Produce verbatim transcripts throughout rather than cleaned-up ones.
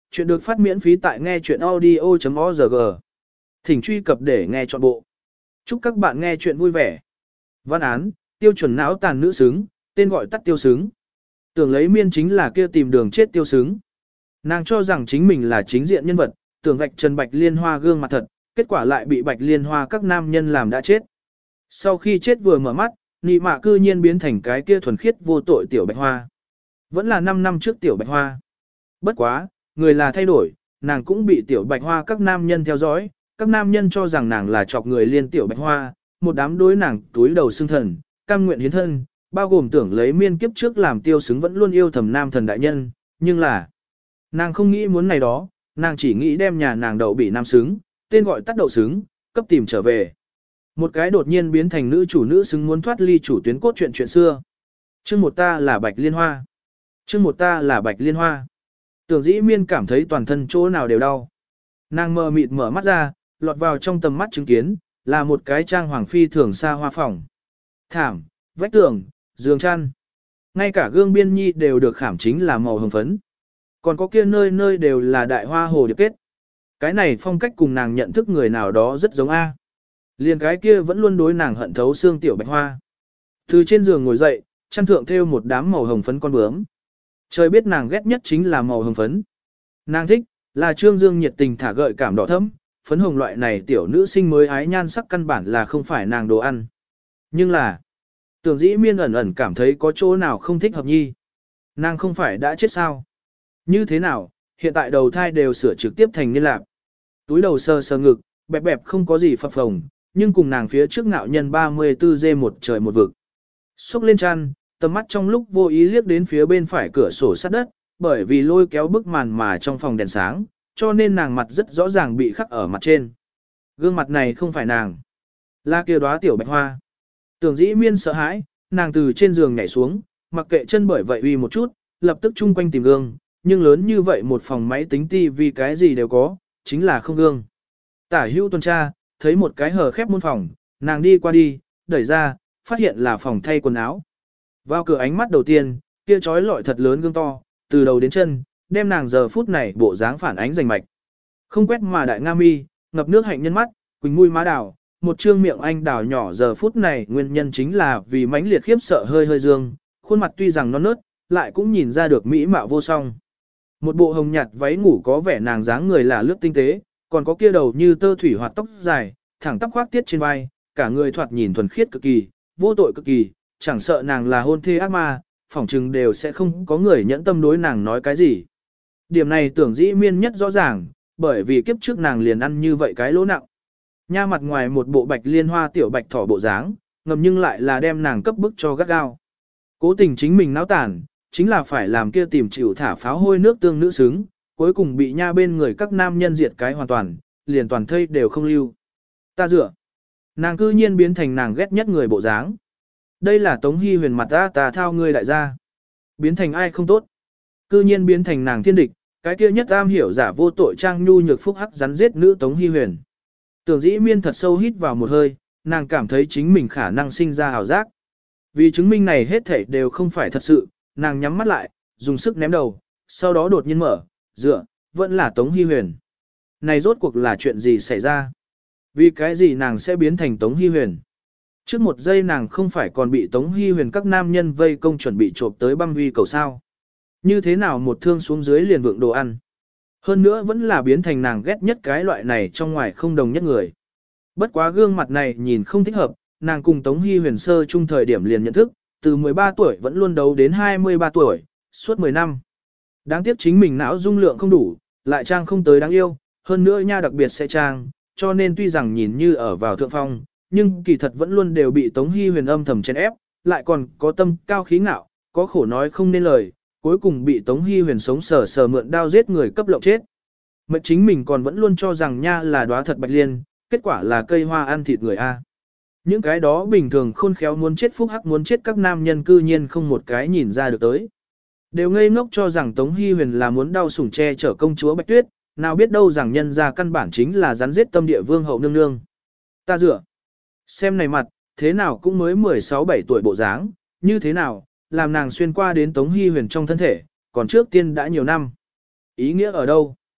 Chuyện được phát miễn phí tại nghe chuyện audio.org. Thỉnh truy cập để nghe trọn bộ. Chúc các bạn nghe chuyện vui vẻ. Văn án, tiêu chuẩn não tàn nữ xứng, tên gọi tắt tiêu xứng. Tưởng lấy miên chính là kia tìm đường chết tiêu xứng. Nàng cho rằng chính mình là chính diện nhân vật, tưởng vạch trần Bạch Liên Hoa gương mặt thật, kết quả lại bị Bạch Liên Hoa các nam nhân làm đã chết. Sau khi chết vừa mở mắt, nị mạ cư nhiên biến thành cái kia thuần khiết vô tội tiểu Bạch Hoa. Vẫn là năm năm trước tiểu Bạch Hoa. Bất quá, người là thay đổi, nàng cũng bị tiểu Bạch Hoa các nam nhân theo dõi, các nam nhân cho rằng nàng là chọc người liên tiểu Bạch Hoa, một đám đối nàng túi đầu xương thần, cam nguyện hiến thân, bao gồm tưởng lấy miên kiếp trước làm tiêu xứng vẫn luôn yêu thầm nam thần đại nhân, nhưng là nàng không nghĩ muốn này đó, nàng chỉ nghĩ đem nhà nàng đậu bị nam xứng, tên gọi tắt đậu xứng, cấp tìm trở về. Một cái đột nhiên biến thành nữ chủ nữ xứng muốn thoát ly chủ tuyến cốt truyện chuyện xưa. Chương một ta là Bạch Liên Hoa. Chương một ta là Bạch Liên Hoa. Tưởng dĩ miên cảm thấy toàn thân chỗ nào đều đau. Nàng mờ mịt mở mắt ra, lọt vào trong tầm mắt chứng kiến, là một cái trang hoàng phi thường xa hoa phòng. Thảm, vách tường, giường chăn. Ngay cả gương biên nhi đều được khảm chính là màu hồng phấn. Còn có kia nơi nơi đều là đại hoa hồ điệp kết. Cái này phong cách cùng nàng nhận thức người nào đó rất giống A. Liền cái kia vẫn luôn đối nàng hận thấu xương tiểu Bạch Hoa. Từ trên giường ngồi dậy, chăn thượng thêu một đám màu hồng phấn con bướm. Trời biết nàng ghét nhất chính là màu hồng phấn. Nàng thích, là trương dương nhiệt tình thả gợi cảm đỏ thẫm, phấn hồng loại này tiểu nữ sinh mới ái nhan sắc căn bản là không phải nàng đồ ăn. Nhưng là, tưởng dĩ miên ẩn ẩn cảm thấy có chỗ nào không thích hợp nhi. Nàng không phải đã chết sao? Như thế nào, hiện tại đầu thai đều sửa trực tiếp thành niên lạc. Túi đầu sờ sờ ngực, bẹp bẹp không có gì phập phồng, nhưng cùng nàng phía trước ngạo nhân ba mươi tư dê một trời một vực. Xúc lên chăn, tầm mắt trong lúc vô ý liếc đến phía bên phải cửa sổ sát đất, bởi vì lôi kéo bức màn mà trong phòng đèn sáng, cho nên nàng mặt rất rõ ràng bị khắc ở mặt trên. Gương mặt này không phải nàng, là kia đóa tiểu Bạch Hoa. Tưởng dĩ miên sợ hãi, nàng từ trên giường nhảy xuống, mặc kệ chân bởi vậy uy một chút, lập tức chung quanh tìm gương, nhưng lớn như vậy một phòng máy tính tivi cái gì đều có, chính là không gương. Tả hữu tuần tra, thấy một cái hờ khép môn phòng, nàng đi qua đi, đẩy ra, phát hiện là phòng thay quần áo. Vào cửa ánh mắt đầu tiên, kia trói lọi thật lớn gương to, từ đầu đến chân, đem nàng giờ phút này bộ dáng phản ánh rành mạch. Không quét mà đại nga mi, ngập nước hạnh nhân mắt, quỳnh mũi má đào, một trương miệng anh đào nhỏ giờ phút này nguyên nhân chính là vì mãnh liệt khiếp sợ hơi hơi dương, khuôn mặt tuy rằng non nớt, lại cũng nhìn ra được mỹ mạo vô song. Một bộ hồng nhạt váy ngủ có vẻ nàng dáng người là lướt tinh tế, còn có kia đầu như tơ thủy hoạt tóc dài, thẳng tắp khoác tiết trên vai, cả người thoạt nhìn thuần khiết cực kỳ, vô tội cực kỳ, chẳng sợ nàng là hôn thê ác ma, phỏng chừng đều sẽ không có người nhẫn tâm đối nàng nói cái gì. Điểm này tưởng dĩ miên nhất rõ ràng, bởi vì kiếp trước nàng liền ăn như vậy cái lỗ nặng. Nha mặt ngoài một bộ Bạch Liên Hoa tiểu bạch thỏ bộ dáng, ngầm nhưng lại là đem nàng cấp bức cho gắt gao. Cố tình chính mình náo tản, chính là phải làm kia tìm chịu thả pháo hôi nước tương nữ xứng, cuối cùng bị nha bên người các nam nhân diệt cái hoàn toàn, liền toàn thây đều không lưu. Ta dựa. Nàng cư nhiên biến thành nàng ghét nhất người bộ dáng. Đây là Tống Hy Huyền mặt ta ta thao ngươi đại gia. Biến thành ai không tốt. Cư nhiên biến thành nàng thiên địch, cái kia nhất am hiểu giả vô tội trang nhu nhược phúc hắc rắn giết nữ Tống Hy Huyền. Tưởng dĩ miên thật sâu hít vào một hơi, nàng cảm thấy chính mình khả năng sinh ra hào giác. Vì chứng minh này hết thảy đều không phải thật sự, nàng nhắm mắt lại, dùng sức ném đầu, sau đó đột nhiên mở, dựa, vẫn là Tống Hy Huyền. Này rốt cuộc là chuyện gì xảy ra? Vì cái gì nàng sẽ biến thành Tống Hy Huyền? Trước một giây nàng không phải còn bị Tống Hy Huyền các nam nhân vây công chuẩn bị trộm tới băm huy cầu sao. Như thế nào một thương xuống dưới liền vượng đồ ăn. Hơn nữa vẫn là biến thành nàng ghét nhất cái loại này trong ngoài không đồng nhất người. Bất quá gương mặt này nhìn không thích hợp, nàng cùng Tống Hy Huyền sơ chung thời điểm liền nhận thức, từ mười ba tuổi vẫn luôn đấu đến hai mươi ba tuổi, suốt mười năm. Đáng tiếc chính mình não dung lượng không đủ, lại trang không tới đáng yêu, hơn nữa nha đặc biệt sẽ trang, cho nên tuy rằng nhìn như ở vào thượng phong, nhưng kỳ thật vẫn luôn đều bị Tống Hy Huyền âm thầm chèn ép, lại còn có tâm cao khí ngạo, có khổ nói không nên lời, cuối cùng bị Tống Hy Huyền sống sờ sờ mượn đao giết người cấp lộng chết. Mà chính mình còn vẫn luôn cho rằng nha là đóa thật bạch liên, kết quả là cây hoa ăn thịt người a. Những cái đó bình thường khôn khéo muốn chết phúc hắc muốn chết các nam nhân cư nhiên không một cái nhìn ra được tới. Đều ngây ngốc cho rằng Tống Hy Huyền là muốn đau sủng che chở công chúa Bạch Tuyết, nào biết đâu rằng nhân ra căn bản chính là rắn giết tâm địa vương hậu nương nương. Ta dựa. Xem này mặt, thế nào cũng mới mười sáu bảy tuổi bộ dáng, như thế nào, làm nàng xuyên qua đến Tống Hy Huyền trong thân thể, còn trước tiên đã nhiều năm. Ý nghĩa ở đâu?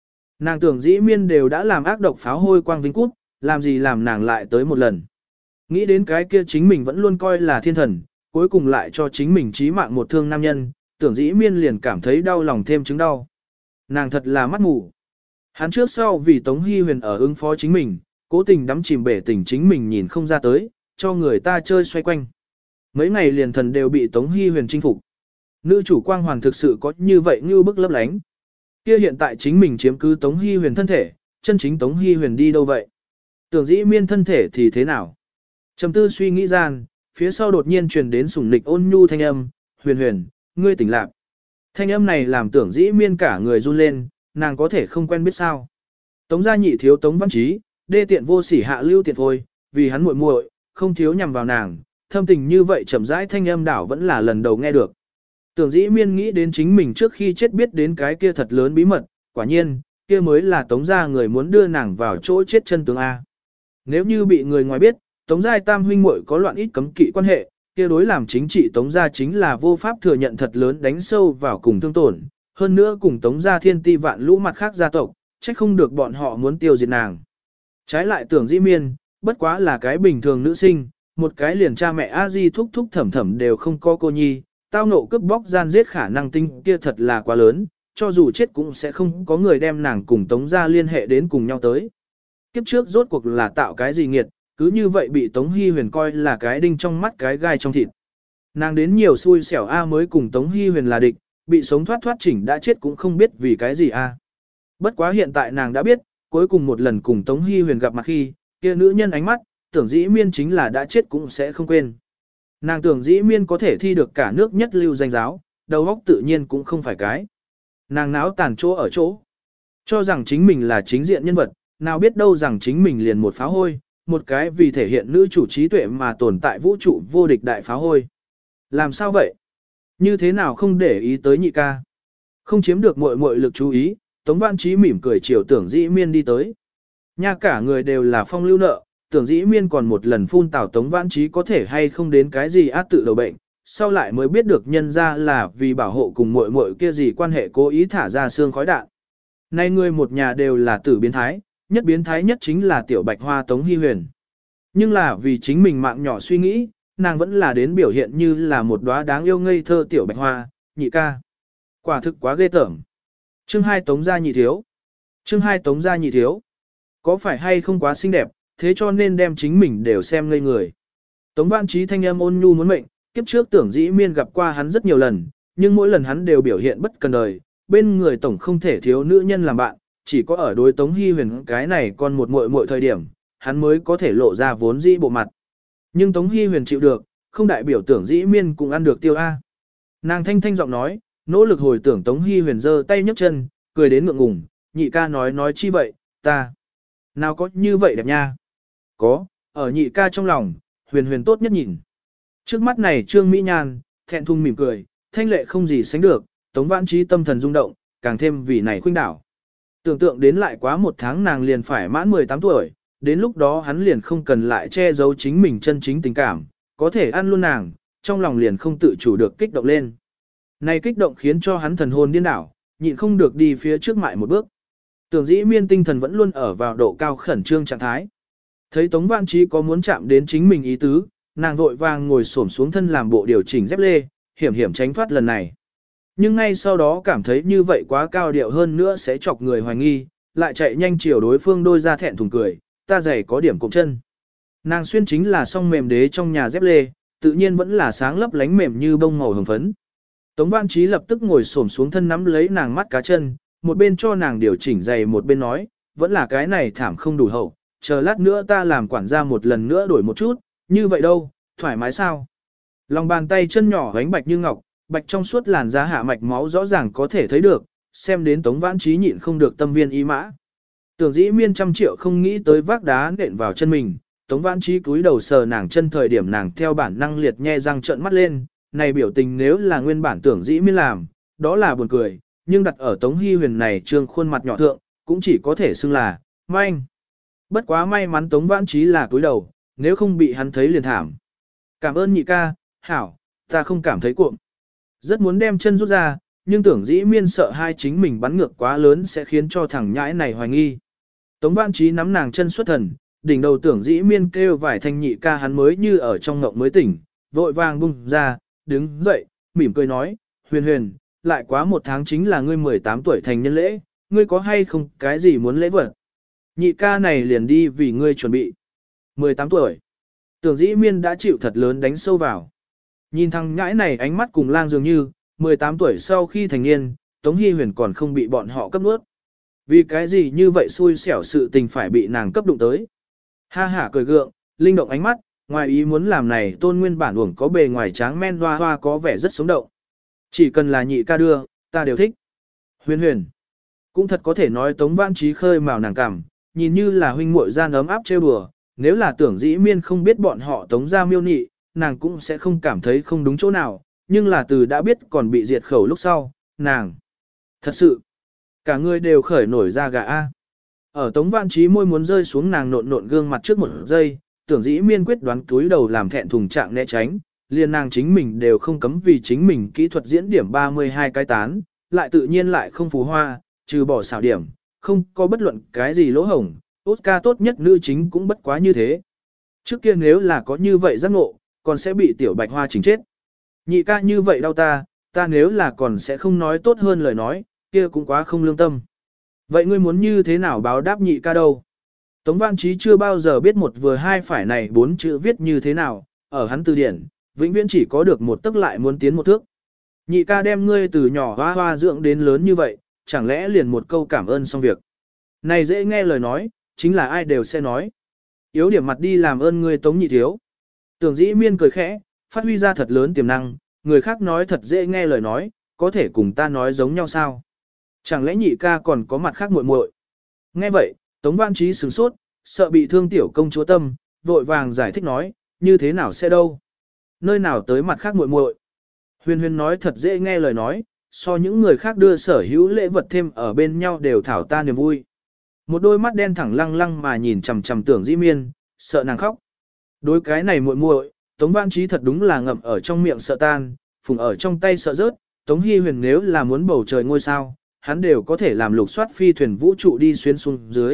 Nàng tưởng dĩ miên đều đã làm ác độc pháo hôi quang vinh cút, làm gì làm nàng lại tới một lần. Nghĩ đến cái kia chính mình vẫn luôn coi là thiên thần, cuối cùng lại cho chính mình chí mạng một thương nam nhân, tưởng dĩ miên liền cảm thấy đau lòng thêm chứng đau. Nàng thật là mắt mù. Hắn trước sau vì Tống Hy Huyền ở ứng phó chính mình, cố tình đắm chìm bể tình chính mình nhìn không ra tới, cho người ta chơi xoay quanh. Mấy ngày liền thần đều bị Tống Hy Huyền chinh phục. Nữ chủ quang hoàn thực sự có như vậy như bức lấp lánh. Kia hiện tại chính mình chiếm cứ Tống Hy Huyền thân thể, chân chính Tống Hy Huyền đi đâu vậy? Tưởng dĩ miên thân thể thì thế nào? Trầm tư suy nghĩ gian, phía sau đột nhiên truyền đến sủng nịch ôn nhu thanh âm, Huyền Huyền, ngươi tỉnh lạc. Thanh âm này làm tưởng dĩ miên cả người run lên, nàng có thể không quen biết sao. Tống gia nhị thiếu Tống Văn Trí, đê tiện vô sỉ hạ lưu tiện thôi, vì hắn muội muội, không thiếu nhằm vào nàng, thâm tình như vậy chậm rãi thanh âm đảo vẫn là lần đầu nghe được. Tưởng dĩ miên nghĩ đến chính mình trước khi chết biết đến cái kia thật lớn bí mật, quả nhiên, kia mới là Tống gia người muốn đưa nàng vào chỗ chết chân tướng A. Nếu như bị người ngoài biết, Tống gia tam huynh muội có loạn ít cấm kỵ quan hệ, kia đối làm chính trị Tống gia chính là vô pháp thừa nhận thật lớn đánh sâu vào cùng thương tổn, hơn nữa cùng Tống gia thiên ti vạn lũ mặt khác gia tộc, trách không được bọn họ muốn tiêu diệt nàng. Trái lại tưởng dĩ miên, bất quá là cái bình thường nữ sinh, một cái liền cha mẹ a di thúc thúc thẩm thẩm đều không có cô nhi, tao nộ cướp bóc gian giết khả năng tinh kia thật là quá lớn, cho dù chết cũng sẽ không có người đem nàng cùng Tống gia liên hệ đến cùng nhau tới. Kiếp trước rốt cuộc là tạo cái gì nghiệt, cứ như vậy bị Tống Hy Huyền coi là cái đinh trong mắt cái gai trong thịt. Nàng đến nhiều xui xẻo a mới cùng Tống Hy Huyền là địch, bị sống thoát thoát chỉnh đã chết cũng không biết vì cái gì a. Bất quá hiện tại nàng đã biết, cuối cùng một lần cùng Tống Hy Huyền gặp mặt khi, kia nữ nhân ánh mắt, tưởng dĩ miên chính là đã chết cũng sẽ không quên. Nàng tưởng dĩ miên có thể thi được cả nước nhất lưu danh giáo, đầu óc tự nhiên cũng không phải cái. Nàng náo tàn chỗ ở chỗ. Cho rằng chính mình là chính diện nhân vật, nào biết đâu rằng chính mình liền một pháo hôi, một cái vì thể hiện nữ chủ trí tuệ mà tồn tại vũ trụ vô địch đại pháo hôi. Làm sao vậy? Như thế nào không để ý tới nhị ca? Không chiếm được muội muội lực chú ý, Tống Văn Chí mỉm cười chiều tưởng dĩ miên đi tới. Nha cả người đều là phong lưu nợ, tưởng dĩ miên còn một lần phun tào Tống Văn Chí có thể hay không đến cái gì ác tự đầu bệnh, sau lại mới biết được nhân ra là vì bảo hộ cùng muội muội kia gì quan hệ cố ý thả ra xương khói đạn. Nay người một nhà đều là tử biến thái, nhất biến thái nhất chính là tiểu bạch hoa Tống Hy Huyền. Nhưng là vì chính mình mạng nhỏ suy nghĩ, nàng vẫn là đến biểu hiện như là một đóa đáng yêu ngây thơ tiểu bạch hoa, nhị ca. Quả thực quá ghê tởm. Chương hai Tống gia nhị thiếu. Chương hai Tống gia nhị thiếu. Có phải hay không quá xinh đẹp, thế cho nên đem chính mình đều xem ngây người. Tống Văn Chí thanh âm ôn nhu muốn mệnh, kiếp trước tưởng dĩ miên gặp qua hắn rất nhiều lần, nhưng mỗi lần hắn đều biểu hiện bất cần đời, bên người tổng không thể thiếu nữ nhân làm bạn, chỉ có ở đối Tống Hy Huyền cái này còn một muội muội thời điểm, hắn mới có thể lộ ra vốn dĩ bộ mặt. Nhưng Tống Hy Huyền chịu được, không đại biểu tưởng dĩ miên cũng ăn được tiêu A. Nàng thanh thanh giọng nói, nỗ lực hồi tưởng Tống Hy Huyền giơ tay nhấc chân, cười đến ngượng ngùng, nhị ca nói nói chi vậy, ta. Nào có như vậy đẹp nha. Có, ở nhị ca trong lòng, Huyền Huyền tốt nhất nhìn. Trước mắt này Trương Mỹ Nhan, thẹn thùng mỉm cười, thanh lệ không gì sánh được, Tống Vãn Trí tâm thần rung động, càng thêm vì này khuynh đảo. Tưởng tượng đến lại quá một tháng nàng liền phải mãn mười tám tuổi, đến lúc đó hắn liền không cần lại che giấu chính mình chân chính tình cảm, có thể ăn luôn nàng, trong lòng liền không tự chủ được kích động lên. Này kích động khiến cho hắn thần hồn điên đảo, nhịn không được đi phía trước mại một bước. Tưởng dĩ miên tinh thần vẫn luôn ở vào độ cao khẩn trương trạng thái. Thấy Tống Vãn Trí có muốn chạm đến chính mình ý tứ, nàng vội vàng ngồi xổm xuống thân làm bộ điều chỉnh dép lê, hiểm hiểm tránh thoát lần này. Nhưng ngay sau đó cảm thấy như vậy quá cao điệu hơn nữa sẽ chọc người hoài nghi, lại chạy nhanh chiều đối phương đôi ra thẹn thùng cười, ta giày có điểm cộm chân. Nàng xuyên chính là song mềm đế trong nhà dép lê, tự nhiên vẫn là sáng lấp lánh mềm như bông màu hồng phấn. Tống Vãn Trí lập tức ngồi xổm xuống thân nắm lấy nàng mắt cá chân, một bên cho nàng điều chỉnh giày một bên nói, vẫn là cái này thảm không đủ hậu, chờ lát nữa ta làm quản gia một lần nữa đổi một chút, như vậy đâu, thoải mái sao? Lòng bàn tay chân nhỏ gánh bạch như ngọc, bạch trong suốt làn da hạ mạch máu rõ ràng có thể thấy được, xem đến Tống Vãn Trí nhịn không được tâm viên ý mã. Tưởng dĩ miên trăm triệu không nghĩ tới vác đá nện vào chân mình, Tống Vãn Trí cúi đầu sờ nàng chân thời điểm nàng theo bản năng liệt nhe răng trợn mắt lên, này biểu tình nếu là nguyên bản tưởng dĩ miên làm, đó là buồn cười, nhưng đặt ở Tống Hy Huyền này trương khuôn mặt nhỏ thượng, cũng chỉ có thể xưng là, manh. Bất quá may mắn Tống Vãn Trí là cúi đầu, nếu không bị hắn thấy liền thảm. Cảm ơn nhị ca, hảo, ta không cảm thấy cuộn. Rất muốn đem chân rút ra, nhưng tưởng dĩ miên sợ hai chính mình bắn ngược quá lớn sẽ khiến cho thằng nhãi này hoài nghi. Tống Văn Trí nắm nàng chân xuất thần, đỉnh đầu tưởng dĩ miên kêu vài thanh nhị ca hắn mới như ở trong ngộng mới tỉnh, vội vàng bung ra, đứng dậy, mỉm cười nói, huyền huyền, lại quá một tháng chính là ngươi mười tám tuổi thành nhân lễ, ngươi có hay không cái gì muốn lễ vật? Nhị ca này liền đi vì ngươi chuẩn bị. mười tám tuổi. Tưởng dĩ miên đã chịu thật lớn đánh sâu vào. Nhìn thằng nhãi này ánh mắt cùng lang dường như, mười tám tuổi sau khi thành niên, Tống Hy Huyền còn không bị bọn họ cấp nuốt. Vì cái gì như vậy xui xẻo sự tình phải bị nàng cấp đụng tới. Ha hả cười gượng, linh động ánh mắt, ngoài ý muốn làm này tôn nguyên bản uổng có bề ngoài tráng men hoa hoa có vẻ rất sống động. Chỉ cần là nhị ca đưa, ta đều thích. Huyền huyền. Cũng thật có thể nói Tống Văn Trí khơi mào nàng cảm, nhìn như là huynh muội gian ấm áp trêu đùa, nếu là tưởng dĩ miên không biết bọn họ Tống ra miêu nị, nàng cũng sẽ không cảm thấy không đúng chỗ nào, nhưng là từ đã biết còn bị diệt khẩu lúc sau, nàng. Thật sự, cả người đều khởi nổi ra gà A. Ở Tống Văn Trí môi muốn rơi xuống nàng nộn nộn gương mặt trước một giây, tưởng dĩ miên quyết đoán túi đầu làm thẹn thùng trạng né tránh, liền nàng chính mình đều không cấm vì chính mình kỹ thuật diễn điểm ba mươi hai cái tán, lại tự nhiên lại không phù hoa, trừ bỏ xảo điểm, không có bất luận cái gì lỗ hổng, Oscar tốt nhất nữ chính cũng bất quá như thế. Trước kia nếu là có như vậy giác ngộ, còn sẽ bị tiểu bạch hoa chỉnh chết. Nhị ca như vậy đau ta, ta nếu là còn sẽ không nói tốt hơn lời nói, kia cũng quá không lương tâm. Vậy ngươi muốn như thế nào báo đáp nhị ca đâu? Tống Văn Trí chưa bao giờ biết một vừa hai phải này bốn chữ viết như thế nào, ở hắn từ điển, vĩnh viễn chỉ có được một tức lại muốn tiến một thước. Nhị ca đem ngươi từ nhỏ hoa hoa dưỡng đến lớn như vậy, chẳng lẽ liền một câu cảm ơn xong việc. Này dễ nghe lời nói, chính là ai đều sẽ nói. Yếu điểm mặt đi làm ơn ngươi Tống nhị thiếu. Tưởng dĩ miên cười khẽ, phát huy ra thật lớn tiềm năng, người khác nói thật dễ nghe lời nói, có thể cùng ta nói giống nhau sao? Chẳng lẽ nhị ca còn có mặt khác muội muội? Nghe vậy, Tống Văn Trí sửng sốt, sợ bị thương tiểu công chúa tâm, vội vàng giải thích nói, như thế nào sẽ đâu? Nơi nào tới mặt khác muội muội? Huyền huyền nói thật dễ nghe lời nói, so những người khác đưa sở hữu lễ vật thêm ở bên nhau đều thảo ta niềm vui. Một đôi mắt đen thẳng lăng lăng mà nhìn chằm chằm tưởng dĩ miên, sợ nàng khóc. Đối cái này muội muội, Tống Văn Trí thật đúng là ngậm ở trong miệng sợ tan, phùng ở trong tay sợ rớt, Tống Hy Huyền nếu là muốn bầu trời ngôi sao, hắn đều có thể làm lục soát phi thuyền vũ trụ đi xuyên xuống dưới.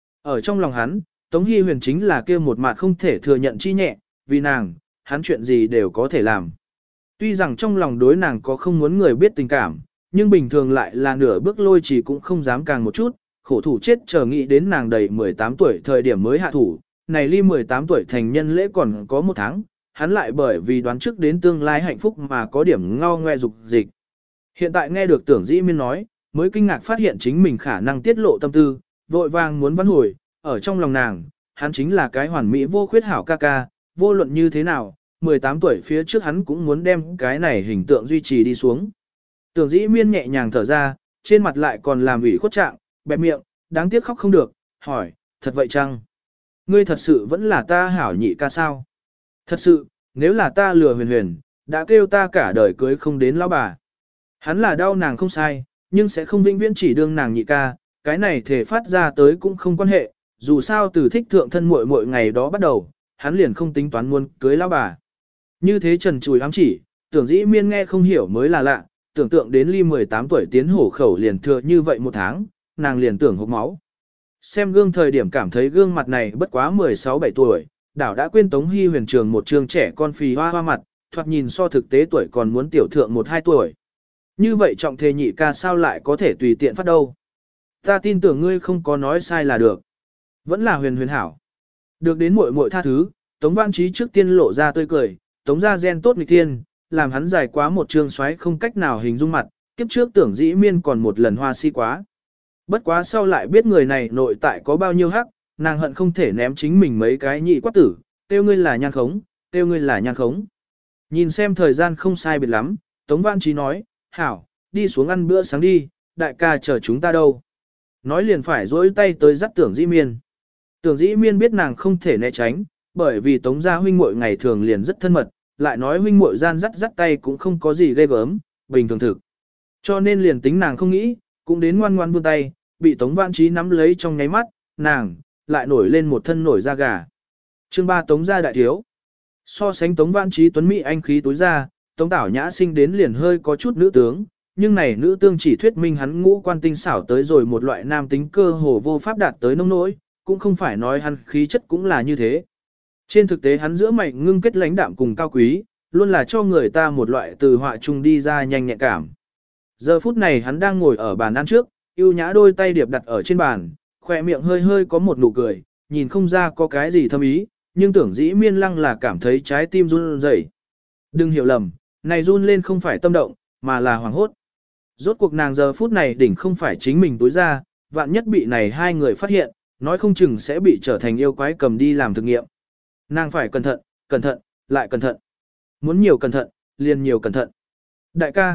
Ở trong lòng hắn, Tống Hy Huyền chính là kia một mặt không thể thừa nhận chi nhẹ, vì nàng, hắn chuyện gì đều có thể làm. Tuy rằng trong lòng đối nàng có không muốn người biết tình cảm, nhưng bình thường lại là nửa bước lôi chỉ cũng không dám càng một chút, khổ thủ chết chờ nghĩ đến nàng đầy mười tám tuổi thời điểm mới hạ thủ, này ly mười tám tuổi thành nhân lễ còn có một tháng, hắn lại bởi vì đoán trước đến tương lai hạnh phúc mà có điểm ngao ngoe dục dịch. Hiện tại nghe được tưởng dĩ miên nói, mới kinh ngạc phát hiện chính mình khả năng tiết lộ tâm tư, vội vàng muốn vãn hồi, ở trong lòng nàng, hắn chính là cái hoàn mỹ vô khuyết hảo ca ca, vô luận như thế nào, mười tám tuổi phía trước hắn cũng muốn đem cái này hình tượng duy trì đi xuống. Tưởng dĩ miên nhẹ nhàng thở ra, trên mặt lại còn làm ủy khuất trạng, bẹp miệng, đáng tiếc khóc không được, hỏi, thật vậy chăng? Ngươi thật sự vẫn là ta hảo nhị ca sao? Thật sự, nếu là ta lừa huyền huyền, đã kêu ta cả đời cưới không đến lão bà. Hắn là đau nàng không sai, nhưng sẽ không vĩnh viễn chỉ đương nàng nhị ca, cái này thể phát ra tới cũng không quan hệ, dù sao từ thích thượng thân muội muội ngày đó bắt đầu, hắn liền không tính toán muốn cưới lão bà. Như thế trần chùi ám chỉ, tưởng dĩ miên nghe không hiểu mới là lạ, tưởng tượng đến ly mười tám tuổi tiến hổ khẩu liền thừa như vậy một tháng, nàng liền tưởng hộc máu. Xem gương thời điểm cảm thấy gương mặt này bất quá mười sáu bảy tuổi, đảo đã quên Tống Hy Huyền trường một trường trẻ con phì hoa hoa mặt, thoạt nhìn so thực tế tuổi còn muốn tiểu thượng một hai tuổi. Như vậy trọng thề nhị ca sao lại có thể tùy tiện phát đâu. Ta tin tưởng ngươi không có nói sai là được. Vẫn là huyền huyền hảo. Được đến muội muội tha thứ, Tống Văn Trí trước tiên lộ ra tươi cười, Tống ra gen tốt nghịch tiên, làm hắn dài quá một trường xoáy không cách nào hình dung mặt, kiếp trước tưởng dĩ miên còn một lần hoa si quá. Bất quá sau lại biết người này nội tại có bao nhiêu hắc, nàng hận không thể ném chính mình mấy cái nhị quát tử, tiêu ngươi là nhan khống, tiêu ngươi là nhan khống. Nhìn xem thời gian không sai biệt lắm, Tống Văn Trí nói, hảo, đi xuống ăn bữa sáng đi, đại ca chờ chúng ta đâu. Nói liền phải dỗi tay tới dắt tưởng dĩ miên. Tưởng dĩ miên biết nàng không thể né tránh, bởi vì Tống gia huynh muội ngày thường liền rất thân mật, lại nói huynh muội gian dắt dắt tay cũng không có gì ghê gớm, bình thường thực. Cho nên liền tính nàng không nghĩ, cũng đến ngoan ngoan vươn tay, bị Tống Văn Trí nắm lấy trong nháy mắt, nàng, lại nổi lên một thân nổi da gà. Chương ba Tống gia đại thiếu. So sánh Tống Văn Trí tuấn mỹ anh khí tối ra, Tống Tảo Nhã sinh đến liền hơi có chút nữ tướng, nhưng này nữ tương chỉ thuyết minh hắn ngũ quan tinh xảo tới rồi một loại nam tính cơ hồ vô pháp đạt tới nông nỗi, cũng không phải nói hắn khí chất cũng là như thế. Trên thực tế hắn giữa mày ngưng kết lãnh đạm cùng cao quý, luôn là cho người ta một loại từ họa chung đi ra nhanh nhẹn cảm. Giờ phút này hắn đang ngồi ở bàn ăn trước, ưu nhã đôi tay điệp đặt ở trên bàn, khỏe miệng hơi hơi có một nụ cười, nhìn không ra có cái gì thâm ý, nhưng tưởng dĩ miên lăng là cảm thấy trái tim run rẩy. Đừng hiểu lầm, này run lên không phải tâm động, mà là hoảng hốt. Rốt cuộc nàng giờ phút này đỉnh không phải chính mình tối ra, vạn nhất bị này hai người phát hiện, nói không chừng sẽ bị trở thành yêu quái cầm đi làm thực nghiệm. Nàng phải cẩn thận, cẩn thận, lại cẩn thận. Muốn nhiều cẩn thận, liền nhiều cẩn thận. Đại ca.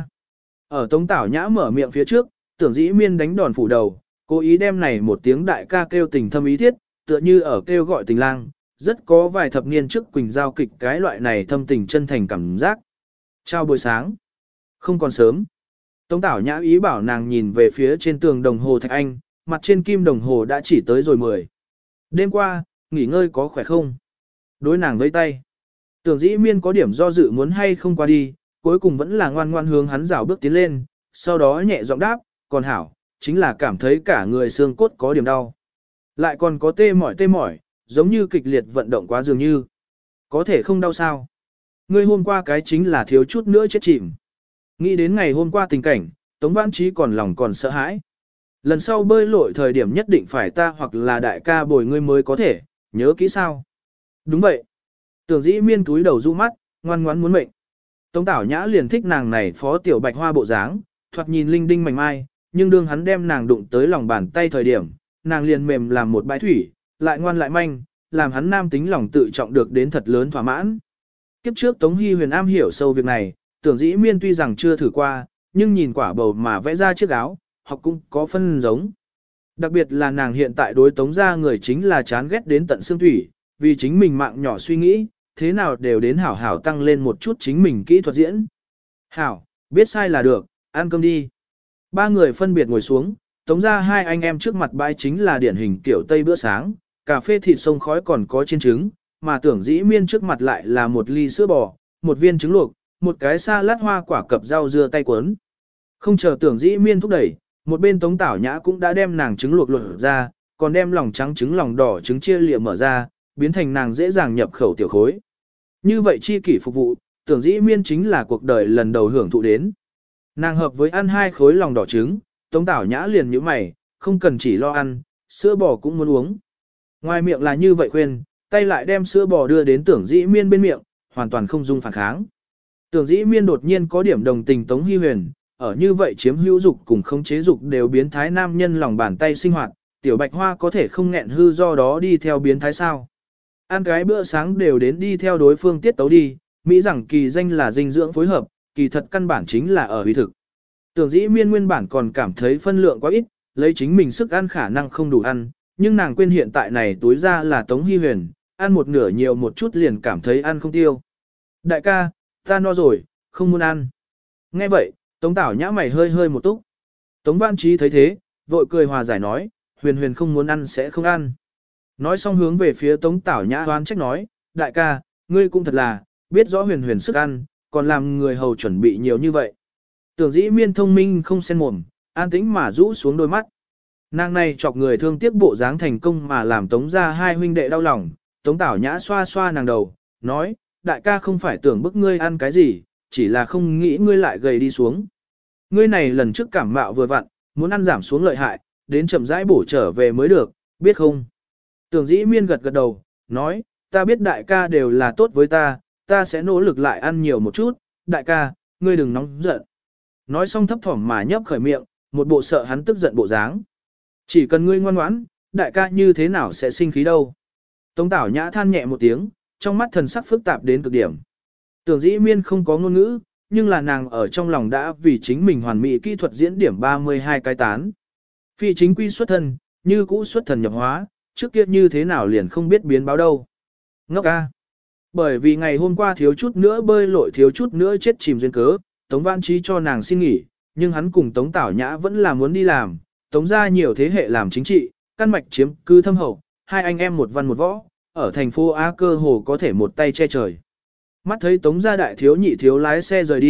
Ở Tống Tảo Nhã mở miệng phía trước, tưởng dĩ miên đánh đòn phủ đầu, cố ý đem này một tiếng đại ca kêu tình thâm ý thiết, tựa như ở kêu gọi tình lang, rất có vài thập niên trước Quỳnh giao kịch cái loại này thâm tình chân thành cảm giác. Chào buổi sáng. Không còn sớm. Tống Tảo Nhã ý bảo nàng nhìn về phía trên tường đồng hồ Thạch Anh, mặt trên kim đồng hồ đã chỉ tới rồi mười. Đêm qua, nghỉ ngơi có khỏe không? Đối nàng vẫy tay. Tưởng dĩ miên có điểm do dự muốn hay không qua đi, cuối cùng vẫn là ngoan ngoan hướng hắn rảo bước tiến lên, sau đó nhẹ giọng đáp, còn hảo, chính là cảm thấy cả người xương cốt có điểm đau. Lại còn có tê mỏi tê mỏi, giống như kịch liệt vận động quá dường như. Có thể không đau sao? Ngươi hôm qua cái chính là thiếu chút nữa chết chìm. Nghĩ đến ngày hôm qua tình cảnh, Tống Vãn Trí còn lòng còn sợ hãi. Lần sau bơi lội thời điểm nhất định phải ta hoặc là đại ca bồi ngươi mới có thể, nhớ kỹ sao? Đúng vậy. Tưởng dĩ miên túi đầu du mắt, ngoan ngoãn muốn mệnh. Tống Tảo Nhã liền thích nàng này phó tiểu bạch hoa bộ dáng, thoạt nhìn linh đinh mảnh mai, nhưng đương hắn đem nàng đụng tới lòng bàn tay thời điểm, nàng liền mềm làm một bãi thủy, lại ngoan lại manh, làm hắn nam tính lòng tự trọng được đến thật lớn thỏa mãn. Kiếp trước Tống Hy Huyền am hiểu sâu việc này, tưởng dĩ miên tuy rằng chưa thử qua, nhưng nhìn quả bầu mà vẽ ra chiếc áo, học cũng có phân giống. Đặc biệt là nàng hiện tại đối Tống gia người chính là chán ghét đến tận xương thủy, vì chính mình mạng nhỏ suy nghĩ, thế nào đều đến hảo hảo tăng lên một chút chính mình kỹ thuật diễn. Hảo, biết sai là được, ăn cơm đi. Ba người phân biệt ngồi xuống, Tống gia hai anh em trước mặt bãi chính là điển hình kiểu Tây bữa sáng, cà phê thịt sông khói còn có chiên trứng, mà tưởng dĩ miên trước mặt lại là một ly sữa bò, một viên trứng luộc, một cái salad hoa quả cập rau dưa tay cuốn. Không chờ tưởng dĩ miên thúc đẩy, một bên Tống Tảo Nhã cũng đã đem nàng trứng luộc luộc ra, còn đem lòng trắng trứng lòng đỏ trứng chia lịa mở ra, biến thành nàng dễ dàng nhập khẩu tiểu khối. Như vậy chi kỷ phục vụ, tưởng dĩ miên chính là cuộc đời lần đầu hưởng thụ đến. Nàng hợp với ăn hai khối lòng đỏ trứng, Tống Tảo Nhã liền nhíu mày, không cần chỉ lo ăn, sữa bò cũng muốn uống. Ngoài miệng là như vậy khuyên, tay lại đem sữa bò đưa đến tưởng dĩ miên bên miệng, hoàn toàn không dung phản kháng. Tưởng dĩ miên đột nhiên có điểm đồng tình Tống Hy Huyền, ở như vậy chiếm hữu dục cùng khống chế dục đều biến thái nam nhân lòng bàn tay sinh hoạt, tiểu bạch hoa có thể không nghẹn hư do đó đi theo biến thái sao. Ăn cái bữa sáng đều đến đi theo đối phương tiết tấu đi, Mỹ rằng kỳ danh là dinh dưỡng phối hợp, kỳ thật căn bản chính là ở huy thực. Tưởng dĩ miên nguyên bản còn cảm thấy phân lượng quá ít, lấy chính mình sức ăn khả năng không đủ ăn, nhưng nàng quên hiện tại này tối ra là Tống Hy Huyền, ăn một nửa nhiều một chút liền cảm thấy ăn không tiêu. Đại ca, ta no rồi, không muốn ăn. Nghe vậy, Tống Tảo Nhã mày hơi hơi một túc. Tống Văn Trí thấy thế, vội cười hòa giải nói, Huyền Huyền không muốn ăn sẽ không ăn. Nói xong hướng về phía Tống Tảo Nhã hoán trách nói, đại ca, ngươi cũng thật là, biết rõ Huyền Huyền sức ăn, còn làm người hầu chuẩn bị nhiều như vậy. Tưởng dĩ miên thông minh không sen mồm, an tĩnh mà rũ xuống đôi mắt. Nàng này chọc người thương tiếc bộ dáng thành công mà làm Tống ra hai huynh đệ đau lòng. Tống Tảo Nhã xoa xoa nàng đầu, nói, đại ca không phải tưởng bức ngươi ăn cái gì, chỉ là không nghĩ ngươi lại gầy đi xuống. Ngươi này lần trước cảm mạo vừa vặn, muốn ăn giảm xuống lợi hại, đến chậm rãi bổ trở về mới được, biết không? Tưởng dĩ miên gật gật đầu, nói, ta biết đại ca đều là tốt với ta, ta sẽ nỗ lực lại ăn nhiều một chút, đại ca, ngươi đừng nóng giận. Nói xong thấp thỏm mà nhấp khởi miệng, một bộ sợ hắn tức giận bộ dáng. Chỉ cần ngươi ngoan ngoãn, đại ca như thế nào sẽ sinh khí đâu. Tống Tảo Nhã than nhẹ một tiếng, trong mắt thần sắc phức tạp đến cực điểm. Tưởng dĩ miên không có ngôn ngữ, nhưng là nàng ở trong lòng đã vì chính mình hoàn mỹ kỹ thuật diễn điểm ba mươi hai cái tán. Phi chính quy xuất thân, như cũ xuất thần nhập hóa, trước kia như thế nào liền không biết biến báo đâu. Ngốc a. Bởi vì ngày hôm qua thiếu chút nữa bơi lội thiếu chút nữa chết chìm duyên cớ, Tống Văn Trí cho nàng xin nghỉ, nhưng hắn cùng Tống Tảo Nhã vẫn là muốn đi làm, Tống ra nhiều thế hệ làm chính trị, căn mạch chiếm cư thâm hậu, hai anh em một văn một võ, ở thành phố Á cơ hồ có thể một tay che trời. Mắt thấy Tống gia đại thiếu nhị thiếu lái xe rời đi,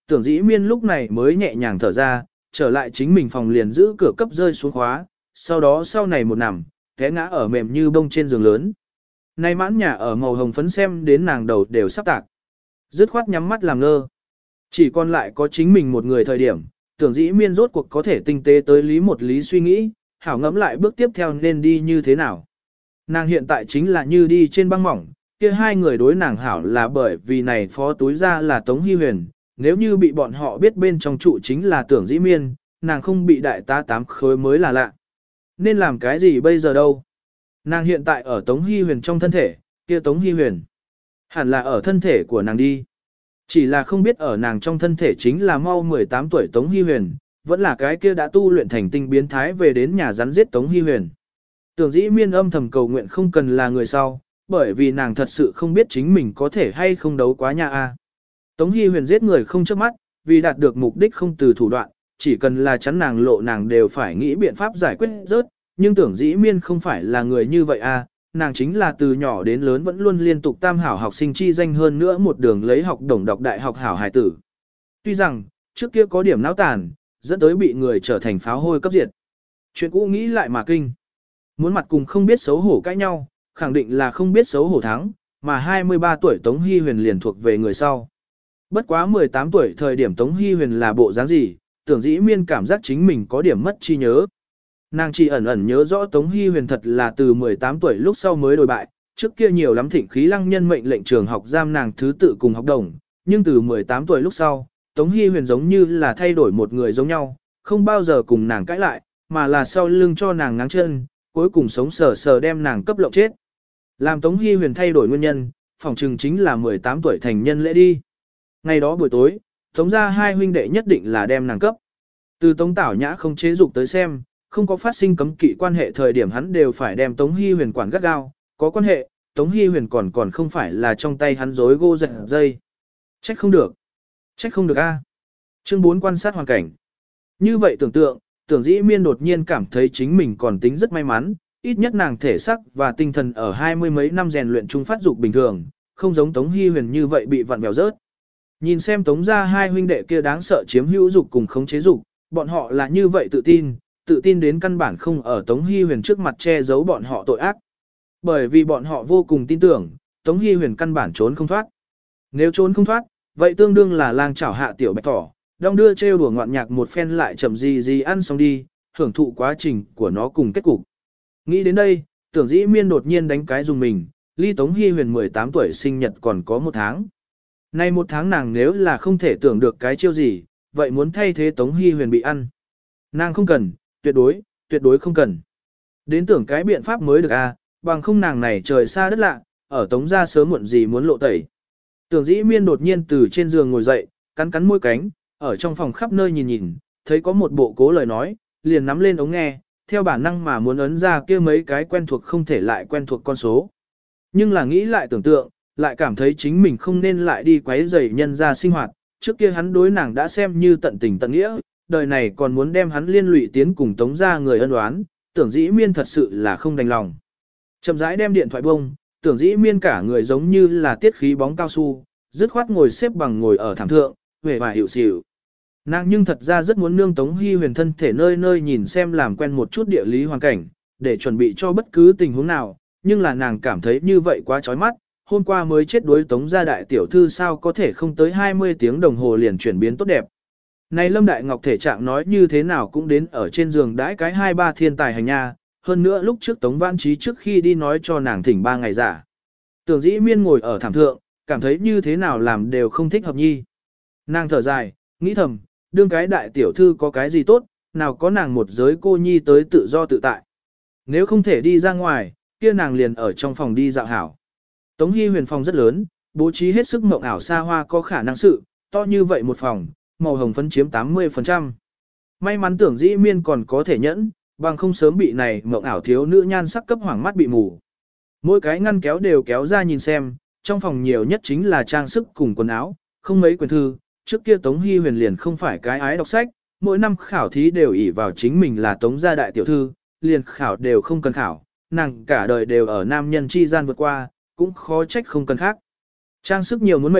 Tưởng Dĩ Miên lúc này mới nhẹ nhàng thở ra, trở lại chính mình phòng liền giữ cửa cấp rơi xuống khóa, sau đó sau này một nằm, té ngã ở mềm như bông trên giường lớn. Nay mãn nhà ở màu hồng phấn xem đến nàng đầu đều sắp tạc. Dứt khoát nhắm mắt làm ngơ. Chỉ còn lại có chính mình một người thời điểm, Tưởng Dĩ Miên rốt cuộc có thể tinh tế tới lý một lý suy nghĩ, hảo ngẫm lại bước tiếp theo nên đi như thế nào. Nàng hiện tại chính là như đi trên băng mỏng, kia hai người đối nàng hảo là bởi vì này phó túi ra là Tống Hy Huyền, nếu như bị bọn họ biết bên trong trụ chính là Tưởng Dĩ Miên, nàng không bị đại tá tám khối mới là lạ. Nên làm cái gì bây giờ đâu? Nàng hiện tại ở Tống Hy Huyền trong thân thể, kia Tống Hy Huyền hẳn là ở thân thể của nàng đi. Chỉ là không biết ở nàng trong thân thể chính là mau mười tám tuổi Tống Hy Huyền, vẫn là cái kia đã tu luyện thành tinh biến thái về đến nhà rắn giết Tống Hy Huyền. Tưởng Dĩ Miên âm thầm cầu nguyện không cần là người sau, bởi vì nàng thật sự không biết chính mình có thể hay không đấu quá nha a. Tống Hy Huyền giết người không chớp mắt, vì đạt được mục đích không từ thủ đoạn, chỉ cần là chắn nàng lộ nàng đều phải nghĩ biện pháp giải quyết rớt, nhưng Tưởng Dĩ Miên không phải là người như vậy a, nàng chính là từ nhỏ đến lớn vẫn luôn liên tục tam hảo học sinh chi danh hơn nữa một đường lấy học đồng đọc đại học hảo hải tử. Tuy rằng, trước kia có điểm náo tàn, dẫn tới bị người trở thành pháo hôi cấp diệt. Chuyện cũ nghĩ lại mà kinh. Muốn mặt cùng không biết xấu hổ cãi nhau, khẳng định là không biết xấu hổ thắng, mà hai mươi ba tuổi Tống Hy Huyền liền thuộc về người sau. Bất quá mười tám tuổi thời điểm Tống Hy Huyền là bộ dáng gì, Tưởng Dĩ Miên cảm giác chính mình có điểm mất trí nhớ. Nàng chỉ ẩn ẩn nhớ rõ Tống Hy Huyền thật là từ mười tám tuổi lúc sau mới đổi bại, trước kia nhiều lắm thịnh khí lăng nhân mệnh lệnh trường học giam nàng thứ tự cùng học đồng, nhưng từ mười tám tuổi lúc sau, Tống Hy Huyền giống như là thay đổi một người giống nhau, không bao giờ cùng nàng cãi lại, mà là sau lưng cho nàng ngáng chân, cuối cùng sống sờ sờ đem nàng cấp lộng chết. Làm Tống Hy Huyền thay đổi nguyên nhân, phỏng chừng chính là mười tám tuổi thành nhân lễ đi. Ngày đó buổi tối, Tống gia hai huynh đệ nhất định là đem nàng cấp. Từ Tống Tảo Nhã không chế dục tới xem, không có phát sinh cấm kỵ quan hệ thời điểm hắn đều phải đem Tống Hy Huyền quản gắt gao, có quan hệ, Tống Hy Huyền còn còn không phải là trong tay hắn rối gô giật dây. Trách không được. Trách không được a. Chương bốn quan sát hoàn cảnh. Như vậy tưởng tượng, Tưởng Dĩ Miên đột nhiên cảm thấy chính mình còn tính rất may mắn, ít nhất nàng thể sắc và tinh thần ở hai mươi mấy năm rèn luyện chung phát dục bình thường, không giống Tống Hy Huyền như vậy bị vặn vẹo rớt. Nhìn xem Tống gia hai huynh đệ kia đáng sợ chiếm hữu dục cùng khống chế dục, bọn họ là như vậy tự tin, tự tin đến căn bản không ở Tống Hy Huyền trước mặt che giấu bọn họ tội ác. Bởi vì bọn họ vô cùng tin tưởng, Tống Hy Huyền căn bản trốn không thoát. Nếu trốn không thoát, vậy tương đương là lang chảo hạ tiểu bạch thỏ, đong đưa trêu đùa ngoạn nhạc một phen lại chậm gì gì ăn xong đi, hưởng thụ quá trình của nó cùng kết cục. Nghĩ đến đây, Tưởng Dĩ Miên đột nhiên đánh cái dùng mình, ly Tống Hy Huyền mười tám tuổi sinh nhật còn có một tháng. Nay một tháng nàng nếu là không thể tưởng được cái chiêu gì, vậy muốn thay thế Tống Hy Huyền bị ăn. Nàng không cần, tuyệt đối, tuyệt đối không cần. Đến tưởng cái biện pháp mới được à, bằng không nàng này trời xa đất lạ, ở Tống gia sớm muộn gì muốn lộ tẩy. Tưởng Dĩ Miên đột nhiên từ trên giường ngồi dậy, cắn cắn môi cánh, ở trong phòng khắp nơi nhìn nhìn, thấy có một bộ cố lời nói, liền nắm lên ống nghe, theo bản năng mà muốn ấn ra kia mấy cái quen thuộc không thể lại quen thuộc con số. Nhưng là nghĩ lại tưởng tượng, lại cảm thấy chính mình không nên lại đi quấy rầy nhân gia sinh hoạt, trước kia hắn đối nàng đã xem như tận tình tận nghĩa, đời này còn muốn đem hắn liên lụy tiến cùng Tống gia người ân oán, Tưởng Dĩ Miên thật sự là không đành lòng. Chậm rãi đem điện thoại bông, Tưởng Dĩ Miên cả người giống như là tiết khí bóng cao su, dứt khoát ngồi xếp bằng ngồi ở thảm thượng, vẻ vải hiểu xỉu. Nàng nhưng thật ra rất muốn nương Tống Hy Huyền thân thể nơi nơi nhìn xem làm quen một chút địa lý hoàn cảnh, để chuẩn bị cho bất cứ tình huống nào, nhưng là nàng cảm thấy như vậy quá chói mắt, hôm qua mới chết đuối Tống gia đại tiểu thư sao có thể không tới hai mươi tiếng đồng hồ liền chuyển biến tốt đẹp. Này Lâm Đại Ngọc thể trạng nói như thế nào cũng đến ở trên giường đãi cái hai ba thiên tài hành nha, hơn nữa lúc trước Tống Vãn Trí trước khi đi nói cho nàng thỉnh ba ngày giả. Tưởng Dĩ Miên ngồi ở thảm thượng, cảm thấy như thế nào làm đều không thích hợp nhi. Nàng thở dài, nghĩ thầm, đương cái đại tiểu thư có cái gì tốt, nào có nàng một giới cô nhi tới tự do tự tại. Nếu không thể đi ra ngoài, kia nàng liền ở trong phòng đi dạo hảo. Tống Hy Huyền phòng rất lớn, bố trí hết sức mộng ảo xa hoa có khả năng sự, to như vậy một phòng, màu hồng phấn chiếm tám mươi phần trăm. May mắn Tưởng Dĩ Miên còn có thể nhẫn, bằng không sớm bị này mộng ảo thiếu nữ nhan sắc cấp hoàng mắt bị mù. Mỗi cái ngăn kéo đều kéo ra nhìn xem, trong phòng nhiều nhất chính là trang sức cùng quần áo, không mấy quyển thư. Trước kia Tống Hy Huyền liền không phải cái ái đọc sách, mỗi năm khảo thí đều ỷ vào chính mình là Tống gia đại tiểu thư, liền khảo đều không cần khảo, nàng cả đời đều ở nam nhân chi gian vượt qua, cũng khó trách không cần khác. Trang sức nhiều muốn mệnh,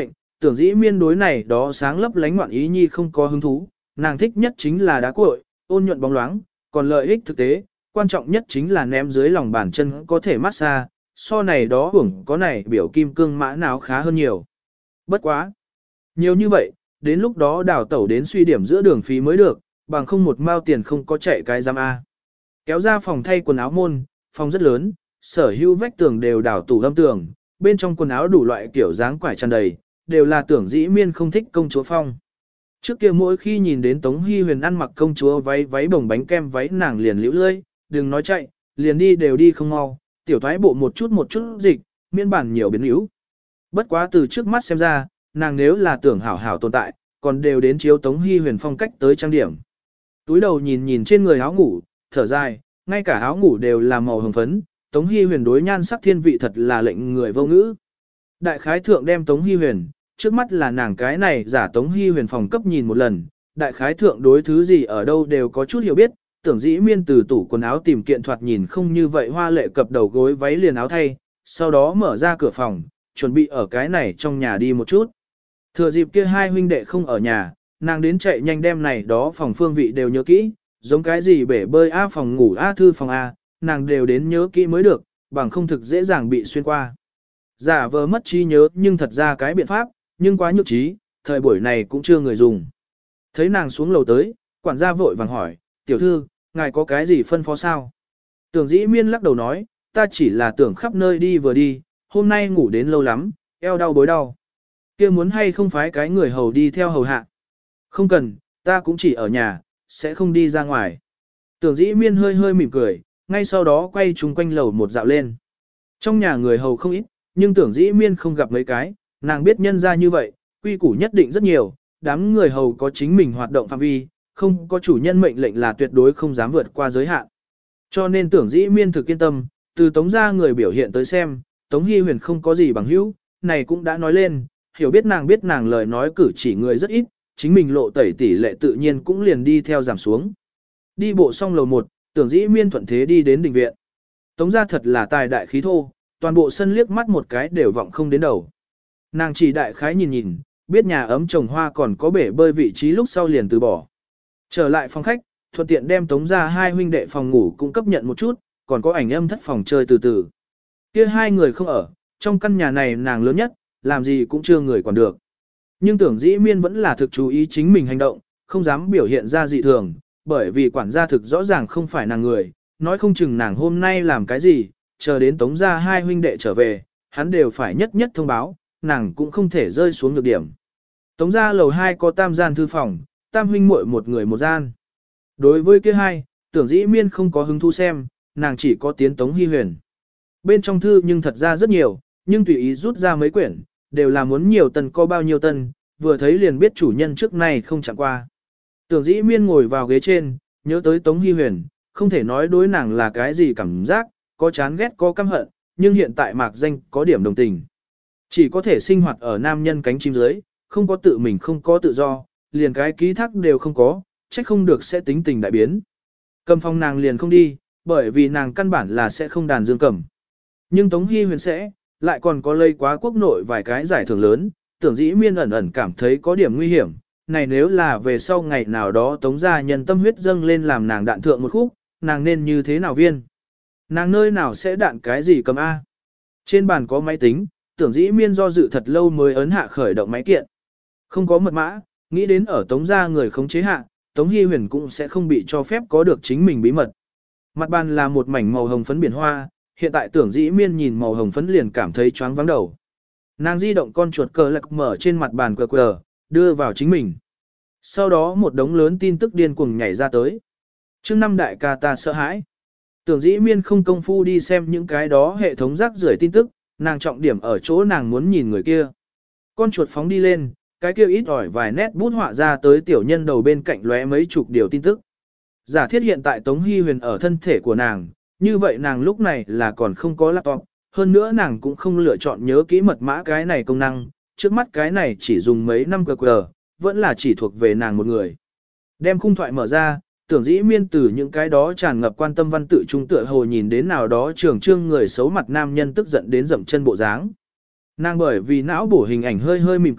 Tưởng dĩ miên đối này đó sáng lấp lánh ngoạn ý nhi không có hứng thú, nàng thích nhất chính là đá cội, ôn nhuận bóng loáng, còn lợi ích thực tế, quan trọng nhất chính là ném dưới lòng bàn chân có thể massage, so này đó hưởng có này biểu kim cương mã nào khá hơn nhiều. Bất quá. Nhiều như vậy, đến lúc đó đào tẩu đến suy điểm giữa đường phí mới được, bằng không một mao tiền không có chạy cái giam A. Kéo ra phòng thay quần áo môn, phòng rất lớn, sở hữu vách tường đều đào tủ lâm tường, bên trong quần áo đủ loại kiểu dáng quải tràn đầy, đều là tưởng dĩ miên không thích công chúa phong. Trước kia mỗi khi nhìn đến Tống Hy Huyền ăn mặc công chúa váy váy bồng bánh kem váy nàng liền liễu lơi, đừng nói chạy, liền đi đều đi không mau, tiểu thoái bộ một chút một chút dịch, miên bản nhiều biến yếu. Bất quá từ trước mắt xem ra, nàng nếu là tưởng hảo hảo tồn tại, còn đều đến chiếu Tống Hy Huyền phong cách tới trang điểm. Túi đầu nhìn nhìn trên người áo ngủ, thở dài, ngay cả áo ngủ đều là màu hồng phấn, Tống Hy Huyền đối nhan sắc thiên vị thật là lệnh người vô ngữ. Đại khái thượng đem Tống Hy Huyền, trước mắt là nàng cái này giả Tống Hy Huyền phòng cấp nhìn một lần, đại khái thượng đối thứ gì ở đâu đều có chút hiểu biết, tưởng dĩ miên từ tủ quần áo tìm kiện thoạt nhìn không như vậy hoa lệ cập đầu gối váy liền áo thay, sau đó mở ra cửa phòng, chuẩn bị ở cái này trong nhà đi một chút. Thừa dịp kia hai huynh đệ không ở nhà, nàng đến chạy nhanh đem này đó phòng phương vị đều nhớ kỹ, giống cái gì bể bơi A phòng ngủ A thư phòng A, nàng đều đến nhớ kỹ mới được, bằng không thực dễ dàng bị xuyên qua. Giả vờ mất trí nhớ nhưng thật ra cái biện pháp, nhưng quá nhược trí, thời buổi này cũng chưa người dùng. Thấy nàng xuống lầu tới, quản gia vội vàng hỏi, tiểu thư, ngài có cái gì phân phó sao? Tưởng dĩ miên lắc đầu nói, ta chỉ là tưởng khắp nơi đi vừa đi, hôm nay ngủ đến lâu lắm, eo đau bối đau. Kia muốn hay không phái cái người hầu đi theo hầu hạ? Không cần, ta cũng chỉ ở nhà, sẽ không đi ra ngoài. Tưởng dĩ miên hơi hơi mỉm cười, ngay sau đó quay chung quanh lầu một dạo lên. Trong nhà người hầu không ít, nhưng tưởng dĩ miên không gặp mấy cái, nàng biết nhân ra như vậy, quy củ nhất định rất nhiều, đám người hầu có chính mình hoạt động phạm vi, không có chủ nhân mệnh lệnh là tuyệt đối không dám vượt qua giới hạn. Cho nên tưởng dĩ miên thực yên tâm, từ tống ra người biểu hiện tới xem, Tống Hy Huyền không có gì bằng hữu, này cũng đã nói lên, hiểu biết nàng biết nàng lời nói cử chỉ người rất ít, chính mình lộ tẩy tỷ lệ tự nhiên cũng liền đi theo giảm xuống. Đi bộ xong lầu một, tưởng dĩ miên thuận thế đi đến đình viện. Tống ra thật là tài đại khí thô, toàn bộ sân liếc mắt một cái đều vọng không đến đầu. Nàng chỉ đại khái nhìn nhìn, biết nhà ấm trồng hoa còn có bể bơi vị trí lúc sau liền từ bỏ. Trở lại phòng khách, thuận tiện đem Tống ra hai huynh đệ phòng ngủ cũng cấp nhận một chút, còn có ảnh âm thất phòng chơi từ từ. Kia hai người không ở, trong căn nhà này nàng lớn nhất, làm gì cũng chưa người quản được. Nhưng tưởng dĩ miên vẫn là thực chú ý chính mình hành động, không dám biểu hiện ra dị thường, bởi vì quản gia thực rõ ràng không phải nàng người, nói không chừng nàng hôm nay làm cái gì, chờ đến Tống ra hai huynh đệ trở về, hắn đều phải nhất nhất thông báo, nàng cũng không thể rơi xuống nhược điểm. Tống ra lầu hai có tam gian thư phòng, tam huynh muội một người một gian. Đối với kia hai, tưởng dĩ miên không có hứng thú xem, nàng chỉ có tiến Tống Hy Huyền. Bên trong thư nhưng thật ra rất nhiều, nhưng tùy ý rút ra mấy quyển, đều là muốn nhiều tần có bao nhiêu tần, vừa thấy liền biết chủ nhân trước nay không chẳng qua. Tưởng dĩ miên ngồi vào ghế trên, nhớ tới Tống Hy Huyền, không thể nói đối nàng là cái gì cảm giác, có chán ghét có căm hận, nhưng hiện tại mạc danh có điểm đồng tình. Chỉ có thể sinh hoạt ở nam nhân cánh chim dưới, không có tự mình không có tự do, liền cái ký thác đều không có, trách không được sẽ tính tình đại biến. Cầm phong nàng liền không đi, bởi vì nàng căn bản là sẽ không đàn dương cầm. Nhưng Tống Hy Huyền sẽ, lại còn có lây quá quốc nội vài cái giải thưởng lớn, tưởng dĩ miên ẩn ẩn cảm thấy có điểm nguy hiểm. Này nếu là về sau ngày nào đó Tống gia nhân tâm huyết dâng lên làm nàng đạn thượng một khúc, nàng nên như thế nào viên? Nàng nơi nào sẽ đạn cái gì cầm A? Trên bàn có máy tính, tưởng dĩ miên do dự thật lâu mới ấn hạ khởi động máy kiện. Không có mật mã, nghĩ đến ở Tống gia người khống chế hạ, Tống Hy Huyền cũng sẽ không bị cho phép có được chính mình bí mật. Mặt bàn là một mảnh màu hồng phấn biển hoa, hiện tại tưởng dĩ miên nhìn màu hồng phấn liền cảm thấy choáng vắng đầu. Nàng di động con chuột cờ lạc mở trên mặt bàn cờ cờ, đưa vào chính mình. Sau đó một đống lớn tin tức điên cuồng nhảy ra tới. Trước năm đại ca ta sợ hãi. Tưởng dĩ miên không công phu đi xem những cái đó hệ thống rác rưởi tin tức, nàng trọng điểm ở chỗ nàng muốn nhìn người kia. Con chuột phóng đi lên, cái kia ít ỏi vài nét bút họa ra tới tiểu nhân đầu bên cạnh lóe mấy chục điều tin tức. Giả thiết hiện tại Tống Hy Huyền ở thân thể của nàng, như vậy nàng lúc này là còn không có laptop, hơn nữa nàng cũng không lựa chọn nhớ kỹ mật mã cái này công năng, trước mắt cái này chỉ dùng mấy năm cờ cờ, vẫn là chỉ thuộc về nàng một người. Đem khung thoại mở ra, tưởng dĩ miên từ những cái đó tràn ngập quan tâm văn tự trung tựa hồ nhìn đến nào đó trường trương người xấu mặt nam nhân tức giận đến dậm chân bộ dáng. Nàng bởi vì não bổ hình ảnh hơi hơi mỉm cười,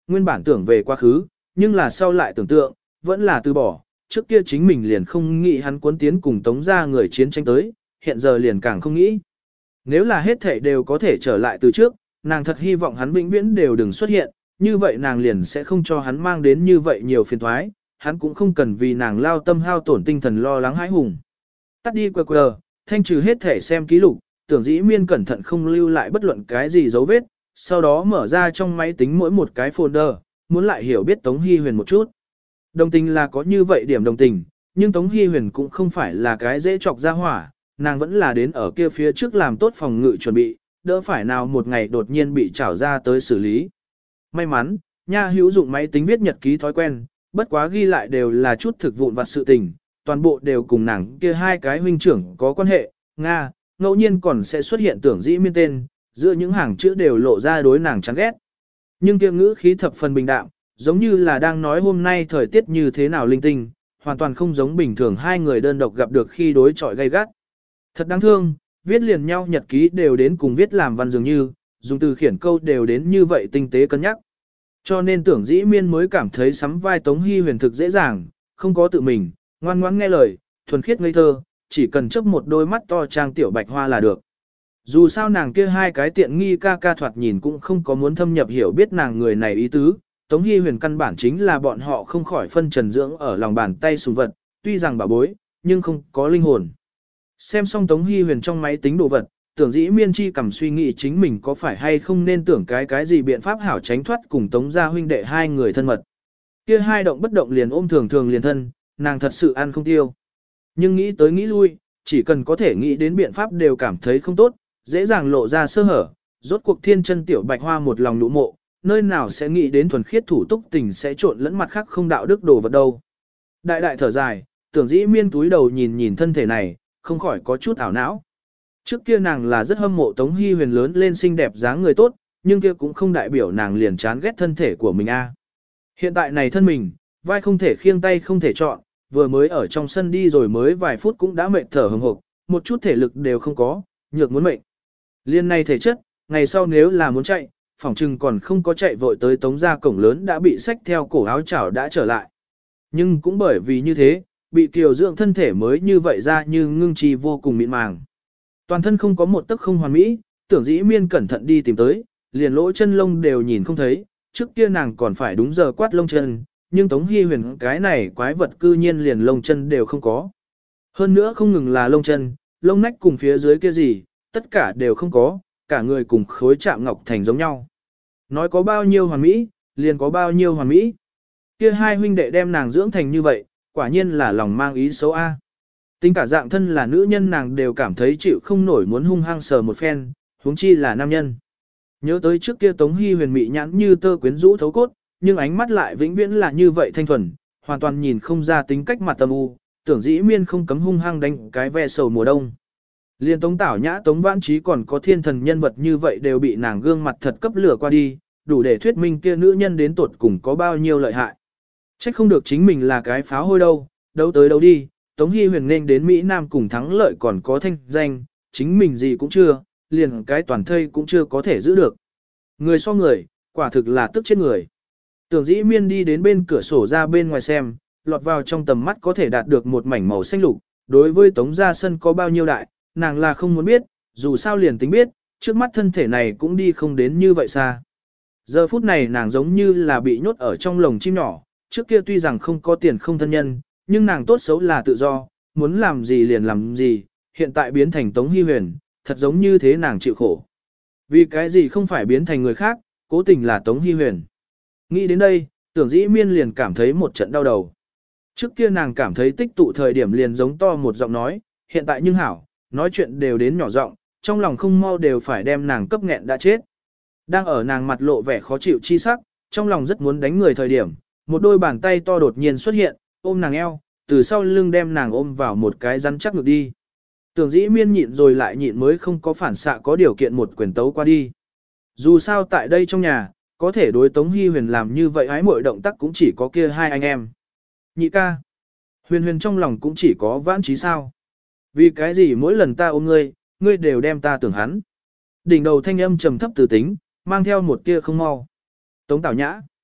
nguyên bản tưởng về quá khứ, nhưng là sau lại tưởng tượng, vẫn là từ bỏ, trước kia chính mình liền không nghĩ hắn cuốn tiến cùng tống ra người chiến tranh tới, hiện giờ liền càng không nghĩ. Nếu là hết thể đều có thể trở lại từ trước, nàng thật hy vọng hắn vĩnh viễn đều đừng xuất hiện, như vậy nàng liền sẽ không cho hắn mang đến như vậy nhiều phiền thoái, hắn cũng không cần vì nàng lao tâm hao tổn tinh thần lo lắng hãi hùng. Tắt đi quờ quờ, thanh trừ hết thể xem ký lục, tưởng dĩ miên cẩn thận không lưu lại bất luận cái gì dấu vết, sau đó mở ra trong máy tính mỗi một cái folder, muốn lại hiểu biết Tống Hy Huyền một chút. Đồng tình là có như vậy điểm đồng tình, nhưng Tống Hy Huyền cũng không phải là cái dễ chọc ra hỏa, nàng vẫn là đến ở kia phía trước làm tốt phòng ngự chuẩn bị, đỡ phải nào một ngày đột nhiên bị trảo ra tới xử lý. May mắn, nha hữu dụng máy tính viết nhật ký thói quen, bất quá ghi lại đều là chút thực vụn vặt sự tình, toàn bộ đều cùng nàng kia hai cái huynh trưởng có quan hệ, Nga, ngẫu nhiên còn sẽ xuất hiện tưởng dĩ miên tên, giữa những hàng chữ đều lộ ra đối nàng chán ghét. Nhưng kia ngữ khí thập phần bình đạm, giống như là đang nói hôm nay thời tiết như thế nào linh tinh, hoàn toàn không giống bình thường hai người đơn độc gặp được khi đối chọi gay gắt. Thật đáng thương, viết liền nhau nhật ký đều đến cùng viết làm văn dường như, dùng từ khiển câu đều đến như vậy tinh tế cân nhắc. Cho nên tưởng dĩ miên mới cảm thấy sắm vai Tống Hy Huyền thực dễ dàng, không có tự mình, ngoan ngoãn nghe lời, thuần khiết ngây thơ, chỉ cần chấp một đôi mắt to trang tiểu bạch hoa là được. Dù sao nàng kia hai cái tiện nghi ca ca thoạt nhìn cũng không có muốn thâm nhập hiểu biết nàng người này ý tứ, Tống Hy Huyền căn bản chính là bọn họ không khỏi phân trần dưỡng ở lòng bàn tay sùng vật, tuy rằng bảo bối, nhưng không có linh hồn. Xem xong Tống Hy Huyền trong máy tính đồ vật, tưởng dĩ miên chi cầm suy nghĩ chính mình có phải hay không nên tưởng cái cái gì biện pháp hảo tránh thoát cùng Tống gia huynh đệ hai người thân mật. Kia hai động bất động liền ôm thường thường liền thân, nàng thật sự ăn không tiêu. Nhưng nghĩ tới nghĩ lui, chỉ cần có thể nghĩ đến biện pháp đều cảm thấy không tốt, dễ dàng lộ ra sơ hở, rốt cuộc thiên chân tiểu bạch hoa một lòng nụ mộ, nơi nào sẽ nghĩ đến thuần khiết thủ túc tình sẽ trộn lẫn mặt khác không đạo đức đồ vật đâu. Đại đại thở dài, tưởng dĩ miên túi đầu nhìn nhìn thân thể này, không khỏi có chút ảo não. Trước kia nàng là rất hâm mộ Tống Hy Huyền lớn lên xinh đẹp dáng người tốt, nhưng kia cũng không đại biểu nàng liền chán ghét thân thể của mình a. Hiện tại này thân mình, vai không thể khiêng tay không thể chọn, vừa mới ở trong sân đi rồi mới vài phút cũng đã mệt thở hừng hực, một chút thể lực đều không có, nhược muốn mệnh. Liên này thể chất, ngày sau nếu là muốn chạy, phỏng chừng còn không có chạy vội tới Tống gia cổng lớn đã bị xách theo cổ áo chảo đã trở lại. Nhưng cũng bởi vì như thế, bị kiều dưỡng thân thể mới như vậy ra như ngưng trì vô cùng mịn màng. Toàn thân không có một tấc không hoàn mỹ, tưởng dĩ miên cẩn thận đi tìm tới, liền lỗ chân lông đều nhìn không thấy, trước kia nàng còn phải đúng giờ quát lông chân, nhưng Tống Hy Huyền cái này quái vật cư nhiên liền lông chân đều không có. Hơn nữa không ngừng là lông chân, lông nách cùng phía dưới kia gì, tất cả đều không có, cả người cùng khối chạm ngọc thành giống nhau. Nói có bao nhiêu hoàn mỹ, liền có bao nhiêu hoàn mỹ. Kia hai huynh đệ đem nàng dưỡng thành như vậy, quả nhiên là lòng mang ý xấu a. Tính cả dạng thân là nữ nhân nàng đều cảm thấy chịu không nổi muốn hung hăng sờ một phen, huống chi là nam nhân. Nhớ tới trước kia Tống Hy Huyền mị nhãn như tơ quyến rũ thấu cốt, nhưng ánh mắt lại vĩnh viễn là như vậy thanh thuần, hoàn toàn nhìn không ra tính cách mặt tâm u, tưởng dĩ miên không cấm hung hăng đánh cái ve sầu mùa đông. Liên Tống Tảo Nhã Tống Vãn Trí còn có thiên thần nhân vật như vậy đều bị nàng gương mặt thật cấp lửa qua đi, đủ để thuyết minh kia nữ nhân đến tột cùng có bao nhiêu lợi hại. Trách không được chính mình là cái pháo hôi đâu, đấu tới đấu đi, Tống Hy Huyền nên đến Mỹ Nam cùng thắng lợi còn có thanh danh, chính mình gì cũng chưa, liền cái toàn thây cũng chưa có thể giữ được. Người so người, quả thực là tức chết người. Tưởng dĩ miên đi đến bên cửa sổ ra bên ngoài xem, lọt vào trong tầm mắt có thể đạt được một mảnh màu xanh lục, đối với Tống gia sân có bao nhiêu đại, nàng là không muốn biết, dù sao liền tính biết, trước mắt thân thể này cũng đi không đến như vậy xa. Giờ phút này nàng giống như là bị nhốt ở trong lồng chim nhỏ, trước kia tuy rằng không có tiền không thân nhân, nhưng nàng tốt xấu là tự do, muốn làm gì liền làm gì, hiện tại biến thành Tống Hy Huyền, thật giống như thế nàng chịu khổ. Vì cái gì không phải biến thành người khác, cố tình là Tống Hy Huyền. Nghĩ đến đây, tưởng dĩ miên liền cảm thấy một trận đau đầu. Trước kia nàng cảm thấy tích tụ thời điểm liền giống to một giọng nói, hiện tại nhưng hảo, nói chuyện đều đến nhỏ giọng, trong lòng không mau đều phải đem nàng cấp nghẹn đã chết. Đang ở nàng mặt lộ vẻ khó chịu chi sắc, trong lòng rất muốn đánh người thời điểm, một đôi bàn tay to đột nhiên xuất hiện, ôm nàng eo, từ sau lưng đem nàng ôm vào một cái rắn chắc ngược đi. Tưởng dĩ miên nhịn rồi lại nhịn mới không có phản xạ có điều kiện một quyền tấu qua đi. Dù sao tại đây trong nhà, có thể đối Tống Hy Huyền làm như vậy ái mọi động tác cũng chỉ có kia hai anh em. Nhị ca. Huyền Huyền trong lòng cũng chỉ có Vãn Trí sao. Vì cái gì mỗi lần ta ôm ngươi, ngươi đều đem ta tưởng hắn. Đỉnh đầu thanh âm trầm thấp từ tính, mang theo một tia không mau. Tống Tảo Nhã.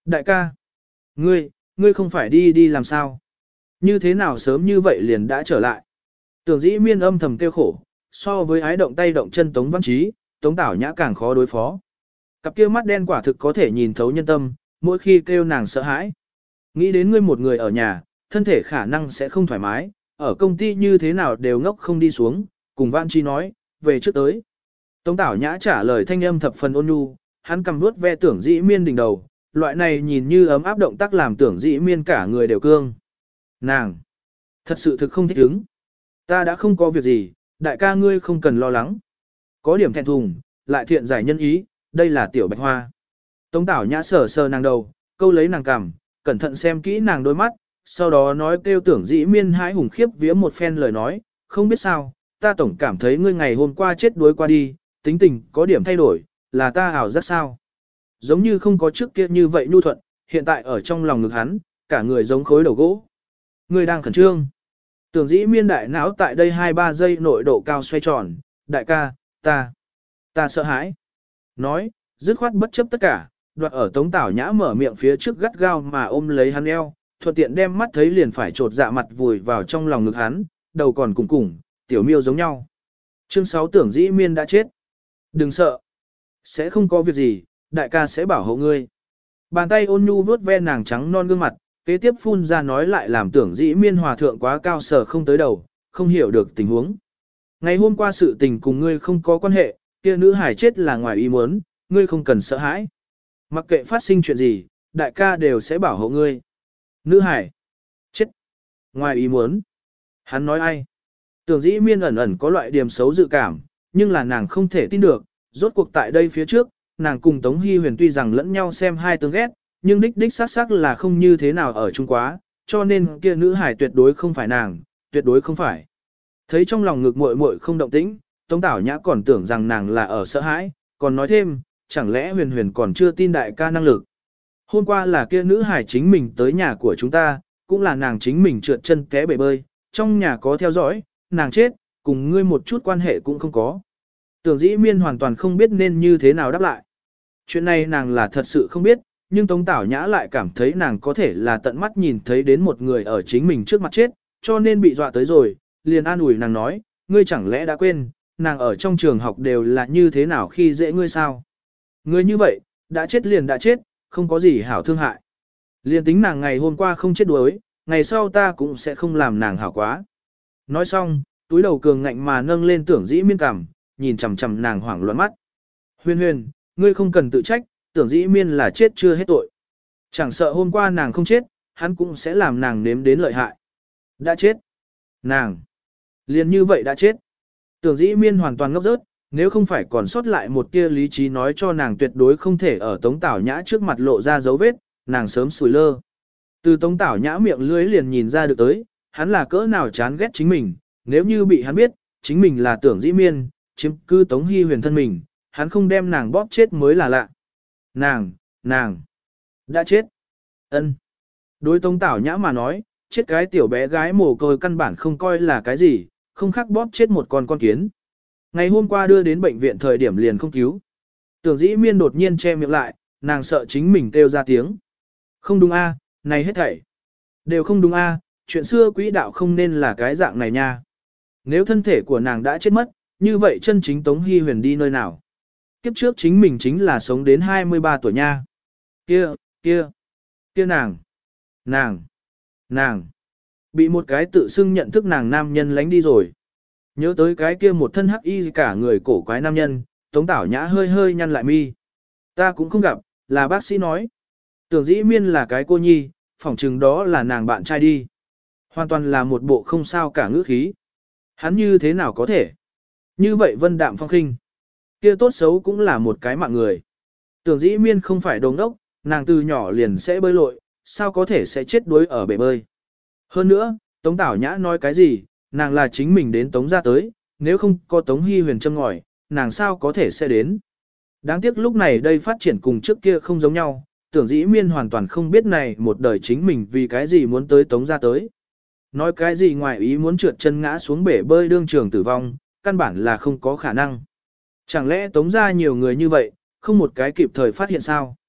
Đại ca, ngươi, ngươi không phải đi đi làm sao? Như thế nào sớm như vậy liền đã trở lại? Tưởng dĩ miên âm thầm kêu khổ, so với ái động tay động chân Tống Văn Trí, Tống Tảo Nhã càng khó đối phó. Cặp kia mắt đen quả thực có thể nhìn thấu nhân tâm, mỗi khi kêu nàng sợ hãi. Nghĩ đến ngươi một người ở nhà, thân thể khả năng sẽ không thoải mái, ở công ty như thế nào đều ngốc không đi xuống, cùng Văn Trí nói, về trước tới. Tống Tảo Nhã trả lời thanh âm thập phần ôn nhu, hắn cầm vuốt ve tưởng dĩ miên đỉnh đầu, loại này nhìn như ấm áp động tác làm tưởng dĩ miên cả người đều cương. Nàng, thật sự thực không thích ứng. Ta đã không có việc gì, đại ca ngươi không cần lo lắng. Có điểm thẹn thùng, lại thiện giải nhân ý, đây là tiểu bạch hoa. Tống Tảo Nhã sờ sờ nàng đầu, câu lấy nàng cằm, cẩn thận xem kỹ nàng đôi mắt, sau đó nói kêu tưởng dĩ miên hãi hùng khiếp vía một phen lời nói, không biết sao, ta tổng cảm thấy ngươi ngày hôm qua chết đuối qua đi, tính tình có điểm thay đổi, là ta ảo giác sao. Giống như không có trước kia như vậy nhu thuận, hiện tại ở trong lòng ngực hắn, cả người giống khối đầu gỗ. Ngươi đang khẩn trương. Tưởng dĩ miên đại não tại đây hai ba giây nội độ cao xoay tròn, đại ca, ta, ta sợ hãi. Nói, dứt khoát bất chấp tất cả, đoạt ở Tống Tảo Nhã mở miệng phía trước gắt gao mà ôm lấy hắn eo, thuận tiện đem mắt thấy liền phải trột dạ mặt vùi vào trong lòng ngực hắn, đầu còn cùng cùng, tiểu miêu giống nhau. Chương sáu tưởng dĩ miên đã chết. Đừng sợ. Sẽ không có việc gì, đại ca sẽ bảo hộ ngươi. Bàn tay ôn nhu vuốt ve nàng trắng non gương mặt, kế tiếp phun ra nói lại làm tưởng dĩ miên hòa thượng quá cao sở không tới đầu, không hiểu được tình huống. Ngày hôm qua sự tình cùng ngươi không có quan hệ, kia nữ hải chết là ngoài ý muốn, ngươi không cần sợ hãi. Mặc kệ phát sinh chuyện gì, đại ca đều sẽ bảo hộ ngươi. Nữ hải chết ngoài ý muốn. Hắn nói ai? Tưởng dĩ miên ẩn ẩn có loại điểm xấu dự cảm, nhưng là nàng không thể tin được, rốt cuộc tại đây phía trước, nàng cùng Tống Hy Huyền tuy rằng lẫn nhau xem hai tướng ghét, nhưng đích đích xác xác là không như thế nào ở chung quá, cho nên kia nữ hải tuyệt đối không phải nàng, tuyệt đối không phải. Thấy trong lòng ngực muội muội không động tĩnh, Tống Tảo Nhã còn tưởng rằng nàng là ở sợ hãi, còn nói thêm, chẳng lẽ Huyền Huyền còn chưa tin đại ca năng lực. Hôm qua là kia nữ hải chính mình tới nhà của chúng ta, cũng là nàng chính mình trượt chân té bể bơi, trong nhà có theo dõi, nàng chết, cùng ngươi một chút quan hệ cũng không có. Tưởng dĩ miên hoàn toàn không biết nên như thế nào đáp lại. Chuyện này nàng là thật sự không biết, nhưng Tống Tảo Nhã lại cảm thấy nàng có thể là tận mắt nhìn thấy đến một người ở chính mình trước mặt chết, cho nên bị dọa tới rồi, liền an ủi nàng nói, ngươi chẳng lẽ đã quên, nàng ở trong trường học đều là như thế nào khi dễ ngươi sao? Ngươi như vậy, đã chết liền đã chết, không có gì hảo thương hại. Liền tính nàng ngày hôm qua không chết đuối, ngày sau ta cũng sẽ không làm nàng hảo quá. Nói xong, túi đầu cường ngạnh mà nâng lên tưởng dĩ miên cằm, nhìn chằm chằm nàng hoảng loạn mắt. Huyền huyền, ngươi không cần tự trách, tưởng dĩ miên là chết chưa hết tội. Chẳng sợ hôm qua nàng không chết, hắn cũng sẽ làm nàng nếm đến lợi hại. Đã chết. Nàng. Liền như vậy đã chết. Tưởng dĩ miên hoàn toàn ngốc rớt, nếu không phải còn sót lại một tia lý trí nói cho nàng tuyệt đối không thể ở Tống Tảo Nhã trước mặt lộ ra dấu vết, nàng sớm sủi lơ. Từ Tống Tảo Nhã miệng lưới liền nhìn ra được tới, hắn là cỡ nào chán ghét chính mình, nếu như bị hắn biết, chính mình là tưởng dĩ miên, chiếm cư Tống Hy Huyền thân mình, hắn không đem nàng bóp chết mới là lạ. Nàng, nàng, đã chết. Ân. Đối Tống Tảo Nhã mà nói, chết cái tiểu bé gái mồ côi căn bản không coi là cái gì, không khác bóp chết một con con kiến. Ngày hôm qua đưa đến bệnh viện thời điểm liền không cứu. Tưởng dĩ miên đột nhiên che miệng lại, nàng sợ chính mình kêu ra tiếng. Không đúng a, này hết thảy. Đều không đúng a, chuyện xưa quỹ đạo không nên là cái dạng này nha. Nếu thân thể của nàng đã chết mất, như vậy chân chính Tống Hy Huyền đi nơi nào? Kiếp trước chính mình chính là sống đến hai mươi ba tuổi nha. Kia, kia, kia nàng, nàng, nàng, bị một cái tự xưng nhận thức nàng nam nhân lánh đi rồi. Nhớ tới cái kia một thân hắc y cả người cổ quái nam nhân, Tống Tảo Nhã hơi hơi nhăn lại mi. Ta cũng không gặp, là bác sĩ nói. Tưởng dĩ miên là cái cô nhi, phỏng chừng đó là nàng bạn trai đi. Hoàn toàn là một bộ không sao cả ngữ khí. Hắn như thế nào có thể? Như vậy vân đạm phong khinh. Kia tốt xấu cũng là một cái mạng người. Tưởng dĩ miên không phải đồng đốc, nàng từ nhỏ liền sẽ bơi lội, sao có thể sẽ chết đuối ở bể bơi. Hơn nữa, Tống Tảo Nhã nói cái gì, nàng là chính mình đến Tống ra tới, nếu không có Tống Hy Huyền châm ngòi, nàng sao có thể sẽ đến. Đáng tiếc lúc này đây phát triển cùng trước kia không giống nhau, tưởng dĩ miên hoàn toàn không biết này một đời chính mình vì cái gì muốn tới Tống ra tới. Nói cái gì ngoài ý muốn trượt chân ngã xuống bể bơi đương trường tử vong, căn bản là không có khả năng. Chẳng lẽ Tống ra nhiều người như vậy, không một cái kịp thời phát hiện sao?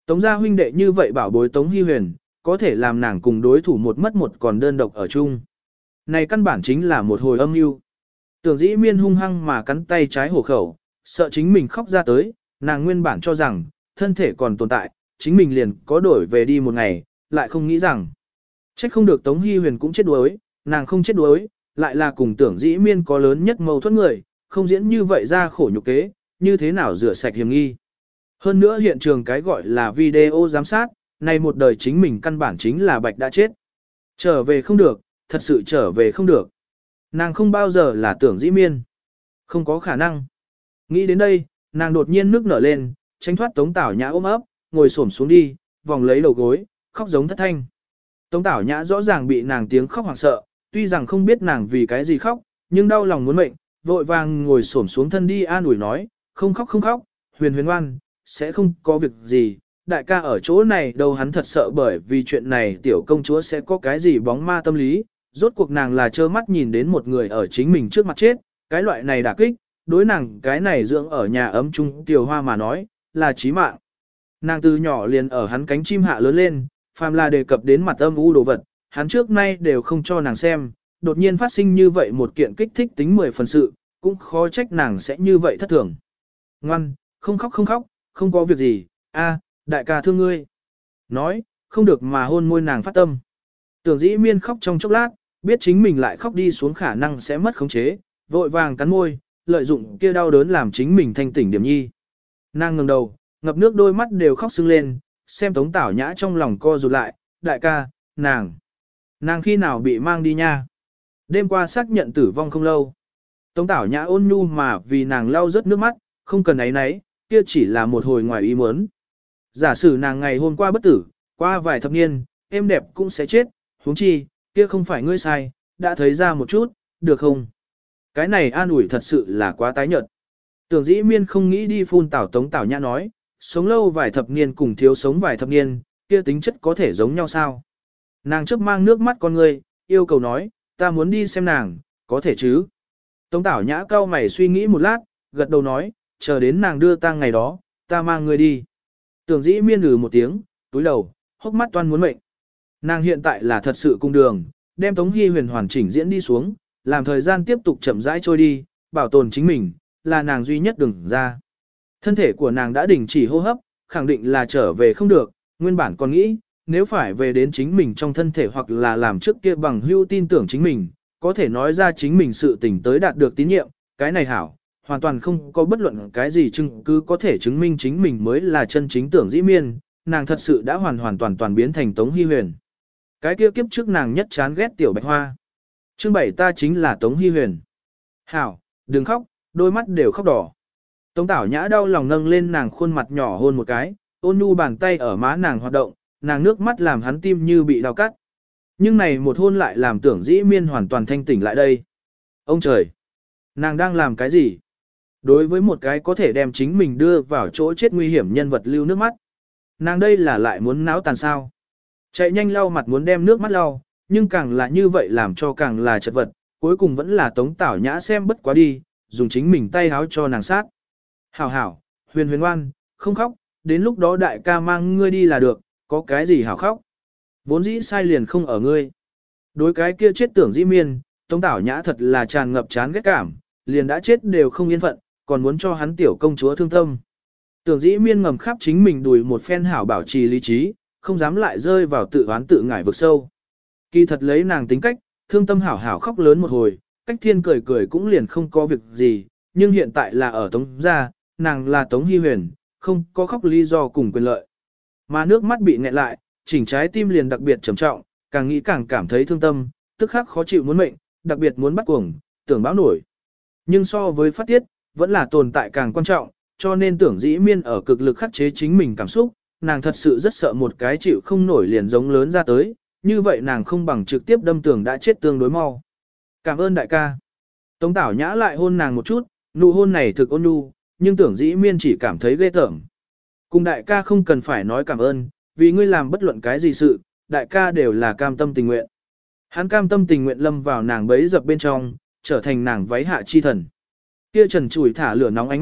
Tống gia huynh đệ như vậy bảo bối Tống Hi Huyền, có thể làm nàng cùng đối thủ một mất một còn đơn độc ở chung. Này căn bản chính là một hồi âm mưu. Tưởng dĩ miên hung hăng mà cắn tay trái hổ khẩu, sợ chính mình khóc ra tới, nàng nguyên bản cho rằng, thân thể còn tồn tại, chính mình liền có đổi về đi một ngày, lại không nghĩ rằng. Trách không được Tống Hi Huyền cũng chết đuối, nàng không chết đuối, lại là cùng tưởng dĩ miên có lớn nhất mâu thuẫn người, không diễn như vậy ra khổ nhục kế, như thế nào rửa sạch hiểm nghi. Hơn nữa hiện trường cái gọi là video giám sát, này một đời chính mình căn bản chính là bạch đã chết. Trở về không được, thật sự trở về không được. Nàng không bao giờ là tưởng dĩ miên. Không có khả năng. Nghĩ đến đây, nàng đột nhiên nước nở lên, tránh thoát Tống Tảo Nhã ôm ấp, ngồi xổm xuống đi, vòng lấy đầu gối, khóc giống thất thanh. Tống Tảo Nhã rõ ràng bị nàng tiếng khóc hoảng sợ, tuy rằng không biết nàng vì cái gì khóc, nhưng đau lòng muốn mệnh, vội vàng ngồi xổm xuống thân đi an ủi nói, không khóc không khóc, Huyền Huyền ngoan, sẽ không có việc gì. Đại ca ở chỗ này đâu, hắn thật sợ bởi vì chuyện này tiểu công chúa sẽ có cái gì bóng ma tâm lý, rốt cuộc nàng là trơ mắt nhìn đến một người ở chính mình trước mặt chết, cái loại này đả kích, đối nàng cái này dưỡng ở nhà ấm chung tiểu hoa mà nói, là chí mạng. Nàng từ nhỏ liền ở hắn cánh chim hạ lớn lên, phàm là đề cập đến mặt âm u đồ vật, hắn trước nay đều không cho nàng xem, đột nhiên phát sinh như vậy một kiện kích thích tính mười phần sự, cũng khó trách nàng sẽ như vậy thất thường. Ngoan, không khóc không khóc, không có việc gì, a, đại ca thương ngươi. Nói, không được mà hôn môi nàng phát tâm. Tưởng dĩ miên khóc trong chốc lát, biết chính mình lại khóc đi xuống khả năng sẽ mất khống chế, vội vàng cắn môi, lợi dụng kia đau đớn làm chính mình thanh tỉnh điểm nhi. Nàng ngẩng đầu, ngập nước đôi mắt đều khóc sưng lên, xem Tống Tảo Nhã trong lòng co rụt lại, đại ca, nàng, nàng khi nào bị mang đi nha. Đêm qua xác nhận tử vong không lâu. Tống Tảo Nhã ôn nhu mà vì nàng lau rớt nước mắt, không cần ấy nấy, kia chỉ là một hồi ngoài ý muốn. Giả sử nàng ngày hôm qua bất tử, qua vài thập niên, em đẹp cũng sẽ chết, huống chi, kia không phải ngươi sai, đã thấy ra một chút, được không? Cái này an ủi thật sự là quá tái nhợt. Tưởng dĩ miên không nghĩ đi phun tảo Tống Tảo Nhã nói, sống lâu vài thập niên cùng thiếu sống vài thập niên, kia tính chất có thể giống nhau sao? Nàng chớp mang nước mắt con ngươi, yêu cầu nói, ta muốn đi xem nàng, có thể chứ? Tống Tảo Nhã cau mày suy nghĩ một lát, gật đầu nói, chờ đến nàng đưa tang ngày đó, ta mang ngươi đi. Tưởng dĩ miên lừ một tiếng, túi đầu, hốc mắt toan muốn mệnh. Nàng hiện tại là thật sự cung đường, đem Tống Hi Huyền hoàn chỉnh diễn đi xuống, làm thời gian tiếp tục chậm rãi trôi đi, bảo tồn chính mình, là nàng duy nhất đừng ra. Thân thể của nàng đã đình chỉ hô hấp, khẳng định là trở về không được, nguyên bản còn nghĩ, nếu phải về đến chính mình trong thân thể hoặc là làm trước kia bằng hưu tin tưởng chính mình, có thể nói ra chính mình sự tình tới đạt được tín nhiệm, cái này hảo, hoàn toàn không có bất luận cái gì chứng cứ có thể chứng minh chính mình mới là chân chính tưởng dĩ miên, nàng thật sự đã hoàn hoàn toàn toàn biến thành Tống Hi Huyền. Cái kia kiếp trước nàng nhất chán ghét tiểu bạch hoa. Chương bảy ta chính là Tống Hi Huyền. Hảo, đừng khóc, đôi mắt đều khóc đỏ. Tống Tảo Nhã đau lòng nâng lên nàng khuôn mặt nhỏ hôn một cái, ôn nhu bàn tay ở má nàng hoạt động, nàng nước mắt làm hắn tim như bị đau cắt. Nhưng này một hôn lại làm tưởng dĩ miên hoàn toàn thanh tỉnh lại đây. Ông trời! Nàng đang làm cái gì? Đối với một cái có thể đem chính mình đưa vào chỗ chết nguy hiểm nhân vật lưu nước mắt. Nàng đây là lại muốn náo tàn sao. Chạy nhanh lau mặt muốn đem nước mắt lau, nhưng càng là như vậy làm cho càng là chật vật, cuối cùng vẫn là Tống Tảo Nhã xem bất quá đi, dùng chính mình tay háo cho nàng sát. Hảo hảo, Huyền Huyền ngoan, không khóc, đến lúc đó đại ca mang ngươi đi là được, có cái gì hảo khóc. Vốn dĩ sai liền không ở ngươi. Đối cái kia chết tưởng dĩ miên, Tống Tảo Nhã thật là tràn ngập chán ghét cảm, liền đã chết đều không yên phận, còn muốn cho hắn tiểu công chúa thương tâm. Tưởng dĩ miên ngầm khắp chính mình đùi một phen hảo bảo trì lý trí, không dám lại rơi vào tự oán tự ngải vực sâu. Kỳ thật lấy nàng tính cách, thương tâm hảo hảo khóc lớn một hồi, cách thiên cười cười cũng liền không có việc gì, nhưng hiện tại là ở Tống gia, nàng là Tống Hi Huyền, không có khóc lý do cùng quyền lợi. Mà nước mắt bị nghẹn lại, chỉnh trái tim liền đặc biệt trầm trọng, càng nghĩ càng cảm thấy thương tâm, tức khắc khó chịu muốn mệnh, đặc biệt muốn bắt cuồng, tưởng báo nổi. Nhưng so với phát tiết, vẫn là tồn tại càng quan trọng, cho nên tưởng dĩ miên ở cực lực khắc chế chính mình cảm xúc, nàng thật sự rất sợ một cái chịu không nổi liền giống lớn ra tới, như vậy nàng không bằng trực tiếp đâm tường đã chết tương đối mau. Cảm ơn đại ca. Tống Tảo Nhã lại hôn nàng một chút, nụ hôn này thực ôn nhu, nhưng tưởng dĩ miên chỉ cảm thấy ghê tởm. Cùng đại ca không cần phải nói cảm ơn, vì ngươi làm bất luận cái gì sự, đại ca đều là cam tâm tình nguyện. Hắn cam tâm tình nguyện lâm vào nàng bấy dập bên trong, trở thành nàng váy hạ chi thần. Kia trần chùi thả lửa nóng ánh mắt,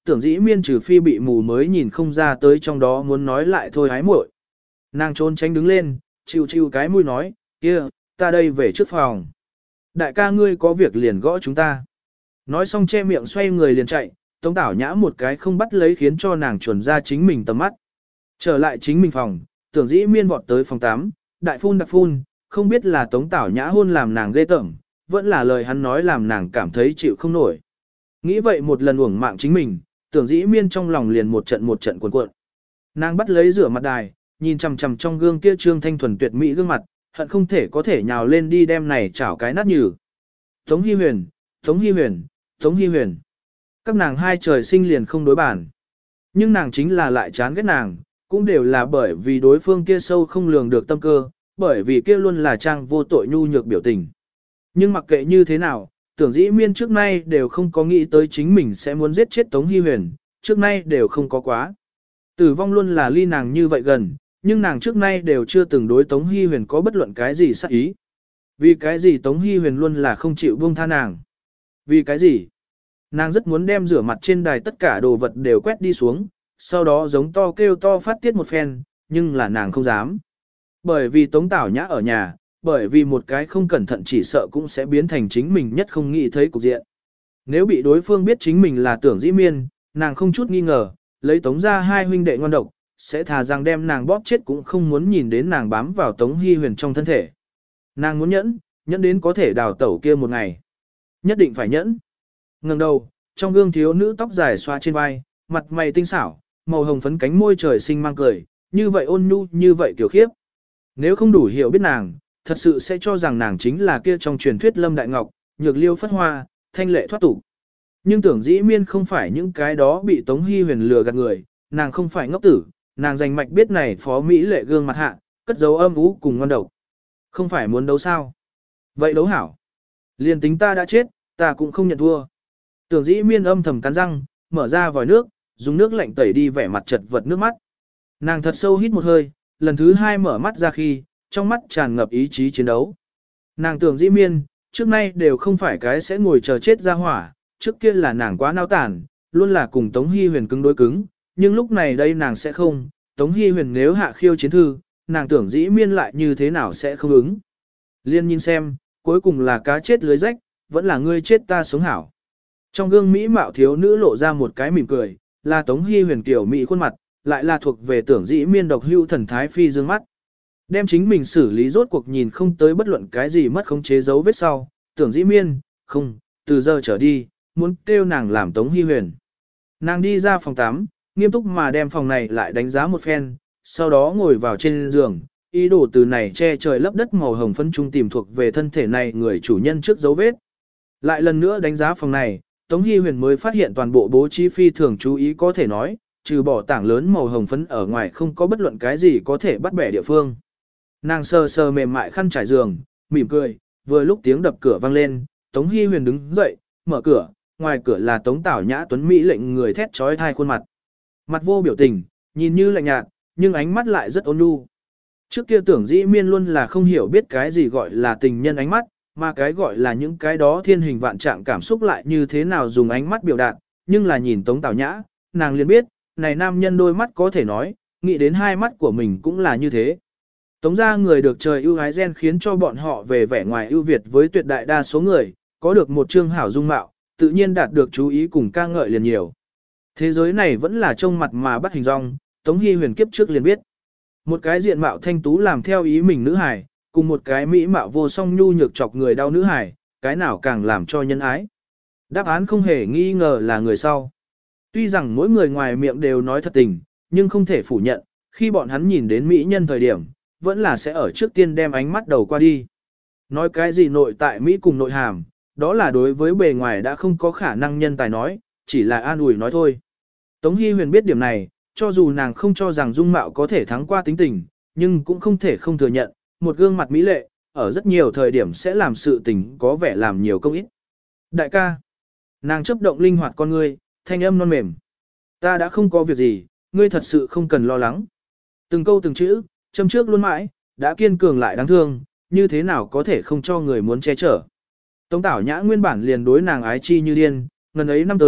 tưởng dĩ miên trừ phi bị mù mới nhìn không ra tới trong đó muốn nói lại thôi hái muội. Nàng trốn tránh đứng lên, chịu chịu cái mũi nói, kia, ta đây về trước phòng. Đại ca ngươi có việc liền gõ chúng ta. Nói xong che miệng xoay người liền chạy, Tống Tảo Nhã một cái không bắt lấy khiến cho nàng chuẩn ra chính mình tầm mắt. Trở lại chính mình phòng, tưởng dĩ miên vọt tới phòng tám, đại phun đặc phun, không biết là Tống Tảo Nhã hôn làm nàng ghê tởm, vẫn là lời hắn nói làm nàng cảm thấy chịu không nổi. Nghĩ vậy một lần uổng mạng chính mình, tưởng dĩ miên trong lòng liền một trận một trận cuộn cuộn. Nàng bắt lấy rửa mặt đài, nhìn chằm chằm trong gương kia trương thanh thuần tuyệt mỹ gương mặt, hận không thể có thể nhào lên đi đem này chảo cái nát nhừ. Tống Hi Huyền, Tống Hi Huyền, Tống Hi Huyền. Các nàng hai trời sinh liền không đối bản. Nhưng nàng chính là lại chán ghét nàng, cũng đều là bởi vì đối phương kia sâu không lường được tâm cơ, bởi vì kia luôn là trang vô tội nhu nhược biểu tình. Nhưng mặc kệ như thế nào, tưởng dĩ miên trước nay đều không có nghĩ tới chính mình sẽ muốn giết chết Tống Hi Huyền, trước nay đều không có quá. Tử vong luôn là ly nàng như vậy gần, nhưng nàng trước nay đều chưa từng đối Tống Hi Huyền có bất luận cái gì sát ý. Vì cái gì Tống Hi Huyền luôn là không chịu buông tha nàng? Vì cái gì? Nàng rất muốn đem rửa mặt trên đài tất cả đồ vật đều quét đi xuống, sau đó giống to kêu to phát tiết một phen, nhưng là nàng không dám. Bởi vì Tống Tảo Nhã ở nhà, bởi vì một cái không cẩn thận chỉ sợ cũng sẽ biến thành chính mình nhất không nghĩ thấy cục diện. Nếu bị đối phương biết chính mình là tưởng dĩ miên, nàng không chút nghi ngờ, lấy Tống ra hai huynh đệ ngoan độc, sẽ thà rằng đem nàng bóp chết cũng không muốn nhìn đến nàng bám vào Tống Hi Huyền trong thân thể. Nàng muốn nhẫn, nhẫn đến có thể đào tẩu kia một ngày. Nhất định phải nhẫn. Ngẩng đầu, trong gương thiếu nữ tóc dài xoa trên vai, mặt mày tinh xảo, màu hồng phấn cánh môi trời sinh mang cười, như vậy ôn nhu, như vậy kiểu khiếp. Nếu không đủ hiểu biết nàng, thật sự sẽ cho rằng nàng chính là kia trong truyền thuyết Lâm Đại Ngọc, nhược liêu phất hoa, thanh lệ thoát tục. Nhưng tưởng dĩ miên không phải những cái đó bị Tống Hi Huyền lừa gạt người, nàng không phải ngốc tử, nàng dành mạch biết này phó Mỹ lệ gương mặt hạ, cất dấu âm ú cùng ngon độc. Không phải muốn đấu sao? Vậy đấu hảo. Liền tính ta đã chết, ta cũng không nhận thua. Tưởng dĩ miên âm thầm cắn răng, mở ra vòi nước, dùng nước lạnh tẩy đi vẻ mặt chật vật nước mắt. Nàng thật sâu hít một hơi, lần thứ hai mở mắt ra khi, trong mắt tràn ngập ý chí chiến đấu. Nàng tưởng dĩ miên, trước nay đều không phải cái sẽ ngồi chờ chết ra hỏa, trước kia là nàng quá nao tản, luôn là cùng Tống Hi Huyền cứng đối cứng, nhưng lúc này đây nàng sẽ không, Tống Hi Huyền nếu hạ khiêu chiến thư, nàng tưởng dĩ miên lại như thế nào sẽ không ứng. Liên nhìn xem, cuối cùng là cá chết lưới rách, vẫn là ngươi chết ta sống hảo. Trong gương Mỹ mạo thiếu nữ lộ ra một cái mỉm cười, là Tống Hi Huyền kiểu Mỹ khuôn mặt, lại là thuộc về tưởng dĩ miên độc hưu thần thái phi dương mắt. Đem chính mình xử lý rốt cuộc nhìn không tới bất luận cái gì mất khống chế dấu vết sau, tưởng dĩ miên, không, từ giờ trở đi, muốn kêu nàng làm Tống Hi Huyền. Nàng đi ra phòng tắm, nghiêm túc mà đem phòng này lại đánh giá một phen, sau đó ngồi vào trên giường, ý đồ từ này che trời lấp đất màu hồng phân trung tìm thuộc về thân thể này người chủ nhân trước dấu vết. Lại lần nữa đánh giá phòng này, Tống Hi Huyền mới phát hiện toàn bộ bố trí phi thường chú ý có thể nói, trừ bỏ tảng lớn màu hồng phấn ở ngoài không có bất luận cái gì có thể bắt bẻ địa phương. Nàng sờ sờ mềm mại khăn trải giường, mỉm cười, vừa lúc tiếng đập cửa vang lên, Tống Hi Huyền đứng dậy, mở cửa, ngoài cửa là Tống Tảo Nhã tuấn mỹ lệnh người thét chói tai khuôn mặt. Mặt vô biểu tình, nhìn như lạnh nhạt, nhưng ánh mắt lại rất ôn nhu. Trước kia tưởng dĩ miên luôn là không hiểu biết cái gì gọi là tình nhân ánh mắt, mà cái gọi là những cái đó thiên hình vạn trạng cảm xúc lại như thế nào dùng ánh mắt biểu đạt, nhưng là nhìn Tống Tảo Nhã, nàng liền biết, này nam nhân đôi mắt có thể nói, nghĩ đến hai mắt của mình cũng là như thế. Tống gia người được trời ưu ái gen khiến cho bọn họ về vẻ ngoài ưu việt với tuyệt đại đa số người, có được một trương hảo dung mạo, tự nhiên đạt được chú ý cùng ca ngợi liền nhiều. Thế giới này vẫn là trông mặt mà bắt hình dong, Tống Hi Huyền kiếp trước liền biết. Một cái diện mạo thanh tú làm theo ý mình nữ hài, cùng một cái mỹ mạo vô song nhu nhược chọc người đau nữ hài, cái nào càng làm cho nhân ái. Đáp án không hề nghi ngờ là người sau. Tuy rằng mỗi người ngoài miệng đều nói thật tình, nhưng không thể phủ nhận, khi bọn hắn nhìn đến mỹ nhân thời điểm, vẫn là sẽ ở trước tiên đem ánh mắt đầu qua đi. Nói cái gì nội tại Mỹ cùng nội hàm, đó là đối với bề ngoài đã không có khả năng nhân tài nói, chỉ là an ủi nói thôi. Tống Hi Huyền biết điểm này, cho dù nàng không cho rằng dung mạo có thể thắng qua tính tình, nhưng cũng không thể không thừa nhận, một gương mặt mỹ lệ, ở rất nhiều thời điểm sẽ làm sự tình có vẻ làm nhiều công ít. Đại ca, nàng chấp động linh hoạt con ngươi, thanh âm non mềm. Ta đã không có việc gì, ngươi thật sự không cần lo lắng. Từng câu từng chữ, châm trước luôn mãi, đã kiên cường lại đáng thương, như thế nào có thể không cho người muốn che chở. Tống Tảo Nhã nguyên bản liền đối nàng ái chi như điên, ngần ấy năm tới,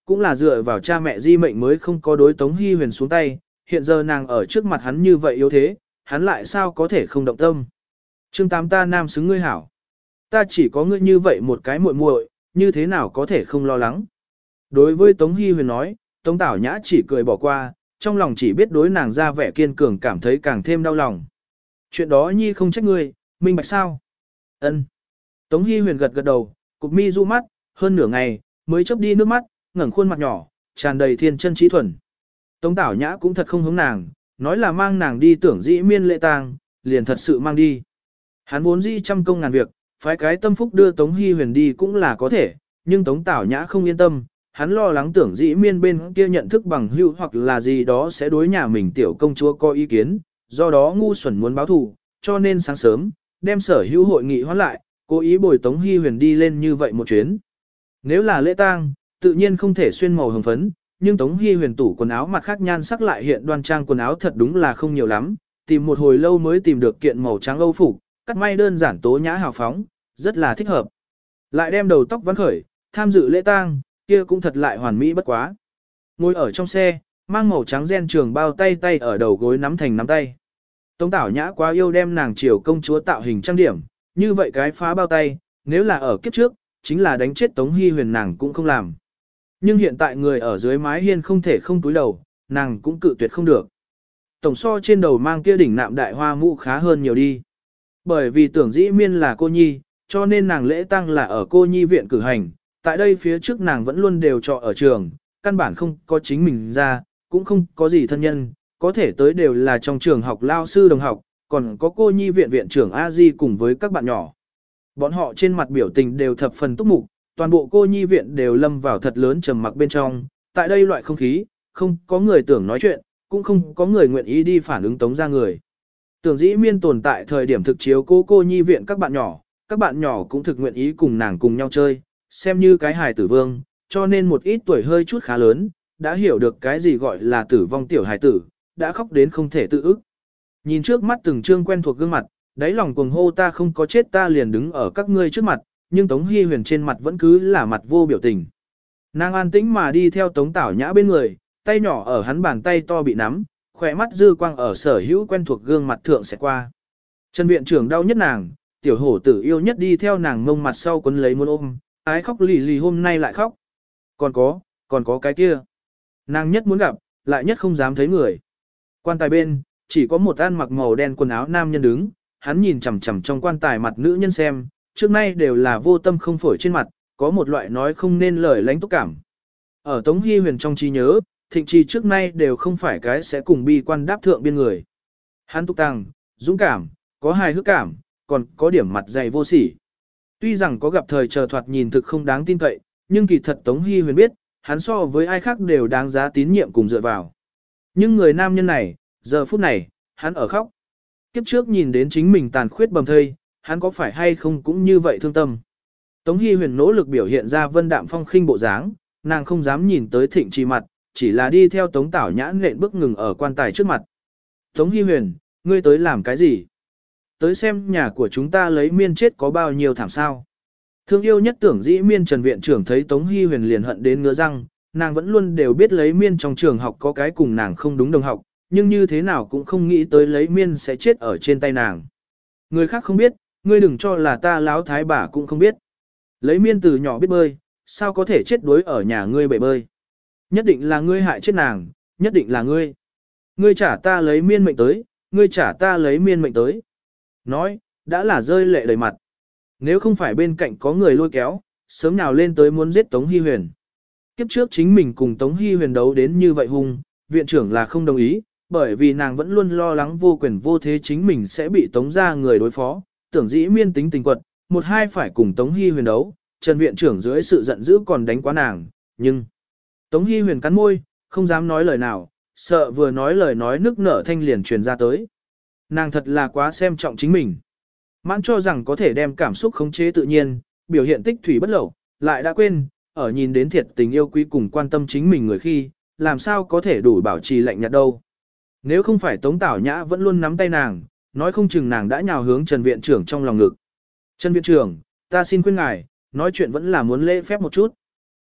cũng là dựa vào cha mẹ di mệnh mới không có đối Tống Hy Huyền xuống tay, hiện giờ nàng ở trước mặt hắn như vậy yếu thế, hắn lại sao có thể không động tâm. Chương tám ta nam xứng ngươi hảo. Ta chỉ có ngươi như vậy một cái muội muội, như thế nào có thể không lo lắng. Đối với Tống Hy Huyền nói, Tống Tảo Nhã chỉ cười bỏ qua, trong lòng chỉ biết đối nàng ra vẻ kiên cường cảm thấy càng thêm đau lòng. Chuyện đó nhi không trách ngươi, minh bạch sao? Ân. Tống Hy Huyền gật gật đầu, cụp mi du mắt, hơn nửa ngày, mới chớp đi nước mắt, ngẩng khuôn mặt nhỏ, tràn đầy thiên chân trí thuần. Tống Tảo Nhã cũng thật không hướng nàng, nói là mang nàng đi tưởng dĩ miên lễ tang, liền thật sự mang đi. Hắn vốn dĩ trăm công ngàn việc, phái cái tâm phúc đưa Tống Hy Huyền đi cũng là có thể, nhưng Tống Tảo Nhã không yên tâm, hắn lo lắng tưởng dĩ miên bên kia nhận thức bằng hữu hoặc là gì đó sẽ đối nhà mình tiểu công chúa có ý kiến, do đó ngu xuẩn muốn báo thù, cho nên sáng sớm, đem sở hữu hội nghị hoãn lại, cố ý bồi Tống Hy Huyền đi lên như vậy một chuyến. Nếu là lễ tang, tự nhiên không thể xuyên màu hồng phấn, nhưng Tống Hy Huyền tủ quần áo mặt khác nhan sắc lại hiện đoan trang quần áo thật đúng là không nhiều lắm, tìm một hồi lâu mới tìm được kiện màu trắng Âu phục, cắt may đơn giản tố nhã hào phóng, rất là thích hợp. Lại đem đầu tóc vắn khởi, tham dự lễ tang, kia cũng thật lại hoàn mỹ bất quá. Ngồi ở trong xe, mang màu trắng ren trường bao tay tay ở đầu gối nắm thành nắm tay. Tống Tảo Nhã quá yêu đem nàng triều công chúa tạo hình trang điểm, như vậy cái phá bao tay, nếu là ở kiếp trước, chính là đánh chết Tống Hy Huyền nàng cũng không làm. Nhưng hiện tại người ở dưới mái hiên không thể không túi đầu, nàng cũng cự tuyệt không được. Tổng so trên đầu mang kia đỉnh nạm đại hoa mũ khá hơn nhiều đi. Bởi vì tưởng dĩ miên là cô nhi, cho nên nàng lễ tang là ở cô nhi viện cử hành, tại đây phía trước nàng vẫn luôn đều trọ ở trường, căn bản không có chính mình ra, cũng không có gì thân nhân, có thể tới đều là trong trường học lao sư đồng học, còn có cô nhi viện viện trưởng A Di cùng với các bạn nhỏ. Bọn họ trên mặt biểu tình đều thập phần túc mục, toàn bộ cô nhi viện đều lâm vào thật lớn trầm mặc bên trong, tại đây loại không khí, không có người tưởng nói chuyện, cũng không có người nguyện ý đi phản ứng Tống ra người. Tưởng dĩ miên tồn tại thời điểm thực chiếu cô cô nhi viện các bạn nhỏ, các bạn nhỏ cũng thực nguyện ý cùng nàng cùng nhau chơi, xem như cái hài tử vương, cho nên một ít tuổi hơi chút khá lớn, đã hiểu được cái gì gọi là tử vong tiểu hài tử, đã khóc đến không thể tự ức. Nhìn trước mắt từng trương quen thuộc gương mặt, đáy lòng cuồng hô ta không có chết ta liền đứng ở các ngươi trước mặt, nhưng Tống Hy Huyền trên mặt vẫn cứ là mặt vô biểu tình. Nàng an tĩnh mà đi theo Tống Tảo Nhã bên người, tay nhỏ ở hắn bàn tay to bị nắm, khỏe mắt dư quang ở sở hữu quen thuộc gương mặt thượng sẽ qua. Trần viện trưởng đau nhất nàng, tiểu hổ tử yêu nhất đi theo nàng mông mặt sau quấn lấy muốn ôm, ái khóc lì lì hôm nay lại khóc. Còn có, còn có cái kia. Nàng nhất muốn gặp, lại nhất không dám thấy người. Quan tài bên, chỉ có một ăn mặc màu đen quần áo nam nhân đứng, hắn nhìn chằm chằm trong quan tài mặt nữ nhân xem, trước nay đều là vô tâm không phổi trên mặt, có một loại nói không nên lời lãnh túc cảm. Ở Tống Hy Huyền trong trí nhớ, Thịnh Trì trước nay đều không phải cái sẽ cùng bi quan đáp thượng biên người. Hắn túc tăng, dũng cảm, có hài hước cảm, còn có điểm mặt dày vô sỉ. Tuy rằng có gặp thời chờ thoạt nhìn thực không đáng tin cậy, nhưng kỳ thật Tống Hy Huyền biết, hắn so với ai khác đều đáng giá tín nhiệm cùng dựa vào. Nhưng người nam nhân này, giờ phút này, hắn ở khóc. Kiếp trước nhìn đến chính mình tàn khuyết bầm thây, hắn có phải hay không cũng như vậy thương tâm. Tống Hy Huyền nỗ lực biểu hiện ra vân đạm phong khinh bộ dáng, nàng không dám nhìn tới Thịnh Trì mặt, chỉ là đi theo Tống Tảo Nhã nện bước ngừng ở quan tài trước mặt. Tống Hy Huyền, ngươi tới làm cái gì? Tới xem nhà của chúng ta lấy miên chết có bao nhiêu thảm sao? Thương yêu nhất tưởng dĩ miên Trần viện trưởng thấy Tống Hy Huyền liền hận đến ngứa răng, nàng vẫn luôn đều biết lấy miên trong trường học có cái cùng nàng không đúng đồng học, nhưng như thế nào cũng không nghĩ tới lấy miên sẽ chết ở trên tay nàng. Người khác không biết, ngươi đừng cho là ta láo thái bà cũng không biết. Lấy miên từ nhỏ biết bơi, sao có thể chết đuối ở nhà ngươi bể bơi. Nhất định là ngươi hại chết nàng, nhất định là ngươi. Ngươi trả ta lấy miên mệnh tới, ngươi trả ta lấy miên mệnh tới. Nói, đã là rơi lệ đầy mặt. Nếu không phải bên cạnh có người lôi kéo, sớm nào lên tới muốn giết Tống Hy Huyền. Kiếp trước chính mình cùng Tống Hy Huyền đấu đến như vậy hung, viện trưởng là không đồng ý, bởi vì nàng vẫn luôn lo lắng vô quyền vô thế chính mình sẽ bị Tống ra người đối phó, tưởng dĩ miên tính tình quật, một hai phải cùng Tống Hy Huyền đấu, Trần viện trưởng dưới sự giận dữ còn đánh quá nàng, nhưng Tống Hy Huyền cắn môi, không dám nói lời nào, sợ vừa nói lời nói nức nở thanh liền truyền ra tới. Nàng thật là quá xem trọng chính mình. Mãn cho rằng có thể đem cảm xúc khống chế tự nhiên, biểu hiện tích thủy bất lậu, lại đã quên, ở nhìn đến thiệt tình yêu quý cùng quan tâm chính mình người khi, làm sao có thể đủ bảo trì lạnh nhạt đâu. Nếu không phải Tống Tảo Nhã vẫn luôn nắm tay nàng, nói không chừng nàng đã nhào hướng Trần viện trưởng trong lòng ngực. Trần viện trưởng, ta xin khuyên ngài, nói chuyện vẫn là muốn lễ phép một chút.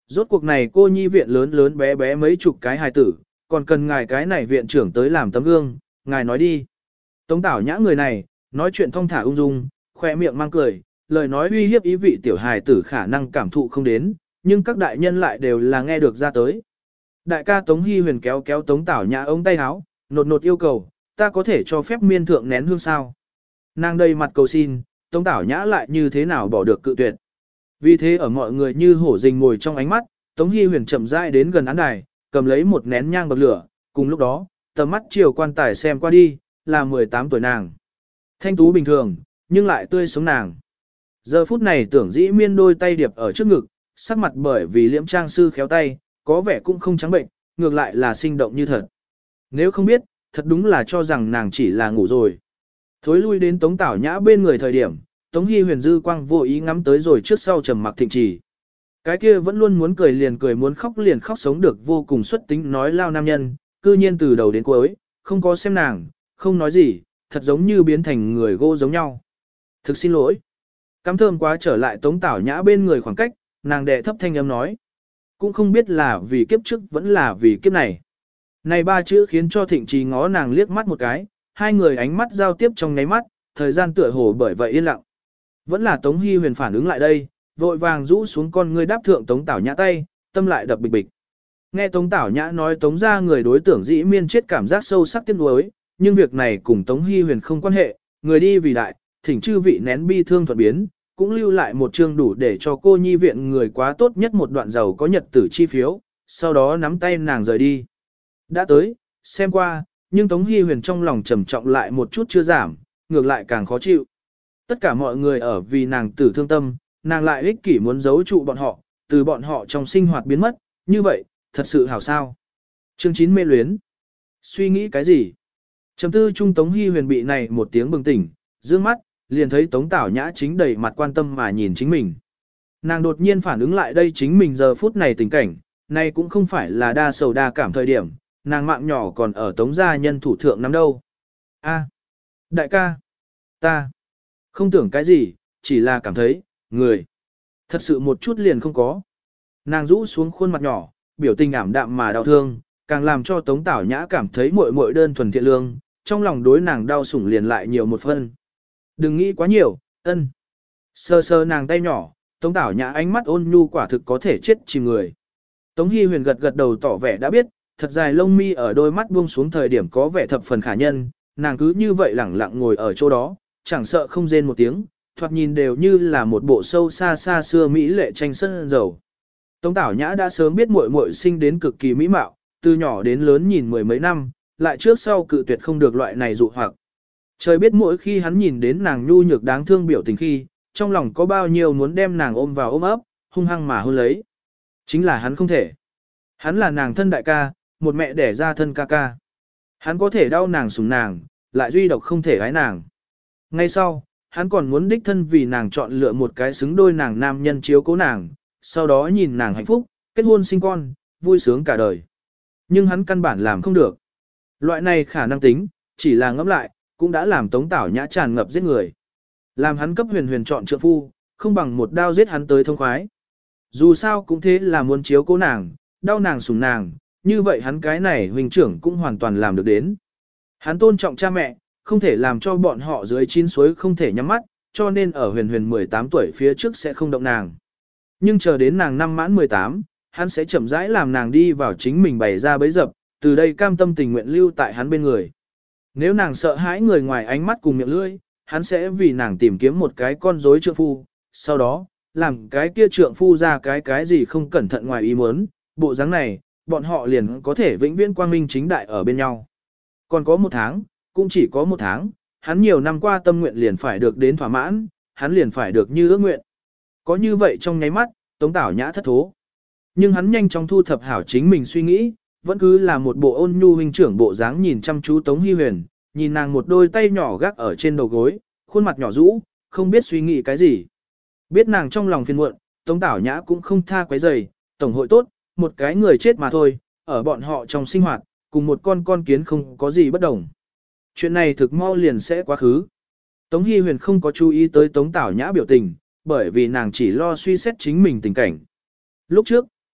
Rốt cuộc này cô nhi viện lớn lớn bé bé mấy chục cái hài tử, còn cần ngài cái này viện trưởng tới làm tấm gương, ngài nói đi. Tống Tảo Nhã người này, nói chuyện thong thả ung dung, khoe miệng mang cười, lời nói uy hiếp ý vị tiểu hài tử khả năng cảm thụ không đến, nhưng các đại nhân lại đều là nghe được ra tới. Đại ca Tống Hy Huyền kéo kéo Tống Tảo Nhã ống tay áo, nột nột yêu cầu, ta có thể cho phép miên thượng nén hương sao? Nàng đầy mặt cầu xin, Tống Tảo Nhã lại như thế nào bỏ được cự tuyệt. Vì thế ở mọi người như hổ rình ngồi trong ánh mắt, Tống Hy Huyền chậm rãi đến gần án đài, cầm lấy một nén nhang bậc lửa, cùng lúc đó, tầm mắt chiều quan tài xem qua đi, là mười tám tuổi nàng. Thanh tú bình thường, nhưng lại tươi sống nàng. Giờ phút này tưởng dĩ miên đôi tay điệp ở trước ngực, sắc mặt bởi vì liễm trang sư khéo tay, có vẻ cũng không trắng bệnh, ngược lại là sinh động như thật. Nếu không biết, thật đúng là cho rằng nàng chỉ là ngủ rồi. Thối lui đến Tống Tảo Nhã bên người thời điểm, Tống Hy Huyền dư quang vô ý ngắm tới rồi trước sau trầm mặc thịnh trì. Cái kia vẫn luôn muốn cười liền cười muốn khóc liền khóc sống được vô cùng xuất tính nói lao nam nhân, cư nhiên từ đầu đến cuối, không có xem nàng, không nói gì, thật giống như biến thành người gỗ giống nhau. Thực xin lỗi. Cắm thơm quá trở lại Tống Tảo Nhã bên người khoảng cách, nàng đệ thấp thanh âm nói. Cũng không biết là vì kiếp trước vẫn là vì kiếp này. Này ba chữ khiến cho thịnh trì ngó nàng liếc mắt một cái, hai người ánh mắt giao tiếp trong nháy mắt, thời gian tựa hồ bởi vậy yên lặng. Vẫn là Tống Hy Huyền phản ứng lại đây, vội vàng rũ xuống con ngươi đáp thượng Tống Tảo Nhã tay, tâm lại đập bịch bịch. Nghe Tống Tảo Nhã nói Tống ra người đối tưởng dĩ miên chết cảm giác sâu sắc tiếc nuối, nhưng việc này cùng Tống Hy Huyền không quan hệ, người đi vì đại, thỉnh chư vị nén bi thương thuận biến, cũng lưu lại một chương đủ để cho cô nhi viện người quá tốt nhất một đoạn giàu có nhật tử chi phiếu, sau đó nắm tay nàng rời đi. Đã tới, xem qua, nhưng Tống Hy Huyền trong lòng trầm trọng lại một chút chưa giảm, ngược lại càng khó chịu. Tất cả mọi người ở vì nàng tử thương tâm, nàng lại ích kỷ muốn giấu trụ bọn họ, từ bọn họ trong sinh hoạt biến mất, như vậy, thật sự hảo sao. Chương chín mê luyến. Suy nghĩ cái gì? Trầm tư trung Tống Hy Huyền bị này một tiếng bừng tỉnh, dương mắt, liền thấy Tống Tảo Nhã chính đầy mặt quan tâm mà nhìn chính mình. Nàng đột nhiên phản ứng lại đây chính mình giờ phút này tình cảnh, này cũng không phải là đa sầu đa cảm thời điểm, nàng mạng nhỏ còn ở Tống gia nhân thủ thượng nắm đâu. A, đại ca, ta, không tưởng cái gì, chỉ là cảm thấy, người, thật sự một chút liền không có. Nàng rũ xuống khuôn mặt nhỏ, biểu tình ảm đạm mà đau thương, càng làm cho Tống Tảo Nhã cảm thấy muội muội đơn thuần thiện lương, trong lòng đối nàng đau sủng liền lại nhiều một phân. Đừng nghĩ quá nhiều, ân. Sơ sơ nàng tay nhỏ, Tống Tảo Nhã ánh mắt ôn nhu quả thực có thể chết chìm người. Tống Hy Huyền gật gật đầu tỏ vẻ đã biết, thật dài lông mi ở đôi mắt buông xuống thời điểm có vẻ thập phần khả nhân, nàng cứ như vậy lẳng lặng ngồi ở chỗ đó, chẳng sợ không rên một tiếng, thoạt nhìn đều như là một bộ sâu xa xa xưa mỹ lệ tranh sân dầu. Tống Tảo Nhã đã sớm biết muội muội sinh đến cực kỳ mỹ mạo, từ nhỏ đến lớn nhìn mười mấy năm, lại trước sau cự tuyệt không được loại này dụ hoặc. Trời biết mỗi khi hắn nhìn đến nàng nhu nhược đáng thương biểu tình khi, trong lòng có bao nhiêu muốn đem nàng ôm vào ôm ấp, hung hăng mà hôn lấy. Chính là hắn không thể. Hắn là nàng thân đại ca, một mẹ đẻ ra thân ca ca. Hắn có thể đau nàng sủng nàng, lại duy độc không thể gái nàng. Ngay sau, hắn còn muốn đích thân vì nàng chọn lựa một cái xứng đôi nàng nam nhân chiếu cố nàng, sau đó nhìn nàng hạnh phúc, kết hôn sinh con, vui sướng cả đời. Nhưng hắn căn bản làm không được. Loại này khả năng tính, chỉ là ngẫm lại, cũng đã làm Tống Tảo Nhã tràn ngập giết người. Làm hắn cấp huyền huyền chọn trượng phu, không bằng một đao giết hắn tới thông khoái. Dù sao cũng thế là muốn chiếu cố nàng, đau nàng sủng nàng, như vậy hắn cái này huynh trưởng cũng hoàn toàn làm được đến. Hắn tôn trọng cha mẹ, không thể làm cho bọn họ dưới chín suối không thể nhắm mắt, cho nên ở huyền huyền mười tám tuổi phía trước sẽ không động nàng. Nhưng chờ đến nàng năm mãn mười tám, hắn sẽ chậm rãi làm nàng đi vào chính mình bày ra bấy dập, từ đây cam tâm tình nguyện lưu tại hắn bên người. Nếu nàng sợ hãi người ngoài ánh mắt cùng miệng lưỡi, hắn sẽ vì nàng tìm kiếm một cái con rối trượng phu, sau đó, làm cái kia trượng phu ra cái cái gì không cẩn thận ngoài ý muốn, bộ dáng này, bọn họ liền có thể vĩnh viễn quang minh chính đại ở bên nhau. Còn có một tháng, cũng chỉ có một tháng, hắn nhiều năm qua tâm nguyện liền phải được đến thỏa mãn, hắn liền phải được như ước nguyện. Có như vậy trong nháy mắt, Tống Tảo Nhã thất thố. Nhưng hắn nhanh chóng thu thập hảo chính mình suy nghĩ, vẫn cứ là một bộ ôn nhu huynh trưởng bộ dáng nhìn chăm chú Tống Hy Huyền, nhìn nàng một đôi tay nhỏ gác ở trên đầu gối, khuôn mặt nhỏ rũ, không biết suy nghĩ cái gì. Biết nàng trong lòng phiền muộn, Tống Tảo Nhã cũng không tha quấy rầy, tổng hội tốt, một cái người chết mà thôi, ở bọn họ trong sinh hoạt, cùng một con con kiến không có gì bất đồng. Chuyện này thực mau liền sẽ quá khứ. Tống Hy Huyền không có chú ý tới Tống Tảo Nhã biểu tình, bởi vì nàng chỉ lo suy xét chính mình tình cảnh. Lúc trước,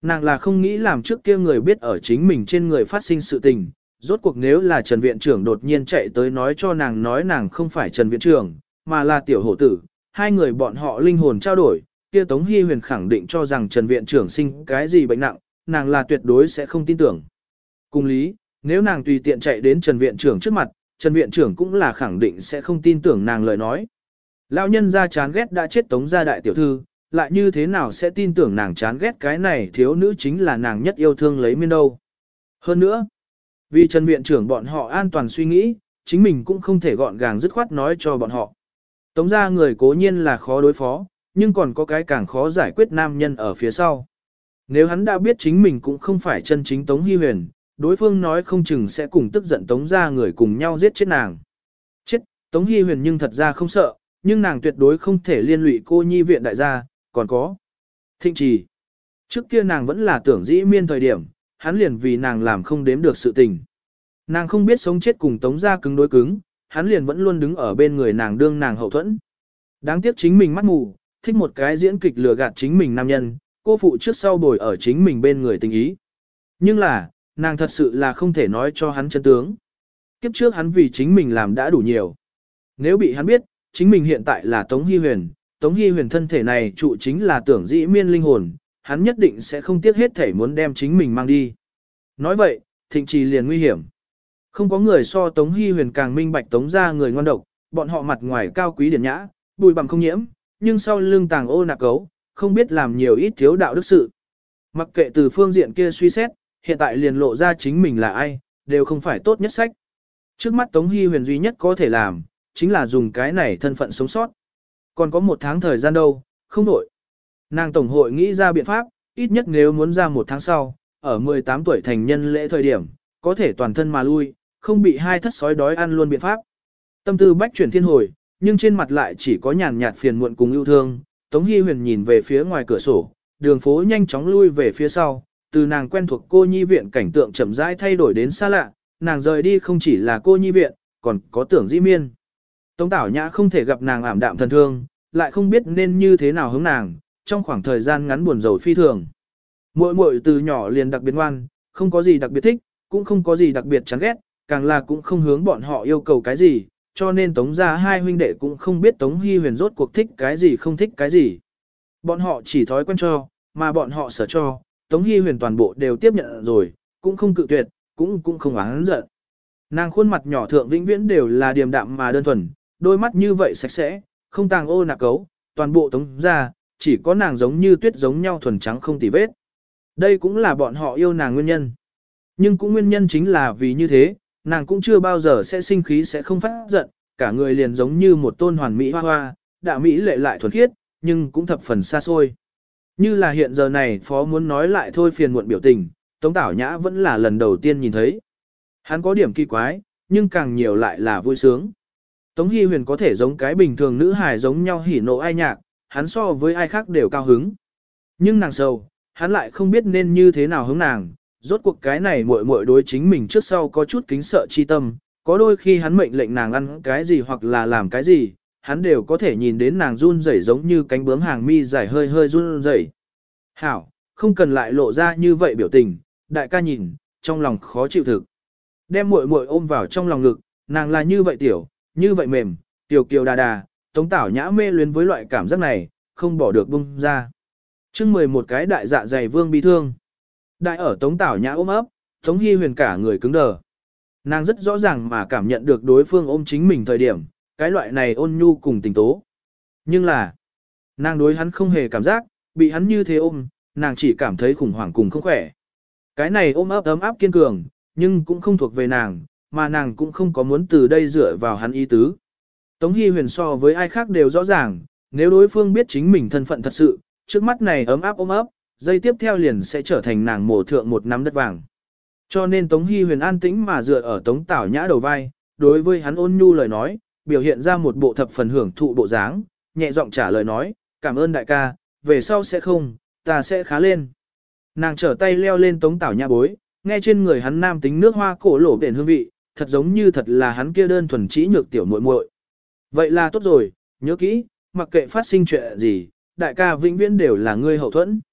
nàng là không nghĩ làm trước kia người biết ở chính mình trên người phát sinh sự tình. Rốt cuộc nếu là Trần Viện trưởng đột nhiên chạy tới nói cho nàng nói nàng không phải Trần Viện trưởng, mà là tiểu hổ tử, hai người bọn họ linh hồn trao đổi, kia Tống Hy Huyền khẳng định cho rằng Trần Viện trưởng sinh cái gì bệnh nặng, nàng là tuyệt đối sẽ không tin tưởng. Cùng lý, nếu nàng tùy tiện chạy đến Trần Viện trưởng trước mặt, Trần Viện trưởng cũng là khẳng định sẽ không tin tưởng nàng lời nói. Lão nhân ra chán ghét đã chết Tống gia đại tiểu thư, lại như thế nào sẽ tin tưởng nàng chán ghét cái này thiếu nữ chính là nàng nhất yêu thương lấy miên đâu. Hơn nữa, vì Trần Viện trưởng bọn họ an toàn suy nghĩ, chính mình cũng không thể gọn gàng dứt khoát nói cho bọn họ. Tống gia người cố nhiên là khó đối phó, nhưng còn có cái càng khó giải quyết nam nhân ở phía sau. Nếu hắn đã biết chính mình cũng không phải chân chính Tống Hy Huyền, đối phương nói không chừng sẽ cùng tức giận Tống gia người cùng nhau giết chết nàng. Chết, Tống Hy Huyền nhưng thật ra không sợ, nhưng nàng tuyệt đối không thể liên lụy cô nhi viện đại gia, còn có Thịnh Trì. Trước kia nàng vẫn là tưởng dĩ miên thời điểm, hắn liền vì nàng làm không đếm được sự tình. Nàng không biết sống chết cùng Tống gia cứng đối cứng, hắn liền vẫn luôn đứng ở bên người nàng đương nàng hậu thuẫn. Đáng tiếc chính mình mắt mù, thích một cái diễn kịch lừa gạt chính mình nam nhân, cô phụ trước sau bồi ở chính mình bên người tình ý. Nhưng là, nàng thật sự là không thể nói cho hắn chân tướng. Kiếp trước hắn vì chính mình làm đã đủ nhiều. Nếu bị hắn biết, chính mình hiện tại là Tống Hy Huyền, Tống Hy Huyền thân thể này trụ chính là tưởng dĩ miên linh hồn, hắn nhất định sẽ không tiếc hết thể muốn đem chính mình mang đi. Nói vậy, Thịnh Trì liền nguy hiểm. Không có người so Tống Hy Huyền càng minh bạch Tống ra người ngon độc, bọn họ mặt ngoài cao quý điển nhã, bùi bằng không nhiễm, nhưng sau lưng tàng ô nạc cấu, không biết làm nhiều ít thiếu đạo đức sự. Mặc kệ từ phương diện kia suy xét, hiện tại liền lộ ra chính mình là ai, đều không phải tốt nhất sách. Trước mắt Tống Hy Huyền duy nhất có thể làm, chính là dùng cái này thân phận sống sót. Còn có một tháng thời gian đâu, không đổi. Nàng tổng hội nghĩ ra biện pháp, ít nhất nếu muốn ra một tháng sau, ở mười tám tuổi thành nhân lễ thời điểm, có thể toàn thân mà lui, không bị hai thất sói đói ăn luôn biện pháp. Tâm tư bách chuyển thiên hồi, nhưng trên mặt lại chỉ có nhàn nhạt phiền muộn cùng yêu thương. Tống Hy Huyền nhìn về phía ngoài cửa sổ, đường phố nhanh chóng lui về phía sau, từ nàng quen thuộc cô nhi viện cảnh tượng chậm rãi thay đổi đến xa lạ, nàng rời đi không chỉ là cô nhi viện, còn có tưởng dĩ miên. Tống Tảo Nhã không thể gặp nàng ảm đạm thần thương, lại không biết nên như thế nào hướng nàng, trong khoảng thời gian ngắn buồn rầu phi thường. Muội muội từ nhỏ liền đặc biệt ngoan, không có gì đặc biệt thích, cũng không có gì đặc biệt chán ghét, càng là cũng không hướng bọn họ yêu cầu cái gì, cho nên Tống gia hai huynh đệ cũng không biết Tống Hy Huyền rốt cuộc thích cái gì không thích cái gì. Bọn họ chỉ thói quen cho, mà bọn họ sở cho, Tống Hy Huyền toàn bộ đều tiếp nhận rồi, cũng không cự tuyệt, cũng cũng không oán giận. Nàng khuôn mặt nhỏ thượng vĩnh viễn đều là điềm đạm mà đơn thuần, đôi mắt như vậy sạch sẽ, không tàng ô nạc cấu, toàn bộ Tống gia, chỉ có nàng giống như tuyết giống nhau thuần trắng không tì vết. Đây cũng là bọn họ yêu nàng nguyên nhân. Nhưng cũng nguyên nhân chính là vì như thế, nàng cũng chưa bao giờ sẽ sinh khí sẽ không phát giận, cả người liền giống như một tôn hoàn mỹ hoa hoa, đạ mỹ lệ lại thuần khiết, nhưng cũng thập phần xa xôi. Như là hiện giờ này phó muốn nói lại thôi phiền muộn biểu tình, Tống Tảo Nhã vẫn là lần đầu tiên nhìn thấy. Hắn có điểm kỳ quái, nhưng càng nhiều lại là vui sướng. Tống Hy Huyền có thể giống cái bình thường nữ hài giống nhau hỉ nộ ai nhạc, hắn so với ai khác đều cao hứng. Nhưng nàng sầu, hắn lại không biết nên như thế nào hướng nàng, rốt cuộc cái này muội muội đối chính mình trước sau có chút kính sợ chi tâm, có đôi khi hắn mệnh lệnh nàng ăn cái gì hoặc là làm cái gì, hắn đều có thể nhìn đến nàng run rẩy giống như cánh bướm hàng mi dài hơi hơi run rẩy. Hảo, không cần lại lộ ra như vậy biểu tình, đại ca nhìn, trong lòng khó chịu thực. Đem muội muội ôm vào trong lòng ngực, nàng là như vậy tiểu, như vậy mềm, tiểu kiều đà đà, Tống Tảo Nhã mê luyến với loại cảm giác này, không bỏ được buông ra. Chương mười một cái đại dạ dày vương bi thương. Đại ở Tống Tảo Nhã ôm ấp, Tống Hy Huyền cả người cứng đờ. Nàng rất rõ ràng mà cảm nhận được đối phương ôm chính mình thời điểm, cái loại này ôn nhu cùng tình tố. Nhưng là, nàng đối hắn không hề cảm giác, bị hắn như thế ôm, nàng chỉ cảm thấy khủng hoảng cùng không khỏe. Cái này ôm ấp ấm áp kiên cường, nhưng cũng không thuộc về nàng, mà nàng cũng không có muốn từ đây dựa vào hắn ý tứ. Tống Hy Huyền so với ai khác đều rõ ràng, nếu đối phương biết chính mình thân phận thật sự, trước mắt này ấm áp ôm ấp, giây tiếp theo liền sẽ trở thành nàng mổ thượng một nắm đất vàng. Cho nên Tống Hy Huyền an tĩnh mà dựa ở Tống Tảo Nhã đầu vai, đối với hắn ôn nhu lời nói, biểu hiện ra một bộ thập phần hưởng thụ bộ dáng, nhẹ giọng trả lời nói, cảm ơn đại ca, về sau sẽ không, ta sẽ khá lên. Nàng trở tay leo lên Tống Tảo Nhã bối, nghe trên người hắn nam tính nước hoa cổ lỗ đền hương vị, thật giống như thật là hắn kia đơn thuần chỉ nhược tiểu muội muội. Vậy là tốt rồi, nhớ kỹ, mặc kệ phát sinh chuyện gì, đại ca vĩnh viễn đều là ngươi hậu thuẫn.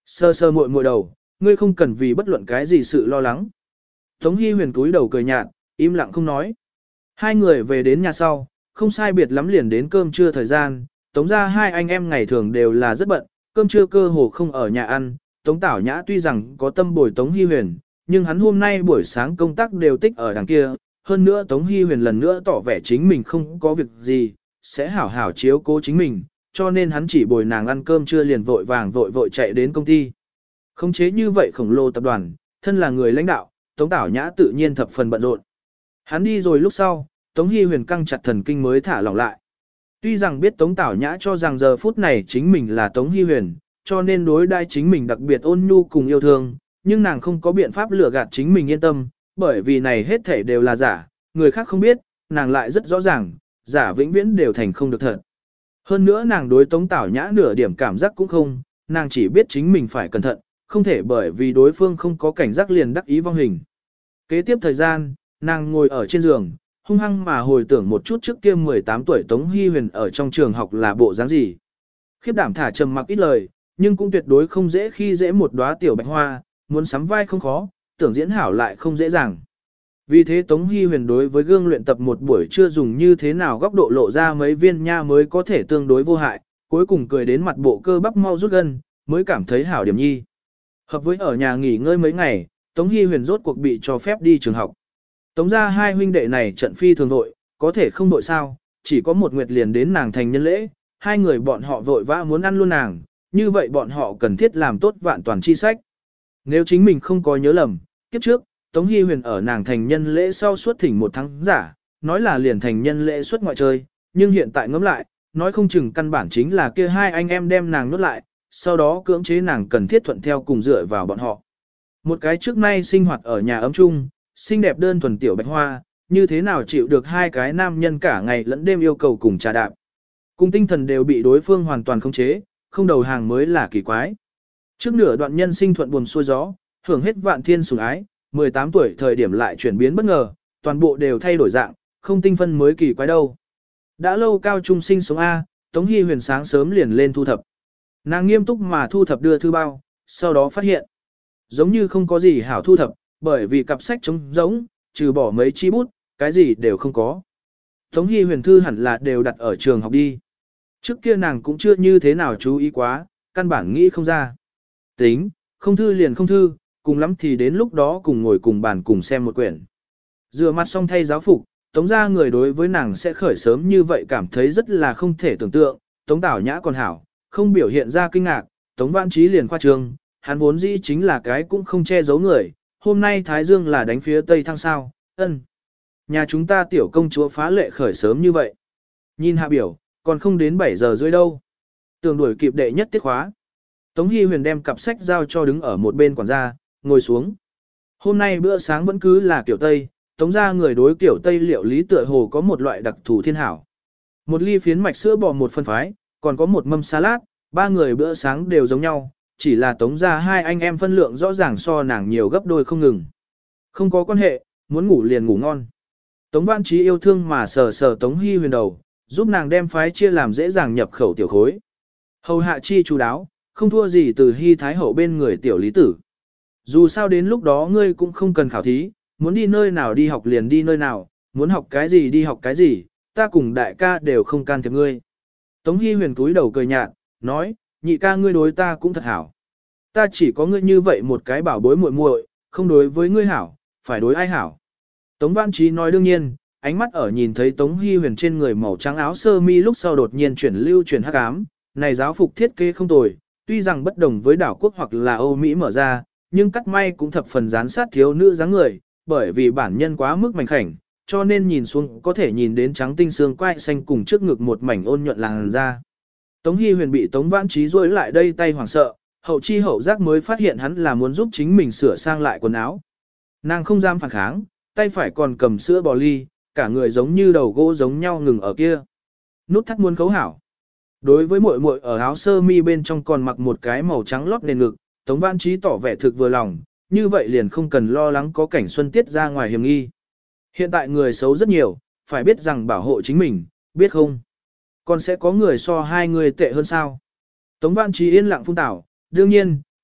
Sơ sơ muội muội đầu, ngươi không cần vì bất luận cái gì sự lo lắng. Tống Hi Huyền cúi đầu cười nhạt, im lặng không nói. Hai người về đến nhà sau, không sai biệt lắm liền đến cơm trưa thời gian, Tống ra hai anh em ngày thường đều là rất bận, cơm trưa cơ hồ không ở nhà ăn. Tống Tảo Nhã tuy rằng có tâm bồi Tống Hi Huyền, nhưng hắn hôm nay buổi sáng công tác đều tích ở đằng kia, hơn nữa Tống Hi Huyền lần nữa tỏ vẻ chính mình không có việc gì, sẽ hảo hảo chiếu cố chính mình, cho nên hắn chỉ bồi nàng ăn cơm trưa liền vội vàng vội vội chạy đến công ty. Khống chế như vậy khổng lồ tập đoàn, thân là người lãnh đạo, Tống Tảo Nhã tự nhiên thập phần bận rộn. Hắn đi rồi lúc sau, Tống Hi Huyền căng chặt thần kinh mới thả lỏng lại. Tuy rằng biết Tống Tảo Nhã cho rằng giờ phút này chính mình là Tống Hi Huyền, cho nên đối đãi chính mình đặc biệt ôn nhu cùng yêu thương, nhưng nàng không có biện pháp lừa gạt chính mình yên tâm, bởi vì này hết thảy đều là giả, người khác không biết, nàng lại rất rõ ràng, giả vĩnh viễn đều thành không được thật. Hơn nữa nàng đối Tống Tảo Nhã nửa điểm cảm giác cũng không, nàng chỉ biết chính mình phải cẩn thận, không thể bởi vì đối phương không có cảnh giác liền đắc ý vong hình. Kế tiếp thời gian, nàng ngồi ở trên giường, hung hăng mà hồi tưởng một chút trước kia mười tám tuổi Tống Hi Huyền ở trong trường học là bộ dáng gì. Khiếp đảm thả trầm mặc ít lời, nhưng cũng tuyệt đối không dễ khi dễ một đóa tiểu bạch hoa, muốn sắm vai không khó, tưởng diễn hảo lại không dễ dàng. Vì thế Tống Hi Huyền đối với gương luyện tập một buổi trưa dùng như thế nào góc độ lộ ra mấy viên nha mới có thể tương đối vô hại, cuối cùng cười đến mặt bộ cơ bắp mau rút gân, mới cảm thấy hảo điểm nhi. Hợp với ở nhà nghỉ ngơi mấy ngày, Tống Hi Huyền rốt cuộc bị cho phép đi trường học. Tống ra hai huynh đệ này trận phi thường vội, có thể không vội sao, chỉ có một nguyệt liền đến nàng thành nhân lễ, hai người bọn họ vội vã muốn ăn luôn nàng, như vậy bọn họ cần thiết làm tốt vạn toàn chi sách. Nếu chính mình không có nhớ lầm, kiếp trước, Tống Hi Huyền ở nàng thành nhân lễ sau suốt thỉnh một tháng giả, nói là liền thành nhân lễ suốt ngoại chơi, nhưng hiện tại ngẫm lại, nói không chừng căn bản chính là kia hai anh em đem nàng nuốt lại, sau đó cưỡng chế nàng cần thiết thuận theo cùng dựa vào bọn họ. Một cái trước nay sinh hoạt ở nhà ấm chung, xinh đẹp đơn thuần tiểu bạch hoa, như thế nào chịu được hai cái nam nhân cả ngày lẫn đêm yêu cầu cùng trà đạp. Cùng tinh thần đều bị đối phương hoàn toàn khống chế, không đầu hàng mới là kỳ quái. Trước nửa đoạn nhân sinh thuận buồm xuôi gió, hưởng hết vạn thiên sủng ái, mười tám tuổi thời điểm lại chuyển biến bất ngờ, toàn bộ đều thay đổi dạng, không tinh phân mới kỳ quái đâu. Đã lâu cao trung sinh sống A, Tống Hi Huyền sáng sớm liền lên thu thập. Nàng nghiêm túc mà thu thập đưa thư bao, sau đó phát hiện. Giống như không có gì hảo thu thập, bởi vì cặp sách trống rỗng, trừ bỏ mấy chi bút, cái gì đều không có. Tống Hi Huyền thư hẳn là đều đặt ở trường học đi. Trước kia nàng cũng chưa như thế nào chú ý quá, căn bản nghĩ không ra. Tính, không thư liền không thư, cùng lắm thì đến lúc đó cùng ngồi cùng bàn cùng xem một quyển. Rửa mặt xong thay giáo phục, Tống ra người đối với nàng sẽ khởi sớm như vậy cảm thấy rất là không thể tưởng tượng. Tống Tảo Nhã còn hảo, không biểu hiện ra kinh ngạc, Tống Vãn Trí liền khoa trương, hắn vốn dĩ chính là cái cũng không che giấu người, hôm nay Thái Dương là đánh phía Tây Thăng sao, ân. Nhà chúng ta tiểu công chúa phá lệ khởi sớm như vậy. Nhìn hạ biểu, còn không đến bảy giờ rưỡi đâu. Tưởng đuổi kịp đệ nhất tiết khóa. Tống Hi Huyền đem cặp sách giao cho đứng ở một bên quản gia, ngồi xuống. Hôm nay bữa sáng vẫn cứ là kiểu Tây, Tống ra người đối kiểu Tây liệu lý tựa hồ có một loại đặc thù thiên hảo. Một ly phiến mạch sữa bò một phân phái, còn có một mâm salad, ba người bữa sáng đều giống nhau, chỉ là Tống ra hai anh em phân lượng rõ ràng so nàng nhiều gấp đôi không ngừng. Không có quan hệ, muốn ngủ liền ngủ ngon. Tống Vãn Trí yêu thương mà sờ sờ Tống Hi Huyền đầu, giúp nàng đem phái chia làm dễ dàng nhập khẩu tiểu khối. Hầu hạ chi chú đáo, không thua gì từ Hi Thái Hậu bên người tiểu lý tử. Dù sao đến lúc đó ngươi cũng không cần khảo thí, muốn đi nơi nào đi học liền đi nơi nào, muốn học cái gì đi học cái gì, ta cùng đại ca đều không can thiệp ngươi. Tống Hi Huyền cúi đầu cười nhạt, nói, nhị ca ngươi đối ta cũng thật hảo. Ta chỉ có ngươi như vậy một cái bảo bối muội muội, không đối với ngươi hảo, phải đối ai hảo. Tống Vãn Trí nói đương nhiên, ánh mắt ở nhìn thấy Tống Hi Huyền trên người màu trắng áo sơ mi lúc sau đột nhiên chuyển lưu chuyển hắc ám, này giáo phục thiết kế không tồi, tuy rằng bất đồng với đảo quốc hoặc là Âu Mỹ mở ra, nhưng cắt may cũng thập phần gián sát thiếu nữ dáng người, bởi vì bản nhân quá mức mảnh khảnh, cho nên nhìn xuống có thể nhìn đến trắng tinh xương quai xanh cùng trước ngực một mảnh ôn nhuận làn da. Tống Hi Huyền bị Tống Vãn Trí duỗi lại đây tay hoảng sợ, hậu chi hậu giác mới phát hiện hắn là muốn giúp chính mình sửa sang lại quần áo. Nàng không dám phản kháng, tay phải còn cầm sữa bò ly, cả người giống như đầu gỗ giống nhau ngừng ở kia. Nút thắt muốn khấu hảo. Đối với muội muội ở áo sơ mi bên trong còn mặc một cái màu trắng lót nền ngực, Tống Vãn Trí tỏ vẻ thực vừa lòng, như vậy liền không cần lo lắng có cảnh xuân tiết ra ngoài hiểm nghi. Hiện tại người xấu rất nhiều, phải biết rằng bảo hộ chính mình, biết không? Còn sẽ có người so hai người tệ hơn sao? Tống Vãn Trí yên lặng phun tảo, đương nhiên,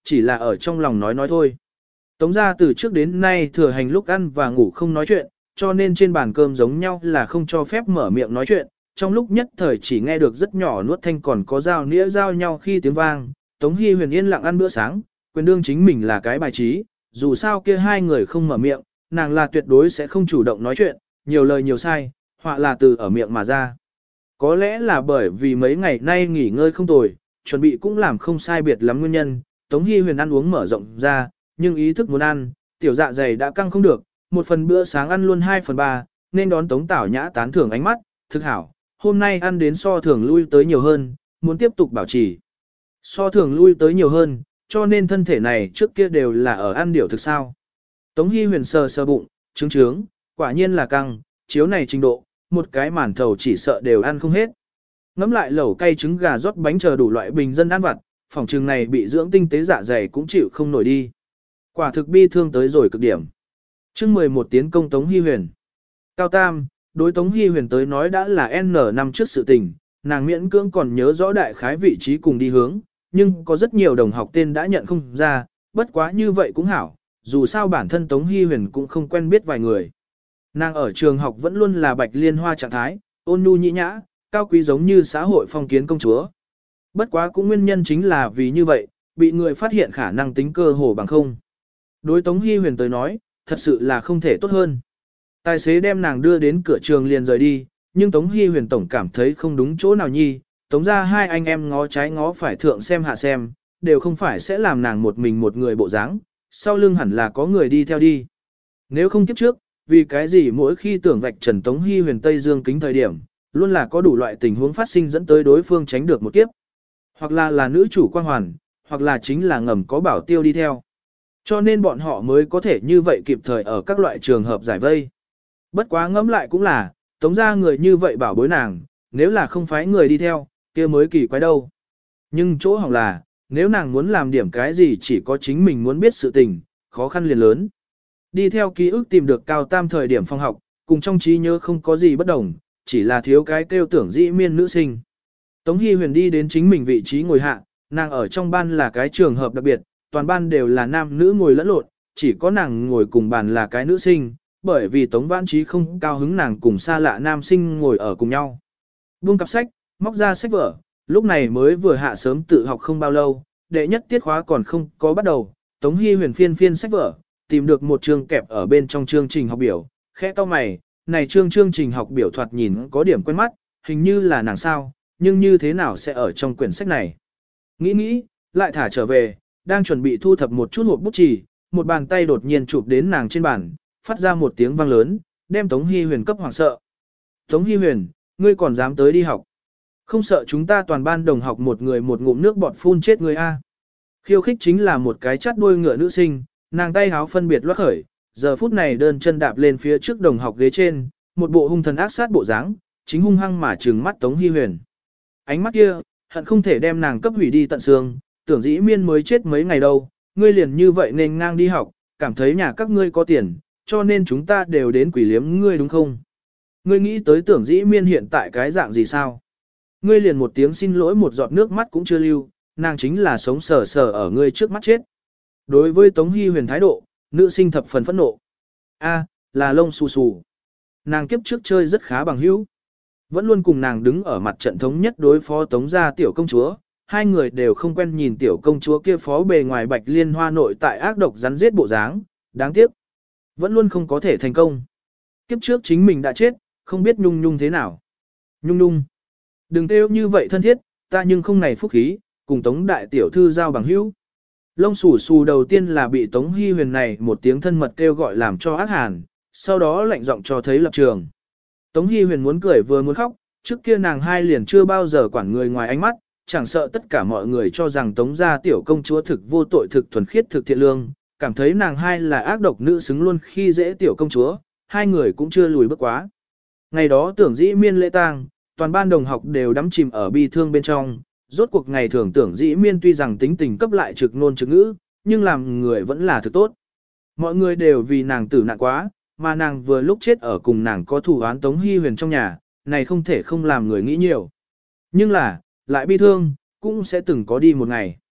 chỉ là ở trong lòng nói nói thôi. Tống gia từ trước đến nay thừa hành lúc ăn và ngủ không nói chuyện, cho nên trên bàn cơm giống nhau là không cho phép mở miệng nói chuyện, trong lúc nhất thời chỉ nghe được rất nhỏ nuốt thanh còn có dao nĩa giao nhau khi tiếng vang. Tống Hi Huyền yên lặng ăn bữa sáng, quyền đương chính mình là cái bài trí, dù sao kia hai người không mở miệng, nàng là tuyệt đối sẽ không chủ động nói chuyện, nhiều lời nhiều sai, họa là từ ở miệng mà ra. Có lẽ là bởi vì mấy ngày nay nghỉ ngơi không tồi, chuẩn bị cũng làm không sai biệt lắm nguyên nhân, Tống Hi Huyền ăn uống mở rộng ra, nhưng ý thức muốn ăn, tiểu dạ dày đã căng không được, một phần bữa sáng ăn luôn hai phần ba, nên đón Tống Tảo Nhã tán thưởng ánh mắt, thực hảo, hôm nay ăn đến so thường lui tới nhiều hơn, muốn tiếp tục bảo trì. So thường lui tới nhiều hơn, cho nên thân thể này trước kia đều là ở ăn điểu thực sao. Tống Hi Huyền sờ sờ bụng, trướng trướng, quả nhiên là căng, chiếu này trình độ, một cái màn thầu chỉ sợ đều ăn không hết. Ngắm lại lẩu cay trứng gà rót bánh chờ đủ loại bình dân ăn vặt, phòng trường này bị dưỡng tinh tế dạ dày cũng chịu không nổi đi. Quả thực bi thương tới rồi cực điểm. Chương mười một tiến công Tống Hi Huyền. Cao Tam, đối Tống Hi Huyền tới nói đã là N năm trước sự tình, nàng miễn cưỡng còn nhớ rõ đại khái vị trí cùng đi hướng, nhưng có rất nhiều đồng học tên đã nhận không ra, bất quá như vậy cũng hảo, dù sao bản thân Tống Hi Huyền cũng không quen biết vài người. Nàng ở trường học vẫn luôn là bạch liên hoa trạng thái, ôn nhu nhĩ nhã, cao quý giống như xã hội phong kiến công chúa. Bất quá cũng nguyên nhân chính là vì như vậy, bị người phát hiện khả năng tính cơ hồ bằng không. Đối Tống Hi Huyền tới nói, thật sự là không thể tốt hơn. Tài xế đem nàng đưa đến cửa trường liền rời đi, nhưng Tống Hi Huyền tổng cảm thấy không đúng chỗ nào nhi, Tống ra hai anh em ngó trái ngó phải thượng xem hạ xem, đều không phải sẽ làm nàng một mình một người bộ dáng, sau lưng hẳn là có người đi theo đi. Nếu không kiếp trước, vì cái gì mỗi khi tưởng vạch trần Tống Hi Huyền Tây Dương kính thời điểm, luôn là có đủ loại tình huống phát sinh dẫn tới đối phương tránh được một kiếp. Hoặc là là nữ chủ quan hoàn, hoặc là chính là ngầm có bảo tiêu đi theo. Cho nên bọn họ mới có thể như vậy kịp thời ở các loại trường hợp giải vây. Bất quá ngẫm lại cũng là, Tống ra người như vậy bảo bối nàng, nếu là không phái người đi theo, kia mới kỳ quái đâu. Nhưng chỗ hỏng là, nếu nàng muốn làm điểm cái gì chỉ có chính mình muốn biết sự tình, khó khăn liền lớn. Đi theo ký ức tìm được Cao Tam thời điểm phong học, cùng trong trí nhớ không có gì bất đồng, chỉ là thiếu cái kêu tưởng dĩ miên nữ sinh. Tống Hi Huyền đi đến chính mình vị trí ngồi hạ, nàng ở trong ban là cái trường hợp đặc biệt, toàn ban đều là nam nữ ngồi lẫn lộn, chỉ có nàng ngồi cùng bàn là cái nữ sinh, bởi vì Tống Vãn Trí không cao hứng nàng cùng xa lạ nam sinh ngồi ở cùng nhau. Buông cặp sách, móc ra sách vở, lúc này mới vừa hạ sớm tự học không bao lâu, đệ nhất tiết khóa còn không có bắt đầu, Tống Hi Huyền phiên phiên sách vở, tìm được một chương kẹp ở bên trong chương trình học biểu, khẽ cau mày, này chương chương trình học biểu thoạt nhìn có điểm quen mắt, hình như là nàng sao, nhưng như thế nào sẽ ở trong quyển sách này. Nghĩ nghĩ, lại thả trở về, đang chuẩn bị thu thập một chút hộp bút chì, một bàn tay đột nhiên chụp đến nàng trên bàn, phát ra một tiếng vang lớn, đem Tống Hi Huyền cấp hoảng sợ. Tống Hi Huyền, ngươi còn dám tới đi học? Không sợ chúng ta toàn ban đồng học một người một ngụm nước bọt phun chết ngươi a? Khiêu khích chính là một cái chát đuôi ngựa nữ sinh, nàng tay háo phân biệt loát khởi, giờ phút này đơn chân đạp lên phía trước đồng học ghế trên, một bộ hung thần ác sát bộ dáng, chính hung hăng mà trừng mắt Tống Hi Huyền. Ánh mắt kia, hận không thể đem nàng cấp hủy đi tận xương, tưởng dĩ miên mới chết mấy ngày đâu, ngươi liền như vậy nên ngang đi học, cảm thấy nhà các ngươi có tiền, cho nên chúng ta đều đến quỷ liếm ngươi đúng không? Ngươi nghĩ tới tưởng dĩ miên hiện tại cái dạng gì sao? Ngươi liền một tiếng xin lỗi một giọt nước mắt cũng chưa lưu, nàng chính là sống sờ sờ ở ngươi trước mắt chết. Đối với Tống Hi Huyền thái độ, nữ sinh thập phần phẫn nộ. A, là lông xù xù. Nàng kiếp trước chơi rất khá bằng hữu. Vẫn luôn cùng nàng đứng ở mặt trận thống nhất đối phó Tống gia tiểu công chúa. Hai người đều không quen nhìn tiểu công chúa kia phó bề ngoài bạch liên hoa nội tại ác độc rắn giết bộ dáng. Đáng tiếc. Vẫn luôn không có thể thành công. Kiếp trước chính mình đã chết, không biết nhung nhung thế nào. Nhung nhung. Đừng kêu như vậy thân thiết, ta nhưng không này phúc khí, cùng Tống đại tiểu thư giao bằng hữu. Lông xù xù đầu tiên là bị Tống Hi Huyền này một tiếng thân mật kêu gọi làm cho ác hàn, sau đó lạnh giọng cho thấy lập trường. Tống Hi Huyền muốn cười vừa muốn khóc, trước kia nàng hai liền chưa bao giờ quản người ngoài ánh mắt, chẳng sợ tất cả mọi người cho rằng Tống gia tiểu công chúa thực vô tội thực thuần khiết thực thiện lương, cảm thấy nàng hai là ác độc nữ xứng luôn khi dễ tiểu công chúa, hai người cũng chưa lùi bước quá. Ngày đó tưởng dĩ miên lễ tang, toàn ban đồng học đều đắm chìm ở bi thương bên trong. Rốt cuộc ngày thường tưởng dĩ miên tuy rằng tính tình cấp lại trực ngôn trực ngữ, nhưng làm người vẫn là thực tốt. Mọi người đều vì nàng tử nạn quá, mà nàng vừa lúc chết ở cùng nàng có thủ án Tống Hi Huyền trong nhà, này không thể không làm người nghĩ nhiều. Nhưng là, lại bi thương, cũng sẽ từng có đi một ngày.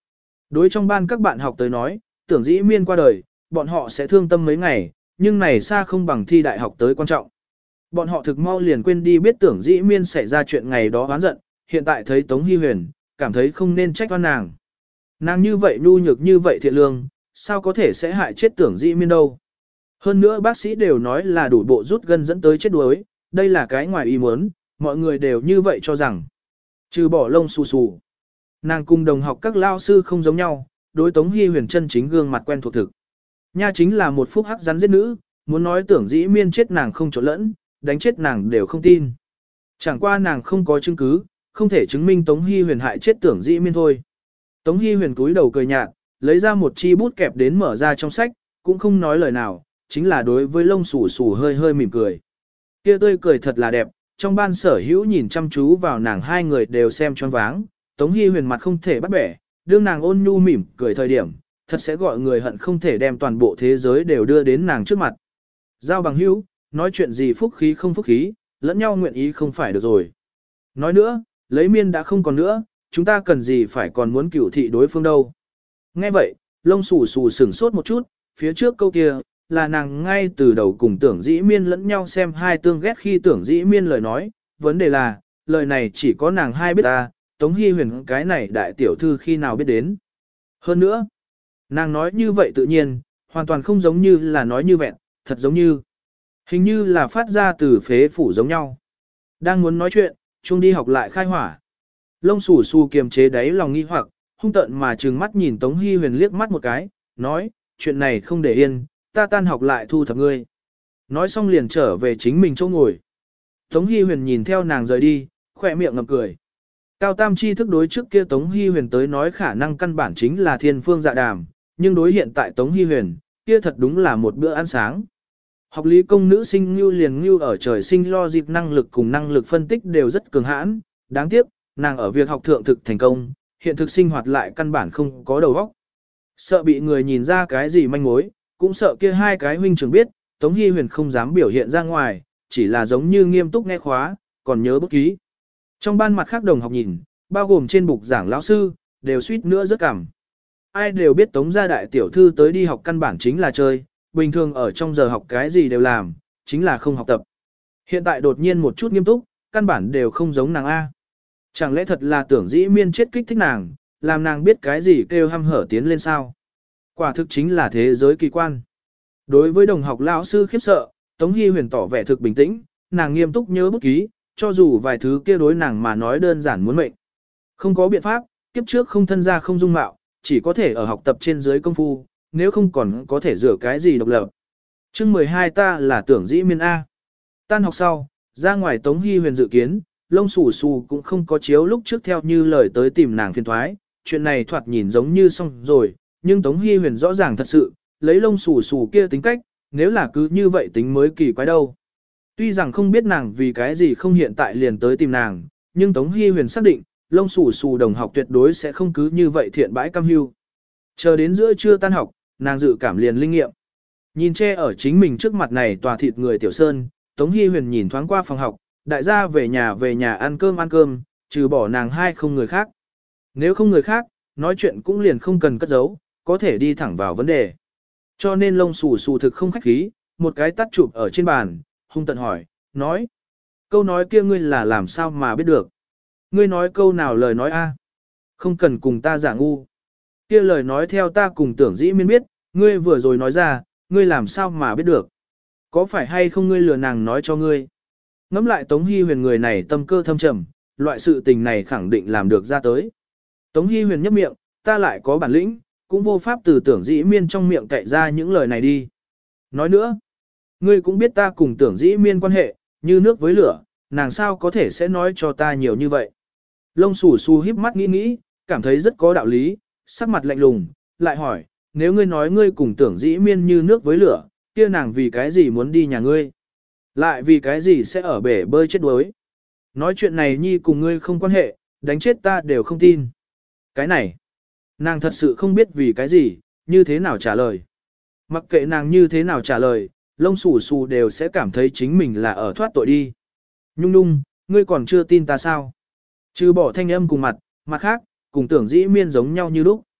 Đối trong ban các bạn học tới nói, tưởng dĩ miên qua đời, bọn họ sẽ thương tâm mấy ngày, nhưng này xa không bằng thi đại học tới quan trọng. Bọn họ thực mau liền quên đi biết tưởng dĩ miên xảy ra chuyện ngày đó oán giận, hiện tại thấy Tống Hy Huyền, cảm thấy không nên trách oan nàng. Nàng như vậy nhu nhược như vậy thiện lương, sao có thể sẽ hại chết tưởng dĩ miên đâu. Hơn nữa bác sĩ đều nói là đủ bộ rút gân dẫn tới chết đuối, đây là cái ngoài ý muốn, mọi người đều như vậy cho rằng. Trừ bỏ lông xù xù. Nàng cùng đồng học các lao sư không giống nhau, đối Tống Hy Huyền chân chính gương mặt quen thuộc thực. Nha chính là một phúc hắc rắn giết nữ, muốn nói tưởng dĩ miên chết nàng không trộn lẫn, đánh chết nàng đều không tin. Chẳng qua nàng không có chứng cứ, không thể chứng minh Tống Hy Huyền hại chết tưởng dĩ miên thôi. Tống Hy Huyền cúi đầu cười nhạt, lấy ra một chi bút kẹp đến mở ra trong sách, cũng không nói lời nào, chính là đối với lông xù xù hơi hơi mỉm cười. Kia tươi cười thật là đẹp, trong ban sở hữu nhìn chăm chú vào nàng hai người đều xem choáng váng, Tống Hy Huyền mặt không thể bắt bẻ, đương nàng ôn nhu mỉm cười thời điểm, thật sẽ gọi người hận không thể đem toàn bộ thế giới đều đưa đến nàng trước mặt. Giao bằng hữu, nói chuyện gì phúc khí không phúc khí, lẫn nhau nguyện ý không phải được rồi. Nói nữa, lấy miên đã không còn nữa, chúng ta cần gì phải còn muốn cửu thị đối phương đâu. Nghe vậy, lông xù xù sửng sốt một chút, phía trước câu kia, là nàng ngay từ đầu cùng tưởng dĩ miên lẫn nhau xem hai tương ghét khi tưởng dĩ miên lời nói, vấn đề là, lời này chỉ có nàng hai biết ta, Tống Hy Huyền cái này đại tiểu thư khi nào biết đến. Hơn nữa, nàng nói như vậy tự nhiên, hoàn toàn không giống như là nói như vẹn, thật giống như, hình như là phát ra từ phế phủ giống nhau. Đang muốn nói chuyện, chuông đi học lại khai hỏa. Lông xù xù kiềm chế đáy lòng nghi hoặc, hung tợn mà trừng mắt nhìn Tống Hy Huyền liếc mắt một cái, nói, chuyện này không để yên, ta tan học lại thu thập ngươi. Nói xong liền trở về chính mình chỗ ngồi. Tống Hy Huyền nhìn theo nàng rời đi, khỏe miệng ngậm cười. Cao tam chi thức đối trước kia Tống Hy Huyền tới nói khả năng căn bản chính là thiên phương dạ đàm, nhưng đối hiện tại Tống Hy Huyền, kia thật đúng là một bữa ăn sáng. Học lý công nữ sinh như liền như ở trời sinh lo dịp năng lực cùng năng lực phân tích đều rất cường hãn, đáng tiếc, nàng ở việc học thượng thực thành công, hiện thực sinh hoạt lại căn bản không có đầu óc. Sợ bị người nhìn ra cái gì manh mối, cũng sợ kia hai cái huynh trưởng biết, Tống Hy Huyền không dám biểu hiện ra ngoài, chỉ là giống như nghiêm túc nghe khóa, còn nhớ bút ký. Trong ban mặt khác đồng học nhìn, bao gồm trên bục giảng lão sư, đều suýt nữa rất cảm. Ai đều biết Tống gia đại tiểu thư tới đi học căn bản chính là chơi, bình thường ở trong giờ học cái gì đều làm, chính là không học tập. Hiện tại đột nhiên một chút nghiêm túc, căn bản đều không giống nàng A. Chẳng lẽ thật là tưởng dĩ miên chết kích thích nàng, làm nàng biết cái gì kêu hăm hở tiến lên sao? Quả thực chính là thế giới kỳ quan. Đối với đồng học lão sư khiếp sợ, Tống Hy Huyền tỏ vẻ thực bình tĩnh, nàng nghiêm túc nhớ bút ký, cho dù vài thứ kia đối nàng mà nói đơn giản muốn mệnh. Không có biện pháp, kiếp trước không thân gia không dung mạo, chỉ có thể ở học tập trên dưới công phu, nếu không còn có thể rửa cái gì độc lập. Chương mười hai ta là tưởng dĩ miên A. Tan học sau, ra ngoài Tống Hy Huyền dự kiến, lông xù xù cũng không có chiếu lúc trước theo như lời tới tìm nàng phiền thoái, chuyện này thoạt nhìn giống như xong rồi, nhưng Tống Hy Huyền rõ ràng thật sự, lấy lông xù xù kia tính cách, nếu là cứ như vậy tính mới kỳ quái đâu. Tuy rằng không biết nàng vì cái gì không hiện tại liền tới tìm nàng, nhưng Tống Hy Huyền xác định, lông xù xù đồng học tuyệt đối sẽ không cứ như vậy thiện bãi cam hưu. Chờ đến giữa trưa tan học, nàng dự cảm liền linh nghiệm. Nhìn che ở chính mình trước mặt này tòa thịt người tiểu sơn, Tống Hy Huyền nhìn thoáng qua phòng học, đại gia về nhà về nhà ăn cơm ăn cơm, trừ bỏ nàng hai không người khác. Nếu không người khác, nói chuyện cũng liền không cần cất giấu, có thể đi thẳng vào vấn đề. Cho nên lông xù xù thực không khách khí, một cái tắt chụp ở trên bàn, hung tận hỏi, nói. Câu nói kia ngươi là làm sao mà biết được? Ngươi nói câu nào lời nói a? Không cần cùng ta giả ngu. Kia lời nói theo ta cùng tưởng dĩ miên biết, ngươi vừa rồi nói ra, ngươi làm sao mà biết được? Có phải hay không ngươi lừa nàng nói cho ngươi? Ngắm lại Tống Hy Huyền người này tâm cơ thâm trầm, loại sự tình này khẳng định làm được ra tới. Tống Hy Huyền nhấp miệng, ta lại có bản lĩnh, cũng vô pháp từ tưởng dĩ miên trong miệng cậy ra những lời này đi. Nói nữa, ngươi cũng biết ta cùng tưởng dĩ miên quan hệ, như nước với lửa, nàng sao có thể sẽ nói cho ta nhiều như vậy. Lông xù xù híp mắt nghĩ nghĩ, cảm thấy rất có đạo lý, sắc mặt lạnh lùng, lại hỏi, nếu ngươi nói ngươi cùng tưởng dĩ miên như nước với lửa, kia nàng vì cái gì muốn đi nhà ngươi? Lại vì cái gì sẽ ở bể bơi chết đuối? Nói chuyện này nhi cùng ngươi không quan hệ, đánh chết ta đều không tin. Cái này, nàng thật sự không biết vì cái gì, như thế nào trả lời. Mặc kệ nàng như thế nào trả lời, lông xù xù đều sẽ cảm thấy chính mình là ở thoát tội đi. Nhung nhung, ngươi còn chưa tin ta sao? Trừ bỏ thanh âm cùng mặt, mặt khác, cùng tưởng dĩ miên giống nhau như lúc.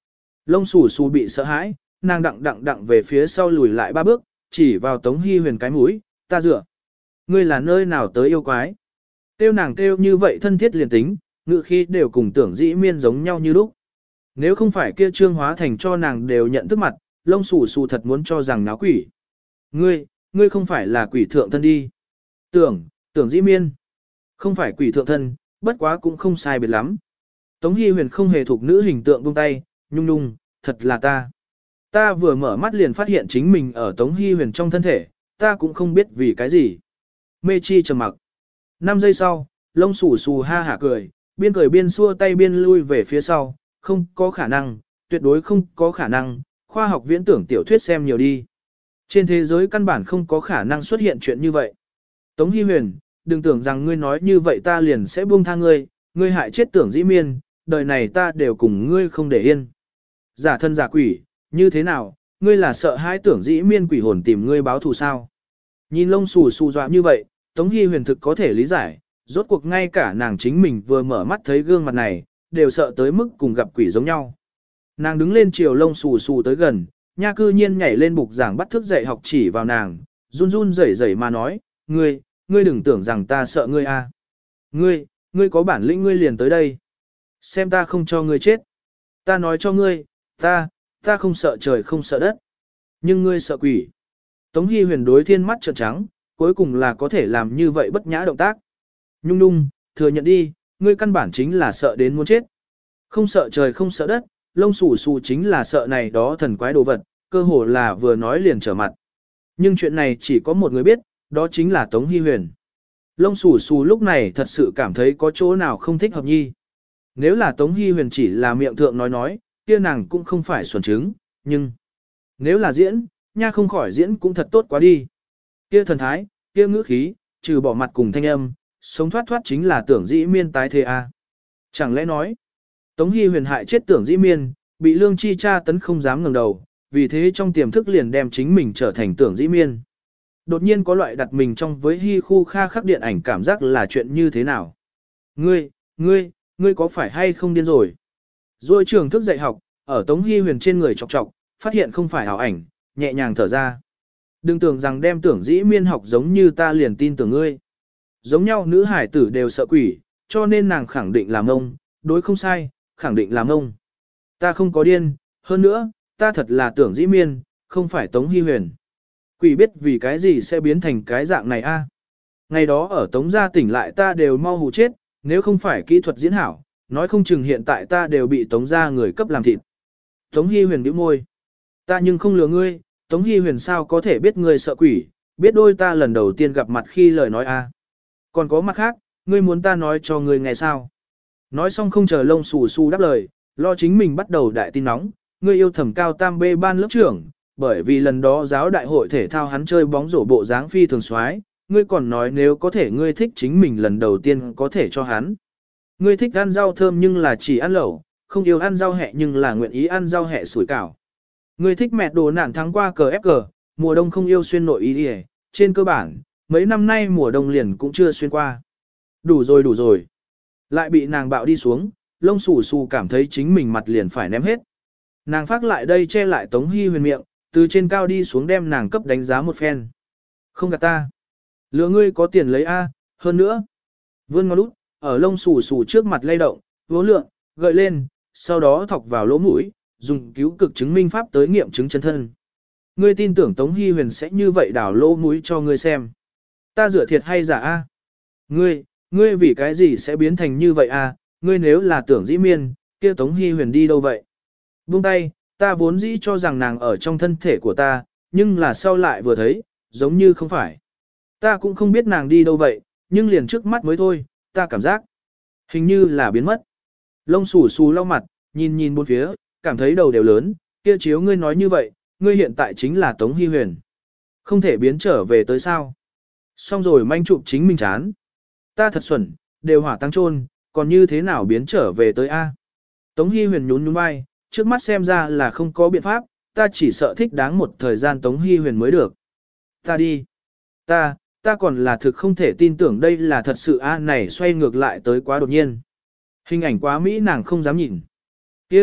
Lông xù xù bị sợ hãi, nàng đặng đặng đặng về phía sau lùi lại ba bước, chỉ vào Tống Hi Huyền cái mũi, ta dựa. Ngươi là nơi nào tới yêu quái? Kêu nàng kêu như vậy thân thiết liền tính, ngự khi đều cùng tưởng dĩ miên giống nhau như lúc. Nếu không phải kia trương hóa thành cho nàng đều nhận thức mặt, lông xù xù thật muốn cho rằng náo quỷ. Ngươi, ngươi không phải là quỷ thượng thân đi. Tưởng, tưởng dĩ miên. Không phải quỷ thượng thân, bất quá cũng không sai biệt lắm. Tống Hi Huyền không hề thuộc nữ hình tượng buông tay, nhung nhung, thật là ta. Ta vừa mở mắt liền phát hiện chính mình ở Tống Hi Huyền trong thân thể, ta cũng không biết vì cái gì. Mê chi trầm mặc. Năm giây sau, lông xù xù ha hả cười, biên cười biên xua tay biên lui về phía sau, không có khả năng, tuyệt đối không có khả năng, khoa học viễn tưởng tiểu thuyết xem nhiều đi. Trên thế giới căn bản không có khả năng xuất hiện chuyện như vậy. Tống Hi Huyền, đừng tưởng rằng ngươi nói như vậy ta liền sẽ buông tha ngươi, ngươi hại chết tưởng dĩ miên, đời này ta đều cùng ngươi không để yên. Giả thân giả quỷ, như thế nào, ngươi là sợ hãi tưởng dĩ miên quỷ hồn tìm ngươi báo thù sao? Nhìn lông xù xù dọa như vậy, Tống Hi Huyền thực có thể lý giải, rốt cuộc ngay cả nàng chính mình vừa mở mắt thấy gương mặt này, đều sợ tới mức cùng gặp quỷ giống nhau. Nàng đứng lên chiều lông xù xù tới gần, nha cư nhiên nhảy lên bục giảng bắt thức dạy học chỉ vào nàng, run run rẩy rẩy mà nói, ngươi, ngươi đừng tưởng rằng ta sợ ngươi a. Ngươi, ngươi có bản lĩnh ngươi liền tới đây. Xem ta không cho ngươi chết. Ta nói cho ngươi, ta, ta không sợ trời không sợ đất. Nhưng ngươi sợ quỷ. Tống Hi Huyền đối thiên mắt trợn trắng, cuối cùng là có thể làm như vậy bất nhã động tác. Nhung nhung, thừa nhận đi, ngươi căn bản chính là sợ đến muốn chết. Không sợ trời không sợ đất, lông xù xù chính là sợ này đó thần quái đồ vật, cơ hồ là vừa nói liền trở mặt. Nhưng chuyện này chỉ có một người biết, đó chính là Tống Hi Huyền. Lông xù xù lúc này thật sự cảm thấy có chỗ nào không thích hợp nhi. Nếu là Tống Hi Huyền chỉ là miệng thượng nói nói, kia nàng cũng không phải xuẩn trứng, nhưng nếu là diễn, nha không khỏi diễn cũng thật tốt quá đi. Kia thần thái, kia ngữ khí, trừ bỏ mặt cùng thanh âm, sống thoát thoát chính là tưởng dĩ miên tái thế a. Chẳng lẽ nói, Tống Hi Huyền hại chết tưởng dĩ miên, bị lương chi tra tấn không dám ngẩng đầu, vì thế trong tiềm thức liền đem chính mình trở thành tưởng dĩ miên. Đột nhiên có loại đặt mình trong với hi khu kha khắc điện ảnh cảm giác là chuyện như thế nào. Ngươi, ngươi, ngươi có phải hay không điên rồi? Rồi trường thức dạy học, ở Tống Hi Huyền trên người chọc chọc, phát hiện không phải ảo ảnh, nhẹ nhàng thở ra. Đừng tưởng rằng đem tưởng dĩ miên học giống như ta liền tin tưởng ngươi. Giống nhau nữ hải tử đều sợ quỷ, cho nên nàng khẳng định là ngông, đối không sai, khẳng định là ngông. Ta không có điên, hơn nữa, ta thật là tưởng dĩ miên, không phải Tống Hi Huyền. Quỷ biết vì cái gì sẽ biến thành cái dạng này a? Ngày đó ở Tống gia tỉnh lại ta đều mau hù chết, nếu không phải kỹ thuật diễn hảo, nói không chừng hiện tại ta đều bị Tống gia người cấp làm thịt. Tống Hi Huyền bĩu môi. Ta nhưng không lừa ngươi, Tống Hi Huyền sao có thể biết ngươi sợ quỷ, biết đôi ta lần đầu tiên gặp mặt khi lời nói a. Còn có mặt khác, ngươi muốn ta nói cho ngươi nghe sao? Nói xong không chờ lông xù xù đáp lời, lo chính mình bắt đầu đại tin nóng, ngươi yêu thẩm cao tam bê ban lớp trưởng, bởi vì lần đó giáo đại hội thể thao hắn chơi bóng rổ bộ dáng phi thường soái, ngươi còn nói nếu có thể ngươi thích chính mình lần đầu tiên có thể cho hắn. Ngươi thích ăn rau thơm nhưng là chỉ ăn lẩu, không yêu ăn rau hẹ nhưng là nguyện ý ăn rau hẹ sủi cảo. Ngươi thích mẹ đồ nạn thắng qua cờ ép cờ, mùa đông không yêu xuyên nội y y, trên cơ bản, mấy năm nay mùa đông liền cũng chưa xuyên qua. Đủ rồi đủ rồi. Lại bị nàng bạo đi xuống, lông xù xù cảm thấy chính mình mặt liền phải ném hết. Nàng phát lại đây che lại Tống Hi Huyền miệng, từ trên cao đi xuống đem nàng cấp đánh giá một phen. Không gạt ta. Lừa ngươi có tiền lấy A, hơn nữa. Vươn ngón út, ở lông xù xù trước mặt lay động, vỗ lượng, gợi lên, sau đó thọc vào lỗ mũi, dùng cứu cực chứng minh pháp tới nghiệm chứng chân thân. Ngươi tin tưởng Tống Hi Huyền sẽ như vậy đảo lỗ mũi cho ngươi xem. Ta rửa thiệt hay giả A? Ngươi, ngươi vì cái gì sẽ biến thành như vậy A? Ngươi nếu là tưởng dĩ miên, kia Tống Hi Huyền đi đâu vậy? Buông tay, ta vốn dĩ cho rằng nàng ở trong thân thể của ta, nhưng là sau lại vừa thấy, giống như không phải. Ta cũng không biết nàng đi đâu vậy, nhưng liền trước mắt mới thôi, ta cảm giác hình như là biến mất. Lông xù xù lau mặt, nhìn nhìn bốn phía, cảm thấy đầu đều lớn, kia chiếu ngươi nói như vậy, ngươi hiện tại chính là Tống Hi Huyền. Không thể biến trở về tới sao. Xong rồi manh chụp chính mình chán. Ta thật xuẩn, đều hỏa tăng trôn, còn như thế nào biến trở về tới A. Tống Hi Huyền nhún nhún vai, trước mắt xem ra là không có biện pháp, ta chỉ sợ thích đáng một thời gian Tống Hi Huyền mới được. Ta đi. Ta, ta còn là thực không thể tin tưởng đây là thật sự A này xoay ngược lại tới quá đột nhiên. Hình ảnh quá mỹ nàng không dám nhìn. Kia,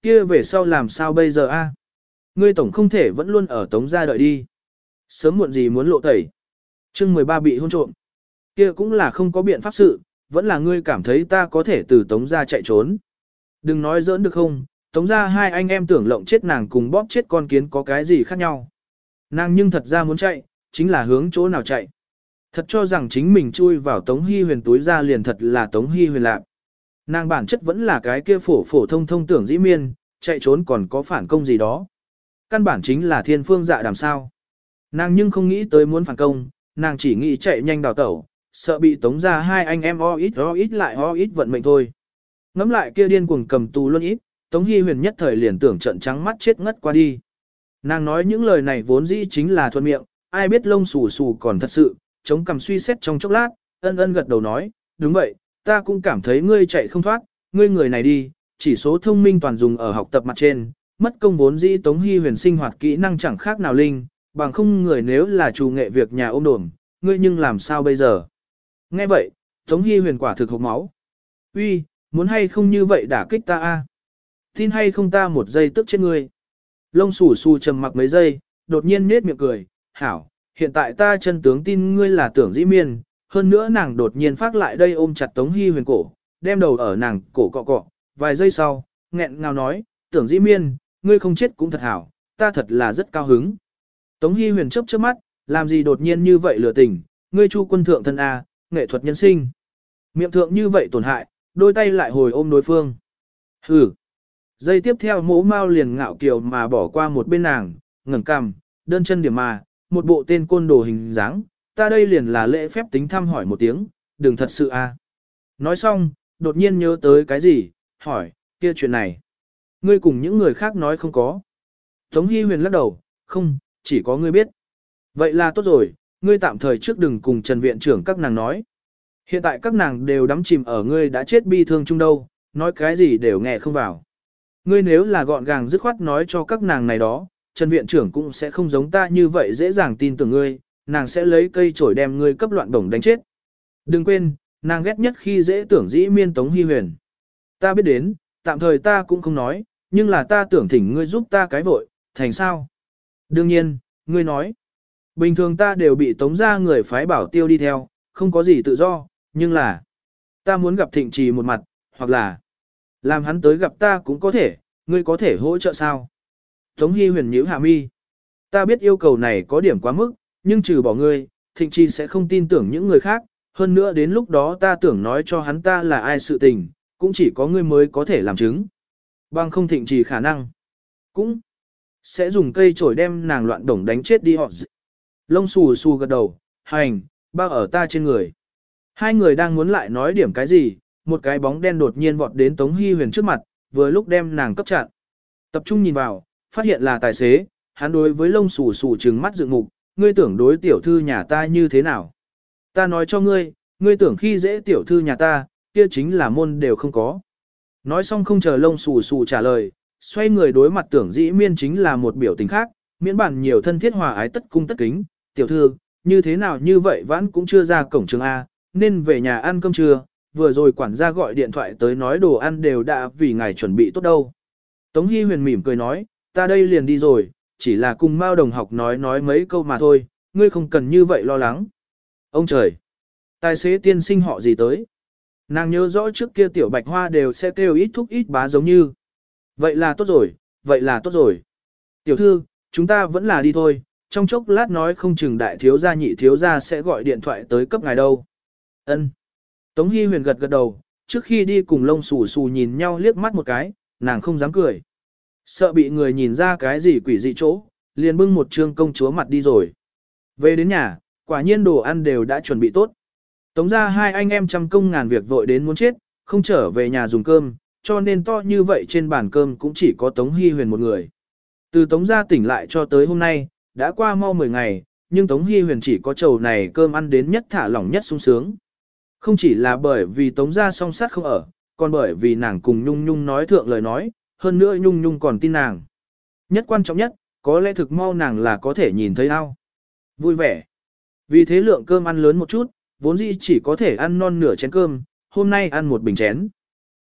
Kia về sau làm sao bây giờ a? Ngươi tổng không thể vẫn luôn ở Tống gia đợi đi. Sớm muộn gì muốn lộ tẩy. Chương mười ba bị hôn trộm. Kia cũng là không có biện pháp sự, vẫn là ngươi cảm thấy ta có thể từ Tống gia chạy trốn. Đừng nói giỡn được không, Tống gia hai anh em tưởng lộng chết nàng cùng bóp chết con kiến có cái gì khác nhau. Nàng nhưng thật ra muốn chạy, chính là hướng chỗ nào chạy. Thật cho rằng chính mình chui vào Tống Hy Huyền túi ra liền thật là Tống Hy Huyền lạc. Nàng bản chất vẫn là cái kia phổ phổ thông thông tưởng dĩ miên, chạy trốn còn có phản công gì đó. Căn bản chính là thiên phương dạ đàm sao. Nàng nhưng không nghĩ tới muốn phản công, nàng chỉ nghĩ chạy nhanh đào tẩu, sợ bị Tống ra hai anh em o ít o ít lại o ít vận mệnh thôi. Ngắm lại kia điên cuồng cầm tù luôn ít, Tống Hy Huyền nhất thời liền tưởng trận trắng mắt chết ngất qua đi. Nàng nói những lời này vốn dĩ chính là thuận miệng, ai biết lông xù xù còn thật sự, chống cằm suy xét trong chốc lát, ân ân gật đầu nói, đúng vậy, ta cũng cảm thấy ngươi chạy không thoát, ngươi người này đi, chỉ số thông minh toàn dùng ở học tập mặt trên, mất công vốn dĩ Tống Hy Huyền sinh hoạt kỹ năng chẳng khác nào linh, bằng không người nếu là chủ nghệ việc nhà ôm đồm, ngươi nhưng làm sao bây giờ? Nghe vậy, Tống Hy Huyền quả thực hộc máu. Uy, muốn hay không như vậy đả kích ta a? Tin hay không ta một giây tức chết ngươi. Lông xù xù trầm mặc mấy giây, đột nhiên nết miệng cười, hảo, hiện tại ta chân tướng tin ngươi là tưởng dĩ miên, hơn nữa nàng đột nhiên phát lại đây ôm chặt Tống Hy Huyền cổ, đem đầu ở nàng cổ cọ cọ, vài giây sau, nghẹn ngào nói, tưởng dĩ miên, ngươi không chết cũng thật hảo, ta thật là rất cao hứng. Tống Hy Huyền chớp chớp mắt, làm gì đột nhiên như vậy lừa tình, ngươi Chu quân thượng thân A, nghệ thuật nhân sinh. Miệng thượng như vậy tổn hại, đôi tay lại hồi ôm đối phương. Hừ. Giây tiếp theo mỗ mau liền ngạo kiều mà bỏ qua một bên nàng, ngẩng cằm, đơn chân điểm mà, một bộ tên côn đồ hình dáng, ta đây liền là lễ phép tính thăm hỏi một tiếng, đừng thật sự a. Nói xong, đột nhiên nhớ tới cái gì, hỏi, kia chuyện này. Ngươi cùng những người khác nói không có. Tống Hy Huyền lắc đầu, không, chỉ có ngươi biết. Vậy là tốt rồi, ngươi tạm thời trước đừng cùng Trần Viện trưởng các nàng nói. Hiện tại các nàng đều đắm chìm ở ngươi đã chết bi thương chung đâu, nói cái gì đều nghe không vào. Ngươi nếu là gọn gàng dứt khoát nói cho các nàng này đó, Trần Viện trưởng cũng sẽ không giống ta như vậy dễ dàng tin tưởng ngươi, nàng sẽ lấy cây chổi đem ngươi cấp loạn đồng đánh chết. Đừng quên, nàng ghét nhất khi dễ tưởng dĩ miên Tống Hy Huyền. Ta biết đến, tạm thời ta cũng không nói, nhưng là ta tưởng thỉnh ngươi giúp ta cái vội, thành sao? Đương nhiên, ngươi nói. Bình thường ta đều bị Tống ra người phái bảo tiêu đi theo, không có gì tự do, nhưng là ta muốn gặp Thịnh Trì một mặt, hoặc là làm hắn tới gặp ta cũng có thể, ngươi có thể hỗ trợ sao? Tống Hy Huyền nhíu hạ mi. Ta biết yêu cầu này có điểm quá mức, nhưng trừ bỏ ngươi, Thịnh Trì sẽ không tin tưởng những người khác, hơn nữa đến lúc đó ta tưởng nói cho hắn ta là ai sự tình, cũng chỉ có ngươi mới có thể làm chứng. Bằng không Thịnh Trì khả năng, cũng sẽ dùng cây chổi đem nàng loạn đồng đánh chết đi họ. Lông xù xù gật đầu, hành, bao ở ta trên người. Hai người đang muốn lại nói điểm cái gì, một cái bóng đen đột nhiên vọt đến Tống Hy Huyền trước mặt, vừa lúc đem nàng cấp chặn. Tập trung nhìn vào, phát hiện là tài xế, hắn đối với lông xù xù trừng mắt dựng mục, ngươi tưởng đối tiểu thư nhà ta như thế nào? Ta nói cho ngươi, ngươi tưởng khi dễ tiểu thư nhà ta, kia chính là môn đều không có. Nói xong không chờ lông xù xù trả lời, xoay người đối mặt tưởng dĩ miên chính là một biểu tình khác, miễn bản nhiều thân thiết hòa ái tất cung tất kính, tiểu thư, như thế nào như vậy vãn cũng chưa ra cổng trường A, nên về nhà ăn cơm trưa, vừa rồi quản gia gọi điện thoại tới nói đồ ăn đều đã vì ngài chuẩn bị tốt đâu. Tống Hy Huyền mỉm cười nói, ta đây liền đi rồi, chỉ là cùng Mao đồng học nói nói mấy câu mà thôi, ngươi không cần như vậy lo lắng. Ông trời! Tài xế tiên sinh họ gì tới? Nàng nhớ rõ trước kia tiểu bạch hoa đều sẽ kêu ít thúc ít bá giống như. Vậy là tốt rồi, vậy là tốt rồi. Tiểu thư, chúng ta vẫn là đi thôi, trong chốc lát nói không chừng đại thiếu gia nhị thiếu gia sẽ gọi điện thoại tới cấp ngài đâu. Ân. Tống Hy Huyền gật gật đầu, trước khi đi cùng lông xù xù nhìn nhau liếc mắt một cái, nàng không dám cười. Sợ bị người nhìn ra cái gì quỷ dị chỗ, liền bưng một trương công chúa mặt đi rồi. Về đến nhà, quả nhiên đồ ăn đều đã chuẩn bị tốt. Tống ra hai anh em trăm công ngàn việc vội đến muốn chết, không trở về nhà dùng cơm, cho nên to như vậy trên bàn cơm cũng chỉ có Tống Hy Huyền một người. Từ Tống gia tỉnh lại cho tới hôm nay, đã qua mau mười ngày, nhưng Tống Hy Huyền chỉ có chầu này cơm ăn đến nhất thả lỏng nhất sung sướng. Không chỉ là bởi vì Tống gia song sát không ở, còn bởi vì nàng cùng Nhung Nhung nói thượng lời nói, hơn nữa Nhung Nhung còn tin nàng. Nhất quan trọng nhất, có lẽ thực mau nàng là có thể nhìn thấy ao. Vui vẻ. Vì thế lượng cơm ăn lớn một chút, vốn dĩ chỉ có thể ăn non nửa chén cơm, hôm nay ăn một bình chén.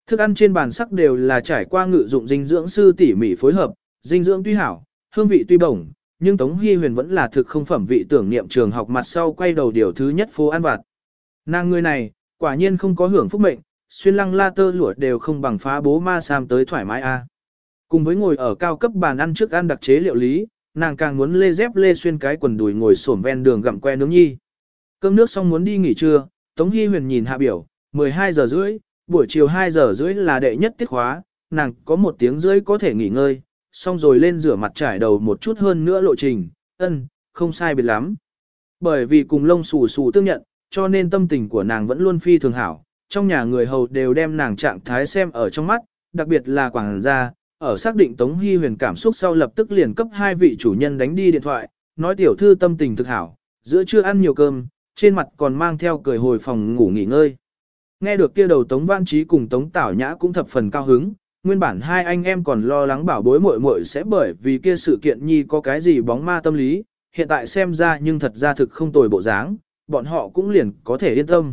Thức ăn trên bàn sắc đều là trải qua ngự dụng dinh dưỡng sư tỉ mỉ phối hợp, dinh dưỡng tuy hảo, hương vị tuy bổng, nhưng Tống Hi Huyền vẫn là thực không phẩm vị tưởng niệm trường học mặt sau quay đầu điều thứ nhất phố ăn vặt. Nàng người này, quả nhiên không có hưởng phúc mệnh, xuyên lăng la tơ lụa đều không bằng phá bố ma sam tới thoải mái a. Cùng với ngồi ở cao cấp bàn ăn trước ăn đặc chế liệu lý, nàng càng muốn lê dép lê xuyên cái quần đùi ngồi xổm ven đường gặm que nướng nhi. Cơm nước xong muốn đi nghỉ trưa, Tống Hi Huyền nhìn hạ biểu, mười hai giờ rưỡi, buổi chiều hai giờ rưỡi là đệ nhất tiết khóa, nàng có một tiếng rưỡi có thể nghỉ ngơi, xong rồi lên rửa mặt trải đầu một chút hơn nữa lộ trình, ân, không sai biệt lắm. Bởi vì cùng lông xù xù tương nhận, cho nên tâm tình của nàng vẫn luôn phi thường hảo, trong nhà người hầu đều đem nàng trạng thái xem ở trong mắt, đặc biệt là quảng gia, ở xác định Tống Hi Huyền cảm xúc sau lập tức liền cấp hai vị chủ nhân đánh đi điện thoại, nói tiểu thư tâm tình thực hảo, giữa trưa ăn nhiều cơm, trên mặt còn mang theo cười hồi phòng ngủ nghỉ ngơi. Nghe được kia đầu Tống Văn Trí cùng Tống Tảo Nhã cũng thập phần cao hứng, nguyên bản hai anh em còn lo lắng bảo bối muội muội sẽ bởi vì kia sự kiện nhi có cái gì bóng ma tâm lý, hiện tại xem ra nhưng thật ra thực không tồi bộ dáng, bọn họ cũng liền có thể yên tâm.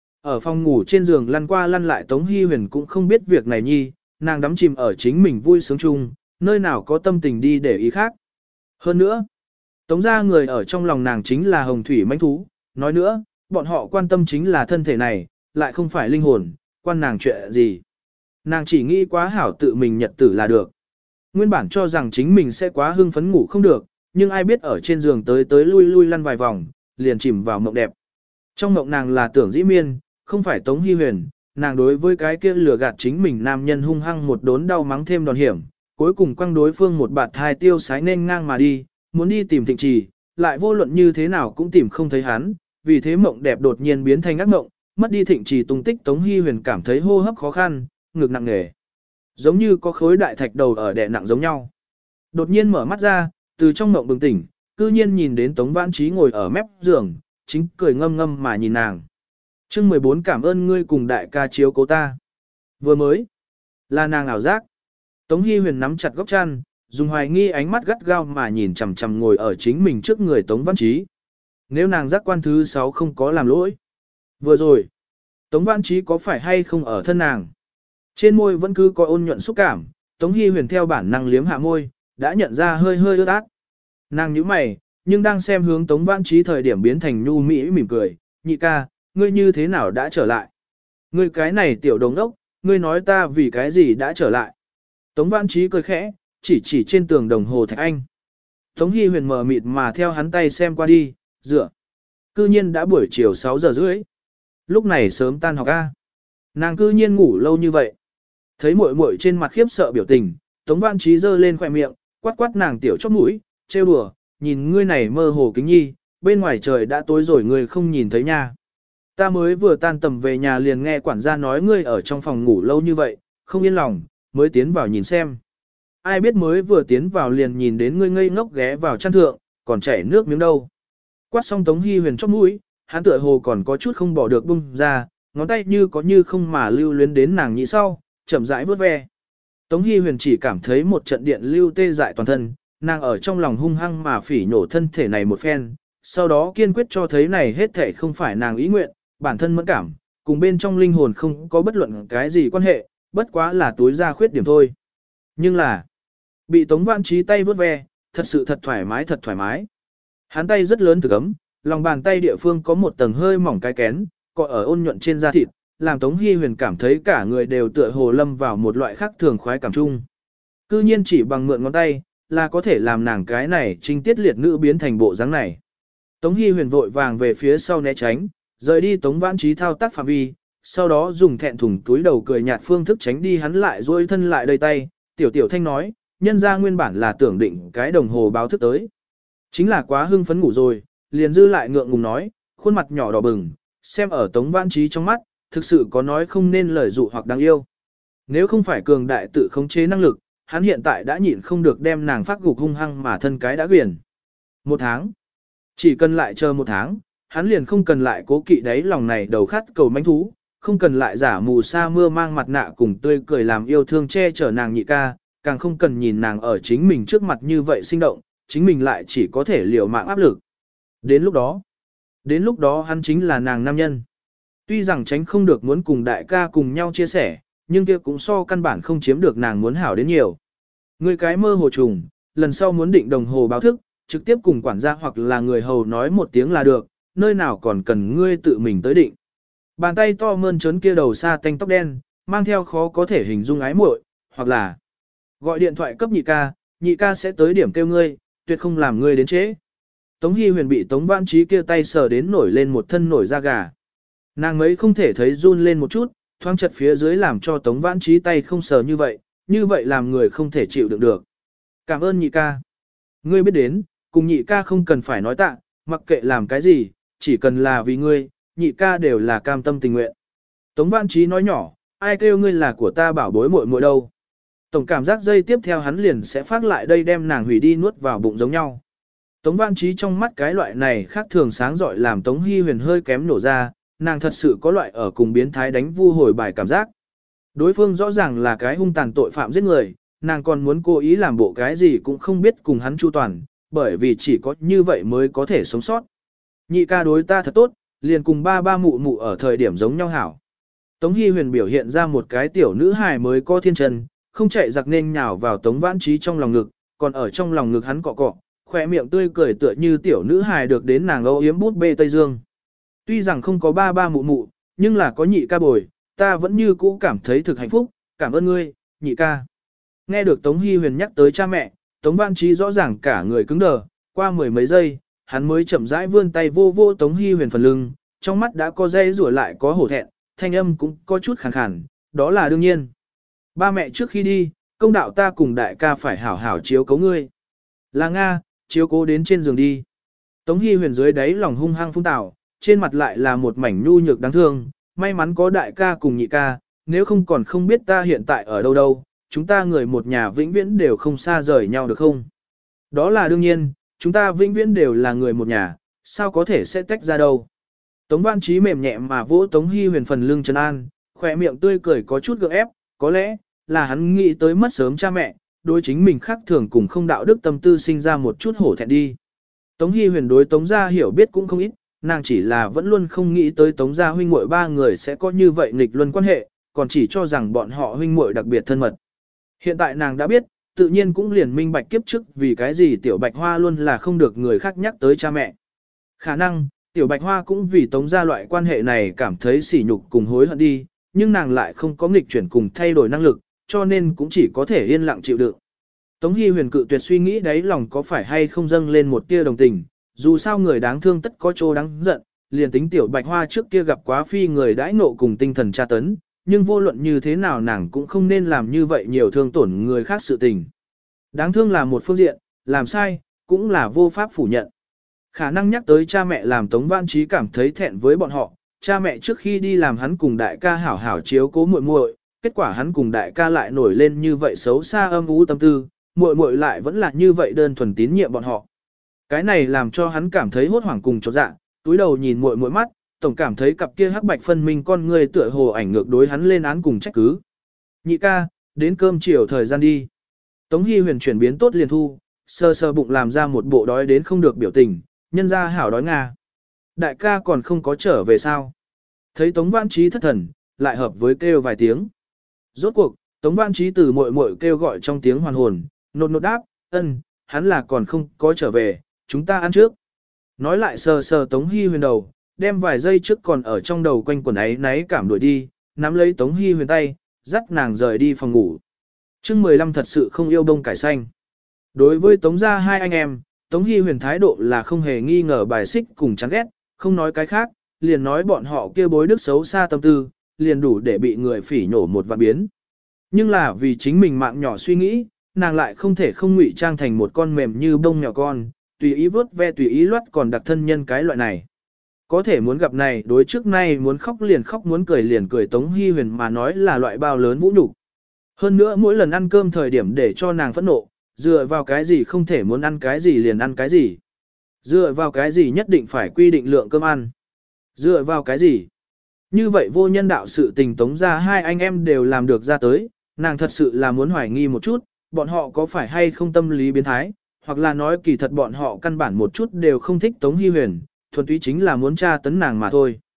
Ở phòng ngủ trên giường lăn qua lăn lại Tống Hi Huyền cũng không biết việc này nhi, nàng đắm chìm ở chính mình vui sướng chung, nơi nào có tâm tình đi để ý khác. Hơn nữa, Tống gia người ở trong lòng nàng chính là hồng thủy mãnh thú, nói nữa, bọn họ quan tâm chính là thân thể này, lại không phải linh hồn, quan nàng chuyện gì. Nàng chỉ nghĩ quá hảo tự mình nhật tử là được. Nguyên bản cho rằng chính mình sẽ quá hưng phấn ngủ không được, nhưng ai biết ở trên giường tới tới lui lui lăn vài vòng, liền chìm vào mộng đẹp. Trong mộng nàng là tưởng dĩ miên, không phải Tống Hi Huyền, nàng đối với cái kia lừa gạt chính mình nam nhân hung hăng một đốn đau mắng thêm đòn hiểm, cuối cùng quăng đối phương một bạt hai tiêu sái nên ngang mà đi, muốn đi tìm Thịnh Trì, lại vô luận như thế nào cũng tìm không thấy hắn, vì thế mộng đẹp đột nhiên biến thành ác mộng, mất đi Thịnh Trì tung tích Tống Hi Huyền cảm thấy hô hấp khó khăn, ngực nặng nề, giống như có khối đại thạch đầu ở đè nặng giống nhau. Đột nhiên mở mắt ra, từ trong mộng bừng tỉnh, cư nhiên nhìn đến Tống Vãn Trí ngồi ở mép giường, chính cười ngâm ngâm mà nhìn nàng. Chương mười bốn cảm ơn ngươi cùng đại ca chiếu cố ta. Vừa mới, là nàng ảo giác. Tống Hi Huyền nắm chặt góc chăn, dùng hoài nghi ánh mắt gắt gao mà nhìn chằm chằm ngồi ở chính mình trước người Tống Vãn Trí. Nếu nàng giác quan thứ sáu không có làm lỗi. Vừa rồi, Tống Vãn Trí có phải hay không ở thân nàng? Trên môi vẫn cứ có ôn nhuận xúc cảm, Tống Hi Huyền theo bản năng liếm hạ môi, đã nhận ra hơi hơi ướt át. Nàng nhíu mày, nhưng đang xem hướng Tống Vãn Trí thời điểm biến thành nhu mỹ mỉm cười, nhị ca, ngươi như thế nào đã trở lại? Ngươi cái này tiểu đồng đốc, ngươi nói ta vì cái gì đã trở lại? Tống Vãn Trí cười khẽ, chỉ chỉ trên tường đồng hồ Thạch Anh. Tống Hi Huyền mờ mịt mà theo hắn tay xem qua đi, dựa. Cư nhiên đã buổi chiều sáu giờ rưỡi. Lúc này sớm tan học A. Nàng cư nhiên ngủ lâu như vậy. Thấy muội muội trên mặt khiếp sợ biểu tình, Tống Vãn Trí giơ lên khóe miệng, quát quát nàng tiểu chóp mũi, trêu đùa, nhìn ngươi này mơ hồ kính nhi, bên ngoài trời đã tối rồi ngươi không nhìn thấy nha. Ta mới vừa tan tầm về nhà liền nghe quản gia nói ngươi ở trong phòng ngủ lâu như vậy, không yên lòng, mới tiến vào nhìn xem. Ai biết mới vừa tiến vào liền nhìn đến ngươi ngây ngốc ghé vào chăn thượng, còn chảy nước miếng đâu. Quát xong Tống Hi Huyền chóp mũi, hắn tựa hồ còn có chút không bỏ được bung ra, ngón tay như có như không mà lưu luyến đến nàng nhị sau, chậm rãi vuốt ve. Tống Hi Huyền chỉ cảm thấy một trận điện lưu tê dại toàn thân, nàng ở trong lòng hung hăng mà phỉ nhổ thân thể này một phen, sau đó kiên quyết cho thấy này hết thể không phải nàng ý nguyện, bản thân mẫn cảm, cùng bên trong linh hồn không có bất luận cái gì quan hệ, bất quá là túi ra khuyết điểm thôi. Nhưng là, bị Tống Vãn Trí tay vuốt ve, thật sự thật thoải mái thật thoải mái. Hắn tay rất lớn thực ấm, lòng bàn tay địa phương có một tầng hơi mỏng cái kén, cọ ở ôn nhuận trên da thịt, làm Tống Hi Huyền cảm thấy cả người đều tựa hồ lâm vào một loại khác thường khoái cảm chung. Cư nhiên chỉ bằng mượn ngón tay, là có thể làm nàng cái này trinh tiết liệt nữ biến thành bộ dáng này. Tống Hi Huyền vội vàng về phía sau né tránh, rời đi Tống Vãn Trí thao tác phạm vi, sau đó dùng thẹn thùng túi đầu cười nhạt phương thức tránh đi hắn lại duỗi thân lại đầy tay, tiểu tiểu thanh nói, nhân ra nguyên bản là tưởng định cái đồng hồ báo thức tới. Chính là quá hưng phấn ngủ rồi, liền dư lại ngượng ngùng nói, khuôn mặt nhỏ đỏ bừng, xem ở Tống Vãn Trí trong mắt, thực sự có nói không nên lời dụ hoặc đáng yêu. Nếu không phải cường đại tự khống chế năng lực, hắn hiện tại đã nhịn không được đem nàng phát gục hung hăng mà thân cái đã quyển. Một tháng. Chỉ cần lại chờ một tháng, hắn liền không cần lại cố kỵ đáy lòng này đầu khát cầu manh thú, không cần lại giả mù sa mưa mang mặt nạ cùng tươi cười làm yêu thương che chở nàng nhị ca, càng không cần nhìn nàng ở chính mình trước mặt như vậy sinh động, chính mình lại chỉ có thể liều mạng áp lực. Đến lúc đó, đến lúc đó hắn chính là nàng nam nhân. Tuy rằng tránh không được muốn cùng đại ca cùng nhau chia sẻ, nhưng kia cũng so căn bản không chiếm được nàng muốn hảo đến nhiều. Ngươi cái mơ hồ trùng, lần sau muốn định đồng hồ báo thức, trực tiếp cùng quản gia hoặc là người hầu nói một tiếng là được, nơi nào còn cần ngươi tự mình tới định. Bàn tay to mơn trớn kia đầu xa tanh tóc đen, mang theo khó có thể hình dung ái muội, hoặc là gọi điện thoại cấp nhị ca, nhị ca sẽ tới điểm kêu ngươi, tuyệt không làm ngươi đến trễ. Tống Hi Huyền bị Tống Vãn Trí kia tay sờ đến nổi lên một thân nổi da gà. Nàng mấy không thể thấy run lên một chút, thoáng chật phía dưới làm cho Tống Vãn Trí tay không sờ như vậy, như vậy làm người không thể chịu đựng được. Cảm ơn nhị ca. Ngươi biết đến, cùng nhị ca không cần phải nói tạ, mặc kệ làm cái gì, chỉ cần là vì ngươi, nhị ca đều là cam tâm tình nguyện. Tống Vãn Trí nói nhỏ, ai kêu ngươi là của ta bảo bối muội muội đâu. Tổng cảm giác dây tiếp theo hắn liền sẽ phát lại đây đem nàng hủy đi nuốt vào bụng giống nhau. Tống Vãn Trí trong mắt cái loại này khác thường sáng giỏi làm Tống Hi Huyền hơi kém nổ ra, nàng thật sự có loại ở cùng biến thái đánh vu hồi bài cảm giác. Đối phương rõ ràng là cái hung tàn tội phạm giết người, nàng còn muốn cố ý làm bộ cái gì cũng không biết cùng hắn chu toàn, bởi vì chỉ có như vậy mới có thể sống sót. Nhị ca đối ta thật tốt, liền cùng ba ba mụ mụ ở thời điểm giống nhau hảo. Tống Hi Huyền biểu hiện ra một cái tiểu nữ hài mới có thiên chân, không chạy giặc nên nhào vào Tống Vãn Trí trong lòng ngực, còn ở trong lòng ngực hắn cọ cọ, khỏe miệng tươi cười tựa như tiểu nữ hài được đến nàng âu yếm bút bê Tây Dương. Tuy rằng không có ba ba mụ mụ, nhưng là có nhị ca bồi, ta vẫn như cũ cảm thấy thực hạnh phúc, cảm ơn ngươi, nhị ca. Nghe được Tống Hi Huyền nhắc tới cha mẹ, Tống Vãn Trí rõ ràng cả người cứng đờ, qua mười mấy giây, hắn mới chậm rãi vươn tay vô vô Tống Hi Huyền phần lưng, trong mắt đã có dây rủa lại có hổ thẹn, thanh âm cũng có chút khàn khàn, đó là đương nhiên. Ba mẹ trước khi đi, công đạo ta cùng đại ca phải hảo hảo chiếu cố ngươi. Là Nga, chiếu cố đến trên giường đi. Tống Hi Huyền dưới đáy lòng hung hăng phung tảo, trên mặt lại là một mảnh nhu nhược đáng thương, may mắn có đại ca cùng nhị ca, nếu không còn không biết ta hiện tại ở đâu đâu, chúng ta người một nhà vĩnh viễn đều không xa rời nhau được không? Đó là đương nhiên, chúng ta vĩnh viễn đều là người một nhà, sao có thể sẽ tách ra đâu? Tống Vãn Trí mềm nhẹ mà vỗ Tống Hi Huyền phần lưng trấn an, khỏe miệng tươi cười có chút gượng ép, có lẽ là hắn nghĩ tới mất sớm cha mẹ, đối chính mình khác thường cùng không đạo đức tâm tư sinh ra một chút hổ thẹn đi. Tống Hi Huyền đối Tống gia hiểu biết cũng không ít, nàng chỉ là vẫn luôn không nghĩ tới Tống gia huynh muội ba người sẽ có như vậy nghịch luân quan hệ, còn chỉ cho rằng bọn họ huynh muội đặc biệt thân mật. Hiện tại nàng đã biết, tự nhiên cũng liền minh bạch kiếp trước vì cái gì Tiểu Bạch Hoa luôn là không được người khác nhắc tới cha mẹ. Khả năng, Tiểu Bạch Hoa cũng vì Tống gia loại quan hệ này cảm thấy sỉ nhục cùng hối hận đi, nhưng nàng lại không có nghịch chuyển cùng thay đổi năng lực, cho nên cũng chỉ có thể yên lặng chịu đựng. Tống Hi Huyền cự tuyệt suy nghĩ đấy lòng có phải hay không dâng lên một tia đồng tình, dù sao người đáng thương tất có chỗ đáng giận, liền tính Tiểu Bạch Hoa trước kia gặp quá phi người đãi nộ cùng tinh thần tra tấn, nhưng vô luận như thế nào nàng cũng không nên làm như vậy nhiều thương tổn người khác sự tình. Đáng thương là một phương diện, làm sai, cũng là vô pháp phủ nhận. Khả năng nhắc tới cha mẹ làm Tống Vãn Trí cảm thấy thẹn với bọn họ, cha mẹ trước khi đi làm hắn cùng đại ca hảo hảo chiếu cố muội muội, kết quả hắn cùng đại ca lại nổi lên như vậy xấu xa âm u tâm tư, muội muội lại vẫn là như vậy đơn thuần tín nhiệm bọn họ. Cái này làm cho hắn cảm thấy hốt hoảng cùng chột dạ, túi đầu nhìn muội muội mắt, tổng cảm thấy cặp kia hắc bạch phân minh con người tựa hồ ảnh ngược đối hắn lên án cùng trách cứ. Nhị ca, đến cơm chiều thời gian đi. Tống Hi Huyền chuyển biến tốt liền thu, sơ sơ bụng làm ra một bộ đói đến không được biểu tình, nhân ra hảo đói Nga. Đại ca còn không có trở về sao? Thấy Tống Vãn Trí thất thần, lại hợp với kêu vài tiếng. Rốt cuộc, Tống Vãn Trí từ muội muội kêu gọi trong tiếng hoàn hồn, nột nột đáp, ân, hắn là còn không có trở về, chúng ta ăn trước. Nói lại sờ sờ Tống Hi Huyền đầu, đem vài giây trước còn ở trong đầu quanh quần ấy náy cảm đuổi đi, nắm lấy Tống Hi Huyền tay, dắt nàng rời đi phòng ngủ. Chương mười lăm thật sự không yêu bông cải xanh. Đối với Tống gia hai anh em, Tống Hi Huyền thái độ là không hề nghi ngờ bài xích cùng chán ghét, không nói cái khác, liền nói bọn họ kia bối đức xấu xa tâm tư, liền đủ để bị người phỉ nhổ một vạn biến. Nhưng là vì chính mình mạng nhỏ suy nghĩ, nàng lại không thể không ngụy trang thành một con mềm như bông nhỏ con, tùy ý vớt ve tùy ý loát còn đặc thân nhân cái loại này. Có thể muốn gặp này đối trước nay muốn khóc liền khóc muốn cười liền cười Tống Hi Huyền mà nói là loại bao lớn vũ nhục. Hơn nữa mỗi lần ăn cơm thời điểm để cho nàng phẫn nộ, dựa vào cái gì không thể muốn ăn cái gì liền ăn cái gì. Dựa vào cái gì nhất định phải quy định lượng cơm ăn. Dựa vào cái gì. Như vậy vô nhân đạo sự tình Tống ra hai anh em đều làm được ra tới, nàng thật sự là muốn hoài nghi một chút, bọn họ có phải hay không tâm lý biến thái, hoặc là nói kỳ thật bọn họ căn bản một chút đều không thích Tống Hi Huyền, thuần túy chính là muốn tra tấn nàng mà thôi.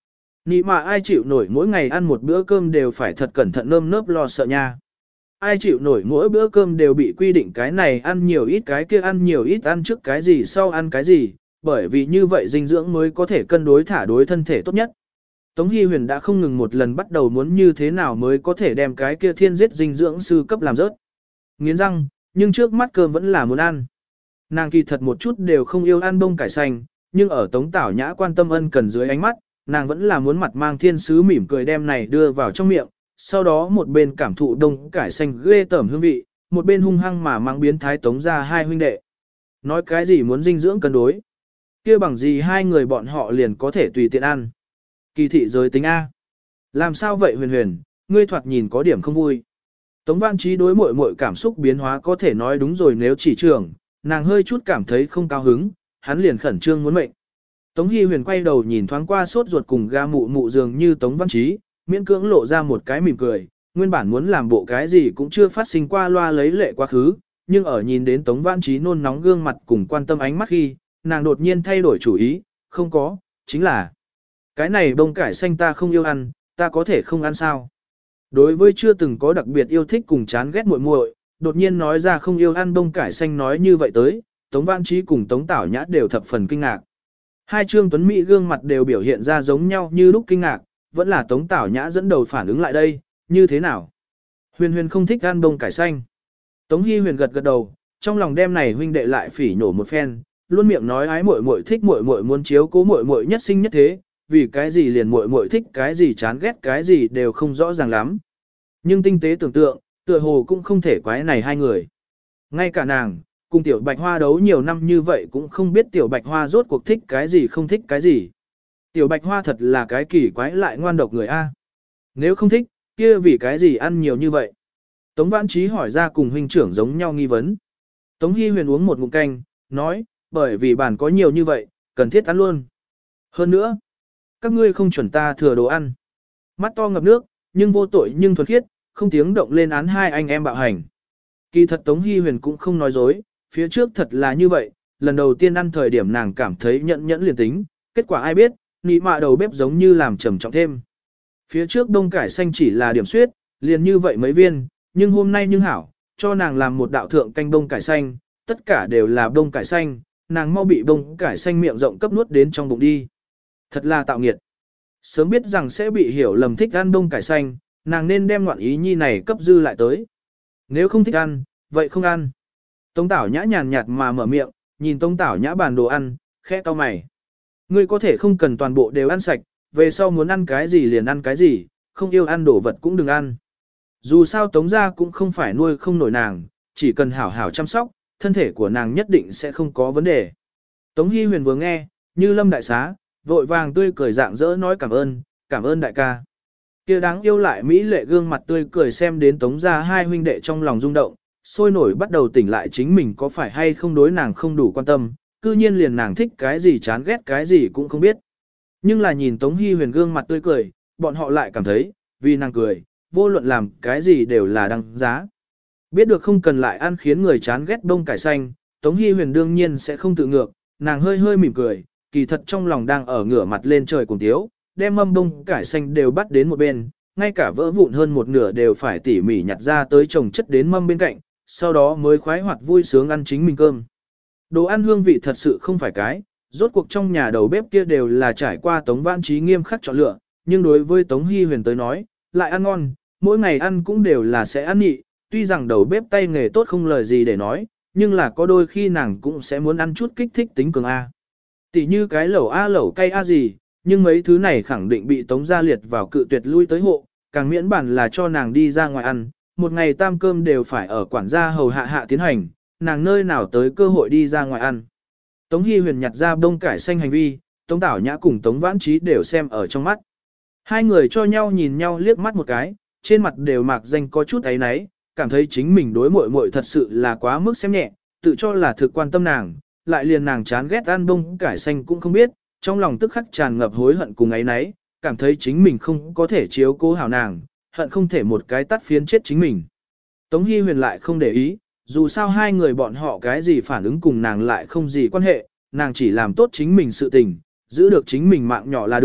Nị mà ai chịu nổi mỗi ngày ăn một bữa cơm đều phải thật cẩn thận nơm nớp lo sợ nha. Ai chịu nổi mỗi bữa cơm đều bị quy định cái này ăn nhiều ít cái kia ăn nhiều ít ăn trước cái gì sau ăn cái gì, bởi vì như vậy dinh dưỡng mới có thể cân đối thả đối thân thể tốt nhất. Tống Hy Huyền đã không ngừng một lần bắt đầu muốn như thế nào mới có thể đem cái kia thiên giết dinh dưỡng sư cấp làm rớt. Nghiến răng, nhưng trước mắt cơm vẫn là muốn ăn. Nàng kỳ thật một chút đều không yêu ăn bông cải xanh, nhưng ở Tống Tảo Nhã quan tâm ân cần dưới ánh mắt, nàng vẫn là muốn mặt mang thiên sứ mỉm cười đem này đưa vào trong miệng, sau đó một bên cảm thụ đông cải xanh ghê tởm hương vị, một bên hung hăng mà mang biến thái Tống ra hai huynh đệ. Nói cái gì muốn dinh dưỡng cân đối, kia bằng gì hai người bọn họ liền có thể tùy tiện ăn. Kỳ thị giới tính A. Làm sao vậy Huyền Huyền, ngươi thoạt nhìn có điểm không vui. Tống Văn Trí đối muội muội cảm xúc biến hóa có thể nói đúng rồi, nếu chỉ trưởng, nàng hơi chút cảm thấy không cao hứng, hắn liền khẩn trương muốn mệnh. Tống Hy Huyền quay đầu nhìn thoáng qua sốt ruột cùng ga mụ mụ dường như Tống Văn Trí, miễn cưỡng lộ ra một cái mỉm cười, nguyên bản muốn làm bộ cái gì cũng chưa phát sinh qua loa lấy lệ quá khứ, nhưng ở nhìn đến Tống Văn Trí nôn nóng gương mặt cùng quan tâm ánh mắt khi, nàng đột nhiên thay đổi chủ ý, không có, chính là cái này bông cải xanh ta không yêu ăn, ta có thể không ăn sao? Đối với chưa từng có đặc biệt yêu thích cùng chán ghét muội muội, đột nhiên nói ra không yêu ăn bông cải xanh nói như vậy tới, Tống Văn Trí cùng Tống Tảo Nhã đều thập phần kinh ngạc. Hai Trương Tuấn Mỹ gương mặt đều biểu hiện ra giống nhau như lúc kinh ngạc, vẫn là Tống Tảo Nhã dẫn đầu phản ứng lại đây, như thế nào? Huyền Huyền không thích ăn bông cải xanh. Tống Hy Huyền gật gật đầu, trong lòng đem này huynh đệ lại phỉ nhổ một phen, luôn miệng nói ái muội muội thích muội muội muốn chiếu cố muội muội nhất sinh nhất thế, vì cái gì liền muội muội thích cái gì chán ghét cái gì đều không rõ ràng lắm. Nhưng tinh tế tưởng tượng, tựa hồ cũng không thể quái này hai người. Ngay cả nàng, cùng Tiểu Bạch Hoa đấu nhiều năm như vậy cũng không biết Tiểu Bạch Hoa rốt cuộc thích cái gì không thích cái gì. Tiểu Bạch Hoa thật là cái kỳ quái lại ngoan độc người A. Nếu không thích, kia vì cái gì ăn nhiều như vậy? Tống Vãn Trí hỏi ra cùng huynh trưởng giống nhau nghi vấn. Tống Hy Huyền uống một ngụm canh, nói, bởi vì bản có nhiều như vậy, cần thiết ăn luôn. Hơn nữa, các ngươi không chuẩn ta thừa đồ ăn. Mắt to ngập nước, nhưng vô tội nhưng thuần khiết, không tiếng động lên án hai anh em bạo hành. Kỳ thật Tống Hy Huyền cũng không nói dối, phía trước thật là như vậy, lần đầu tiên ăn thời điểm nàng cảm thấy nhẫn nhẫn liền tính, kết quả ai biết, nị mạ đầu bếp giống như làm trầm trọng thêm. Phía trước đông cải xanh chỉ là điểm suyết, liền như vậy mấy viên, nhưng hôm nay nhưng hảo, cho nàng làm một đạo thượng canh đông cải xanh, tất cả đều là đông cải xanh, nàng mau bị đông cải xanh miệng rộng cấp nuốt đến trong bụng đi. Thật là tạo nghiệt. Sớm biết rằng sẽ bị hiểu lầm thích ăn đông cải xanh, nàng nên đem ngoạn ý nhi này cấp dư lại tới. Nếu không thích ăn, vậy không ăn. Tống Tảo Nhã nhàn nhạt mà mở miệng, nhìn Tống Tảo Nhã bàn đồ ăn, khẽ cau mày. Ngươi có thể không cần toàn bộ đều ăn sạch, về sau muốn ăn cái gì liền ăn cái gì, không yêu ăn đồ vật cũng đừng ăn. Dù sao Tống gia cũng không phải nuôi không nổi nàng, chỉ cần hảo hảo chăm sóc, thân thể của nàng nhất định sẽ không có vấn đề. Tống Hy Huyền vừa nghe, như lâm đại xá, vội vàng tươi cười rạng rỡ nói cảm ơn, cảm ơn đại ca. Kia đáng yêu lại mỹ lệ gương mặt tươi cười xem đến Tống gia hai huynh đệ trong lòng rung động, sôi nổi bắt đầu tỉnh lại chính mình có phải hay không đối nàng không đủ quan tâm, cư nhiên liền nàng thích cái gì chán ghét cái gì cũng không biết. Nhưng là nhìn Tống Hy Huyền gương mặt tươi cười, bọn họ lại cảm thấy, vì nàng cười, vô luận làm cái gì đều là đăng giá. Biết được không cần lại ăn khiến người chán ghét đông cải xanh, Tống Hy Huyền đương nhiên sẽ không tự ngược, nàng hơi hơi mỉm cười, kỳ thật trong lòng đang ở ngửa mặt lên trời cùng tiếu, đem mâm đông cải xanh đều bắt đến một bên, ngay cả vỡ vụn hơn một nửa đều phải tỉ mỉ nhặt ra tới chồng chất đến mâm bên cạnh, sau đó mới khoái hoạt vui sướng ăn chính mình cơm. Đồ ăn hương vị thật sự không phải cái, rốt cuộc trong nhà đầu bếp kia đều là trải qua Tống Vãn Trí nghiêm khắc chọn lựa, nhưng đối với Tống Hy Huyền tới nói, lại ăn ngon, mỗi ngày ăn cũng đều là sẽ ăn nhị, tuy rằng đầu bếp tay nghề tốt không lời gì để nói, nhưng là có đôi khi nàng cũng sẽ muốn ăn chút kích thích tính cường A. Tỷ như cái lẩu A lẩu cay A gì, nhưng mấy thứ này khẳng định bị Tống gia liệt vào cự tuyệt lui tới hộ, càng miễn bản là cho nàng đi ra ngoài ăn, một ngày tam cơm đều phải ở quản gia hầu hạ hạ tiến hành, nàng nơi nào tới cơ hội đi ra ngoài ăn. Tống Hy Huyền nhặt ra bông cải xanh hành vi, Tống Tảo Nhã cùng Tống Vãn Trí đều xem ở trong mắt. Hai người cho nhau nhìn nhau liếc mắt một cái, trên mặt đều mạc danh có chút ấy náy, cảm thấy chính mình đối muội muội thật sự là quá mức xem nhẹ, tự cho là thực quan tâm nàng, lại liền nàng chán ghét ăn bông cải xanh cũng không biết, trong lòng tức khắc tràn ngập hối hận cùng ấy náy, cảm thấy chính mình không có thể chiếu cố hảo nàng, hận không thể một cái tắt phiến chết chính mình. Tống Hy Huyền lại không để ý, dù sao hai người bọn họ cái gì phản ứng cùng nàng lại không gì quan hệ, nàng chỉ làm tốt chính mình sự tình, giữ được chính mình mạng nhỏ là được,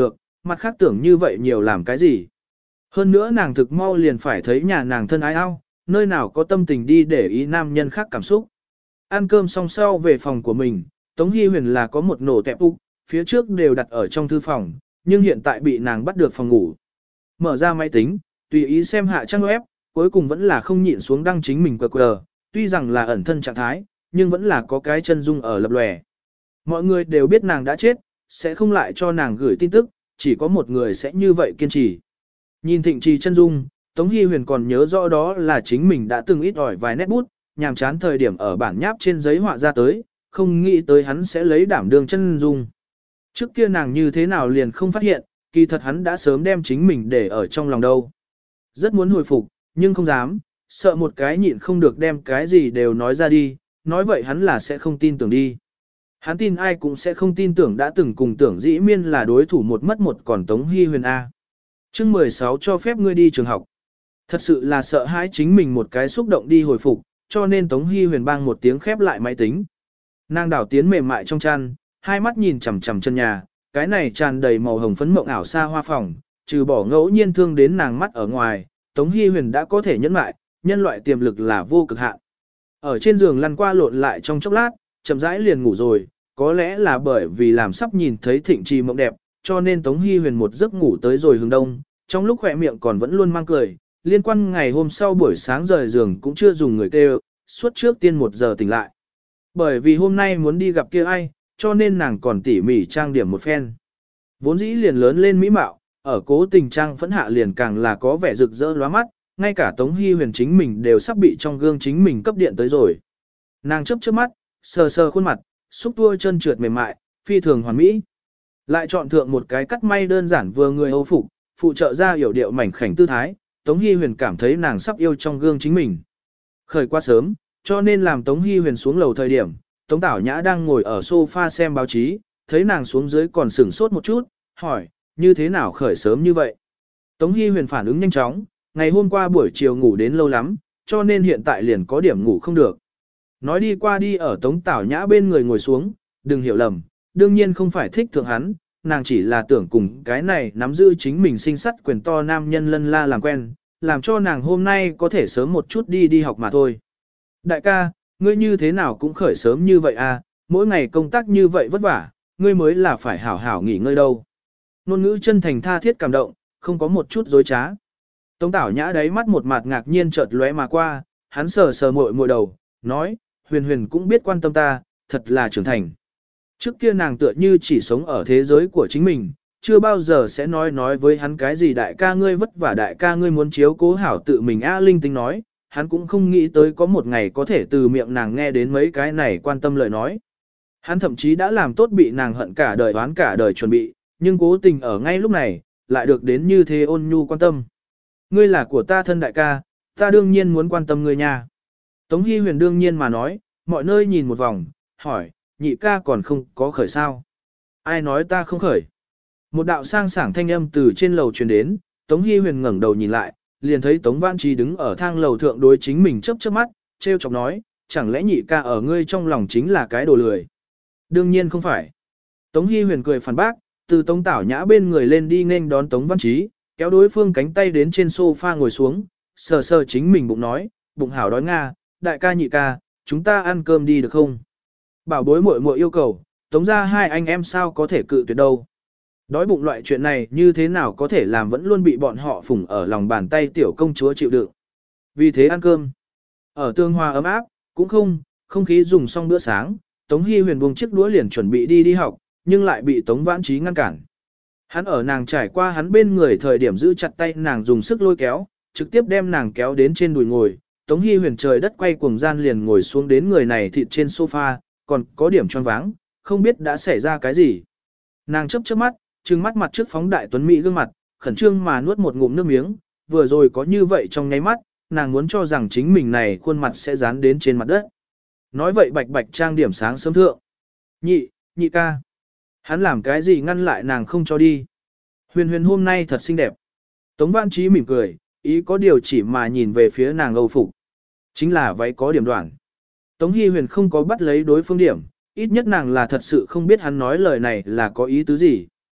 mặt khác tưởng như vậy nhiều làm cái gì. Hơn nữa nàng thực mau liền phải thấy nhà nàng thân ái ao, nơi nào có tâm tình đi để ý nam nhân khác cảm xúc. Ăn cơm xong sau về phòng của mình, Tống Hy Huyền là có một nổ tẹp úc, phía trước đều đặt ở trong thư phòng, nhưng hiện tại bị nàng bắt được phòng ngủ. Mở ra máy tính, tùy ý xem hạ trang web, cuối cùng vẫn là không nhịn xuống đăng chính mình qờ qờ, tuy rằng là ẩn thân trạng thái, nhưng vẫn là có cái chân dung ở lập lòe. Mọi người đều biết nàng đã chết, sẽ không lại cho nàng gửi tin tức, chỉ có một người sẽ như vậy kiên trì. Nhìn thịnh trì chân dung, Tống Hy Huyền còn nhớ rõ đó là chính mình đã từng ít ỏi vài nét bút, nhàm chán thời điểm ở bản nháp trên giấy họa ra tới, không nghĩ tới hắn sẽ lấy đảm đương chân dung. Trước kia nàng như thế nào liền không phát hiện, kỳ thật hắn đã sớm đem chính mình để ở trong lòng đâu. Rất muốn hồi phục, nhưng không dám, sợ một cái nhịn không được đem cái gì đều nói ra đi, nói vậy hắn là sẽ không tin tưởng đi. Hắn tin ai cũng sẽ không tin tưởng đã từng cùng tưởng dĩ miên là đối thủ một mất một còn Tống Hy Huyền A. chương mười sáu cho phép ngươi đi trường học. Thật sự là sợ hãi chính mình một cái xúc động đi hồi phục, cho nên Tống Hy Huyền bang một tiếng khép lại máy tính. Nàng đảo tiến mềm mại trong chăn, hai mắt nhìn chằm chằm chân nhà, cái này tràn đầy màu hồng phấn mộng ảo xa hoa phòng, trừ bỏ ngẫu nhiên thương đến nàng mắt ở ngoài, Tống Hy Huyền đã có thể nhẫn lại, nhân loại tiềm lực là vô cực hạn. Ở trên giường lăn qua lộn lại trong chốc lát, chậm rãi liền ngủ rồi, có lẽ là bởi vì làm sắp nhìn thấy thịnh trì mộng đẹp, cho nên Tống Hy Huyền một giấc ngủ tới rồi hướng đông, trong lúc khỏe miệng còn vẫn luôn mang cười, liên quan ngày hôm sau buổi sáng rời giường cũng chưa dùng người kêu, suốt trước tiên một giờ tỉnh lại. Bởi vì hôm nay muốn đi gặp kia ai, cho nên nàng còn tỉ mỉ trang điểm một phen. Vốn dĩ liền lớn lên mỹ mạo, ở cố tình trang phẫn hạ liền càng là có vẻ rực rỡ lóa mắt, ngay cả Tống Hy Huyền chính mình đều sắp bị trong gương chính mình cấp điện tới rồi. Nàng chớp chớp mắt, sờ sờ khuôn mặt, xúc tua chân trượt mềm mại, phi thường hoàn mỹ. Lại chọn thượng một cái cắt may đơn giản vừa người Âu phục, phụ trợ ra hiểu điệu mảnh khảnh tư thái, Tống Hy Huyền cảm thấy nàng sắp yêu trong gương chính mình. Khởi quá sớm, cho nên làm Tống Hy Huyền xuống lầu thời điểm, Tống Tảo Nhã đang ngồi ở sofa xem báo chí, thấy nàng xuống dưới còn sửng sốt một chút, hỏi, như thế nào khởi sớm như vậy? Tống Hy Huyền phản ứng nhanh chóng, ngày hôm qua buổi chiều ngủ đến lâu lắm, cho nên hiện tại liền có điểm ngủ không được. Nói đi qua đi ở Tống Tảo Nhã bên người ngồi xuống, đừng hiểu lầm, đương nhiên không phải thích thượng hắn, nàng chỉ là tưởng cùng cái này nắm giữ chính mình sinh sắt quyền to nam nhân lân la làm quen, làm cho nàng hôm nay có thể sớm một chút đi đi học mà thôi. Đại ca, ngươi như thế nào cũng khởi sớm như vậy à, mỗi ngày công tác như vậy vất vả, ngươi mới là phải hảo hảo nghỉ ngơi đâu. Nôn ngữ chân thành tha thiết cảm động, không có một chút dối trá. Tống Tảo Nhã đáy mắt một mặt ngạc nhiên chợt lóe mà qua, hắn sờ sờ muội muội đầu, nói, Huyền Huyền cũng biết quan tâm ta, thật là trưởng thành. Trước kia nàng tựa như chỉ sống ở thế giới của chính mình, chưa bao giờ sẽ nói nói với hắn cái gì đại ca ngươi vất vả đại ca ngươi muốn chiếu cố hảo tự mình A Linh tinh nói, hắn cũng không nghĩ tới có một ngày có thể từ miệng nàng nghe đến mấy cái này quan tâm lời nói. Hắn thậm chí đã làm tốt bị nàng hận cả đời oán cả đời chuẩn bị, nhưng cố tình ở ngay lúc này, lại được đến như thế ôn nhu quan tâm. Ngươi là của ta thân đại ca, ta đương nhiên muốn quan tâm ngươi nha. Tống Hy Huyền đương nhiên mà nói, mọi nơi nhìn một vòng, hỏi, nhị ca còn không có khởi sao? Ai nói ta không khởi? Một đạo sang sảng thanh âm từ trên lầu truyền đến, Tống Hy Huyền ngẩng đầu nhìn lại, liền thấy Tống Vãn Trí đứng ở thang lầu thượng đối chính mình chớp chớp mắt, trêu chọc nói, chẳng lẽ nhị ca ở ngươi trong lòng chính là cái đồ lười? Đương nhiên không phải. Tống Hy Huyền cười phản bác, từ Tống Tảo Nhã bên người lên đi nên đón Tống Vãn Trí, kéo đối phương cánh tay đến trên sofa ngồi xuống, sờ sờ chính mình bụng nói, bụng hảo đói nga, đại ca nhị ca, chúng ta ăn cơm đi được không? Bảo bối muội muội yêu cầu, Tống ra hai anh em sao có thể cự tuyệt đâu. Đói bụng loại chuyện này như thế nào có thể làm vẫn luôn bị bọn họ phủng ở lòng bàn tay tiểu công chúa chịu đựng. Vì thế ăn cơm. Ở tương hoa ấm áp, cũng không, không khí dùng xong bữa sáng, Tống Hy Huyền buông chiếc đũa liền chuẩn bị đi đi học, nhưng lại bị Tống Vãn Trí ngăn cản. Hắn ở nàng trải qua hắn bên người thời điểm giữ chặt tay nàng dùng sức lôi kéo, trực tiếp đem nàng kéo đến trên đùi ngồi. Tống Hy Huyền trời đất quay cuồng gian liền ngồi xuống đến người này thịt trên sofa, còn có điểm choáng váng, không biết đã xảy ra cái gì. Nàng chớp chớp mắt, trừng mắt mặt trước phóng đại tuấn mỹ gương mặt, khẩn trương mà nuốt một ngụm nước miếng, vừa rồi có như vậy trong nháy mắt, nàng muốn cho rằng chính mình này khuôn mặt sẽ dán đến trên mặt đất. Nói vậy bạch bạch trang điểm sáng sớm thượng. Nhị, nhị ca. Hắn làm cái gì ngăn lại nàng không cho đi. Huyền Huyền hôm nay thật xinh đẹp. Tống Vãn Trí mỉm cười, ý có điều chỉ mà nhìn về phía nàng Âu phục. Chính là váy có điểm đoạn. Tống Hy Huyền không có bắt lấy đối phương điểm, ít nhất nàng là thật sự không biết hắn nói lời này là có ý tứ gì.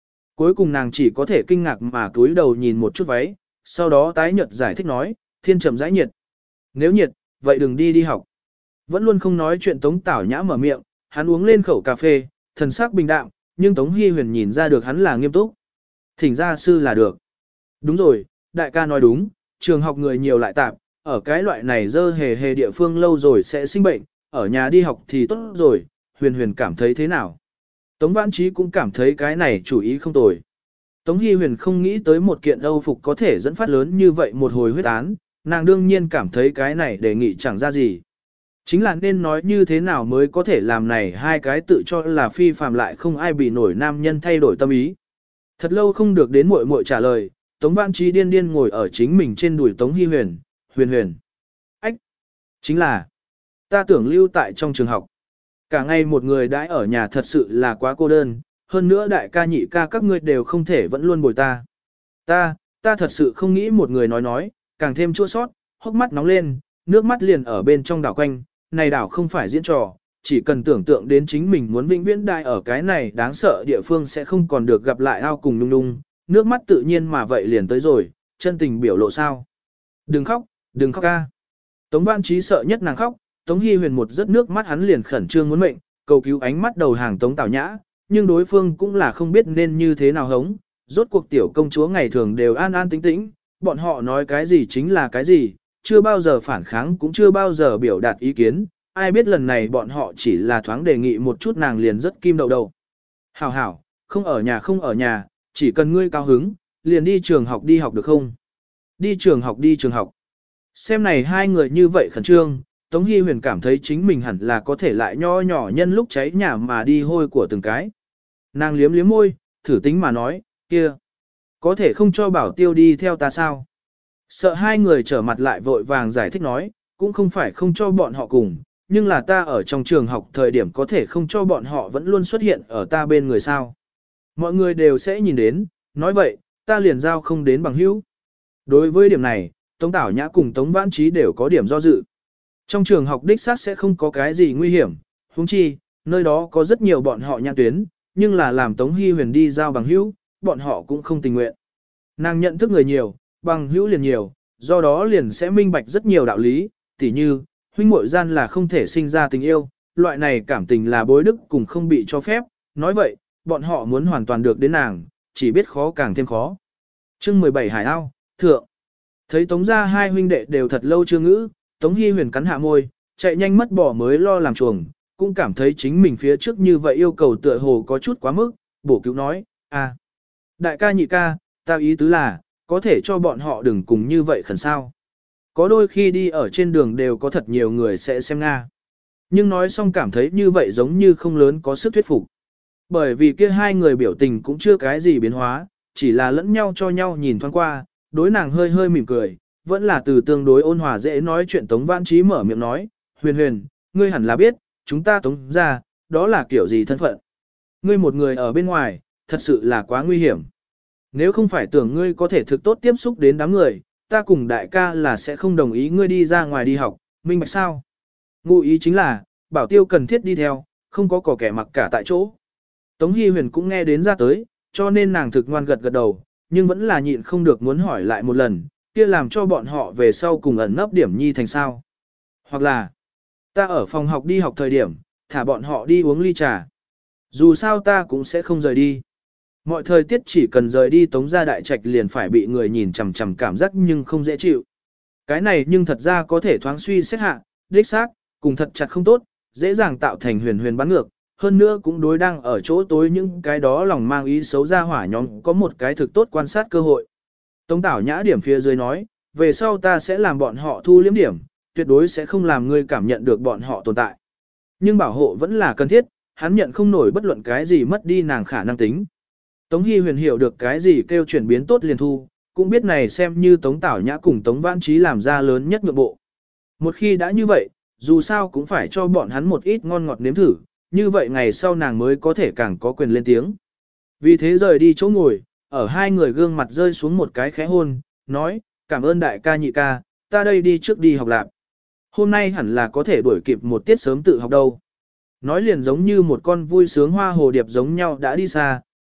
cuối cùng nàng chỉ có thể kinh ngạc mà cúi đầu nhìn một chút váy, sau đó tái nhợt giải thích nói, thiên trầm rãi nhiệt. Nếu nhiệt, vậy đừng đi đi học. Vẫn luôn không nói chuyện Tống Tảo Nhã mở miệng, hắn uống lên khẩu cà phê, thần sắc bình đạm, nhưng Tống Hi Huyền nhìn ra được hắn là nghiêm túc. Thỉnh gia sư là được. Đúng rồi, đại ca nói đúng, trường học người nhiều lại tạp, ở cái loại này dơ hề hề địa phương lâu rồi sẽ sinh bệnh, ở nhà đi học thì tốt rồi, Huyền Huyền cảm thấy thế nào? Tống Vãn Trí cũng cảm thấy cái này chủ ý không tồi. Tống Hi Huyền không nghĩ tới một kiện Âu phục có thể dẫn phát lớn như vậy một hồi huyết án, nàng đương nhiên cảm thấy cái này đề nghị chẳng ra gì. Chính là nên nói như thế nào mới có thể làm này hai cái tự cho là phi phàm lại không ai bị nổi nam nhân thay đổi tâm ý. Thật lâu không được đến muội muội trả lời, Tống Vãn Trí điên điên ngồi ở chính mình trên đùi Tống Hi Huyền, Huyền Huyền. Ách! Chính là, ta tưởng lưu tại trong trường học. Cả ngày một người đãi ở nhà thật sự là quá cô đơn, hơn nữa đại ca nhị ca các ngươi đều không thể vẫn luôn bồi ta. Ta, ta thật sự không nghĩ một người nói nói, càng thêm chua sót, hốc mắt nóng lên, nước mắt liền ở bên trong đảo quanh, này đảo không phải diễn trò, chỉ cần tưởng tượng đến chính mình muốn vĩnh viễn đại ở cái này đáng sợ địa phương sẽ không còn được gặp lại ao cùng nung nung, nước mắt tự nhiên mà vậy liền tới rồi, chân tình biểu lộ sao. Đừng khóc, đừng khóc ca. Tống Vãn Trí sợ nhất nàng khóc, Tống Hi Huyền một giấc nước mắt hắn liền khẩn trương muốn mệnh, cầu cứu ánh mắt đầu hàng Tống Tảo Nhã, nhưng đối phương cũng là không biết nên như thế nào hống, rốt cuộc tiểu công chúa ngày thường đều an an tĩnh tĩnh, bọn họ nói cái gì chính là cái gì, chưa bao giờ phản kháng cũng chưa bao giờ biểu đạt ý kiến, ai biết lần này bọn họ chỉ là thoáng đề nghị một chút nàng liền rất kim đầu đầu. Hảo hảo, không ở nhà không ở nhà, chỉ cần ngươi cao hứng, liền đi trường học đi học được không? Đi trường học đi trường học. Xem này hai người như vậy khẩn trương, Tống Hi Huyền cảm thấy chính mình hẳn là có thể lại nho nhỏ nhân lúc cháy nhà mà đi hôi của từng cái. Nàng liếm liếm môi, thử tính mà nói, kia, có thể không cho Bảo Tiêu đi theo ta sao? Sợ hai người trở mặt lại vội vàng giải thích nói, cũng không phải không cho bọn họ cùng, nhưng là ta ở trong trường học thời điểm có thể không cho bọn họ vẫn luôn xuất hiện ở ta bên người sao. Mọi người đều sẽ nhìn đến, nói vậy, ta liền giao không đến bằng hữu. Đối với điểm này, Tống Tảo Nhã cùng Tống Vãn Trí đều có điểm do dự. Trong trường học đích xác sẽ không có cái gì nguy hiểm, huống chi, nơi đó có rất nhiều bọn họ nhãn tuyến, nhưng là làm Tống Hi Huyền đi giao bằng hữu, bọn họ cũng không tình nguyện. Nàng nhận thức người nhiều, bằng hữu liền nhiều, do đó liền sẽ minh bạch rất nhiều đạo lý, tỉ như, huynh muội gian là không thể sinh ra tình yêu, loại này cảm tình là bối đức cùng không bị cho phép, nói vậy, bọn họ muốn hoàn toàn được đến nàng, chỉ biết khó càng thêm khó. Chương mười bảy Hải Ao, Thượng. Thấy Tống gia hai huynh đệ đều thật lâu chưa ngữ, Tống Hi Huyền cắn hạ môi, chạy nhanh mất bỏ mới lo làm chuồng, cũng cảm thấy chính mình phía trước như vậy yêu cầu tựa hồ có chút quá mức, bổ cứu nói, à, đại ca nhị ca, ta ý tứ là, có thể cho bọn họ đừng cùng như vậy khẩn sao. Có đôi khi đi ở trên đường đều có thật nhiều người sẽ xem Nga. Nhưng nói xong cảm thấy như vậy giống như không lớn có sức thuyết phục. Bởi vì kia hai người biểu tình cũng chưa cái gì biến hóa, chỉ là lẫn nhau cho nhau nhìn thoáng qua, đối nàng hơi hơi mỉm cười, vẫn là từ tương đối ôn hòa dễ nói chuyện. Tống Vãn Trí mở miệng nói, Huyền Huyền, ngươi hẳn là biết, chúng ta Tống gia, đó là kiểu gì thân phận. Ngươi một người ở bên ngoài, thật sự là quá nguy hiểm. Nếu không phải tưởng ngươi có thể thực tốt tiếp xúc đến đám người, ta cùng đại ca là sẽ không đồng ý ngươi đi ra ngoài đi học, minh bạch sao? Ngụ ý chính là, Bảo Tiêu cần thiết đi theo, không có cỏ kẻ mặc cả tại chỗ. Tống Hi Huyền cũng nghe đến ra tới, cho nên nàng thực ngoan gật gật đầu, nhưng vẫn là nhịn không được muốn hỏi lại một lần, kia làm cho bọn họ về sau cùng ẩn nấp điểm nhi thành sao. Hoặc là, ta ở phòng học đi học thời điểm, thả bọn họ đi uống ly trà. Dù sao ta cũng sẽ không rời đi. Mọi thời tiết chỉ cần rời đi Tống gia đại trạch liền phải bị người nhìn chằm chằm cảm giác nhưng không dễ chịu. Cái này nhưng thật ra có thể thoáng suy xét hạ, đích xác, cùng thật chặt không tốt, dễ dàng tạo thành huyền huyền bắn ngược, hơn nữa cũng đối đang ở chỗ tối những cái đó lòng mang ý xấu ra hỏa nhóm có một cái thực tốt quan sát cơ hội. Tống Tảo Nhã điểm phía dưới nói, về sau ta sẽ làm bọn họ thu liếm điểm, tuyệt đối sẽ không làm ngươi cảm nhận được bọn họ tồn tại. Nhưng bảo hộ vẫn là cần thiết, hắn nhận không nổi bất luận cái gì mất đi nàng khả năng tính. Tống Hi Huyền hiểu được cái gì kêu chuyển biến tốt liền thu, cũng biết này xem như Tống Tảo Nhã cùng Tống Vãn Trí làm ra lớn nhất nhượng bộ. Một khi đã như vậy, dù sao cũng phải cho bọn hắn một ít ngon ngọt nếm thử, như vậy ngày sau nàng mới có thể càng có quyền lên tiếng. Vì thế rời đi chỗ ngồi, ở hai người gương mặt rơi xuống một cái khẽ hôn, nói, cảm ơn đại ca nhị ca, ta đây đi trước đi học lạc. Hôm nay hẳn là có thể đuổi kịp một tiết sớm tự học đâu. Nói liền giống như một con vui sướng hoa hồ điệp giống nhau đã đi xa,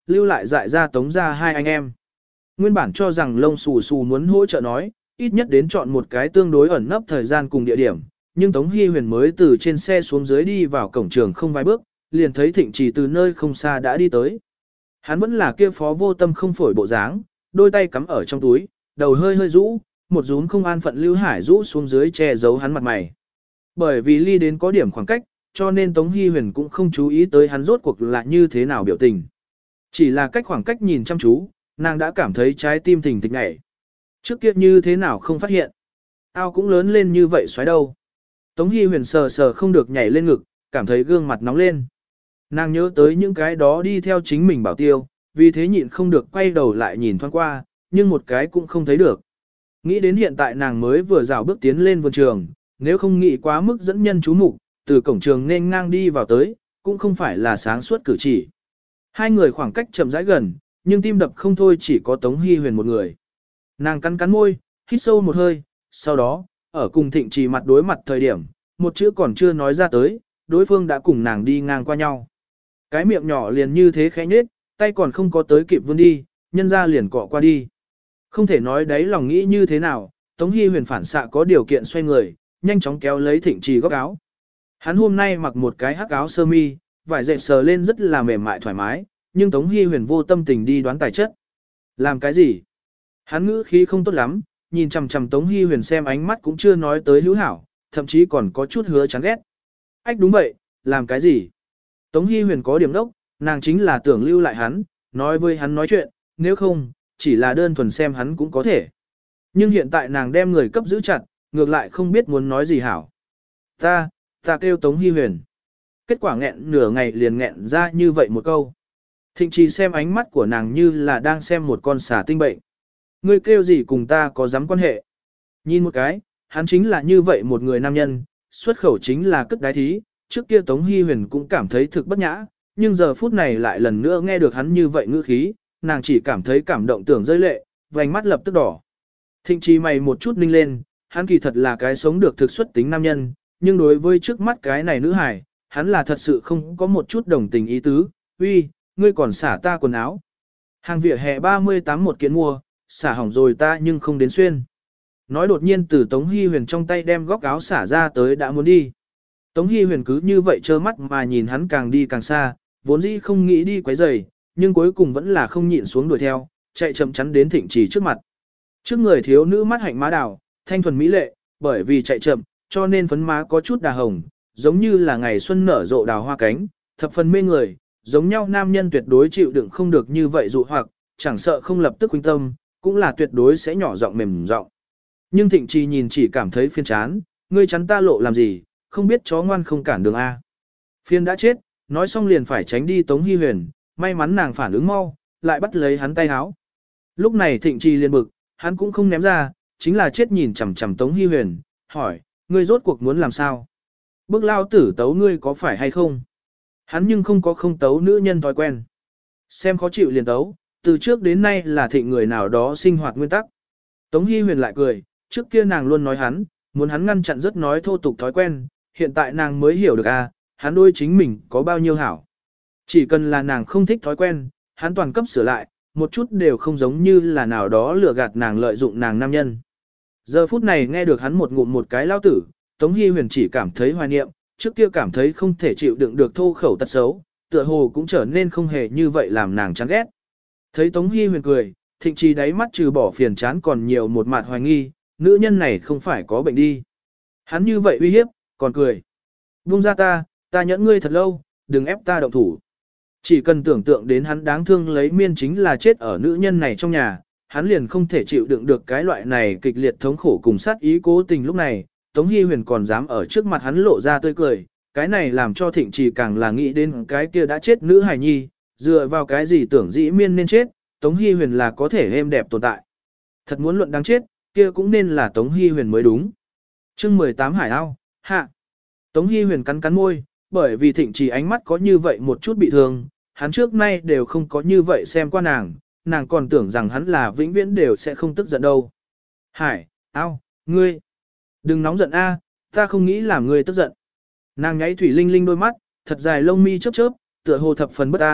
lưu lại dại ra Tống ra hai anh em. Nguyên bản cho rằng lông xù xù muốn hỗ trợ nói, ít nhất đến chọn một cái tương đối ẩn nấp thời gian cùng địa điểm, nhưng Tống Hy Huyền mới từ trên xe xuống dưới đi vào cổng trường không vài bước, liền thấy Thịnh Trì từ nơi không xa đã đi tới. Hắn vẫn là kia phó vô tâm không phổi bộ dáng, đôi tay cắm ở trong túi, đầu hơi hơi rũ, một rúm không an phận Lưu Hải rũ xuống dưới che giấu hắn mặt mày. Bởi vì ly đến có điểm khoảng cách, cho nên Tống Hy Huyền cũng không chú ý tới hắn rốt cuộc là như thế nào biểu tình. Chỉ là cách khoảng cách nhìn chăm chú, nàng đã cảm thấy trái tim thình thịch nhảy. Trước kia như thế nào không phát hiện. Ao cũng lớn lên như vậy xoáy đâu. Tống Hy Huyền sờ sờ không được nhảy lên ngực, cảm thấy gương mặt nóng lên. Nàng nhớ tới những cái đó đi theo chính mình bảo tiêu, vì thế nhịn không được quay đầu lại nhìn thoáng qua, nhưng một cái cũng không thấy được. Nghĩ đến hiện tại nàng mới vừa rào bước tiến lên vườn trường, nếu không nghĩ quá mức dẫn nhân chú mục, từ cổng trường nên ngang đi vào tới, cũng không phải là sáng suốt cử chỉ. Hai người khoảng cách chậm rãi gần, nhưng tim đập không thôi chỉ có Tống Hy Huyền một người. Nàng cắn cắn môi, hít sâu một hơi, sau đó, ở cùng Thịnh Trì mặt đối mặt thời điểm, một chữ còn chưa nói ra tới, đối phương đã cùng nàng đi ngang qua nhau. Cái miệng nhỏ liền như thế khẽ nhếch, tay còn không có tới kịp vươn đi, nhân ra liền cọ qua đi. Không thể nói đấy lòng nghĩ như thế nào, Tống Hy Huyền phản xạ có điều kiện xoay người, nhanh chóng kéo lấy Thịnh Trì góc áo. Hắn hôm nay mặc một cái hắc áo sơ mi, vải dệt sờ lên rất là mềm mại thoải mái, nhưng Tống Hy Huyền vô tâm tình đi đoán tài chất. Làm cái gì? Hắn ngữ khí không tốt lắm, nhìn chằm chằm Tống Hy Huyền xem ánh mắt cũng chưa nói tới hữu hảo, thậm chí còn có chút hứa chán ghét. Ách đúng vậy, làm cái gì? Tống Hy Huyền có điểm đốc, nàng chính là tưởng lưu lại hắn, nói với hắn nói chuyện, nếu không, chỉ là đơn thuần xem hắn cũng có thể. Nhưng hiện tại nàng đem người cấp giữ chặt, ngược lại không biết muốn nói gì hảo. Ta, ta kêu Tống Hy Huyền. Kết quả nghẹn nửa ngày liền nghẹn ra như vậy một câu. Thịnh Trì xem ánh mắt của nàng như là đang xem một con xà tinh bệnh. Ngươi kêu gì cùng ta có dám quan hệ? Nhìn một cái, hắn chính là như vậy một người nam nhân, xuất khẩu chính là cất đái thí, trước kia Tống Hy Huyền cũng cảm thấy thực bất nhã, nhưng giờ phút này lại lần nữa nghe được hắn như vậy ngữ khí, nàng chỉ cảm thấy cảm động tưởng rơi lệ, vành mắt lập tức đỏ. Thịnh Trì mày một chút ninh lên, hắn kỳ thật là cái sống được thực xuất tính nam nhân, nhưng đối với trước mắt cái này nữ hài, hắn là thật sự không có một chút đồng tình ý tứ, uy, ngươi còn xả ta quần áo. Hàng vỉa hè ba mươi tám một kiện mua, xả hỏng rồi ta nhưng không đến xuyên. Nói đột nhiên từ Tống Hy Huyền trong tay đem góc áo xả ra tới đã muốn đi. Tống Hy Huyền cứ như vậy trơ mắt mà nhìn hắn càng đi càng xa, vốn dĩ không nghĩ đi quấy rầy, nhưng cuối cùng vẫn là không nhịn xuống đuổi theo, chạy chậm chắn đến Thịnh Trì trước mặt. Trước người thiếu nữ mắt hạnh má đào, thanh thuần mỹ lệ, bởi vì chạy chậm, cho nên phấn má có chút đà hồng, giống như là ngày xuân nở rộ đào hoa cánh, thập phần mê người, giống nhau nam nhân tuyệt đối chịu đựng không được như vậy dụ hoặc, chẳng sợ không lập tức khuynh tâm, cũng là tuyệt đối sẽ nhỏ giọng mềm giọng. Nhưng Thịnh Trì nhìn chỉ cảm thấy phiền chán, ngươi chắn ta lộ làm gì, không biết chó ngoan không cản đường A. Phiền đã chết, nói xong liền phải tránh đi Tống Hy Huyền, may mắn nàng phản ứng mau, lại bắt lấy hắn tay áo. Lúc này Thịnh Trì liền bực, hắn cũng không ném ra, chính là chết nhìn chằm chằm Tống Hy Huyền, hỏi, ngươi rốt cuộc muốn làm sao? Bức lao tử tấu ngươi có phải hay không? Hắn nhưng không có không tấu nữ nhân thói quen. Xem khó chịu liền tấu, từ trước đến nay là Thịnh người nào đó sinh hoạt nguyên tắc. Tống Hy Huyền lại cười, trước kia nàng luôn nói hắn, muốn hắn ngăn chặn rất nói thô tục thói quen, hiện tại nàng mới hiểu được à, hắn đôi chính mình có bao nhiêu hảo. Chỉ cần là nàng không thích thói quen, hắn toàn cấp sửa lại, một chút đều không giống như là nào đó lừa gạt nàng lợi dụng nàng nam nhân. Giờ phút này nghe được hắn một ngụm một cái lao tử, Tống Hy Huyền chỉ cảm thấy hoài niệm, trước kia cảm thấy không thể chịu đựng được thô khẩu tật xấu, tựa hồ cũng trở nên không hề như vậy làm nàng chán ghét. Thấy Tống Hy Huyền cười, Thịnh Trì đáy mắt trừ bỏ phiền chán còn nhiều một mặt hoài nghi, nữ nhân này không phải có bệnh đi. Hắn như vậy uy hiếp, còn cười. Buông ra ta, ta nhẫn ngươi thật lâu, đừng ép ta động thủ. Chỉ cần tưởng tượng đến hắn đáng thương lấy miên chính là chết ở nữ nhân này trong nhà, hắn liền không thể chịu đựng được cái loại này kịch liệt thống khổ cùng sát ý cố tình lúc này, Tống Hy Huyền còn dám ở trước mặt hắn lộ ra tươi cười, cái này làm cho Thịnh Trì càng là nghĩ đến cái kia đã chết nữ hài nhi, dựa vào cái gì tưởng dĩ miên nên chết, Tống Hy Huyền là có thể êm đẹp tồn tại. Thật muốn luận đáng chết, kia cũng nên là Tống Hy Huyền mới đúng. Chương mười tám Hải Ao, hạ. Tống Hy Huyền cắn cắn môi, bởi vì Thịnh Trì ánh mắt có như vậy một chút bị thương, hắn trước nay đều không có như vậy xem qua nàng, nàng còn tưởng rằng hắn là vĩnh viễn đều sẽ không tức giận đâu. Hải, ao, ngươi. Đừng nóng giận a, ta không nghĩ làm ngươi tức giận. Nàng nháy thủy linh linh đôi mắt, thật dài lông mi chớp chớp, tựa hồ thập phần bất an,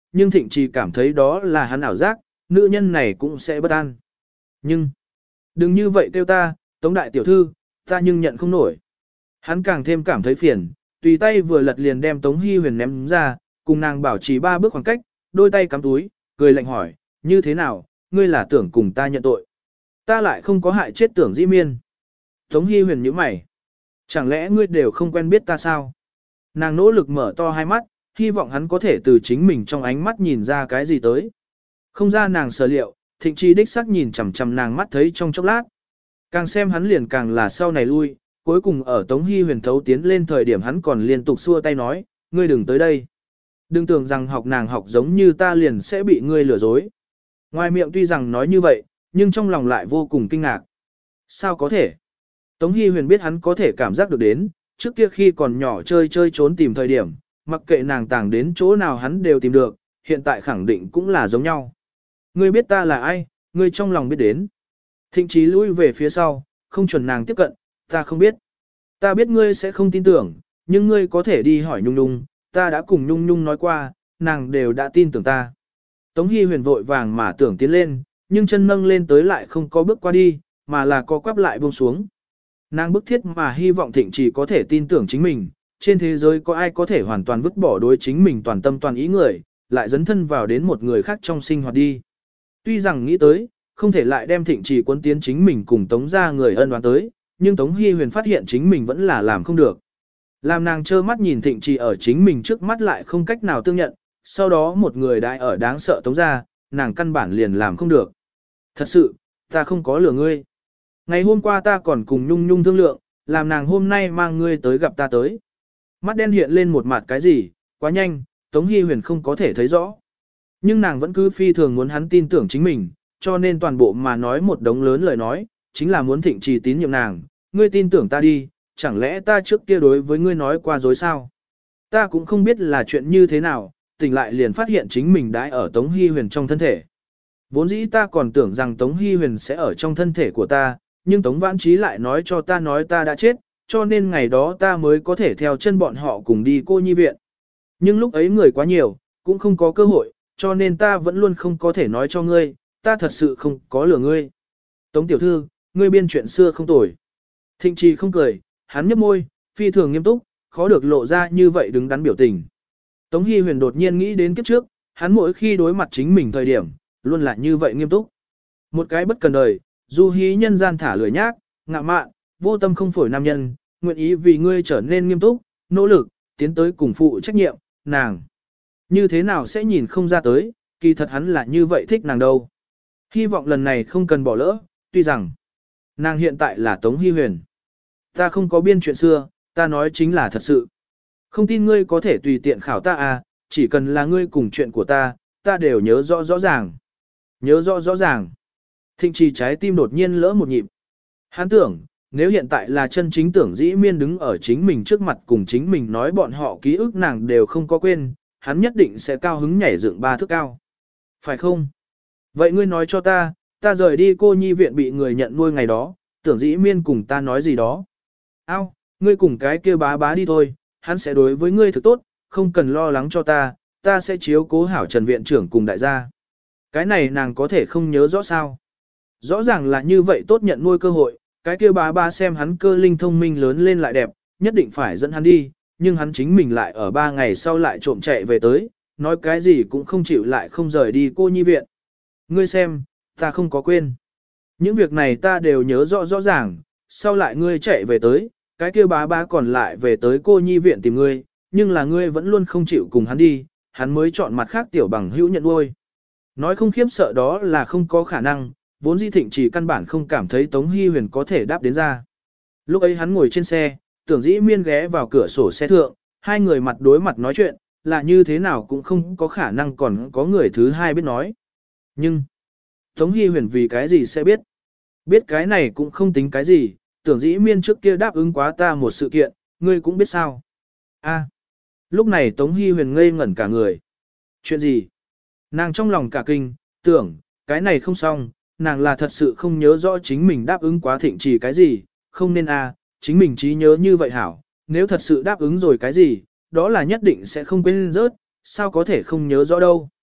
nhưng Thịnh Trì cảm thấy đó là hắn ảo giác, nữ nhân này cũng sẽ bất an. Nhưng, đừng như vậy kêu ta, Tống đại tiểu thư, ta nhưng nhận không nổi. Hắn càng thêm cảm thấy phiền, tùy tay vừa lật liền đem Tống Hi Huyền ném ra, cùng nàng bảo trì ba bước khoảng cách, đôi tay cắm túi, cười lạnh hỏi, như thế nào, ngươi là tưởng cùng ta nhận tội. Ta lại không có hại chết Tưởng Dĩ Miên. Tống Hi Huyền nhíu mày. Chẳng lẽ ngươi đều không quen biết ta sao? Nàng nỗ lực mở to hai mắt, hy vọng hắn có thể từ chính mình trong ánh mắt nhìn ra cái gì tới. Không ra nàng sở liệu, Thịnh Chi đích sắc nhìn chằm chằm nàng mắt thấy trong chốc lát. Càng xem hắn liền càng là sau này lui, cuối cùng ở Tống Hi Huyền thấu tiến lên thời điểm hắn còn liên tục xua tay nói, ngươi đừng tới đây. Đừng tưởng rằng học nàng học giống như ta liền sẽ bị ngươi lừa dối. Ngoài miệng tuy rằng nói như vậy, nhưng trong lòng lại vô cùng kinh ngạc. Sao có thể? Tống Hi Huyền biết hắn có thể cảm giác được đến, trước kia khi còn nhỏ chơi chơi trốn tìm thời điểm, mặc kệ nàng tàng đến chỗ nào hắn đều tìm được, hiện tại khẳng định cũng là giống nhau. Ngươi biết ta là ai, ngươi trong lòng biết đến. Thịnh Chí lui về phía sau, không chuẩn nàng tiếp cận, ta không biết. Ta biết ngươi sẽ không tin tưởng, nhưng ngươi có thể đi hỏi Nhung Nhung, ta đã cùng Nhung Nhung nói qua, nàng đều đã tin tưởng ta. Tống Hi Huyền vội vàng mà tưởng tiến lên, nhưng chân nâng lên tới lại không có bước qua đi, mà là co quắp lại buông xuống. Nàng bức thiết mà hy vọng Thịnh Chỉ có thể tin tưởng chính mình, trên thế giới có ai có thể hoàn toàn vứt bỏ đối chính mình toàn tâm toàn ý người, lại dấn thân vào đến một người khác trong sinh hoạt đi. Tuy rằng nghĩ tới, không thể lại đem Thịnh Chỉ cuốn tiến chính mình cùng Tống ra người ân oán tới, nhưng Tống Hi Huyền phát hiện chính mình vẫn là làm không được. Làm nàng trơ mắt nhìn Thịnh Chỉ ở chính mình trước mắt lại không cách nào tương nhận, sau đó một người đại ở đáng sợ Tống ra, nàng căn bản liền làm không được. Thật sự, ta không có lừa ngươi. Ngày hôm qua ta còn cùng Nhung Nhung thương lượng, làm nàng hôm nay mang ngươi tới gặp ta tới. Mắt đen hiện lên một mặt cái gì, quá nhanh, Tống Hi Huyền không có thể thấy rõ. Nhưng nàng vẫn cứ phi thường muốn hắn tin tưởng chính mình, cho nên toàn bộ mà nói một đống lớn lời nói, chính là muốn Thịnh Trì tín nhiệm nàng, ngươi tin tưởng ta đi, chẳng lẽ ta trước kia đối với ngươi nói qua dối sao? Ta cũng không biết là chuyện như thế nào, tỉnh lại liền phát hiện chính mình đã ở Tống Hi Huyền trong thân thể. Vốn dĩ ta còn tưởng rằng Tống Hi Huyền sẽ ở trong thân thể của ta, nhưng Tống Vãn Trí lại nói cho ta nói ta đã chết, cho nên ngày đó ta mới có thể theo chân bọn họ cùng đi cô nhi viện. Nhưng lúc ấy người quá nhiều, cũng không có cơ hội, cho nên ta vẫn luôn không có thể nói cho ngươi, ta thật sự không có lừa ngươi. Tống tiểu thư, ngươi biên chuyện xưa không tồi. Thịnh Trì không cười, hắn nhếch môi, phi thường nghiêm túc, khó được lộ ra như vậy đứng đắn biểu tình. Tống Hi Huyền đột nhiên nghĩ đến kiếp trước, hắn mỗi khi đối mặt chính mình thời điểm, luôn là như vậy nghiêm túc. Một cái bất cần đời, du hí nhân gian thả lười nhác, ngạ mạn, vô tâm không phổi nam nhân, nguyện ý vì ngươi trở nên nghiêm túc, nỗ lực, tiến tới cùng phụ trách nhiệm, nàng. Như thế nào sẽ nhìn không ra tới, kỳ thật hắn là như vậy thích nàng đâu. Hy vọng lần này không cần bỏ lỡ, tuy rằng, nàng hiện tại là Tống Hi Huyền. Ta không có biên chuyện xưa, ta nói chính là thật sự. Không tin ngươi có thể tùy tiện khảo ta à, chỉ cần là ngươi cùng chuyện của ta, ta đều nhớ rõ rõ ràng. Nhớ rõ rõ ràng. Thịnh Trì trái tim đột nhiên lỡ một nhịp. Hắn tưởng, nếu hiện tại là chân chính Tưởng Dĩ Miên đứng ở chính mình trước mặt cùng chính mình nói bọn họ ký ức nàng đều không có quên, hắn nhất định sẽ cao hứng nhảy dựng ba thước cao. Phải không? Vậy ngươi nói cho ta, ta rời đi cô nhi viện bị người nhận nuôi ngày đó, Tưởng Dĩ Miên cùng ta nói gì đó. Ao, ngươi cùng cái kia bá bá đi thôi, hắn sẽ đối với ngươi thực tốt, không cần lo lắng cho ta, ta sẽ chiếu cố hảo Trần viện trưởng cùng đại gia. Cái này nàng có thể không nhớ rõ sao. Rõ ràng là như vậy tốt nhận nuôi cơ hội, cái kia bá bá xem hắn cơ linh thông minh lớn lên lại đẹp, nhất định phải dẫn hắn đi, nhưng hắn chính mình lại ở ba ngày sau lại trộm chạy về tới, nói cái gì cũng không chịu lại không rời đi cô nhi viện. Ngươi xem, ta không có quên. Những việc này ta đều nhớ rõ rõ ràng, sau lại ngươi chạy về tới, cái kia bá bá còn lại về tới cô nhi viện tìm ngươi, nhưng là ngươi vẫn luôn không chịu cùng hắn đi, hắn mới chọn mặt khác tiểu bằng hữu nhận nuôi. Nói không khiếp sợ đó là không có khả năng, vốn Di Thịnh chỉ căn bản không cảm thấy Tống Hi Huyền có thể đáp đến ra. Lúc ấy hắn ngồi trên xe, Tưởng Dĩ Miên ghé vào cửa sổ xe thượng, hai người mặt đối mặt nói chuyện, là như thế nào cũng không có khả năng còn có người thứ hai biết nói. Nhưng, Tống Hi Huyền vì cái gì sẽ biết? Biết cái này cũng không tính cái gì, Tưởng Dĩ Miên trước kia đáp ứng quá ta một sự kiện, ngươi cũng biết sao. A. Lúc này Tống Hi Huyền ngây ngẩn cả người. Chuyện gì? Nàng trong lòng cả kinh, tưởng, cái này không xong, nàng là thật sự không nhớ rõ chính mình đáp ứng quá Thịnh Trì cái gì, không nên a, chính mình trí nhớ như vậy hảo, nếu thật sự đáp ứng rồi cái gì, đó là nhất định sẽ không quên rớt, sao có thể không nhớ rõ đâu.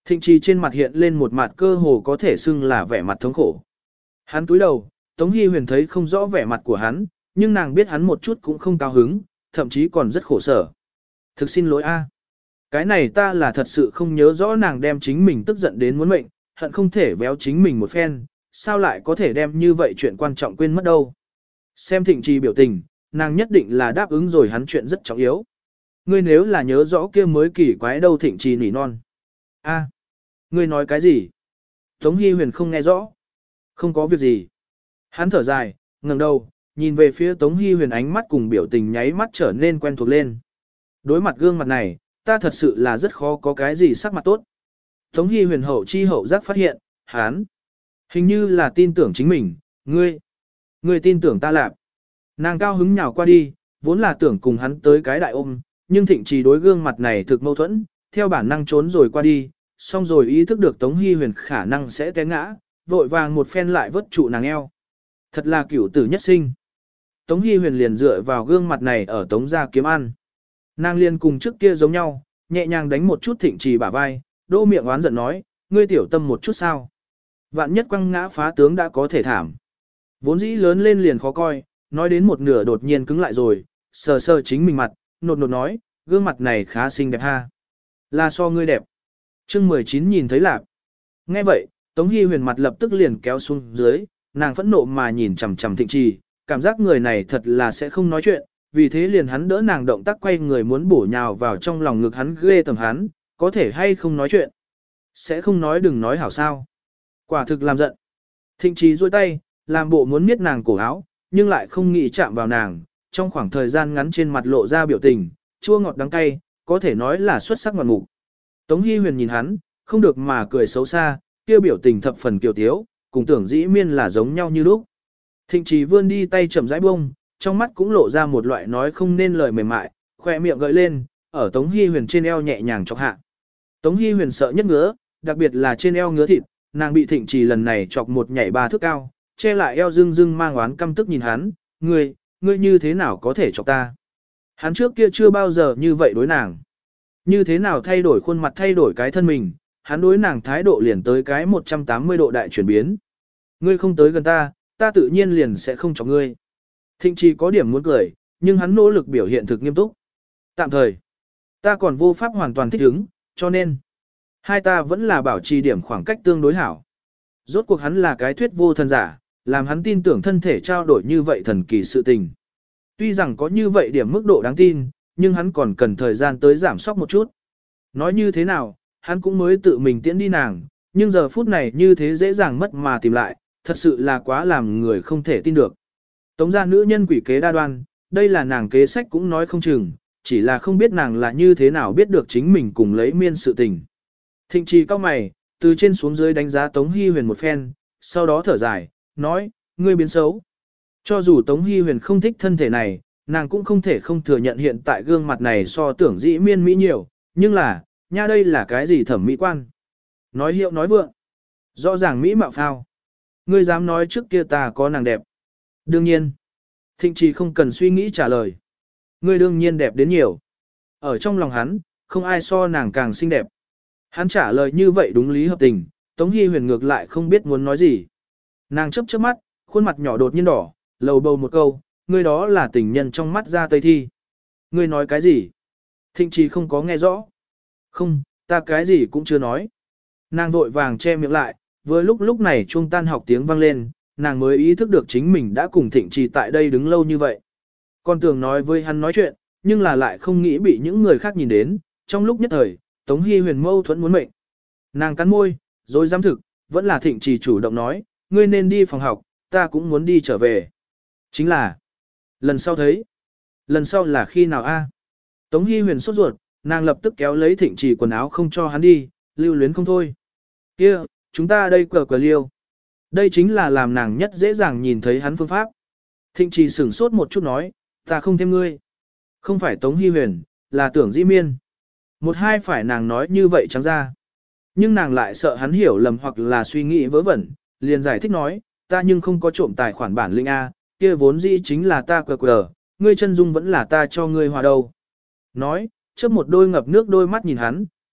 Thịnh trì trên mặt hiện lên một mặt cơ hồ có thể xưng là vẻ mặt thống khổ. Hắn cúi đầu, Tống Hi Huyền thấy không rõ vẻ mặt của hắn, nhưng nàng biết hắn một chút cũng không cao hứng, thậm chí còn rất khổ sở. Thực xin lỗi a, cái này ta là thật sự không nhớ rõ. Nàng đem chính mình tức giận đến muốn mệnh, hận không thể véo chính mình một phen, sao lại có thể đem như vậy chuyện quan trọng quên mất đâu. Xem Thịnh trì biểu tình, nàng nhất định là đáp ứng rồi hắn chuyện rất trọng yếu. Ngươi nếu là nhớ rõ kia mới kỳ quái đâu. Thịnh trì nỉ non. A, ngươi nói cái gì? Tống Hi Huyền không nghe rõ. Không có việc gì. Hắn thở dài, ngẩng đầu, nhìn về phía Tống Hi Huyền, ánh mắt cùng biểu tình nháy mắt trở nên quen thuộc lên. Đối mặt gương mặt này, ta thật sự là rất khó có cái gì sắc mặt tốt. Tống Hi Huyền hậu chi hậu giác phát hiện, hắn hình như là tin tưởng chính mình. Ngươi, ngươi tin tưởng ta lạp. Nàng cao hứng nhào qua đi, vốn là tưởng cùng hắn tới cái đại ôm, nhưng Thịnh trì đối gương mặt này thực mâu thuẫn, theo bản năng trốn rồi qua đi, xong rồi ý thức được Tống Hi Huyền khả năng sẽ té ngã, vội vàng một phen lại vớt trụ nàng eo. Thật là cửu tử nhất sinh. Tống Hi Huyền liền dựa vào gương mặt này ở Tống gia kiếm ăn. Nàng liền cùng trước kia giống nhau, nhẹ nhàng đánh một chút Thịnh trì bả vai, đô miệng oán giận nói, ngươi tiểu tâm một chút sao. Vạn nhất quăng ngã phá tướng đã có thể thảm. Vốn dĩ lớn lên liền khó coi, nói đến một nửa đột nhiên cứng lại rồi, sờ sờ chính mình mặt, nột nột nói, gương mặt này khá xinh đẹp ha. Là so ngươi đẹp. Chương mười chín nhìn thấy lạc. Nghe vậy, Tống Hi Huyền mặt lập tức liền kéo xuống dưới, nàng phẫn nộ mà nhìn chằm chằm Thịnh trì, cảm giác người này thật là sẽ không nói chuyện, vì thế liền hắn đỡ nàng động tác quay người muốn bổ nhào vào trong lòng ngực hắn, ghê tầm hắn, có thể hay không nói chuyện. Sẽ không nói đừng nói hảo sao. Quả thực làm giận. Thịnh trì duỗi tay, làm bộ muốn miết nàng cổ áo, nhưng lại không nghĩ chạm vào nàng, trong khoảng thời gian ngắn trên mặt lộ ra biểu tình, chua ngọt đắng cay, có thể nói là xuất sắc ngoạn mục. Tống Hi Huyền nhìn hắn, không được mà cười xấu xa, kia biểu tình thập phần kiều tiếu, cùng tưởng dĩ miên là giống nhau như lúc. Thịnh trì vươn đi tay chậm rãi bông, trong mắt cũng lộ ra một loại nói không nên lời mềm mại, khoe miệng gợi lên, ở Tống Hi Huyền trên eo nhẹ nhàng chọc hạ. Tống Hi Huyền sợ nhất ngứa, đặc biệt là trên eo ngứa thịt, nàng bị Thịnh trì lần này chọc một nhảy ba thước cao, che lại eo dưng dưng mang oán căm tức nhìn hắn, ngươi, ngươi như thế nào có thể chọc ta? Hắn trước kia chưa bao giờ như vậy đối nàng. Như thế nào thay đổi khuôn mặt, thay đổi cái thân mình, hắn đối nàng thái độ liền tới cái một trăm tám mươi độ đại chuyển biến. Ngươi không tới gần ta, ta tự nhiên liền sẽ không chọc ngươi. Thịnh trì có điểm muốn cười, nhưng hắn nỗ lực biểu hiện thực nghiêm túc. Tạm thời, ta còn vô pháp hoàn toàn thích ứng, cho nên, hai ta vẫn là bảo trì điểm khoảng cách tương đối hảo. Rốt cuộc hắn là cái thuyết vô thần giả, làm hắn tin tưởng thân thể trao đổi như vậy thần kỳ sự tình. Tuy rằng có như vậy điểm mức độ đáng tin, nhưng hắn còn cần thời gian tới giảm sóc một chút. Nói như thế nào, hắn cũng mới tự mình tiễn đi nàng, nhưng giờ phút này như thế dễ dàng mất mà tìm lại, thật sự là quá làm người không thể tin được. Tống gia nữ nhân quỷ kế đa đoan, đây là nàng kế sách cũng nói không chừng, chỉ là không biết nàng là như thế nào biết được chính mình cùng lấy miên sự tình. Thịnh trì cao mày, từ trên xuống dưới đánh giá Tống Hi Huyền một phen, sau đó thở dài, nói, ngươi biến xấu. Cho dù Tống Hi Huyền không thích thân thể này, nàng cũng không thể không thừa nhận hiện tại gương mặt này so tưởng dĩ miên mỹ nhiều, nhưng là, nha đây là cái gì thẩm mỹ quan. Nói hiệu nói vượng, rõ ràng mỹ mạo phao. Ngươi dám nói trước kia ta có nàng đẹp. Đương nhiên, Thịnh trì không cần suy nghĩ trả lời. Ngươi đương nhiên đẹp đến nhiều. Ở trong lòng hắn, không ai so nàng càng xinh đẹp. Hắn trả lời như vậy đúng lý hợp tình, Tống Hi Huyền ngược lại không biết muốn nói gì. Nàng chớp chớp mắt, khuôn mặt nhỏ đột nhiên đỏ, lầu bầu một câu, ngươi đó là tình nhân trong mắt ra tây thi. Ngươi nói cái gì? Thịnh trì không có nghe rõ. Không, ta cái gì cũng chưa nói. Nàng vội vàng che miệng lại, vừa lúc lúc này chuông tan học tiếng vang lên, nàng mới ý thức được chính mình đã cùng Thịnh trì tại đây đứng lâu như vậy. Còn tưởng nói với hắn nói chuyện, nhưng là lại không nghĩ bị những người khác nhìn đến, trong lúc nhất thời, Tống Hi Huyền mâu thuẫn muốn mệnh. Nàng cắn môi, rồi dám thực, vẫn là Thịnh trì chủ động nói, ngươi nên đi phòng học, ta cũng muốn đi trở về. Chính là, lần sau thấy, lần sau là khi nào a? Tống Hi Huyền sốt ruột, nàng lập tức kéo lấy Thịnh trì quần áo không cho hắn đi, lưu luyến không thôi. Kia, chúng ta đây cờ cờ liêu. Đây chính là làm nàng nhất dễ dàng nhìn thấy hắn phương pháp. Thịnh trì sửng sốt một chút nói, ta không thêm ngươi. Không phải Tống Hi Huyền, là tưởng dĩ miên. Một hai phải nàng nói như vậy trắng ra. Nhưng nàng lại sợ hắn hiểu lầm hoặc là suy nghĩ vớ vẩn, liền giải thích nói, ta nhưng không có trộm tài khoản bản linh A, kia vốn dĩ chính là ta cờ cờ, ngươi chân dung vẫn là ta cho ngươi hòa đâu. Nói, chớp một đôi ngập nước đôi mắt nhìn hắn,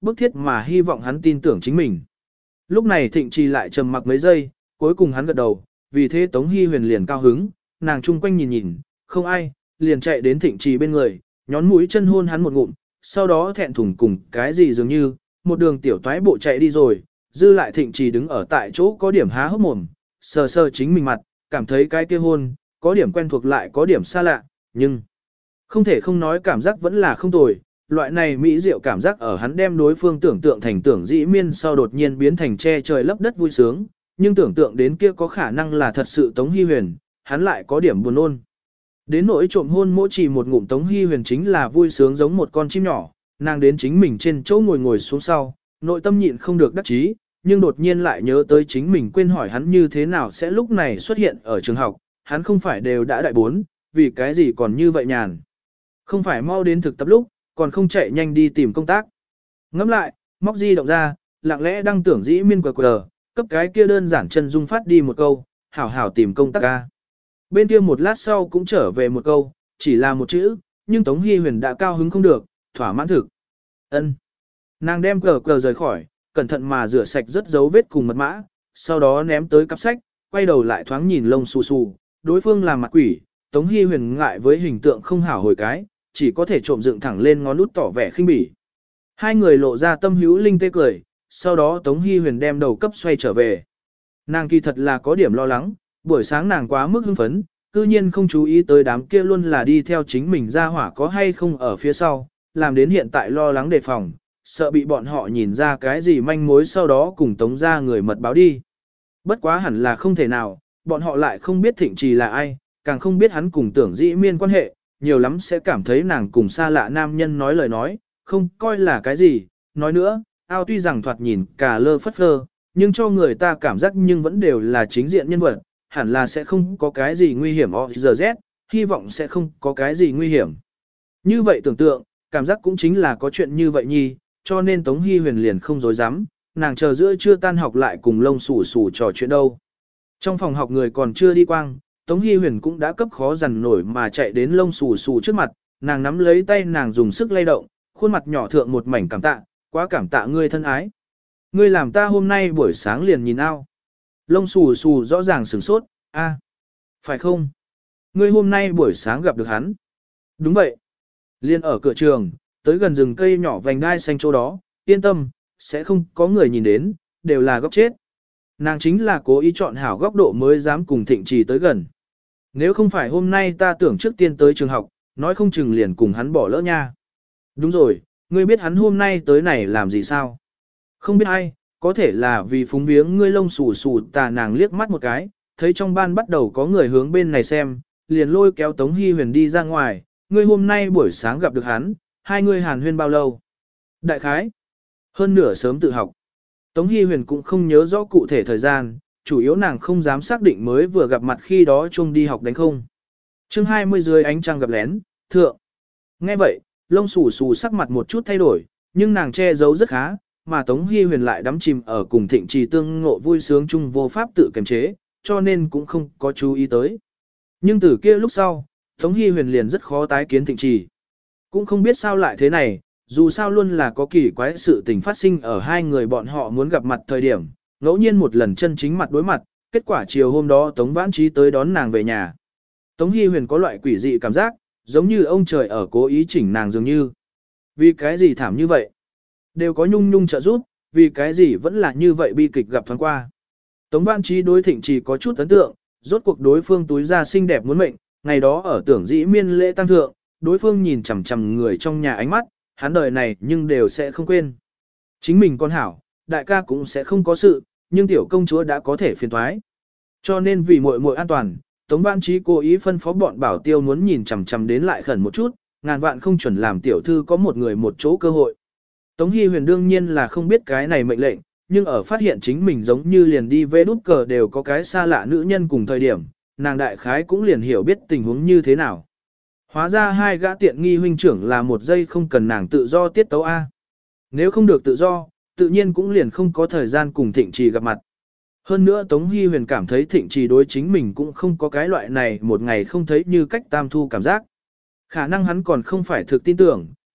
bức thiết mà hy vọng hắn tin tưởng chính mình. Lúc này Thịnh Trì lại trầm mặc mấy giây, cuối cùng hắn gật đầu, vì thế Tống Hi Huyền liền cao hứng, nàng chung quanh nhìn nhìn, không ai, liền chạy đến Thịnh Trì bên người, nhón mũi chân hôn hắn một ngụm, sau đó thẹn thùng cùng cái gì dường như, một đường tiểu toái bộ chạy đi rồi, dư lại Thịnh Trì đứng ở tại chỗ có điểm há hốc mồm, sờ sờ chính mình mặt, cảm thấy cái kia hôn, có điểm quen thuộc lại có điểm xa lạ, nhưng không thể không nói cảm giác vẫn là không tồi. Loại này mỹ diệu cảm giác ở hắn đem đối phương tưởng tượng thành tưởng dĩ miên sau đột nhiên biến thành che trời lấp đất vui sướng, nhưng tưởng tượng đến kia có khả năng là thật sự Tống Hi Huyền, hắn lại có điểm buồn nôn. Đến nỗi trộm hôn mỗi chỉ một ngụm Tống Hi Huyền chính là vui sướng giống một con chim nhỏ, nàng đến chính mình trên chỗ ngồi ngồi xuống sau, nội tâm nhịn không được đắc chí, nhưng đột nhiên lại nhớ tới chính mình quên hỏi hắn như thế nào sẽ lúc này xuất hiện ở trường học, hắn không phải đều đã đại bốn, vì cái gì còn như vậy nhàn. Không phải mau đến thực tập lúc, còn không chạy nhanh đi tìm công tác. Ngẫm lại, móc di động ra, lặng lẽ đăng tưởng dĩ miên quờ quờ, cấp cái kia đơn giản chân dung phát đi một câu, hảo hảo tìm công tác ca. Bên kia một lát sau cũng trở về một câu, chỉ là một chữ, nhưng Tống Hi Huyền đã cao hứng không được, thỏa mãn thực. Ân. Nàng đem cờ cờ rời khỏi, cẩn thận mà rửa sạch rất dấu vết cùng mật mã, sau đó ném tới cặp sách, quay đầu lại thoáng nhìn lông xù xù, đối phương làm mặt quỷ, Tống Hi Huyền ngại với hình tượng không hảo hồi cái, chỉ có thể trộm dựng thẳng lên ngón út tỏ vẻ khinh bỉ. Hai người lộ ra tâm hữu linh tê cười, sau đó Tống Hi Huyền đem đầu cấp xoay trở về. Nàng kỳ thật là có điểm lo lắng, buổi sáng nàng quá mức hưng phấn, cư nhiên không chú ý tới đám kia luôn là đi theo chính mình ra hỏa có hay không ở phía sau, làm đến hiện tại lo lắng đề phòng, sợ bị bọn họ nhìn ra cái gì manh mối sau đó cùng Tống ra người mật báo đi. Bất quá hẳn là không thể nào, bọn họ lại không biết Thịnh Trì là ai, càng không biết hắn cùng tưởng dĩ miên quan hệ, nhiều lắm sẽ cảm thấy nàng cùng xa lạ nam nhân nói lời nói, không coi là cái gì. Nói nữa, ao tuy rằng thoạt nhìn cả lơ phất phơ, nhưng cho người ta cảm giác nhưng vẫn đều là chính diện nhân vật, hẳn là sẽ không có cái gì nguy hiểm o giờ z, hy vọng sẽ không có cái gì nguy hiểm. Như vậy tưởng tượng, cảm giác cũng chính là có chuyện như vậy nhi, cho nên Tống Hi Huyền liền không dối dám, nàng chờ giữa trưa tan học lại cùng lông xù xù trò chuyện đâu. Trong phòng học người còn chưa đi quang, Tống Hi Huyền cũng đã cấp khó dằn nổi mà chạy đến lông xù xù trước mặt, nàng nắm lấy tay nàng dùng sức lay động, khuôn mặt nhỏ thượng một mảnh cảm tạ, quá cảm tạ ngươi thân ái. Ngươi làm ta hôm nay buổi sáng liền nhìn ao. Lông xù xù rõ ràng sửng sốt, a, phải không? Ngươi hôm nay buổi sáng gặp được hắn. Đúng vậy. Liên ở cửa trường, tới gần rừng cây nhỏ vành đai xanh chỗ đó, yên tâm, sẽ không có người nhìn đến, đều là góc chết. Nàng chính là cố ý chọn hảo góc độ mới dám cùng Thịnh Trì tới gần. Nếu không phải hôm nay ta tưởng trước tiên tới trường học, nói không chừng liền cùng hắn bỏ lỡ nha. Đúng rồi, ngươi biết hắn hôm nay tới này làm gì sao? Không biết ai, có thể là vì phúng viếng ngươi lông xù xù tà nàng liếc mắt một cái, thấy trong ban bắt đầu có người hướng bên này xem, liền lôi kéo Tống Hi Huyền đi ra ngoài, ngươi hôm nay buổi sáng gặp được hắn, hai ngươi hàn huyên bao lâu? Đại khái, hơn nửa sớm tự học. Tống Hi Huyền cũng không nhớ rõ cụ thể thời gian, chủ yếu nàng không dám xác định mới vừa gặp mặt khi đó chung đi học đánh không. Chương hai mươi dưới ánh trăng gặp lén, thượng. Nghe vậy, lông xù xù sắc mặt một chút thay đổi, nhưng nàng che giấu rất khá, mà Tống Hi Huyền lại đắm chìm ở cùng Thịnh Trì tương ngộ vui sướng chung vô pháp tự kiềm chế, cho nên cũng không có chú ý tới. Nhưng từ kia lúc sau, Tống Hi Huyền liền rất khó tái kiến Thịnh Trì. Cũng không biết sao lại thế này, dù sao luôn là có kỳ quái sự tình phát sinh ở hai người bọn họ muốn gặp mặt thời điểm, ngẫu nhiên một lần chân chính mặt đối mặt, kết quả chiều hôm đó Tống Vãn Trí tới đón nàng về nhà. Tống Hi Huyền có loại quỷ dị cảm giác, giống như ông trời ở cố ý chỉnh nàng dường như. Vì cái gì thảm như vậy? Đều có nhung nhung trợ giúp, vì cái gì vẫn là như vậy bi kịch gặp thoáng qua. Tống Vãn Trí đối Thịnh Trì có chút ấn tượng, rốt cuộc đối phương túi ra xinh đẹp muốn mệnh, ngày đó ở tưởng dĩ miên lễ tăng thượng, đối phương nhìn chằm chằm người trong nhà ánh mắt, hắn đời này nhưng đều sẽ không quên. Chính mình con hảo, đại ca cũng sẽ không có sự, nhưng tiểu công chúa đã có thể phiền thoái. Cho nên vì muội muội an toàn, Tống Vãn Trí cố ý phân phó bọn bảo tiêu muốn nhìn chằm chằm đến lại khẩn một chút, ngàn vạn không chuẩn làm tiểu thư có một người một chỗ cơ hội. Tống Hi Huyền đương nhiên là không biết cái này mệnh lệnh, nhưng ở phát hiện chính mình giống như liền đi về đút cờ đều có cái xa lạ nữ nhân cùng thời điểm, nàng đại khái cũng liền hiểu biết tình huống như thế nào. Hóa ra hai gã tiện nghi huynh trưởng là một giây không cần nàng tự do tiết tấu A. Nếu không được tự do, tự nhiên cũng liền không có thời gian cùng Thịnh Trì gặp mặt. Hơn nữa Tống Hi Huyền cảm thấy Thịnh Trì đối chính mình cũng không có cái loại này một ngày không thấy như cách tam thu cảm giác. Khả năng hắn còn không phải thực tin tưởng,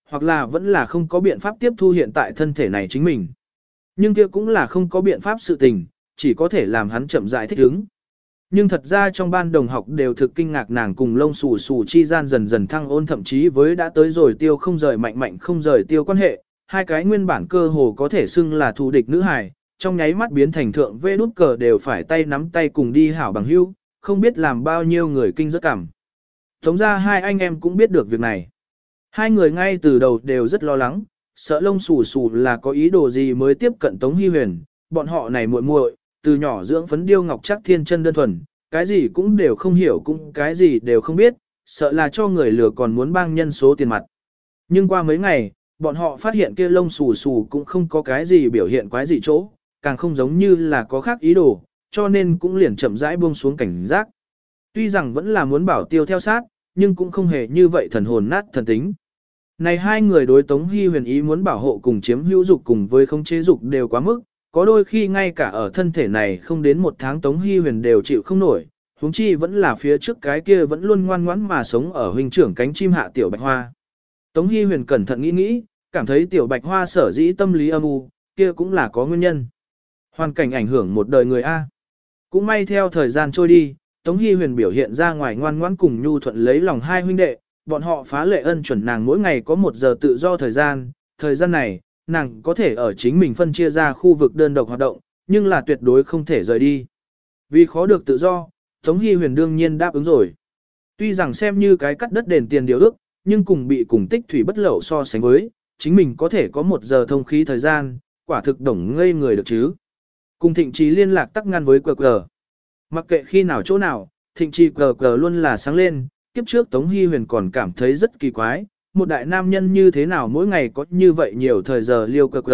hoặc là vẫn là không có biện pháp tiếp thu hiện tại thân thể này chính mình. Nhưng kia cũng là không có biện pháp sự tình, chỉ có thể làm hắn chậm rãi thích ứng. Nhưng thật ra trong ban đồng học đều thực kinh ngạc nàng cùng lông xù xù chi gian dần dần thăng ôn, thậm chí với đã tới rồi tiêu không rời mạnh mạnh không rời tiêu quan hệ, hai cái nguyên bản cơ hồ có thể xưng là thù địch nữ hài, trong nháy mắt biến thành thượng vê đút cờ đều phải tay nắm tay cùng đi hảo bằng hữu, không biết làm bao nhiêu người kinh rất cảm. Tống ra hai anh em cũng biết được việc này. Hai người ngay từ đầu đều rất lo lắng, sợ lông xù xù là có ý đồ gì mới tiếp cận Tống Hi Huyền, bọn họ này muội muội, từ nhỏ dưỡng phấn điêu ngọc chắc thiên chân đơn thuần, cái gì cũng đều không hiểu cũng cái gì đều không biết, sợ là cho người lừa còn muốn bang nhân số tiền mặt. Nhưng qua mấy ngày, bọn họ phát hiện kia lông xù xù cũng không có cái gì biểu hiện quái gì chỗ, càng không giống như là có khác ý đồ, cho nên cũng liền chậm rãi buông xuống cảnh giác. Tuy rằng vẫn là muốn bảo tiêu theo sát, nhưng cũng không hề như vậy thần hồn nát thần tính. Này hai người đối Tống Hi Huyền ý muốn bảo hộ cùng chiếm hữu dục cùng với không chế dục đều quá mức, có đôi khi ngay cả ở thân thể này không đến một tháng Tống Hi Huyền đều chịu không nổi, huống chi vẫn là phía trước cái kia vẫn luôn ngoan ngoãn mà sống ở huynh trưởng cánh chim hạ tiểu Bạch Hoa. Tống Hi Huyền cẩn thận nghĩ nghĩ, cảm thấy tiểu Bạch Hoa sở dĩ tâm lý âm u, kia cũng là có nguyên nhân. Hoàn cảnh ảnh hưởng một đời người A. Cũng may theo thời gian trôi đi, Tống Hi Huyền biểu hiện ra ngoài ngoan ngoãn cùng nhu thuận lấy lòng hai huynh đệ, bọn họ phá lệ ân chuẩn nàng mỗi ngày có một giờ tự do thời gian, thời gian này, nàng có thể ở chính mình phân chia ra khu vực đơn độc hoạt động, nhưng là tuyệt đối không thể rời đi. Vì khó được tự do, Tống Hi Huyền đương nhiên đáp ứng rồi. Tuy rằng xem như cái cắt đất đền tiền điều ước, nhưng cùng bị cùng tích thủy bất lậu so sánh với, chính mình có thể có một giờ thông khí thời gian, quả thực đồng ngây người được chứ. Cùng Thịnh Trì liên lạc tắc ngăn với quy quy. Mặc kệ khi nào chỗ nào, Thịnh Trì quy quy luôn là sáng lên, kiếp trước Tống Hi Huyền còn cảm thấy rất kỳ quái, một đại nam nhân như thế nào mỗi ngày có như vậy nhiều thời giờ liêu quy quy.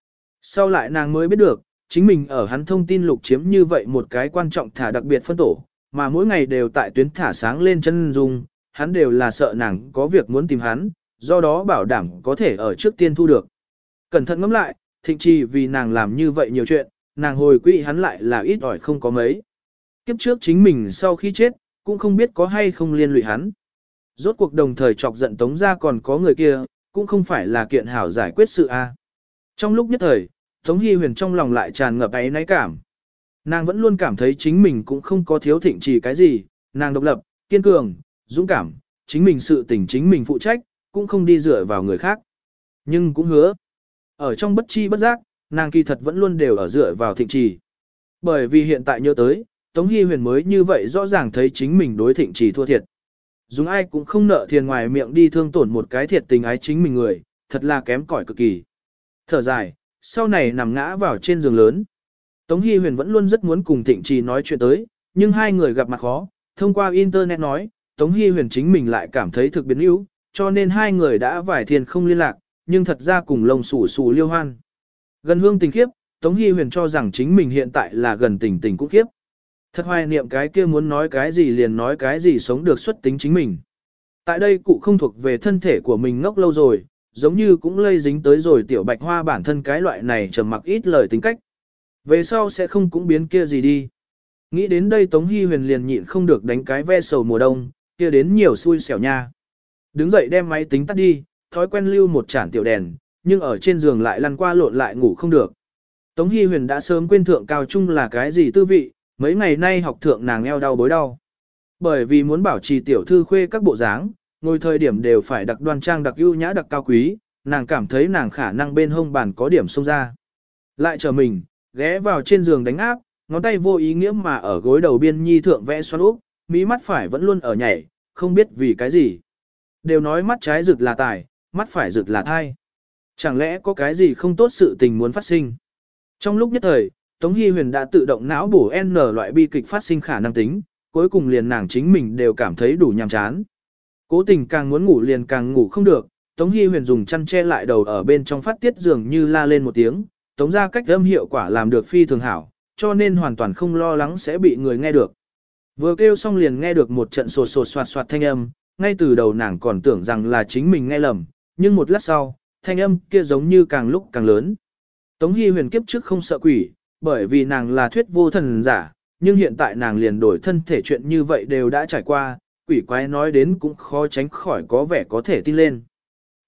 Sau lại nàng mới biết được, chính mình ở hắn thông tin lục chiếm như vậy một cái quan trọng thả đặc biệt phân tổ, mà mỗi ngày đều tại tuyến thả sáng lên chân dung, hắn đều là sợ nàng có việc muốn tìm hắn, do đó bảo đảm có thể ở trước tiên thu được. Cẩn thận ngẫm lại, Thịnh Trì vì nàng làm như vậy nhiều chuyện, nàng hồi quỹ hắn lại là ít ỏi không có mấy. Kiếp trước chính mình sau khi chết, cũng không biết có hay không liên lụy hắn. Rốt cuộc đồng thời chọc giận Tống ra còn có người kia, cũng không phải là kiện hảo giải quyết sự a. Trong lúc nhất thời, Tống Hi Huyền trong lòng lại tràn ngập áy náy cảm. Nàng vẫn luôn cảm thấy chính mình cũng không có thiếu Thịnh Trì cái gì, nàng độc lập, kiên cường, dũng cảm, chính mình sự tình chính mình phụ trách, cũng không đi dựa vào người khác. Nhưng cũng hứa, ở trong bất chi bất giác, nàng kỳ thật vẫn luôn đều ở dựa vào Thịnh Trì. Bởi vì hiện tại nhớ tới, Tống Hi Huyền mới như vậy rõ ràng thấy chính mình đối Thịnh Trì thua thiệt. Dùng ai cũng không nợ thiền ngoài miệng đi thương tổn một cái thiệt tình ái chính mình người, thật là kém cỏi cực kỳ. Thở dài, sau này nằm ngã vào trên giường lớn. Tống Hi Huyền vẫn luôn rất muốn cùng Thịnh Trì nói chuyện tới, nhưng hai người gặp mặt khó, thông qua internet nói, Tống Hi Huyền chính mình lại cảm thấy thực biến yếu, cho nên hai người đã vài thiên không liên lạc, nhưng thật ra cùng lông xù xù liêu hoan. Gần hương tình khiếp, Tống Hi Huyền cho rằng chính mình hiện tại là gần tình tình cũng khiếp. Thật hoài niệm cái kia muốn nói cái gì liền nói cái gì sống được xuất tính chính mình. Tại đây cụ không thuộc về thân thể của mình ngốc lâu rồi, giống như cũng lây dính tới rồi tiểu Bạch Hoa bản thân cái loại này trầm mặc ít lời tính cách. Về sau sẽ không cũng biến kia gì đi. Nghĩ đến đây Tống Hi Huyền liền nhịn không được đánh cái ve sầu mùa đông, kia đến nhiều xui xẻo nha. Đứng dậy đem máy tính tắt đi, thói quen lưu một chản tiểu đèn, nhưng ở trên giường lại lăn qua lộn lại ngủ không được. Tống Hi Huyền đã sớm quên thượng cao trung là cái gì tư vị, mấy ngày nay học thượng nàng eo đau bối đau. Bởi vì muốn bảo trì tiểu thư khuê các bộ dáng, ngồi thời điểm đều phải đặc đoan trang đặc ưu nhã đặc cao quý, nàng cảm thấy nàng khả năng bên hông bàn có điểm xông ra. Lại chờ mình, ghé vào trên giường đánh áp, ngón tay vô ý nghĩa mà ở gối đầu biên nhi thượng vẽ xoắn úp, mí mắt phải vẫn luôn ở nhảy, không biết vì cái gì. Đều nói mắt trái rực là tài, mắt phải rực là thai. Chẳng lẽ có cái gì không tốt sự tình muốn phát sinh? Trong lúc nhất thời, Tống Hi Huyền đã tự động não bổ N loại bi kịch phát sinh khả năng tính, cuối cùng liền nàng chính mình đều cảm thấy đủ nhàm chán. Cố tình càng muốn ngủ liền càng ngủ không được, Tống Hi Huyền dùng chăn che lại đầu ở bên trong phát tiết dường như la lên một tiếng, tống ra cách âm hiệu quả làm được phi thường hảo, cho nên hoàn toàn không lo lắng sẽ bị người nghe được. Vừa kêu xong liền nghe được một trận sột sột soạt soạt thanh âm, ngay từ đầu nàng còn tưởng rằng là chính mình nghe lầm, nhưng một lát sau, thanh âm kia giống như càng lúc càng lớn. Tống Hi Huyền kiếp trước không sợ quỷ, bởi vì nàng là thuyết vô thần giả, nhưng hiện tại nàng liền đổi thân thể chuyện như vậy đều đã trải qua, quỷ quái nói đến cũng khó tránh khỏi có vẻ có thể tin lên.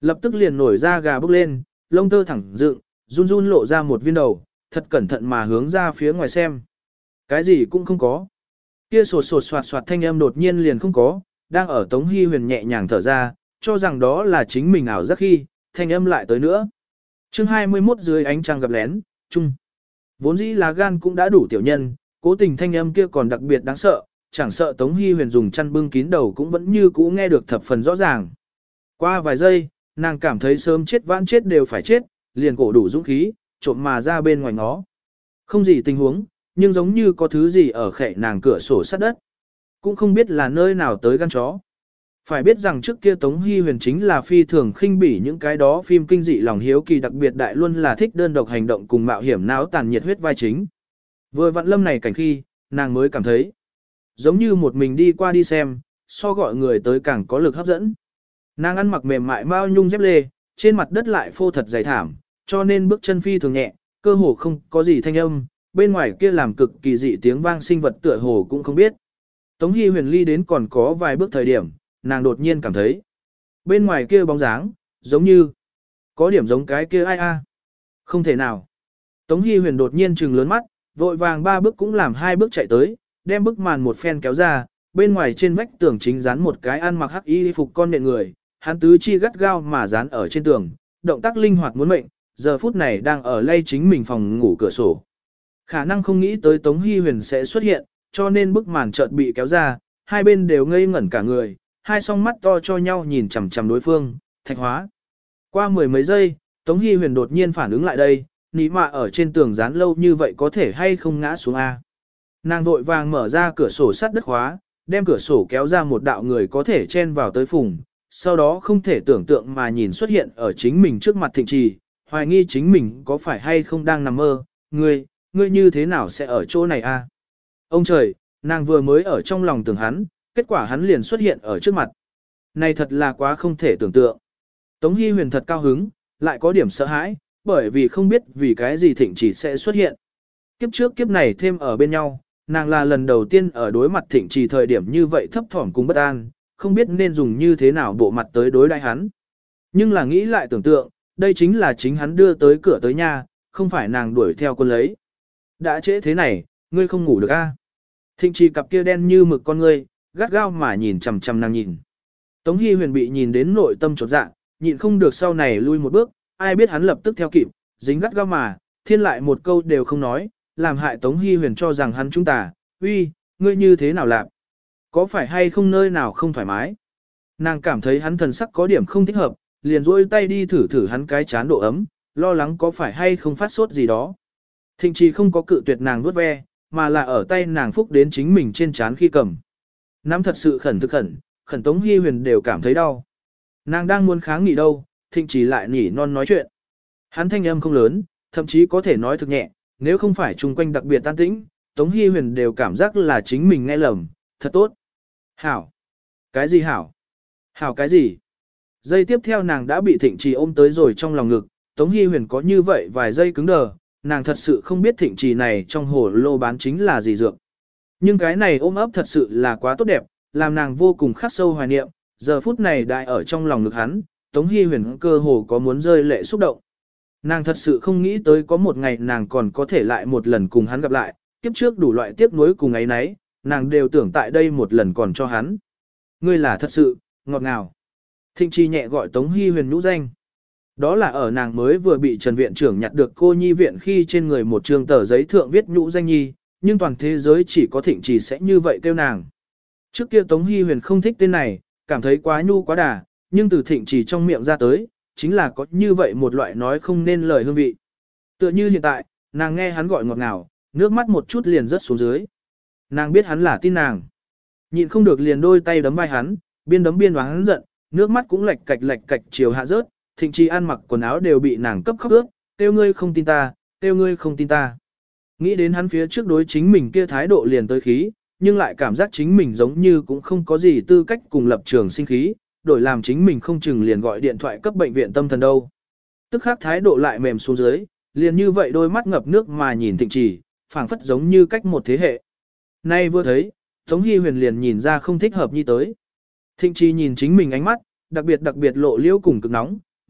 Lập tức liền nổi ra gà bốc lên, lông tơ thẳng dựng, run run lộ ra một viên đầu, thật cẩn thận mà hướng ra phía ngoài xem. Cái gì cũng không có. Kia sột sột soạt soạt thanh âm đột nhiên liền không có, đang ở Tống Hy Huyền nhẹ nhàng thở ra, cho rằng đó là chính mình ảo giác khi, thanh âm lại tới nữa. chương hai mươi mốt dưới ánh trăng gặp lén, chung. Vốn dĩ là gan cũng đã đủ tiểu nhân, cố tình thanh âm kia còn đặc biệt đáng sợ, chẳng sợ Tống Hy Huyền dùng chăn bưng kín đầu cũng vẫn như cũ nghe được thập phần rõ ràng. Qua vài giây, nàng cảm thấy sớm chết vãn chết đều phải chết, liền cổ đủ dũng khí, trộm mà ra bên ngoài ngó. Không gì tình huống, nhưng giống như có thứ gì ở khệ nàng cửa sổ sát đất. Cũng không biết là nơi nào tới gan chó. Phải biết rằng trước kia Tống Hy Huyền chính là phi thường khinh bỉ những cái đó phim kinh dị lòng hiếu kỳ đặc biệt đại luôn là thích đơn độc hành động cùng mạo hiểm não tàn nhiệt huyết vai chính. Vừa vặn lâm này cảnh khi, nàng mới cảm thấy giống như một mình đi qua đi xem, so gọi người tới càng có lực hấp dẫn. Nàng ăn mặc mềm mại mao nhung dép lê, trên mặt đất lại phô thật dày thảm, cho nên bước chân phi thường nhẹ, cơ hồ không có gì thanh âm, bên ngoài kia làm cực kỳ dị tiếng vang sinh vật tựa hồ cũng không biết. Tống Hy Huyền ly đến còn có vài bước thời điểm, nàng đột nhiên cảm thấy bên ngoài kia bóng dáng, giống như có điểm giống cái kia ai a. Không thể nào. Tống Hy Huyền đột nhiên trừng lớn mắt, vội vàng ba bước cũng làm hai bước chạy tới, đem bức màn một phen kéo ra, bên ngoài trên vách tường chính dán một cái ăn mặc hắc y phục con nện người, hắn tứ chi gắt gao mà dán ở trên tường, động tác linh hoạt muốn mệnh, giờ phút này đang ở lay chính mình phòng ngủ cửa sổ. Khả năng không nghĩ tới Tống Hy Huyền sẽ xuất hiện, cho nên bức màn chợt bị kéo ra, hai bên đều ngây ngẩn cả người, hai song mắt to cho nhau nhìn chằm chằm đối phương, thạch hóa. Qua mười mấy giây, Tống Hy Huyền đột nhiên phản ứng lại đây, ní mạ ở trên tường dán lâu như vậy có thể hay không ngã xuống A. Nàng vội vàng mở ra cửa sổ sắt đất khóa, đem cửa sổ kéo ra một đạo người có thể chen vào tới phùng, sau đó không thể tưởng tượng mà nhìn xuất hiện ở chính mình trước mặt Thịnh Trì, hoài nghi chính mình có phải hay không đang nằm mơ, ngươi, ngươi như thế nào sẽ ở chỗ này a? Ông trời, nàng vừa mới ở trong lòng tưởng hắn, kết quả hắn liền xuất hiện ở trước mặt. Này thật là quá không thể tưởng tượng. Tống Hy Huyền thật cao hứng, lại có điểm sợ hãi, bởi vì không biết vì cái gì Thịnh Trì sẽ xuất hiện. Kiếp trước kiếp này thêm ở bên nhau, nàng là lần đầu tiên ở đối mặt Thịnh Trì thời điểm như vậy thấp thỏm cùng bất an, không biết nên dùng như thế nào bộ mặt tới đối đãi hắn. Nhưng là nghĩ lại tưởng tượng, đây chính là chính hắn đưa tới cửa tới nhà, không phải nàng đuổi theo quân lấy. Đã trễ thế này, ngươi không ngủ được a? Thịnh Trì cặp kia đen như mực con ngươi, gắt gao mà nhìn chằm chằm nàng nhìn. Tống Hy Huyền bị nhìn đến nội tâm chột dạ, nhịn không được sau này lui một bước, ai biết hắn lập tức theo kịp, dính gắt gao mà, thiên lại một câu đều không nói, làm hại Tống Hy Huyền cho rằng hắn chúng ta, uy, ngươi như thế nào làm? Có phải hay không nơi nào không thoải mái? Nàng cảm thấy hắn thần sắc có điểm không thích hợp, liền duỗi tay đi thử thử hắn cái chán độ ấm, lo lắng có phải hay không phát sốt gì đó. Thịnh Trì không có cự tuyệt nàng vuốt ve, mà là ở tay nàng phúc đến chính mình trên chán khi cầm. Nắm thật sự khẩn thực khẩn, khẩn Tống Hy Huyền đều cảm thấy đau. Nàng đang muốn kháng nghị đâu, Thịnh Trì lại nhỉ non nói chuyện. Hắn thanh âm không lớn, thậm chí có thể nói thực nhẹ, nếu không phải chung quanh đặc biệt tan tĩnh, Tống Hy Huyền đều cảm giác là chính mình nghe lầm, thật tốt. Hảo. Cái gì hảo? Hảo cái gì? Giây tiếp theo nàng đã bị Thịnh Trì ôm tới rồi trong lòng ngực, Tống Hy Huyền có như vậy vài giây cứng đờ, nàng thật sự không biết Thịnh Trì này trong hồ lô bán chính là gì dược. Nhưng cái này ôm ấp thật sự là quá tốt đẹp, làm nàng vô cùng khắc sâu hoài niệm, giờ phút này đại ở trong lòng ngực hắn, Tống Hy Huyền cơ hồ có muốn rơi lệ xúc động. Nàng thật sự không nghĩ tới có một ngày nàng còn có thể lại một lần cùng hắn gặp lại, kiếp trước đủ loại tiếc nuối cùng ấy nấy, nàng đều tưởng tại đây một lần còn cho hắn. Ngươi là thật sự, ngọt ngào. Thịnh Trì nhẹ gọi Tống Hy Huyền nhũ danh. Đó là ở nàng mới vừa bị Trần Viện trưởng nhặt được cô nhi viện khi trên người một trường tờ giấy thượng viết nhũ danh nhi, nhưng toàn thế giới chỉ có Thịnh Trì sẽ như vậy kêu nàng. Trước kia Tống Hy Huyền không thích tên này, cảm thấy quá nhu quá đà, nhưng từ Thịnh Trì trong miệng ra tới, chính là có như vậy một loại nói không nên lời hương vị. Tựa như hiện tại, nàng nghe hắn gọi ngọt ngào, nước mắt một chút liền rớt xuống dưới. Nàng biết hắn là tin nàng. Nhịn không được liền đôi tay đấm vai hắn, biên đấm biên hắn giận, nước mắt cũng lệch cạch lệch cạch chiều hạ rớt, Thịnh Trì ăn mặc quần áo đều bị nàng cấp khóc ướt, tiêu ngươi không tin ta, tiêu ngươi không tin ta. Nghĩ đến hắn phía trước đối chính mình kia thái độ liền tới khí, nhưng lại cảm giác chính mình giống như cũng không có gì tư cách cùng lập trường sinh khí, đổi làm chính mình không chừng liền gọi điện thoại cấp bệnh viện tâm thần đâu. Tức khắc thái độ lại mềm xuống dưới, liền như vậy đôi mắt ngập nước mà nhìn Thịnh Trì, phảng phất giống như cách một thế hệ. Nay vừa thấy, Tống Hy Huyền liền nhìn ra không thích hợp như tới. Thịnh Trì nhìn chính mình ánh mắt, đặc biệt đặc biệt lộ liễu cùng cực nóng,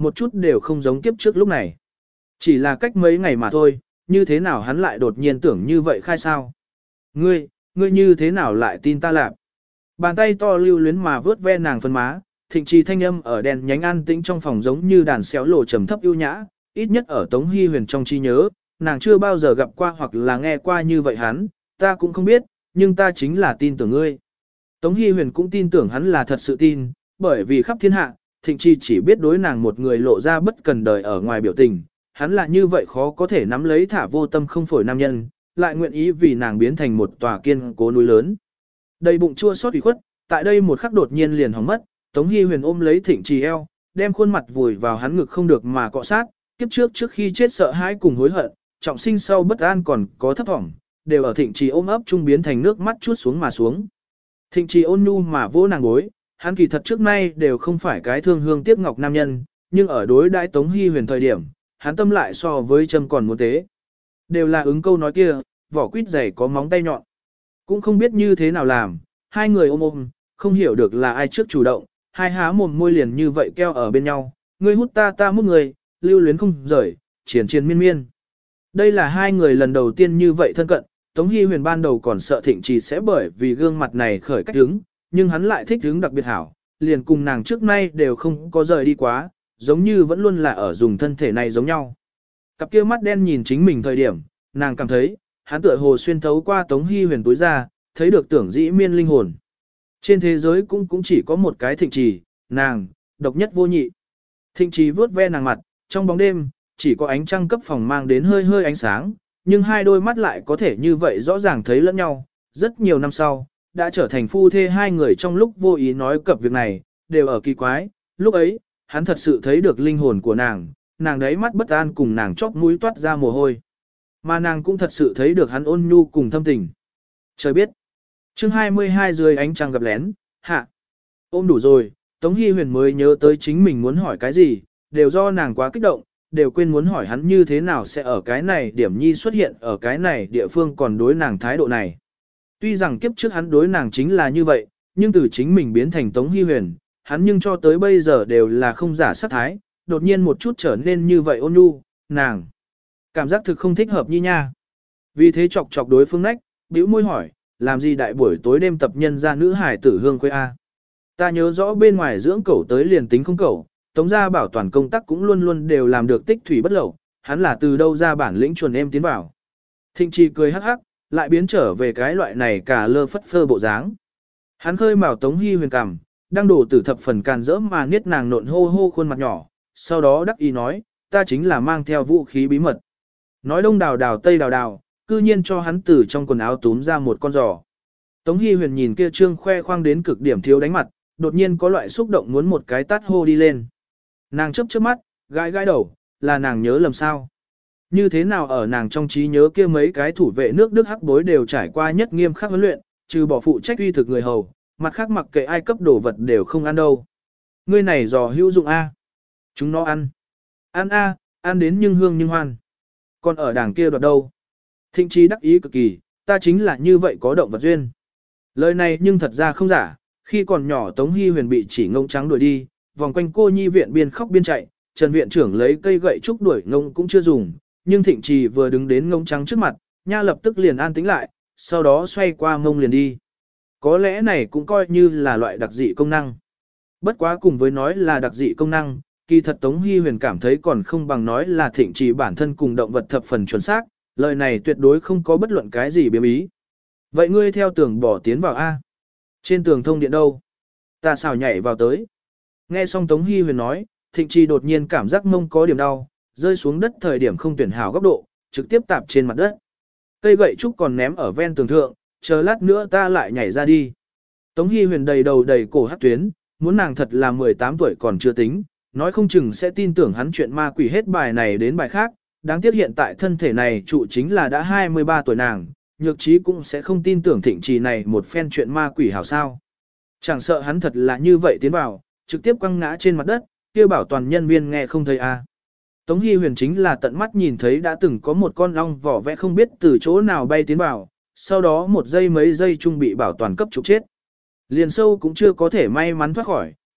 một chút đều không giống kiếp trước lúc này. Chỉ là cách mấy ngày mà thôi, như thế nào hắn lại đột nhiên tưởng như vậy khai sao? Ngươi, ngươi như thế nào lại tin ta lạp? Bàn tay to lưu luyến mà vớt ve nàng phân má, thịnh trì thanh âm ở đèn nhánh an tĩnh trong phòng giống như đàn xéo lộ trầm thấp ưu nhã, ít nhất ở Tống Hi Huyền trong trí nhớ, nàng chưa bao giờ gặp qua hoặc là nghe qua như vậy hắn, ta cũng không biết, nhưng ta chính là tin tưởng ngươi. Tống Hi Huyền cũng tin tưởng hắn là thật sự tin, bởi vì khắp thiên hạ, thịnh trì chỉ biết đối nàng một người lộ ra bất cần đời ở ngoài biểu tình, hắn là như vậy khó có thể nắm lấy thả vô tâm không phổi nam nhân, lại nguyện ý vì nàng biến thành một tòa kiên cố núi lớn. Đầy bụng chua xót ủy khuất, tại đây một khắc đột nhiên liền hỏng mất, Tống Hi Huyền ôm lấy Thịnh Trì eo, đem khuôn mặt vùi vào hắn ngực không được mà cọ sát, kiếp trước trước khi chết sợ hãi cùng hối hận, trọng sinh sau bất an còn có thấp vọng, đều ở Thịnh Trì ôm ấp trung biến thành nước mắt chuốt xuống mà xuống. Thịnh Trì ôn nhu mà vỗ nàng gối, hắn kỳ thật trước nay đều không phải cái thương hương tiếc ngọc nam nhân, nhưng ở đối đãi Tống Hi Huyền thời điểm, hắn tâm lại so với châm còn muốn tế. Đều là ứng câu nói kia, vỏ quýt dày có móng tay nhọn. Cũng không biết như thế nào làm, hai người ôm ôm, không hiểu được là ai trước chủ động, hai há mồm môi liền như vậy keo ở bên nhau, ngươi hút ta ta mút người, lưu luyến không rời, triển triển miên miên. Đây là hai người lần đầu tiên như vậy thân cận, Tống Hi Huyền ban đầu còn sợ Thịnh Trì sẽ bởi vì gương mặt này khởi cách hứng, nhưng hắn lại thích hứng đặc biệt hảo, liền cùng nàng trước nay đều không có rời đi quá, giống như vẫn luôn là ở dùng thân thể này giống nhau. Cặp kia mắt đen nhìn chính mình thời điểm, nàng cảm thấy, hắn tựa hồ xuyên thấu qua Tống Hi Huyền túi ra, thấy được tưởng dĩ miên linh hồn. Trên thế giới cũng cũng chỉ có một cái Thịnh Trì, nàng, độc nhất vô nhị. Thịnh Trì vuốt ve nàng mặt, trong bóng đêm, chỉ có ánh trăng cấp phòng mang đến hơi hơi ánh sáng, nhưng hai đôi mắt lại có thể như vậy rõ ràng thấy lẫn nhau. Rất nhiều năm sau, đã trở thành phu thê hai người trong lúc vô ý nói cập việc này, đều ở kỳ quái, lúc ấy, hắn thật sự thấy được linh hồn của nàng, nàng đấy mắt bất an cùng nàng chóp mũi toát ra mồ hôi. Mà nàng cũng thật sự thấy được hắn ôn nhu cùng thâm tình. Trời biết, chương hai mươi hai dưới ánh trăng gặp lén, hạ. Ôm đủ rồi, Tống Hi Huyền mới nhớ tới chính mình muốn hỏi cái gì, đều do nàng quá kích động, đều quên muốn hỏi hắn như thế nào sẽ ở cái này điểm nhi xuất hiện ở cái này địa phương còn đối nàng thái độ này. Tuy rằng kiếp trước hắn đối nàng chính là như vậy, nhưng từ chính mình biến thành Tống Hi Huyền, hắn nhưng cho tới bây giờ đều là không giả sát thái, đột nhiên một chút trở nên như vậy ôn nhu, nàng. Cảm giác thực không thích hợp như nha. Vì thế chọc chọc đối phương nách, bĩu môi hỏi, làm gì đại buổi tối đêm tập nhân ra nữ hải tử hương quê A. Ta nhớ rõ bên ngoài dưỡng cẩu tới liền tính không cẩu, Tống gia bảo toàn công tác cũng luôn luôn đều làm được tích thủy bất lậu, hắn là từ đâu ra bản lĩnh chuồn em tiến vào. Thịnh Trì cười hắc hắc, lại biến trở về cái loại này cả lơ phất phơ bộ dáng. Hắn khơi mào Tống Hi Huyền cằm, đang đổ tử thập phần càn rỡ mà niết nàng nộn hô hô khuôn mặt nhỏ, sau đó đắc ý nói, ta chính là mang theo vũ khí bí mật. Nói đông đào đào tây đào đào, cư nhiên cho hắn từ trong quần áo túm ra một con giò. Tống Hi Huyền nhìn kia trương khoe khoang đến cực điểm thiếu đánh mặt, đột nhiên có loại xúc động muốn một cái tát hô đi lên. Nàng chớp chớp mắt, gãi gãi đầu, là nàng nhớ lầm sao. Như thế nào ở nàng trong trí nhớ kia mấy cái thủ vệ nước Đức hắc bối đều trải qua nhất nghiêm khắc huấn luyện, trừ bỏ phụ trách uy thực người hầu, mặt khác mặc kệ ai cấp đồ vật đều không ăn đâu. Ngươi này giò hữu dụng A. Chúng nó ăn. Ăn A, ăn đến nhưng hương nhưng hoan. Còn ở đảng kia đoạt đâu? Thịnh Trí đắc ý cực kỳ, ta chính là như vậy có động vật duyên. Lời này nhưng thật ra không giả, khi còn nhỏ Tống Hi Huyền bị chỉ ngông trắng đuổi đi, vòng quanh cô nhi viện biên khóc biên chạy, Trần viện trưởng lấy cây gậy trúc đuổi ngông cũng chưa dùng, nhưng Thịnh Trì vừa đứng đến ngông trắng trước mặt, nha lập tức liền an tĩnh lại, sau đó xoay qua ngông liền đi. Có lẽ này cũng coi như là loại đặc dị công năng. Bất quá cùng với nói là đặc dị công năng, kỳ thật Tống Hi Huyền cảm thấy còn không bằng nói là Thịnh Trì bản thân cùng động vật thập phần chuẩn xác, lời này tuyệt đối không có bất luận cái gì biếm ý. Vậy ngươi theo tường bỏ tiến vào A. Trên tường thông điện đâu? Ta xào nhảy vào tới. Nghe xong Tống Hi Huyền nói, Thịnh Trì đột nhiên cảm giác mông có điểm đau, rơi xuống đất thời điểm không tuyển hảo góc độ, trực tiếp tạp trên mặt đất. Cây gậy trúc còn ném ở ven tường thượng, chờ lát nữa ta lại nhảy ra đi. Tống Hi Huyền đầy đầu đầy cổ hắc tuyến, muốn nàng thật là mười tám tuổi còn chưa tính, nói không chừng sẽ tin tưởng hắn chuyện ma quỷ hết bài này đến bài khác, đáng tiếc hiện tại thân thể này trụ chính là đã hai mươi ba tuổi nàng, nhược trí cũng sẽ không tin tưởng Thịnh Trì này một phen chuyện ma quỷ hảo sao. Chẳng sợ hắn thật là như vậy tiến vào, trực tiếp quăng ngã trên mặt đất, kia bảo toàn nhân viên nghe không thấy a. À. Tống Hi Huyền chính là tận mắt nhìn thấy đã từng có một con ong vỏ vẽ không biết từ chỗ nào bay tiến vào, sau đó một giây mấy giây chung bị bảo toàn cấp trục chết. Liền sâu cũng chưa có thể may mắn thoát khỏi,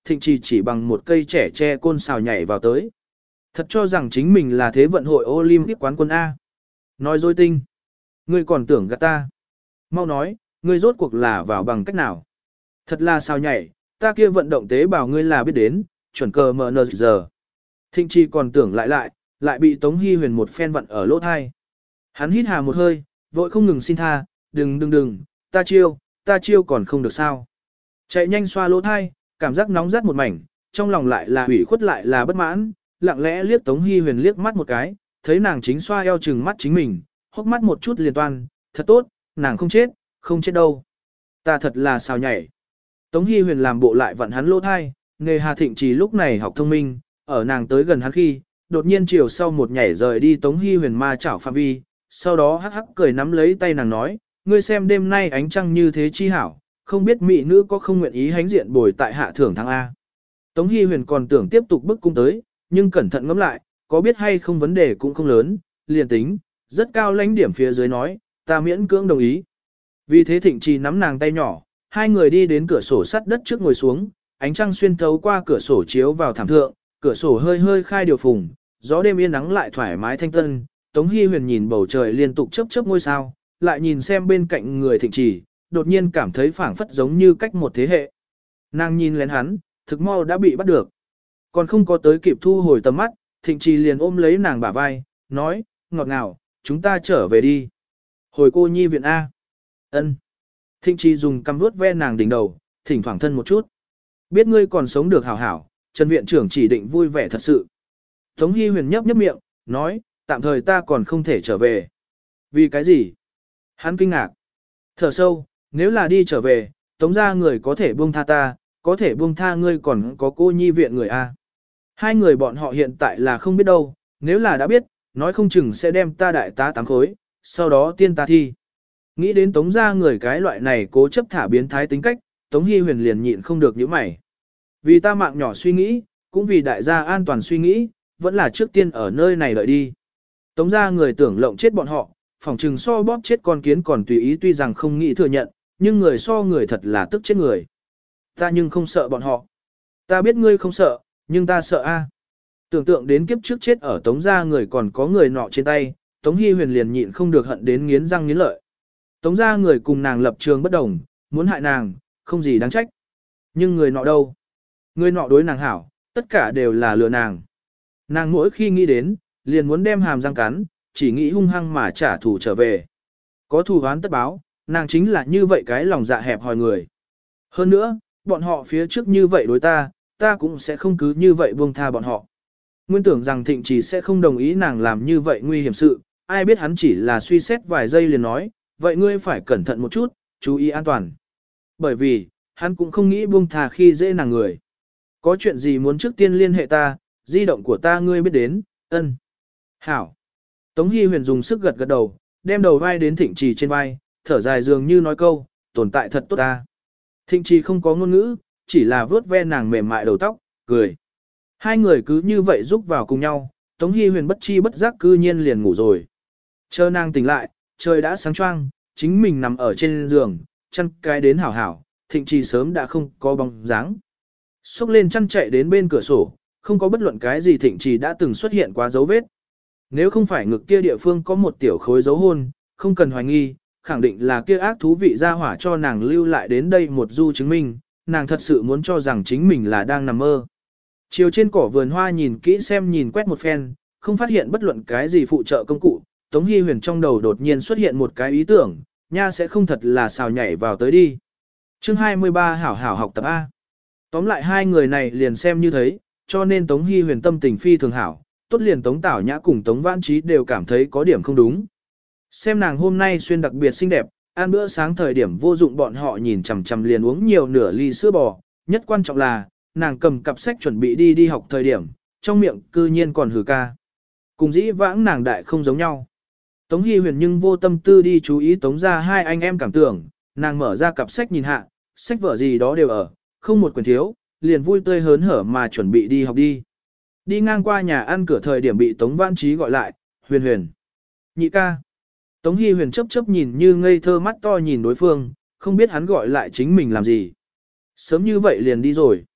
Thịnh Trì chỉ bằng một cây trẻ tre côn xào nhảy vào tới. Thật cho rằng chính mình là thế vận hội Olympic quán quân A. Nói dối tinh. Ngươi còn tưởng gạt ta. Mau nói, ngươi rốt cuộc là vào bằng cách nào? Thật là sao nhảy, ta kia vận động tế bào ngươi là biết đến, chuẩn cờ mờ nờ giờ. Thịnh Trì còn tưởng lại lại, lại bị Tống Hy Huyền một phen vận ở lỗ thai. Hắn hít hà một hơi, vội không ngừng xin tha, đừng đừng đừng, ta chiêu, ta chiêu còn không được sao. Chạy nhanh xoa lỗ thai, cảm giác nóng rát một mảnh, trong lòng lại là hủy khuất lại là bất mãn, lặng lẽ liếc Tống Hy Huyền liếc mắt một cái, thấy nàng chính xoa eo chừng mắt chính mình, hốc mắt một chút liền toan, thật tốt, nàng không chết, không chết đâu. Ta thật là sao nhảy. Tống Hy Huyền làm bộ lại vặn hắn lỗ thai, nghề Hà Thịnh Trì lúc này học thông minh, ở nàng tới gần hắn khi, đột nhiên chiều sau một nhảy rời đi Tống Hy Huyền ma chảo phạm vi, sau đó hắc hắc cười nắm lấy tay nàng nói, ngươi xem đêm nay ánh trăng như thế chi hảo, không biết mỹ nữ có không nguyện ý hánh diện bồi tại hạ thưởng thắng A. Tống Hy Huyền còn tưởng tiếp tục bức cung tới, nhưng cẩn thận ngẫm lại, có biết hay không vấn đề cũng không lớn, liền tính, rất cao lãnh điểm phía dưới nói, ta miễn cưỡng đồng ý. Vì thế Thịnh Trì nắm nàng tay nhỏ, hai người đi đến cửa sổ sắt đất trước ngồi xuống, ánh trăng xuyên thấu qua cửa sổ chiếu vào thảm thượng, cửa sổ hơi hơi khai điều phùng, gió đêm yên nắng lại thoải mái thanh tân. Tống Hy Huyền nhìn bầu trời liên tục chớp chớp ngôi sao, lại nhìn xem bên cạnh người Thịnh Trì, đột nhiên cảm thấy phảng phất giống như cách một thế hệ. Nàng nhìn lén hắn, thực mau đã bị bắt được. Còn không có tới kịp thu hồi tầm mắt, Thịnh Trì liền ôm lấy nàng bả vai, nói, ngọt ngào, chúng ta trở về đi. Hồi cô nhi viện A. Ân. Thịnh Trì dùng cằm vuốt ve nàng đỉnh đầu, thỉnh thoảng thân một chút. Biết ngươi còn sống được hảo hảo, Trần viện trưởng chỉ định vui vẻ thật sự. Tống Hy Huyền nhấp nhấp miệng, nói, tạm thời ta còn không thể trở về. Vì cái gì? Hắn kinh ngạc. Thở sâu, nếu là đi trở về, Tống ra người có thể buông tha ta, có thể buông tha ngươi còn có cô nhi viện người A. Hai người bọn họ hiện tại là không biết đâu, nếu là đã biết, nói không chừng sẽ đem ta đại tá tám khối, sau đó tiên ta thi. Nghĩ đến Tống ra người cái loại này cố chấp thả biến thái tính cách, Tống Hy Huyền liền nhịn không được những mày. Vì ta mạng nhỏ suy nghĩ, cũng vì đại gia an toàn suy nghĩ, vẫn là trước tiên ở nơi này đợi đi. Tống ra người tưởng lộng chết bọn họ, phỏng chừng so bóp chết con kiến còn tùy ý tuy rằng không nghĩ thừa nhận, nhưng người so người thật là tức chết người. Ta nhưng không sợ bọn họ. Ta biết ngươi không sợ, nhưng ta sợ a. Tưởng tượng đến kiếp trước chết ở Tống gia người còn có người nọ trên tay, Tống Hy Huyền liền nhịn không được hận đến nghiến răng nghiến lợi. Tống gia người cùng nàng lập trường bất đồng, muốn hại nàng, không gì đáng trách. Nhưng người nọ đâu? Người nọ đối nàng hảo, tất cả đều là lừa nàng. Nàng mỗi khi nghĩ đến, liền muốn đem hàm răng cắn, chỉ nghĩ hung hăng mà trả thù trở về. Có thù oán tất báo, nàng chính là như vậy cái lòng dạ hẹp hòi người. Hơn nữa, bọn họ phía trước như vậy đối ta, ta cũng sẽ không cứ như vậy buông tha bọn họ. Nguyên tưởng rằng Thịnh Trì sẽ không đồng ý nàng làm như vậy nguy hiểm sự, ai biết hắn chỉ là suy xét vài giây liền nói, vậy ngươi phải cẩn thận một chút, chú ý an toàn. Bởi vì, hắn cũng không nghĩ buông tha khi dễ nàng người. Có chuyện gì muốn trước tiên liên hệ ta, di động của ta ngươi biết đến, ân. Hảo. Tống Hy Huyền dùng sức gật gật đầu, đem đầu vai đến Thịnh Trì trên vai, thở dài dường như nói câu, tồn tại thật tốt ta. Thịnh Trì không có ngôn ngữ, chỉ là vớt ve nàng mềm mại đầu tóc, cười. Hai người cứ như vậy giúp vào cùng nhau, Tống Hy Huyền bất chi bất giác cư nhiên liền ngủ rồi. Chờ nàng tỉnh lại, trời đã sáng choang, chính mình nằm ở trên giường, chăn cái đến hảo hảo, Thịnh Trì sớm đã không có bóng dáng. Xúc lên chăn chạy đến bên cửa sổ, không có bất luận cái gì Thịnh Trì đã từng xuất hiện quá dấu vết. Nếu không phải ngực kia địa phương có một tiểu khối dấu hôn, không cần hoài nghi, khẳng định là kia ác thú vị ra hỏa cho nàng lưu lại đến đây một du chứng minh, nàng thật sự muốn cho rằng chính mình là đang nằm mơ. Chiều trên cỏ vườn hoa nhìn kỹ xem nhìn quét một phen, không phát hiện bất luận cái gì phụ trợ công cụ, Tống Hy Huyền trong đầu đột nhiên xuất hiện một cái ý tưởng, nha sẽ không thật là xào nhảy vào tới đi. Chương hai mươi ba hảo hảo học tập A. Tóm lại hai người này liền xem như thấy, cho nên Tống Hy Huyền tâm tình phi thường hảo, tốt liền Tống Tảo Nhã cùng Tống Vãn Trí đều cảm thấy có điểm không đúng. Xem nàng hôm nay xuyên đặc biệt xinh đẹp, ăn bữa sáng thời điểm vô dụng bọn họ nhìn chằm chằm liền uống nhiều nửa ly sữa bò, nhất quan trọng là, nàng cầm cặp sách chuẩn bị đi đi học thời điểm, trong miệng cư nhiên còn hừ ca. Cùng dĩ vãng nàng đại không giống nhau. Tống Hy Huyền nhưng vô tâm tư đi chú ý Tống ra hai anh em cảm tưởng, nàng mở ra cặp sách nhìn hạ, sách vở gì đó đều ở, không một quyển thiếu, liền vui tươi hớn hở mà chuẩn bị đi học đi. Đi ngang qua nhà ăn cửa thời điểm bị Tống Vãn Trí gọi lại, Huyền Huyền. Nhị ca. Tống Hy Huyền chớp chớp nhìn như ngây thơ mắt to nhìn đối phương, không biết hắn gọi lại chính mình làm gì. Sớm như vậy liền đi rồi.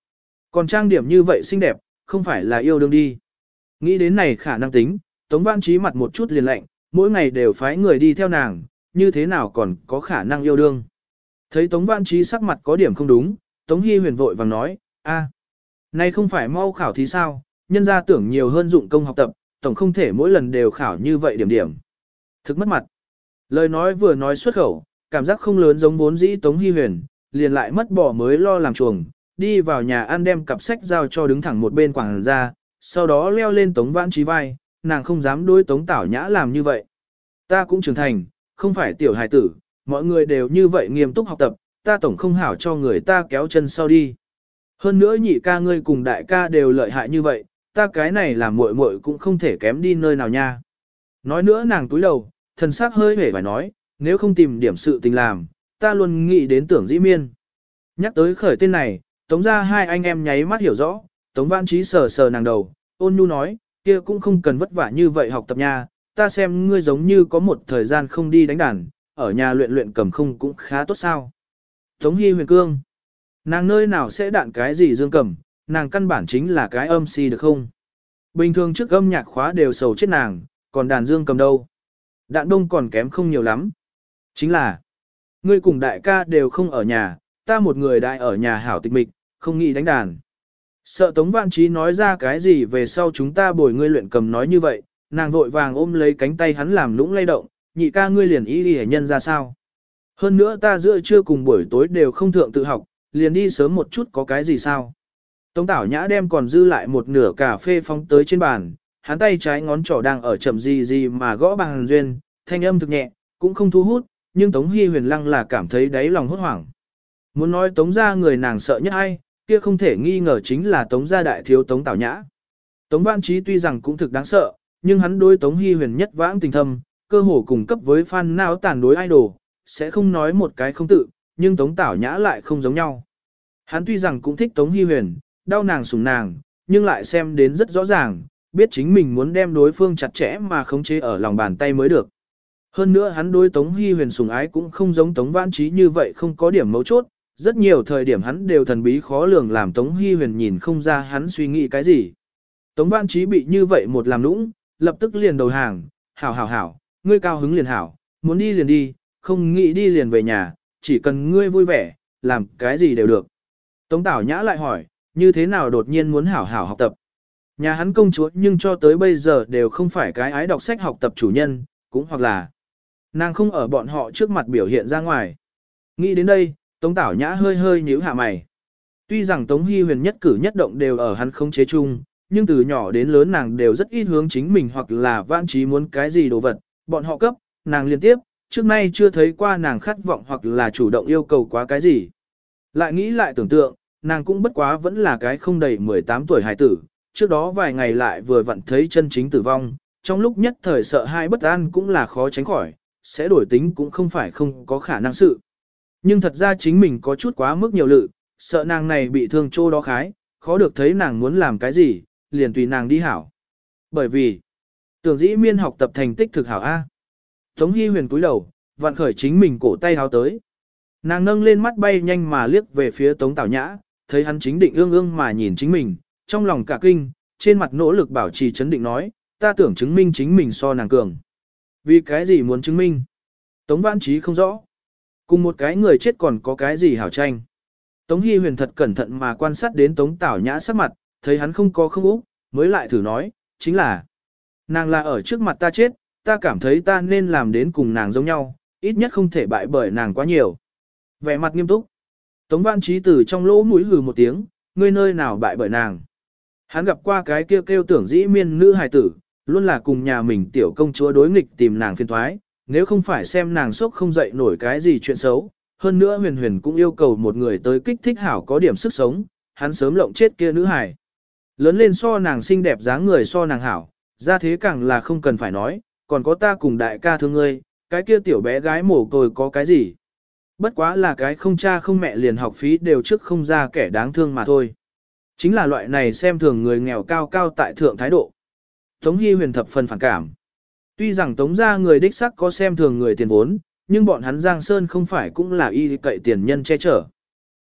Còn trang điểm như vậy xinh đẹp, không phải là yêu đương đi. Nghĩ đến này khả năng tính, Tống Văn Trí mặt một chút liền lạnh, mỗi ngày đều phái người đi theo nàng, như thế nào còn có khả năng yêu đương. Thấy Tống Văn Trí sắc mặt có điểm không đúng, Tống Hy Huyền vội vàng nói, a, này không phải mau khảo thí sao, nhân ra tưởng nhiều hơn dụng công học tập, tổng không thể mỗi lần đều khảo như vậy điểm điểm. Thực mất mặt. Lời nói vừa nói xuất khẩu, cảm giác không lớn giống vốn dĩ Tống Hy Huyền, liền lại mất bỏ mới lo làm chuồng, đi vào nhà ăn đem cặp sách giao cho đứng thẳng một bên quảng ra, sau đó leo lên Tống Vãn Trí vai, nàng không dám đối Tống Tảo Nhã làm như vậy. Ta cũng trưởng thành, không phải tiểu hài tử, mọi người đều như vậy nghiêm túc học tập, ta tổng không hảo cho người ta kéo chân sau đi. Hơn nữa nhị ca ngươi cùng đại ca đều lợi hại như vậy, ta cái này làm muội muội cũng không thể kém đi nơi nào nha. Nói nữa nàng túi đầu, thần sắc hơi hề phải nói, nếu không tìm điểm sự tình làm, ta luôn nghĩ đến Tưởng Dĩ Miên. Nhắc tới khởi tên này, Tống ra hai anh em nháy mắt hiểu rõ, Tống Vãn Trí sờ sờ nàng đầu, ôn nhu nói, kia cũng không cần vất vả như vậy học tập nha, ta xem ngươi giống như có một thời gian không đi đánh đàn, ở nhà luyện luyện cầm không cũng khá tốt sao. Tống Hy Huyền cương, nàng nơi nào sẽ đạn cái gì dương cầm, nàng căn bản chính là cái âm si được không? Bình thường trước âm nhạc khóa đều sầu chết nàng, còn đàn dương cầm đâu? Đạn đông còn kém không nhiều lắm. Chính là, ngươi cùng đại ca đều không ở nhà, ta một người đại ở nhà hảo tịch mịch, không nghĩ đánh đàn. Sợ Tống Vãn Trí nói ra cái gì về sau chúng ta bồi ngươi luyện cầm nói như vậy, nàng vội vàng ôm lấy cánh tay hắn làm lũng lay động, nhị ca ngươi liền ý đi hệ nhân ra sao. Hơn nữa ta giữa trưa cùng buổi tối đều không thượng tự học, liền đi sớm một chút có cái gì sao. Tống Tảo Nhã đem còn dư lại một nửa cà phê phóng tới trên bàn, hắn tay trái ngón trỏ đang ở chậm gì gì mà gõ bàn duyên, thanh âm thực nhẹ, cũng không thu hút, nhưng Tống Hy Huyền lăng là cảm thấy đáy lòng hốt hoảng. Muốn nói Tống gia người nàng sợ nhất ai, kia không thể nghi ngờ chính là Tống gia đại thiếu Tống Tảo Nhã. Tống Vãn Trí tuy rằng cũng thực đáng sợ, nhưng hắn đối Tống Hy Huyền nhất vãng tình thâm, cơ hồ cùng cấp với fan não tàn đối idol, sẽ không nói một cái không tự, nhưng Tống Tảo Nhã lại không giống nhau. Hắn tuy rằng cũng thích Tống Hy Huyền, đau nàng sủng nàng, nhưng lại xem đến rất rõ ràng, biết chính mình muốn đem đối phương chặt chẽ mà khống chế ở lòng bàn tay mới được. Hơn nữa hắn đối Tống Hy Huyền sủng ái cũng không giống Tống Vãn Trí như vậy không có điểm mấu chốt, rất nhiều thời điểm hắn đều thần bí khó lường làm Tống Hy Huyền nhìn không ra hắn suy nghĩ cái gì. Tống Vãn Trí bị như vậy một làm nũng, lập tức liền đầu hàng, hảo hảo hảo, ngươi cao hứng liền hảo, muốn đi liền đi, không nghĩ đi liền về nhà, chỉ cần ngươi vui vẻ, làm cái gì đều được. Tống Tảo Nhã lại hỏi, như thế nào đột nhiên muốn hảo hảo học tập. Nhà hắn công chúa nhưng cho tới bây giờ đều không phải cái ái đọc sách học tập chủ nhân, cũng hoặc là nàng không ở bọn họ trước mặt biểu hiện ra ngoài. Nghĩ đến đây, Tống Tảo Nhã hơi hơi nhíu hạ mày. Tuy rằng Tống Hy Huyền nhất cử nhất động đều ở hắn không chế chung, nhưng từ nhỏ đến lớn nàng đều rất ít hướng chính mình hoặc là Vãn Trí muốn cái gì đồ vật, bọn họ cấp, nàng liên tiếp, trước nay chưa thấy qua nàng khát vọng hoặc là chủ động yêu cầu quá cái gì. Lại nghĩ lại tưởng tượng, nàng cũng bất quá vẫn là cái không đầy mười tám tuổi hài tử, trước đó vài ngày lại vừa vặn thấy chân chính tử vong, trong lúc nhất thời sợ hai bất an cũng là khó tránh khỏi, sẽ đổi tính cũng không phải không có khả năng sự. Nhưng thật ra chính mình có chút quá mức nhiều lự, sợ nàng này bị thương chỗ đó khái, khó được thấy nàng muốn làm cái gì, liền tùy nàng đi hảo. Bởi vì, Tưởng Dĩ Miên học tập thành tích thực hảo A. Tống Hy Huyền cúi đầu, vặn khởi chính mình cổ tay háo tới. Nàng nâng lên mắt bay nhanh mà liếc về phía Tống Tảo Nhã, thấy hắn chính định ương ương mà nhìn chính mình, trong lòng cả kinh, trên mặt nỗ lực bảo trì chấn định nói, ta tưởng chứng minh chính mình so nàng cường. Vì cái gì muốn chứng minh? Tống Vãn Trí không rõ. Cùng một cái người chết còn có cái gì hảo tranh. Tống Hy Huyền thật cẩn thận mà quan sát đến Tống Tảo Nhã sắc mặt, thấy hắn không có không úc, mới lại thử nói, chính là nàng là ở trước mặt ta chết, ta cảm thấy ta nên làm đến cùng nàng giống nhau, ít nhất không thể bại bởi nàng quá nhiều. Vẻ mặt nghiêm túc. Tống Vãn Trí từ trong lỗ mũi hừ một tiếng, ngươi nơi nào bại bởi nàng. Hắn gặp qua cái kêu kêu Tưởng Dĩ Miên nữ hài tử, luôn là cùng nhà mình tiểu công chúa đối nghịch tìm nàng phiền thoái, nếu không phải xem nàng sốc không dậy nổi cái gì chuyện xấu. Hơn nữa Huyền Huyền cũng yêu cầu một người tới kích thích hảo có điểm sức sống, hắn sớm lộng chết kia nữ hài. Lớn lên so nàng xinh đẹp dáng người so nàng hảo, ra thế càng là không cần phải nói, còn có ta cùng đại ca thương ngươi, cái kia tiểu bé gái mồ côi có cái gì. Bất quá là cái không cha không mẹ liền học phí đều trước không ra kẻ đáng thương mà thôi. Chính là loại này xem thường người nghèo cao cao tại thượng thái độ. Tống Hy Huyền thập phần phản cảm. Tuy rằng Tống gia người đích sắc có xem thường người tiền vốn, nhưng bọn hắn Giang Sơn không phải cũng là y cậy tiền nhân che chở.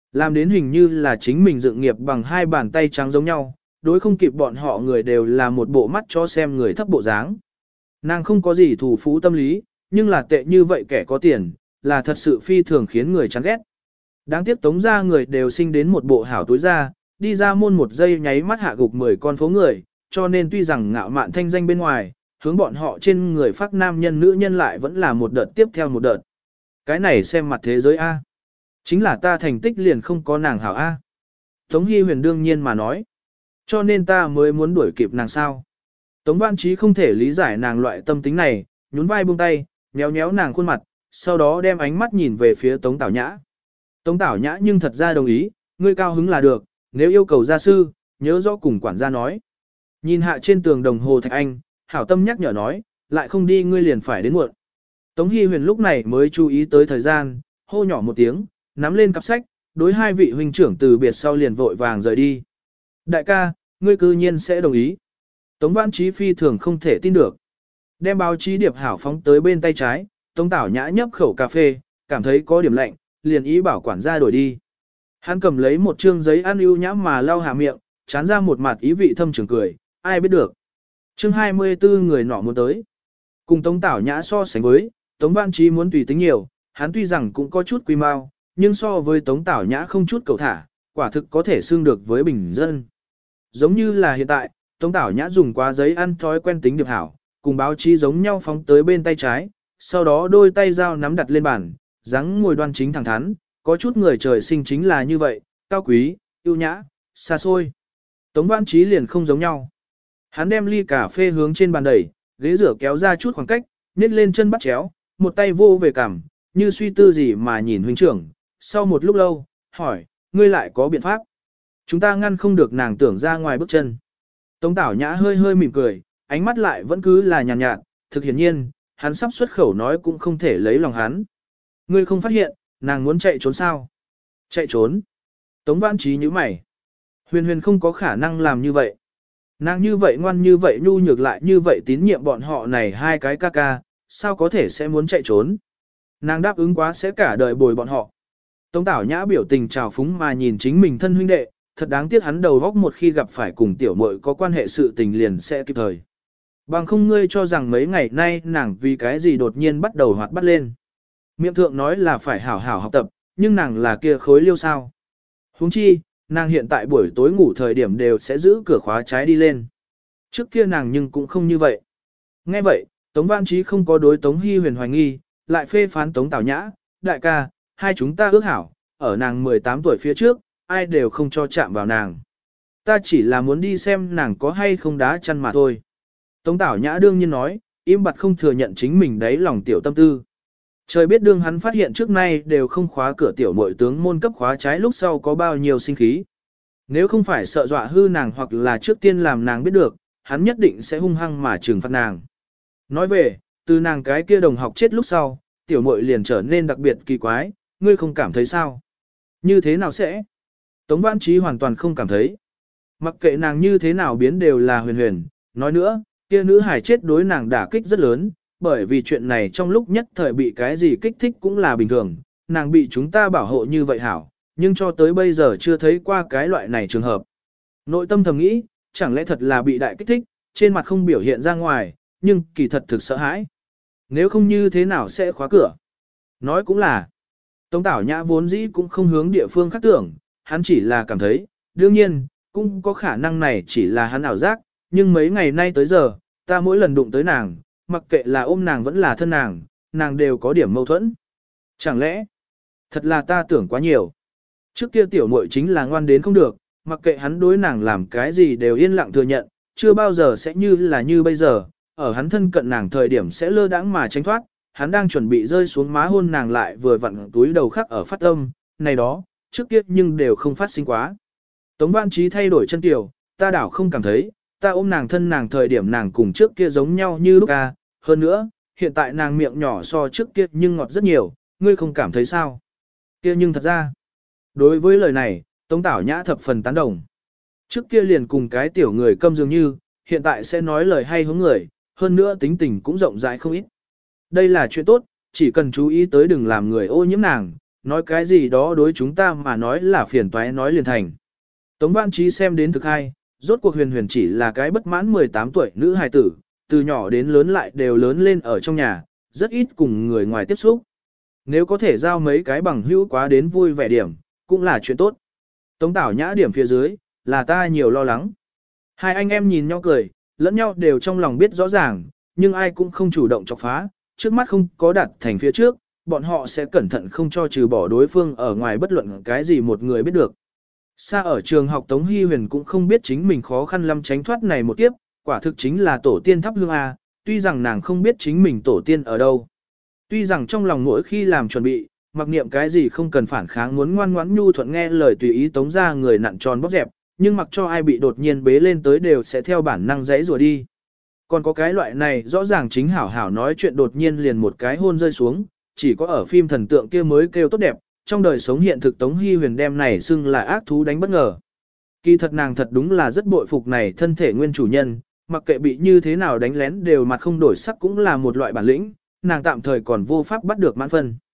Làm đến hình như là chính mình dựng nghiệp bằng hai bàn tay trắng giống nhau, đối không kịp bọn họ người đều là một bộ mắt cho xem người thấp bộ dáng. Nàng không có gì thủ phú tâm lý, nhưng là tệ như vậy kẻ có tiền, là thật sự phi thường khiến người chán ghét. Đáng tiếc tống ra người đều sinh đến một bộ hảo túi ra, đi ra môn một giây nháy mắt hạ gục mười con phố người, cho nên tuy rằng ngạo mạn thanh danh bên ngoài, hướng bọn họ trên người phát nam nhân nữ nhân lại vẫn là một đợt tiếp theo một đợt. Cái này xem mặt thế giới A. Chính là ta thành tích liền không có nàng hảo A. Tống Hy Huyền đương nhiên mà nói. Cho nên ta mới muốn đuổi kịp nàng sao. Tống Văn Chí không thể lý giải nàng loại tâm tính này, nhún vai buông tay, nhéo nhéo nàng khuôn mặt, sau đó đem ánh mắt nhìn về phía Tống Tảo Nhã. Tống Tảo Nhã nhưng thật ra đồng ý, ngươi cao hứng là được, nếu yêu cầu gia sư, nhớ rõ cùng quản gia nói. Nhìn hạ trên tường đồng hồ Thạch Anh, hảo tâm nhắc nhở nói, lại không đi ngươi liền phải đến muộn. Tống Hy Huyền lúc này mới chú ý tới thời gian, hô nhỏ một tiếng, nắm lên cặp sách, đối hai vị huynh trưởng từ biệt sau liền vội vàng rời đi. Đại ca, ngươi cư nhiên sẽ đồng ý. Tống Văn Chí phi thường không thể tin được. Đem báo chí điệp hảo phóng tới bên tay trái, Tống Tảo Nhã nhấp khẩu cà phê, cảm thấy có điểm lạnh, liền ý bảo quản gia đổi đi. Hắn cầm lấy một trương giấy ăn ưu nhã mà lau hạ miệng, chán ra một mặt ý vị thâm trường cười, ai biết được. Chương hai mươi tư người nọ muốn tới. Cùng Tống Tảo Nhã so sánh với, Tống Văn Chí muốn tùy tính nhiều, hắn tuy rằng cũng có chút quy mau, nhưng so với Tống Tảo Nhã không chút cầu thả, quả thực có thể xương được với bình dân. Giống như là hiện tại, Tống Tảo Nhã dùng quá giấy ăn thói quen tính điệp hảo, cùng báo chí giống nhau phóng tới bên tay trái, sau đó đôi tay dao nắm đặt lên bàn, dáng ngồi đoan chính thẳng thắn, có chút người trời sinh chính là như vậy, cao quý, ưu nhã, xa xôi. Tống Văn Chí liền không giống nhau. Hắn đem ly cà phê hướng trên bàn đẩy, ghế rửa kéo ra chút khoảng cách, nhét lên chân bắt chéo, một tay vô về cằm, như suy tư gì mà nhìn huynh trưởng, sau một lúc lâu, hỏi, ngươi lại có biện pháp? Chúng ta ngăn không được nàng tưởng ra ngoài bước chân. Tống Tảo Nhã hơi hơi mỉm cười, ánh mắt lại vẫn cứ là nhàn nhạt, nhạt, thực hiển nhiên, hắn sắp xuất khẩu nói cũng không thể lấy lòng hắn. Ngươi không phát hiện, nàng muốn chạy trốn sao? Chạy trốn? Tống Văn Chí nhíu mày. Huyền Huyền không có khả năng làm như vậy. Nàng như vậy ngoan như vậy nhu nhược lại như vậy tín nhiệm bọn họ này hai cái ca ca, sao có thể sẽ muốn chạy trốn? Nàng đáp ứng quá sẽ cả đời bồi bọn họ. Tống Tảo Nhã biểu tình trào phúng mà nhìn chính mình thân huynh đệ, thật đáng tiếc hắn đầu góc một khi gặp phải cùng tiểu muội có quan hệ sự tình liền sẽ kịp thời. Bằng không ngươi cho rằng mấy ngày nay nàng vì cái gì đột nhiên bắt đầu hoạt bắt lên. Miệng thượng nói là phải hảo hảo học tập, nhưng nàng là kia khối liêu sao. Huống chi, nàng hiện tại buổi tối ngủ thời điểm đều sẽ giữ cửa khóa trái đi lên. Trước kia nàng nhưng cũng không như vậy. Nghe vậy, Tống Văn Chí không có đối Tống Hy Huyền hoài nghi, lại phê phán Tống Tảo Nhã, đại ca, hai chúng ta ước hảo, ở nàng mười tám tuổi phía trước, ai đều không cho chạm vào nàng. Ta chỉ là muốn đi xem nàng có hay không đá chăn mà thôi. Tống Tảo Nhã đương nhiên nói, im bặt không thừa nhận chính mình đấy lòng tiểu tâm tư. Trời biết đương hắn phát hiện trước nay đều không khóa cửa tiểu muội tướng môn cấp khóa trái lúc sau có bao nhiêu sinh khí. Nếu không phải sợ dọa hư nàng hoặc là trước tiên làm nàng biết được, hắn nhất định sẽ hung hăng mà trừng phạt nàng. Nói về, từ nàng cái kia đồng học chết lúc sau, tiểu muội liền trở nên đặc biệt kỳ quái, ngươi không cảm thấy sao? Như thế nào sẽ? Tống Văn Chí hoàn toàn không cảm thấy. Mặc kệ nàng như thế nào biến đều là Huyền Huyền, nói nữa, kia nữ hài chết đối nàng đả kích rất lớn, bởi vì chuyện này trong lúc nhất thời bị cái gì kích thích cũng là bình thường, nàng bị chúng ta bảo hộ như vậy hảo, nhưng cho tới bây giờ chưa thấy qua cái loại này trường hợp. Nội tâm thầm nghĩ, chẳng lẽ thật là bị đại kích thích, trên mặt không biểu hiện ra ngoài, nhưng kỳ thật thực sợ hãi. Nếu không như thế nào sẽ khóa cửa? Nói cũng là, Tống Tảo Nhã vốn dĩ cũng không hướng địa phương khác tưởng, hắn chỉ là cảm thấy, đương nhiên, cũng có khả năng này chỉ là hắn ảo giác, nhưng mấy ngày nay tới giờ, ta mỗi lần đụng tới nàng, mặc kệ là ôm nàng vẫn là thân nàng, nàng đều có điểm mâu thuẫn. Chẳng lẽ, thật là ta tưởng quá nhiều. Trước kia tiểu muội chính là ngoan đến không được, mặc kệ hắn đối nàng làm cái gì đều yên lặng thừa nhận, chưa bao giờ sẽ như là như bây giờ, ở hắn thân cận nàng thời điểm sẽ lơ đãng mà tránh thoát, hắn đang chuẩn bị rơi xuống má hôn nàng lại vừa vặn túi đầu khắc ở phát tâm, này đó, trước kia nhưng đều không phát sinh quá. Tống Văn Chí thay đổi chân tiểu, ta đảo không cảm thấy, ta ôm nàng thân nàng thời điểm nàng cùng trước kia giống nhau như lúc ca, hơn nữa, hiện tại nàng miệng nhỏ so trước kia nhưng ngọt rất nhiều, ngươi không cảm thấy sao? Kia nhưng thật ra, đối với lời này, Tống Tảo Nhã thập phần tán đồng. Trước kia liền cùng cái tiểu người câm dường như, hiện tại sẽ nói lời hay hướng người, hơn nữa tính tình cũng rộng rãi không ít. Đây là chuyện tốt, chỉ cần chú ý tới đừng làm người ô nhiễm nàng, nói cái gì đó đối chúng ta mà nói là phiền toái nói liền thành. Tống Văn Trí xem đến thực hay, rốt cuộc huyền huyền chỉ là cái bất mãn mười tám tuổi nữ hài tử, từ nhỏ đến lớn lại đều lớn lên ở trong nhà, rất ít cùng người ngoài tiếp xúc. Nếu có thể giao mấy cái bằng hữu quá đến vui vẻ điểm, cũng là chuyện tốt. Tống Tảo Nhã điểm phía dưới, là ta nhiều lo lắng. Hai anh em nhìn nhau cười, lẫn nhau đều trong lòng biết rõ ràng, nhưng ai cũng không chủ động chọc phá, trước mắt không có đặt thành phía trước, bọn họ sẽ cẩn thận không cho trừ bỏ đối phương ở ngoài bất luận cái gì một người biết được. Xa ở trường học Tống Hy Huyền cũng không biết chính mình khó khăn lắm tránh thoát này một kiếp, quả thực chính là tổ tiên thắp hương A, tuy rằng nàng không biết chính mình tổ tiên ở đâu. Tuy rằng trong lòng mỗi khi làm chuẩn bị, mặc niệm cái gì không cần phản kháng muốn ngoan ngoãn nhu thuận nghe lời tùy ý tống ra người nặn tròn bóp dẹp, nhưng mặc cho ai bị đột nhiên bế lên tới đều sẽ theo bản năng dãy rùa đi. Còn có cái loại này rõ ràng chính hảo hảo nói chuyện đột nhiên liền một cái hôn rơi xuống, chỉ có ở phim thần tượng kia mới kêu tốt đẹp, trong đời sống hiện thực Tống Hy Huyền đem này xưng là ác thú đánh bất ngờ. Kỳ thật nàng thật đúng là rất bội phục này thân thể nguyên chủ nhân, mặc kệ bị như thế nào đánh lén đều mặt không đổi sắc cũng là một loại bản lĩnh, nàng tạm thời còn vô pháp bắt được mãn phân.